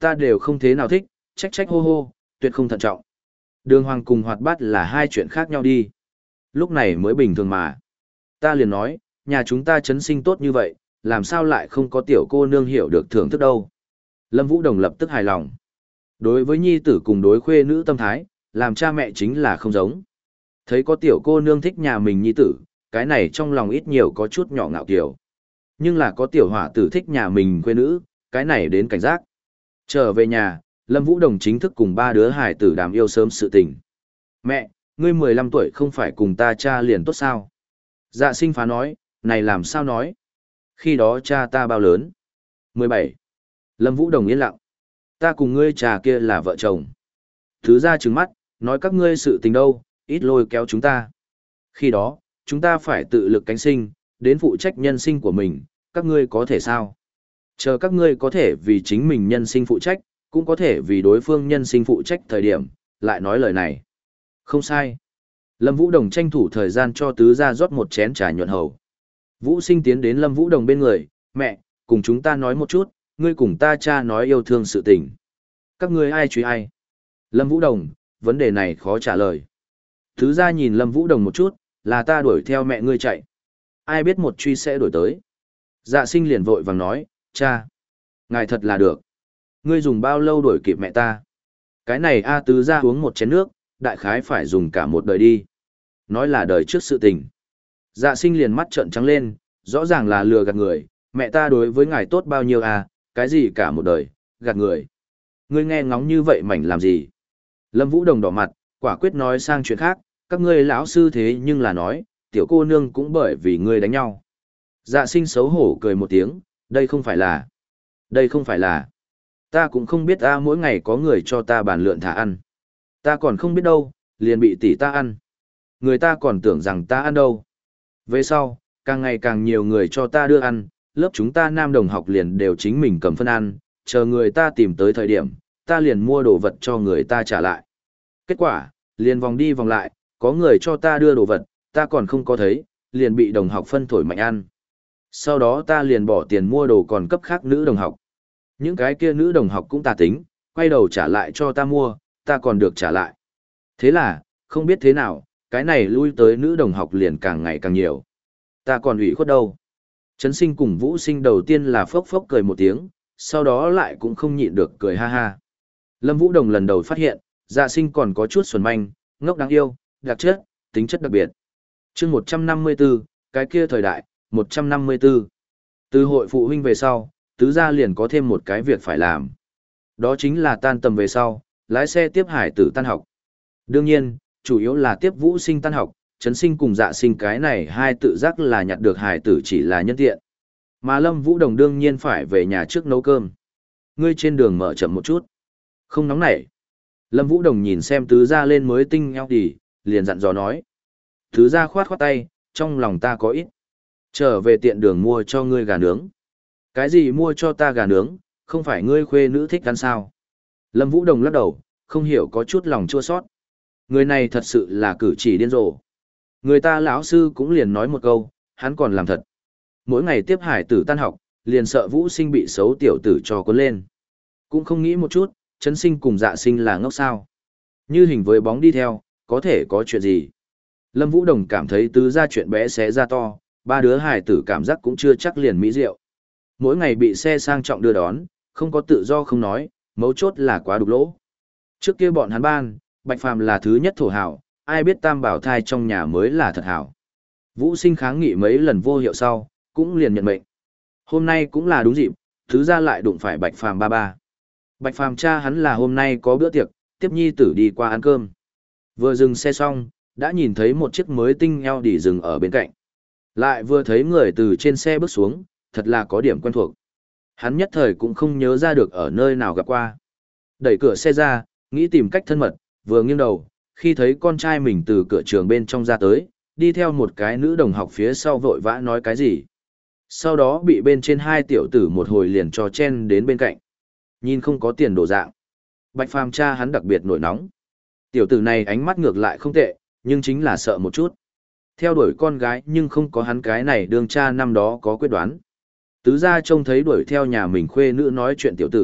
ta đều không thế nào thích, trách trách hô hô, tuyệt không thận trọng. Đường hoàng cùng hoạt bát là hai chuyện khác nhau đi. Lúc này mới bình thường mà. Ta liền nói, nhà chúng ta chấn sinh tốt như vậy, làm sao lại không có tiểu cô nương hiểu được thưởng thức đâu. Lâm Vũ Đồng lập tức hài lòng. Đối với nhi tử cùng đối khuê nữ tâm thái, làm cha mẹ chính là không giống. Thấy có tiểu cô nương thích nhà mình nhi tử, cái này trong lòng ít nhiều có chút nhỏ ngạo kiều. Nhưng là có tiểu hỏa tử thích nhà mình khuê nữ, cái này đến cảnh giác. Trở về nhà, Lâm Vũ Đồng chính thức cùng ba đứa hải tử đàm yêu sớm sự tình. Mẹ, ngươi mười lăm tuổi không phải cùng ta cha liền tốt sao? Dạ sinh phá nói, này làm sao nói? Khi đó cha ta bao lớn? mười bảy. Lâm Vũ Đồng yên lặng. Ta cùng ngươi cha kia là vợ chồng. Thứ ra trừng mắt, nói các ngươi sự tình đâu, ít lôi kéo chúng ta. Khi đó, chúng ta phải tự lực cánh sinh, đến phụ trách nhân sinh của mình, các ngươi có thể sao? Chờ các ngươi có thể vì chính mình nhân sinh phụ trách, cũng có thể vì đối phương nhân sinh phụ trách thời điểm, lại nói lời này. Không sai. Lâm Vũ Đồng tranh thủ thời gian cho tứ gia rót một chén trà nhuận hầu. Vũ Sinh tiến đến Lâm Vũ Đồng bên người, mẹ, cùng chúng ta nói một chút, ngươi cùng ta cha nói yêu thương sự tình. Các ngươi ai truy ai? Lâm Vũ Đồng, vấn đề này khó trả lời. Tứ gia nhìn Lâm Vũ Đồng một chút, là ta đuổi theo mẹ ngươi chạy. Ai biết một truy sẽ đuổi tới. Dạ sinh liền vội vàng nói, cha, ngài thật là được. Ngươi dùng bao lâu đuổi kịp mẹ ta? Cái này A tứ gia uống một chén nước, đại khái phải dùng cả một đời đi. Nói là đời trước sự tình. Dạ sinh liền mắt trợn trắng lên, rõ ràng là lừa gạt người, mẹ ta đối với ngài tốt bao nhiêu à, cái gì cả một đời, gạt người. Ngươi nghe ngóng như vậy mảnh làm gì? Lâm Vũ Đồng đỏ mặt, quả quyết nói sang chuyện khác, các ngươi lão sư thế nhưng là nói, tiểu cô nương cũng bởi vì ngươi đánh nhau. Dạ sinh xấu hổ cười một tiếng, đây không phải là, đây không phải là, ta cũng không biết a mỗi ngày có người cho ta bàn lượn thả ăn. Ta còn không biết đâu, liền bị tỷ ta ăn. Người ta còn tưởng rằng ta ăn đâu. Về sau, càng ngày càng nhiều người cho ta đưa ăn, lớp chúng ta nam đồng học liền đều chính mình cầm phân ăn, chờ người ta tìm tới thời điểm, ta liền mua đồ vật cho người ta trả lại. Kết quả, liền vòng đi vòng lại, có người cho ta đưa đồ vật, ta còn không có thấy, liền bị đồng học phân thổi mạnh ăn. Sau đó ta liền bỏ tiền mua đồ còn cấp khác nữ đồng học. Những cái kia nữ đồng học cũng tà tính, quay đầu trả lại cho ta mua, ta còn được trả lại. Thế là, không biết thế nào, cái này lui tới nữ đồng học liền càng ngày càng nhiều. Ta còn ủy khuất đâu. Trấn Sinh cùng Vũ Sinh đầu tiên là phốc phốc cười một tiếng, sau đó lại cũng không nhịn được cười ha ha. Lâm Vũ Đồng lần đầu phát hiện, Dạ Sinh còn có chút xuẩn manh, ngốc đáng yêu, đặc chất, tính chất đặc biệt. Chương một trăm năm mươi tư, cái kia thời đại, một trăm năm mươi tư. Từ hội phụ huynh về sau, tứ gia liền có thêm một cái việc phải làm. Đó chính là tan tầm về sau, lái xe tiếp hải tử tan học. Đương nhiên, chủ yếu là tiếp Vũ Sinh tan học, Trấn Sinh cùng Dạ Sinh cái này hai tự giác là nhặt được hải tử chỉ là nhân tiện. Mà Lâm Vũ Đồng đương nhiên phải về nhà trước nấu cơm. Ngươi trên đường mở chậm một chút. Không nóng nảy. Lâm Vũ Đồng nhìn xem tứ gia lên mới tinh eo đi, liền dặn dò nói. Tứ gia khoát khoát tay, trong lòng ta có ít. Trở về tiện đường mua cho ngươi gà nướng. Cái gì mua cho ta gà nướng, không phải ngươi khuê nữ thích ăn sao? Lâm Vũ Đồng lắc đầu, không hiểu có chút lòng chua sót. Người này thật sự là cử chỉ điên rồ. Người ta lão sư cũng liền nói một câu, hắn còn làm thật. Mỗi ngày tiếp hải tử tan học, liền sợ Vũ Sinh bị xấu tiểu tử cho cuốn lên. Cũng không nghĩ một chút, Trấn Sinh cùng Dạ Sinh là ngốc sao. Như hình với bóng đi theo, có thể có chuyện gì. Lâm Vũ Đồng cảm thấy tứ ra chuyện bé xé ra to, ba đứa hải tử cảm giác cũng chưa chắc liền mỹ diệu. Mỗi ngày bị xe sang trọng đưa đón, không có tự do không nói, mấu chốt là quá đục lỗ. Trước kia bọn hắn ban, Bạch Phàm là thứ nhất thổ hảo, ai biết tam bảo thai trong nhà mới là thật hảo. Vũ Sinh kháng nghị mấy lần vô hiệu sau, cũng liền nhận mệnh. Hôm nay cũng là đúng dịp, thứ ra lại đụng phải Bạch Phàm ba ba. Bạch Phàm cha hắn là hôm nay có bữa tiệc, tiếp nhi tử đi qua ăn cơm. Vừa dừng xe xong, đã nhìn thấy một chiếc mới tinh eo đỉ dừng ở bên cạnh. Lại vừa thấy người từ trên xe bước xuống, thật là có điểm quen thuộc. Hắn nhất thời cũng không nhớ ra được ở nơi nào gặp qua. Đẩy cửa xe ra, nghĩ tìm cách thân mật, vừa nghiêng đầu, khi thấy con trai mình từ cửa trường bên trong ra tới, đi theo một cái nữ đồng học phía sau vội vã nói cái gì. Sau đó bị bên trên hai tiểu tử một hồi liền cho chen đến bên cạnh. Nhìn không có tiền đồ dạng. Bạch Phàm cha hắn đặc biệt nổi nóng. Tiểu tử này ánh mắt ngược lại không tệ, nhưng chính là sợ một chút. Theo đuổi con gái nhưng không có hắn cái này đương cha năm đó có quyết đoán. Tứ gia trông thấy đuổi theo nhà mình khuê nữ nói chuyện tiểu tử,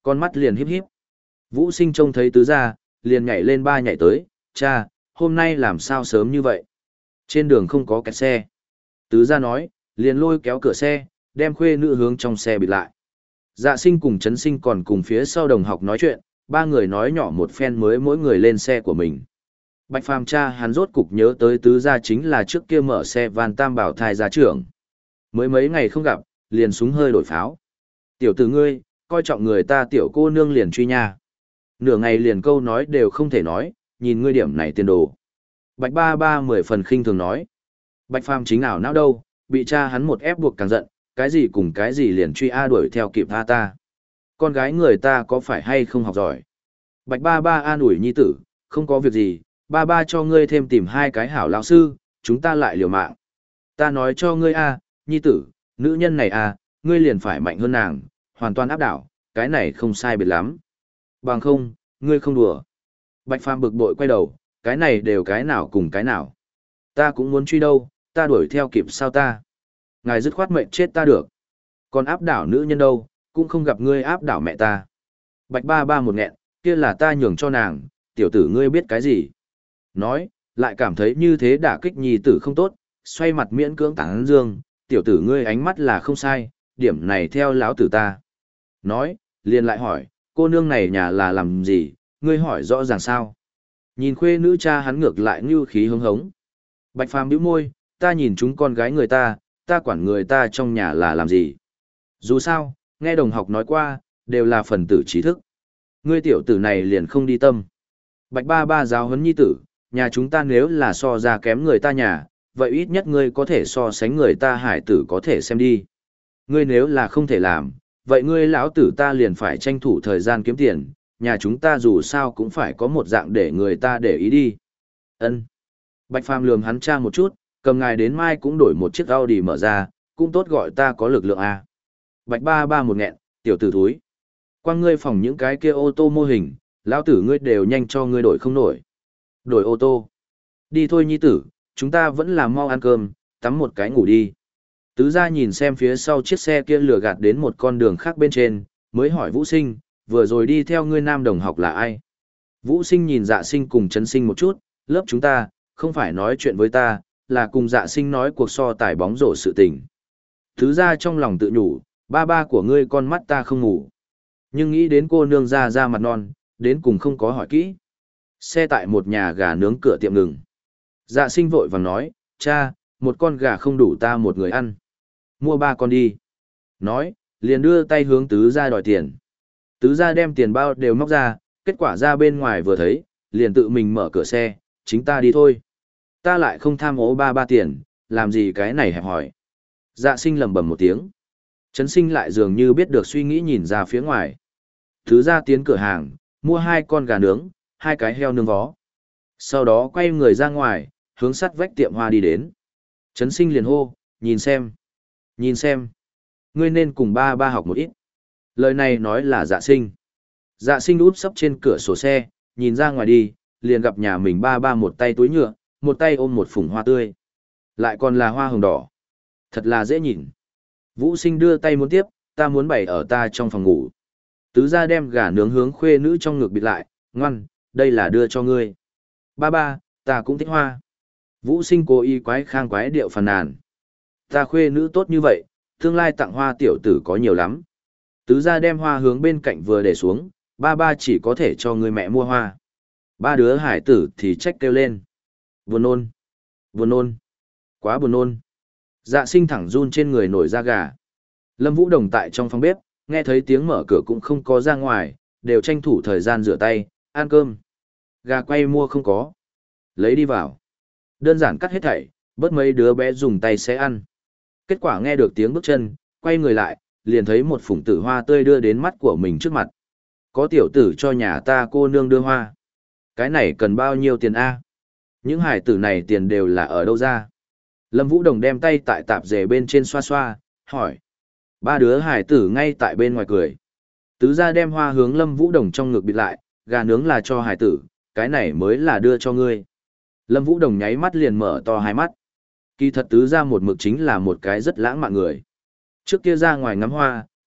con mắt liền híp híp. Vũ Sinh trông thấy tứ gia, liền nhảy lên ba nhảy tới, cha, hôm nay làm sao sớm như vậy? Trên đường không có kẹt xe. Tứ gia nói, liền lôi kéo cửa xe, đem khuê nữ hướng trong xe bịt lại. Dạ Sinh cùng Trấn Sinh còn cùng phía sau đồng học nói chuyện, ba người nói nhỏ một phen mới mỗi người lên xe của mình. Bạch Phàm cha hắn rốt cục nhớ tới tứ gia chính là trước kia mở xe van tam bảo thai gia trưởng. Mới mấy ngày không gặp, liền súng hơi đổi pháo. Tiểu tử ngươi, coi trọng người ta tiểu cô nương liền truy nha. Nửa ngày liền câu nói đều không thể nói, nhìn ngươi điểm này tiền đồ. Bạch ba ba mười phần khinh thường nói. Bạch Phàm chính ảo não đâu, bị cha hắn một ép buộc càng giận, cái gì cùng cái gì liền truy a đuổi theo kịp tha ta. Con gái người ta có phải hay không học giỏi. Bạch ba ba an ủi nhi tử, không có việc gì, ba ba cho ngươi thêm tìm hai cái hảo lão sư, chúng ta lại liều mạng. Ta nói cho ngươi a, nhi tử, nữ nhân này a, ngươi liền phải mạnh hơn nàng, hoàn toàn áp đảo, cái này không sai biệt lắm. Bằng không, ngươi không đùa. Bạch Phàm bực bội quay đầu, cái này đều cái nào cùng cái nào. Ta cũng muốn truy đâu, ta đuổi theo kịp sao ta. Ngài dứt khoát mệnh chết ta được. Còn áp đảo nữ nhân đâu, cũng không gặp ngươi áp đảo mẹ ta. Bạch ba ba một nghẹn, kia là ta nhường cho nàng, tiểu tử ngươi biết cái gì. Nói, lại cảm thấy như thế đả kích nhi tử không tốt, xoay mặt miễn cưỡng tán dương, tiểu tử ngươi ánh mắt là không sai, điểm này theo lão tử ta. Nói, liền lại hỏi, cô nương này nhà là làm gì, ngươi hỏi rõ ràng sao. Nhìn khuê nữ cha hắn ngược lại như khí hứng hống. Bạch Phàm bĩu môi, ta nhìn chúng con gái người ta, ta quản người ta trong nhà là làm gì. Dù sao, nghe đồng học nói qua, đều là phần tử trí thức. Ngươi tiểu tử này liền không đi tâm. Bạch ba ba giáo huấn nhi tử, nhà chúng ta nếu là so ra kém người ta nhà, vậy ít nhất ngươi có thể so sánh người ta hải tử có thể xem đi. Ngươi nếu là không thể làm, vậy ngươi lão tử ta liền phải tranh thủ thời gian kiếm tiền, nhà chúng ta dù sao cũng phải có một dạng để người ta để ý đi. Ân. Bạch Phàm lườm hắn cha một chút, cầm ngài đến mai cũng đổi một chiếc Audi mở ra, cũng tốt gọi ta có lực lượng a. Bạch ba ba một nghẹn, tiểu tử thúi. Quang ngươi phòng những cái kia ô tô mô hình, lão tử ngươi đều nhanh cho ngươi đổi không nổi. Đổi ô tô. Đi thôi nhi tử, chúng ta vẫn là mau ăn cơm, tắm một cái ngủ đi. Tứ gia nhìn xem phía sau chiếc xe kia lừa gạt đến một con đường khác bên trên, mới hỏi Vũ Sinh, vừa rồi đi theo ngươi nam đồng học là ai? Vũ Sinh nhìn Dạ Sinh cùng Trấn Sinh một chút, lớp chúng ta, không phải nói chuyện với ta, là cùng Dạ Sinh nói cuộc so tài bóng rổ sự tình. Tứ gia trong lòng tự nhủ, ba ba của ngươi con mắt ta không ngủ. Nhưng nghĩ đến cô nương ra ra mặt non, đến cùng không có hỏi kỹ. Xe tại một nhà gà nướng cửa tiệm ngừng. Dạ Sinh vội vàng nói, cha, một con gà không đủ ta một người ăn. Mua ba con đi. Nói, liền đưa tay hướng tứ gia đòi tiền. Tứ gia đem tiền bao đều móc ra, kết quả ra bên ngoài vừa thấy, liền tự mình mở cửa xe, chính ta đi thôi. Ta lại không tham ố ba ba tiền, làm gì cái này hẹp hỏi. Dạ Sinh lầm bầm một tiếng. Trấn Sinh lại dường như biết được suy nghĩ nhìn ra phía ngoài. Tứ gia tiến cửa hàng, mua hai con gà nướng, hai cái heo nướng vó. Sau đó quay người ra ngoài, hướng sắt vách tiệm hoa đi đến. Trấn Sinh liền hô, nhìn xem. Nhìn xem. Ngươi nên cùng ba ba học một ít. Lời này nói là Dạ Sinh. Dạ Sinh úp sấp trên cửa sổ xe, nhìn ra ngoài đi, liền gặp nhà mình ba ba một tay túi nhựa, một tay ôm một phủng hoa tươi. Lại còn là hoa hồng đỏ. Thật là dễ nhìn. Vũ Sinh đưa tay muốn tiếp, ta muốn bày ở ta trong phòng ngủ. Tứ gia đem gà nướng hướng khuê nữ trong ngực bịt lại, ngoan, đây là đưa cho ngươi. Ba ba, ta cũng thích hoa. Vũ Sinh cố ý quái khang quái điệu phàn nàn. Ta khuê nữ tốt như vậy, tương lai tặng hoa tiểu tử có nhiều lắm. Tứ gia đem hoa hướng bên cạnh vừa để xuống, ba ba chỉ có thể cho người mẹ mua hoa. Ba đứa hải tử thì trách kêu lên. Buồn nôn. Buồn nôn. Quá buồn nôn. Dạ Sinh thẳng run trên người nổi da gà. Lâm Vũ Đồng tại trong phòng bếp, nghe thấy tiếng mở cửa cũng không có ra ngoài, đều tranh thủ thời gian rửa tay, ăn cơm. Gà quay mua không có. Lấy đi vào. Đơn giản cắt hết thảy, bớt mấy đứa bé dùng tay sẽ ăn. Kết quả nghe được tiếng bước chân, quay người lại, liền thấy một phủng tử hoa tươi đưa đến mắt của mình trước mặt. Có tiểu tử cho nhà ta cô nương đưa hoa. Cái này cần bao nhiêu tiền a? Những hải tử này tiền đều là ở đâu ra? Lâm Vũ Đồng đem tay tại tạp dề bên trên xoa xoa, hỏi. Ba đứa hải tử ngay tại bên ngoài cười. Tứ gia đem hoa hướng Lâm Vũ Đồng trong ngực bịt lại, gà nướng là cho hải tử, cái này mới là đưa cho ngươi. Lâm Vũ Đồng nháy mắt liền mở to hai mắt. Kỳ thật tứ gia một mực chính là một cái rất lãng mạn người. Trước kia ra ngoài ngắm hoa,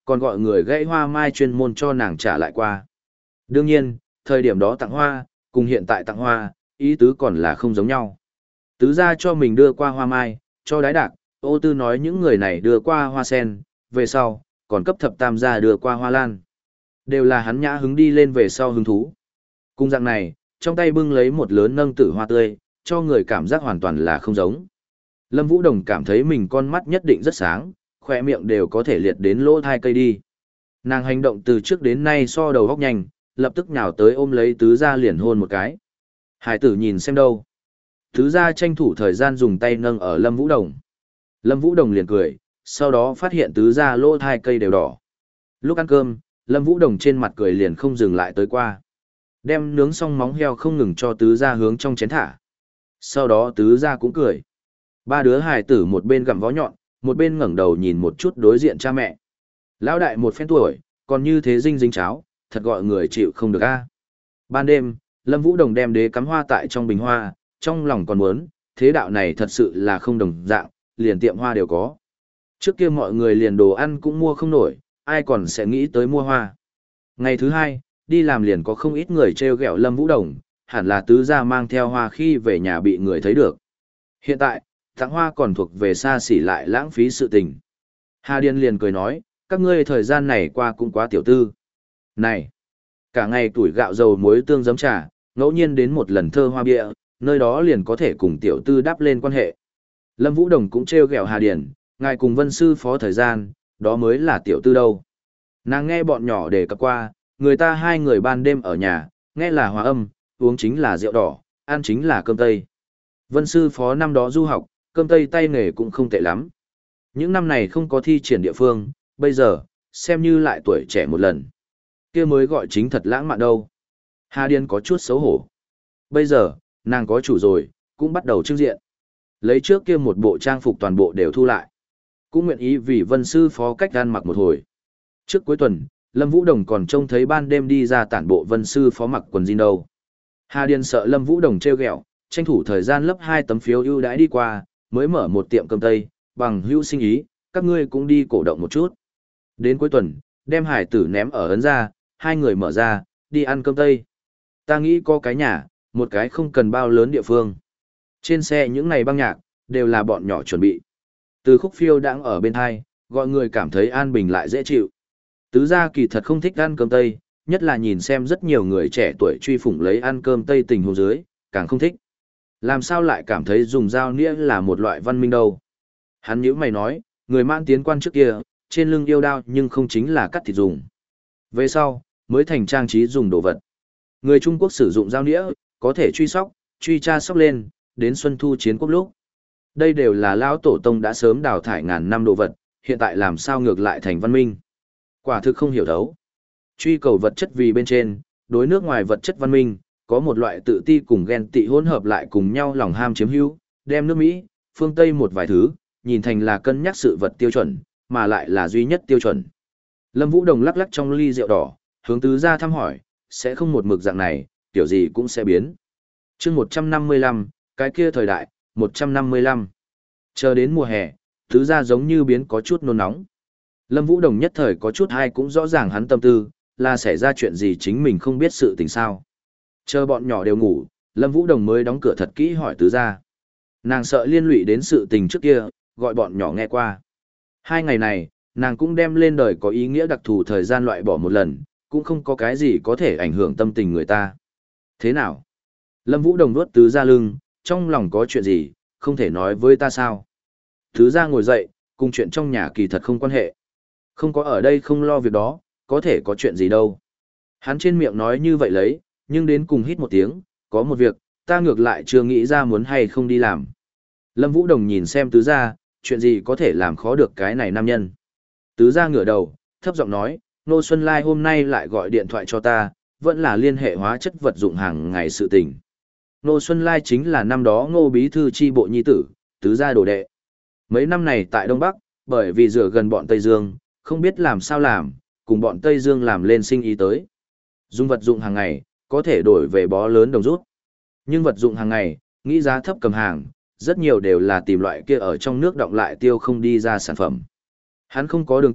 còn gọi người gãy hoa mai chuyên môn cho nàng trả lại qua. Đương nhiên, thời điểm đó tặng hoa, cùng hiện tại tặng hoa, ý tứ còn là không giống nhau. Tứ gia cho mình đưa qua hoa mai, cho đái đạc, ô tư nói những người này đưa qua hoa sen, về sau, còn cấp thập tam gia đưa qua hoa lan. Đều là hắn nhã hứng đi lên về sau hứng thú. Cùng dạng này, trong tay bưng lấy một lớn nâng tử hoa tươi, cho người cảm giác hoàn toàn là không giống. Lâm Vũ Đồng cảm thấy mình con mắt nhất định rất sáng, khỏe miệng đều có thể liệt đến lỗ thai cây đi. Nàng hành động từ trước đến nay so đầu góc nhanh, lập tức nhào tới ôm lấy tứ gia liền hôn một cái. Hải tử nhìn xem đâu. Tứ gia tranh thủ thời gian dùng tay nâng ở Lâm Vũ Đồng. Lâm Vũ Đồng liền cười, sau đó phát hiện tứ gia lỗ thai cây đều đỏ. Lúc ăn cơm, Lâm Vũ Đồng trên mặt cười liền không dừng lại tới qua. Đem nướng xong móng heo không ngừng cho tứ gia hướng trong chén thả. Sau đó tứ gia cũng cười. Ba đứa hài tử một bên gặm vó nhọn, một bên ngẩng đầu nhìn một chút đối diện cha mẹ. Lão đại một phen tuổi, còn như thế dinh dính cháo, thật gọi người chịu không được a. Ban đêm, Lâm Vũ Đồng đem đế cắm hoa tại trong bình hoa, trong lòng còn muốn, thế đạo này thật sự là không đồng dạng, liền tiệm hoa đều có. Trước kia mọi người liền đồ ăn cũng mua không nổi, ai còn sẽ nghĩ tới mua hoa. Ngày thứ hai, đi làm liền có không ít người trêu ghẹo Lâm Vũ Đồng, hẳn là tứ gia mang theo hoa khi về nhà bị người thấy được. Hiện tại, tặng hoa còn thuộc về xa xỉ lại lãng phí sự tình. Hà Điền liền cười nói, các ngươi thời gian này qua cũng quá tiểu tư. Này, cả ngày tuổi gạo dầu muối tương giấm trà, ngẫu nhiên đến một lần thơ hoa bia, nơi đó liền có thể cùng tiểu tư đáp lên quan hệ. Lâm Vũ Đồng cũng trêu ghẹo Hà Điền, ngài cùng Vân sư phó thời gian, đó mới là tiểu tư đâu. Nàng nghe bọn nhỏ đề cập qua, người ta hai người ban đêm ở nhà, nghe là hòa âm, uống chính là rượu đỏ, ăn chính là cơm tây. Vân sư phó năm đó du học, cơm tây tay nghề cũng không tệ lắm. Những năm này không có thi triển địa phương, bây giờ, xem như lại tuổi trẻ một lần. Kia mới gọi chính thật lãng mạn đâu. Hà Điền có chút xấu hổ. Bây giờ, nàng có chủ rồi, cũng bắt đầu trưng diện. Lấy trước kia một bộ trang phục toàn bộ đều thu lại. Cũng nguyện ý vì Vân sư phó cách gan mặc một hồi. Trước cuối tuần, Lâm Vũ Đồng còn trông thấy ban đêm đi ra tản bộ Vân sư phó mặc quần jean đâu. Hà Điền sợ Lâm Vũ Đồng trêu ghẹo, tranh thủ thời gian lấp hai tấm phiếu ưu đãi đi qua, mới mở một tiệm cơm tây, bằng hữu sinh ý, các ngươi cũng đi cổ động một chút. Đến cuối tuần, đem hải tử ném ở ấn ra, hai người mở ra, đi ăn cơm tây. Ta nghĩ có cái nhà, một cái không cần bao lớn địa phương. Trên xe những này băng nhạc, đều là bọn nhỏ chuẩn bị. Từ khúc phiêu đang ở bên hai, gọi người cảm thấy an bình lại dễ chịu. Tứ gia kỳ thật không thích ăn cơm tây, nhất là nhìn xem rất nhiều người trẻ tuổi truy phủng lấy ăn cơm tây tình huống dưới, càng không thích. Làm sao lại cảm thấy dùng dao nĩa là một loại văn minh đâu? Hắn nhíu mày nói, người mãn tiến quan trước kia, trên lưng yêu đao nhưng không chính là cắt thịt dùng. Về sau, mới thành trang trí dùng đồ vật. Người Trung Quốc sử dụng dao nĩa, có thể truy sóc, truy tra sóc lên, đến xuân thu chiến quốc lúc. Đây đều là lão tổ tông đã sớm đào thải ngàn năm đồ vật, hiện tại làm sao ngược lại thành văn minh. Quả thực không hiểu thấu. Truy cầu vật chất vì bên trên, đối nước ngoài vật chất văn minh, có một loại tự ti cùng ghen tị hỗn hợp lại cùng nhau lòng ham chiếm hữu, đem nước Mỹ, phương Tây một vài thứ, nhìn thành là cân nhắc sự vật tiêu chuẩn, mà lại là duy nhất tiêu chuẩn. Lâm Vũ Đồng lắc lắc trong ly rượu đỏ, hướng tứ gia thăm hỏi, sẽ không một mực dạng này, kiểu gì cũng sẽ biến. chương một trăm năm mươi lăm, cái kia thời đại, một trăm năm mươi lăm. Chờ đến mùa hè, tứ gia giống như biến có chút nôn nóng. Lâm Vũ Đồng nhất thời có chút hay cũng rõ ràng hắn tâm tư, là xảy ra chuyện gì chính mình không biết sự tình sao. Chờ bọn nhỏ đều ngủ, Lâm Vũ Đồng mới đóng cửa thật kỹ hỏi tứ gia. Nàng sợ liên lụy đến sự tình trước kia, gọi bọn nhỏ nghe qua. Hai ngày này, nàng cũng đem lên đời có ý nghĩa đặc thù thời gian loại bỏ một lần, cũng không có cái gì có thể ảnh hưởng tâm tình người ta. Thế nào? Lâm Vũ Đồng nuốt tứ gia lưng, trong lòng có chuyện gì, không thể nói với ta sao? Tứ gia ngồi dậy, cùng chuyện trong nhà kỳ thật không quan hệ. Không có ở đây không lo việc đó, có thể có chuyện gì đâu. Hắn trên miệng nói như vậy lấy, nhưng đến cùng hít một tiếng, có một việc, ta ngược lại chưa nghĩ ra muốn hay không đi làm. Lâm Vũ Đồng nhìn xem tứ gia, chuyện gì có thể làm khó được cái này nam nhân. Tứ gia ngửa đầu, thấp giọng nói, Nô Xuân Lai hôm nay lại gọi điện thoại cho ta, vẫn là liên hệ hóa chất vật dụng hàng ngày sự tình. Nô Xuân Lai chính là năm đó Ngô Bí Thư chi bộ nhi tử, tứ gia đồ đệ. Mấy năm này tại Đông Bắc, bởi vì rửa gần bọn Tây Dương, không biết làm sao làm, cùng bọn Tây Dương làm lên sinh ý tới. Dùng vật dụng hàng ngày, có thể đổi về bó lớn đồng rút. Nhưng vật dụng hàng ngày, nghĩ giá thấp cầm hàng, rất nhiều đều là tìm loại kia ở trong nước đọng lại tiêu không đi ra sản phẩm. Hắn không có đường tắt,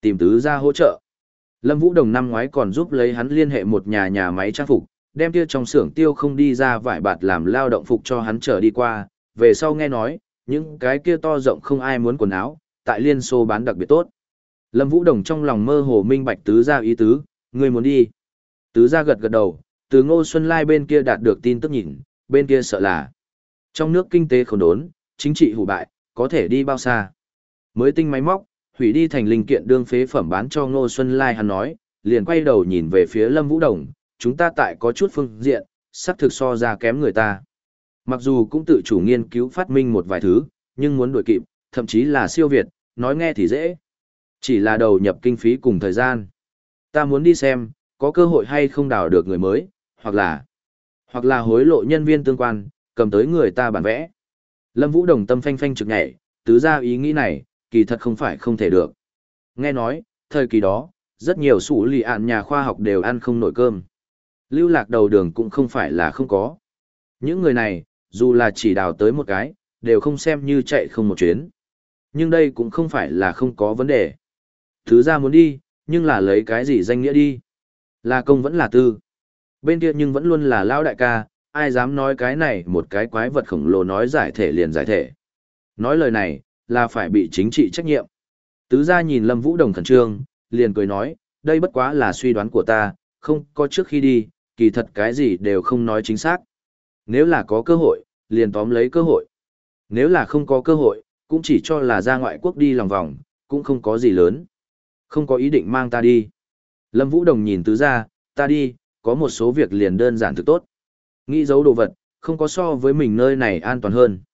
Tìm tứ gia hỗ trợ. Lâm Vũ Đồng năm ngoái còn giúp lấy hắn liên hệ một nhà nhà máy trang phục, đem kia trong xưởng tiêu không đi ra vải bạt làm lao động phục cho hắn trở đi qua, về sau nghe nói, những cái kia to rộng không ai muốn quần áo, tại Liên Xô bán đặc biệt tốt. Lâm Vũ Đồng trong lòng mơ hồ minh bạch tứ gia ý tứ, người muốn đi. Tứ gia gật gật đầu, từ Ngô Xuân Lai bên kia đạt được tin tức nhìn, bên kia sợ là trong nước kinh tế khốn đốn, chính trị hủ bại, có thể đi bao xa. Mới tinh máy móc, hủy đi thành linh kiện đương phế phẩm bán cho Ngô Xuân Lai hắn nói, liền quay đầu nhìn về phía Lâm Vũ Đồng, chúng ta tại có chút phương diện, sắp thực so ra kém người ta. Mặc dù cũng tự chủ nghiên cứu phát minh một vài thứ, nhưng muốn đuổi kịp, thậm chí là siêu việt, nói nghe thì dễ. Chỉ là đầu nhập kinh phí cùng thời gian. Ta muốn đi xem, có cơ hội hay không đào được người mới, hoặc là, hoặc là hối lộ nhân viên tương quan, cầm tới người ta bản vẽ. Lâm Vũ Đồng tâm phanh phanh trực nhảy, tứ ra ý nghĩ này, kỳ thật không phải không thể được. Nghe nói, thời kỳ đó, rất nhiều sủ lì ạn nhà khoa học đều ăn không nổi cơm. Lưu lạc đầu đường cũng không phải là không có. Những người này, dù là chỉ đào tới một cái, đều không xem như chạy không một chuyến. Nhưng đây cũng không phải là không có vấn đề. Thứ ra muốn đi, nhưng là lấy cái gì danh nghĩa đi. Là công vẫn là tư. Bên kia nhưng vẫn luôn là lão đại ca, ai dám nói cái này một cái quái vật khổng lồ nói giải thể liền giải thể. Nói lời này, là phải bị chính trị trách nhiệm. Tứ gia nhìn Lâm Vũ Đồng khẩn trương, liền cười nói, đây bất quá là suy đoán của ta, không có trước khi đi, kỳ thật cái gì đều không nói chính xác. Nếu là có cơ hội, liền tóm lấy cơ hội. Nếu là không có cơ hội, cũng chỉ cho là ra ngoại quốc đi lòng vòng, cũng không có gì lớn. Không có ý định mang ta đi. Lâm Vũ Đồng nhìn tứ gia, ta đi, có một số việc liền đơn giản thực tốt. Nghĩ giấu đồ vật, không có so với mình nơi này an toàn hơn.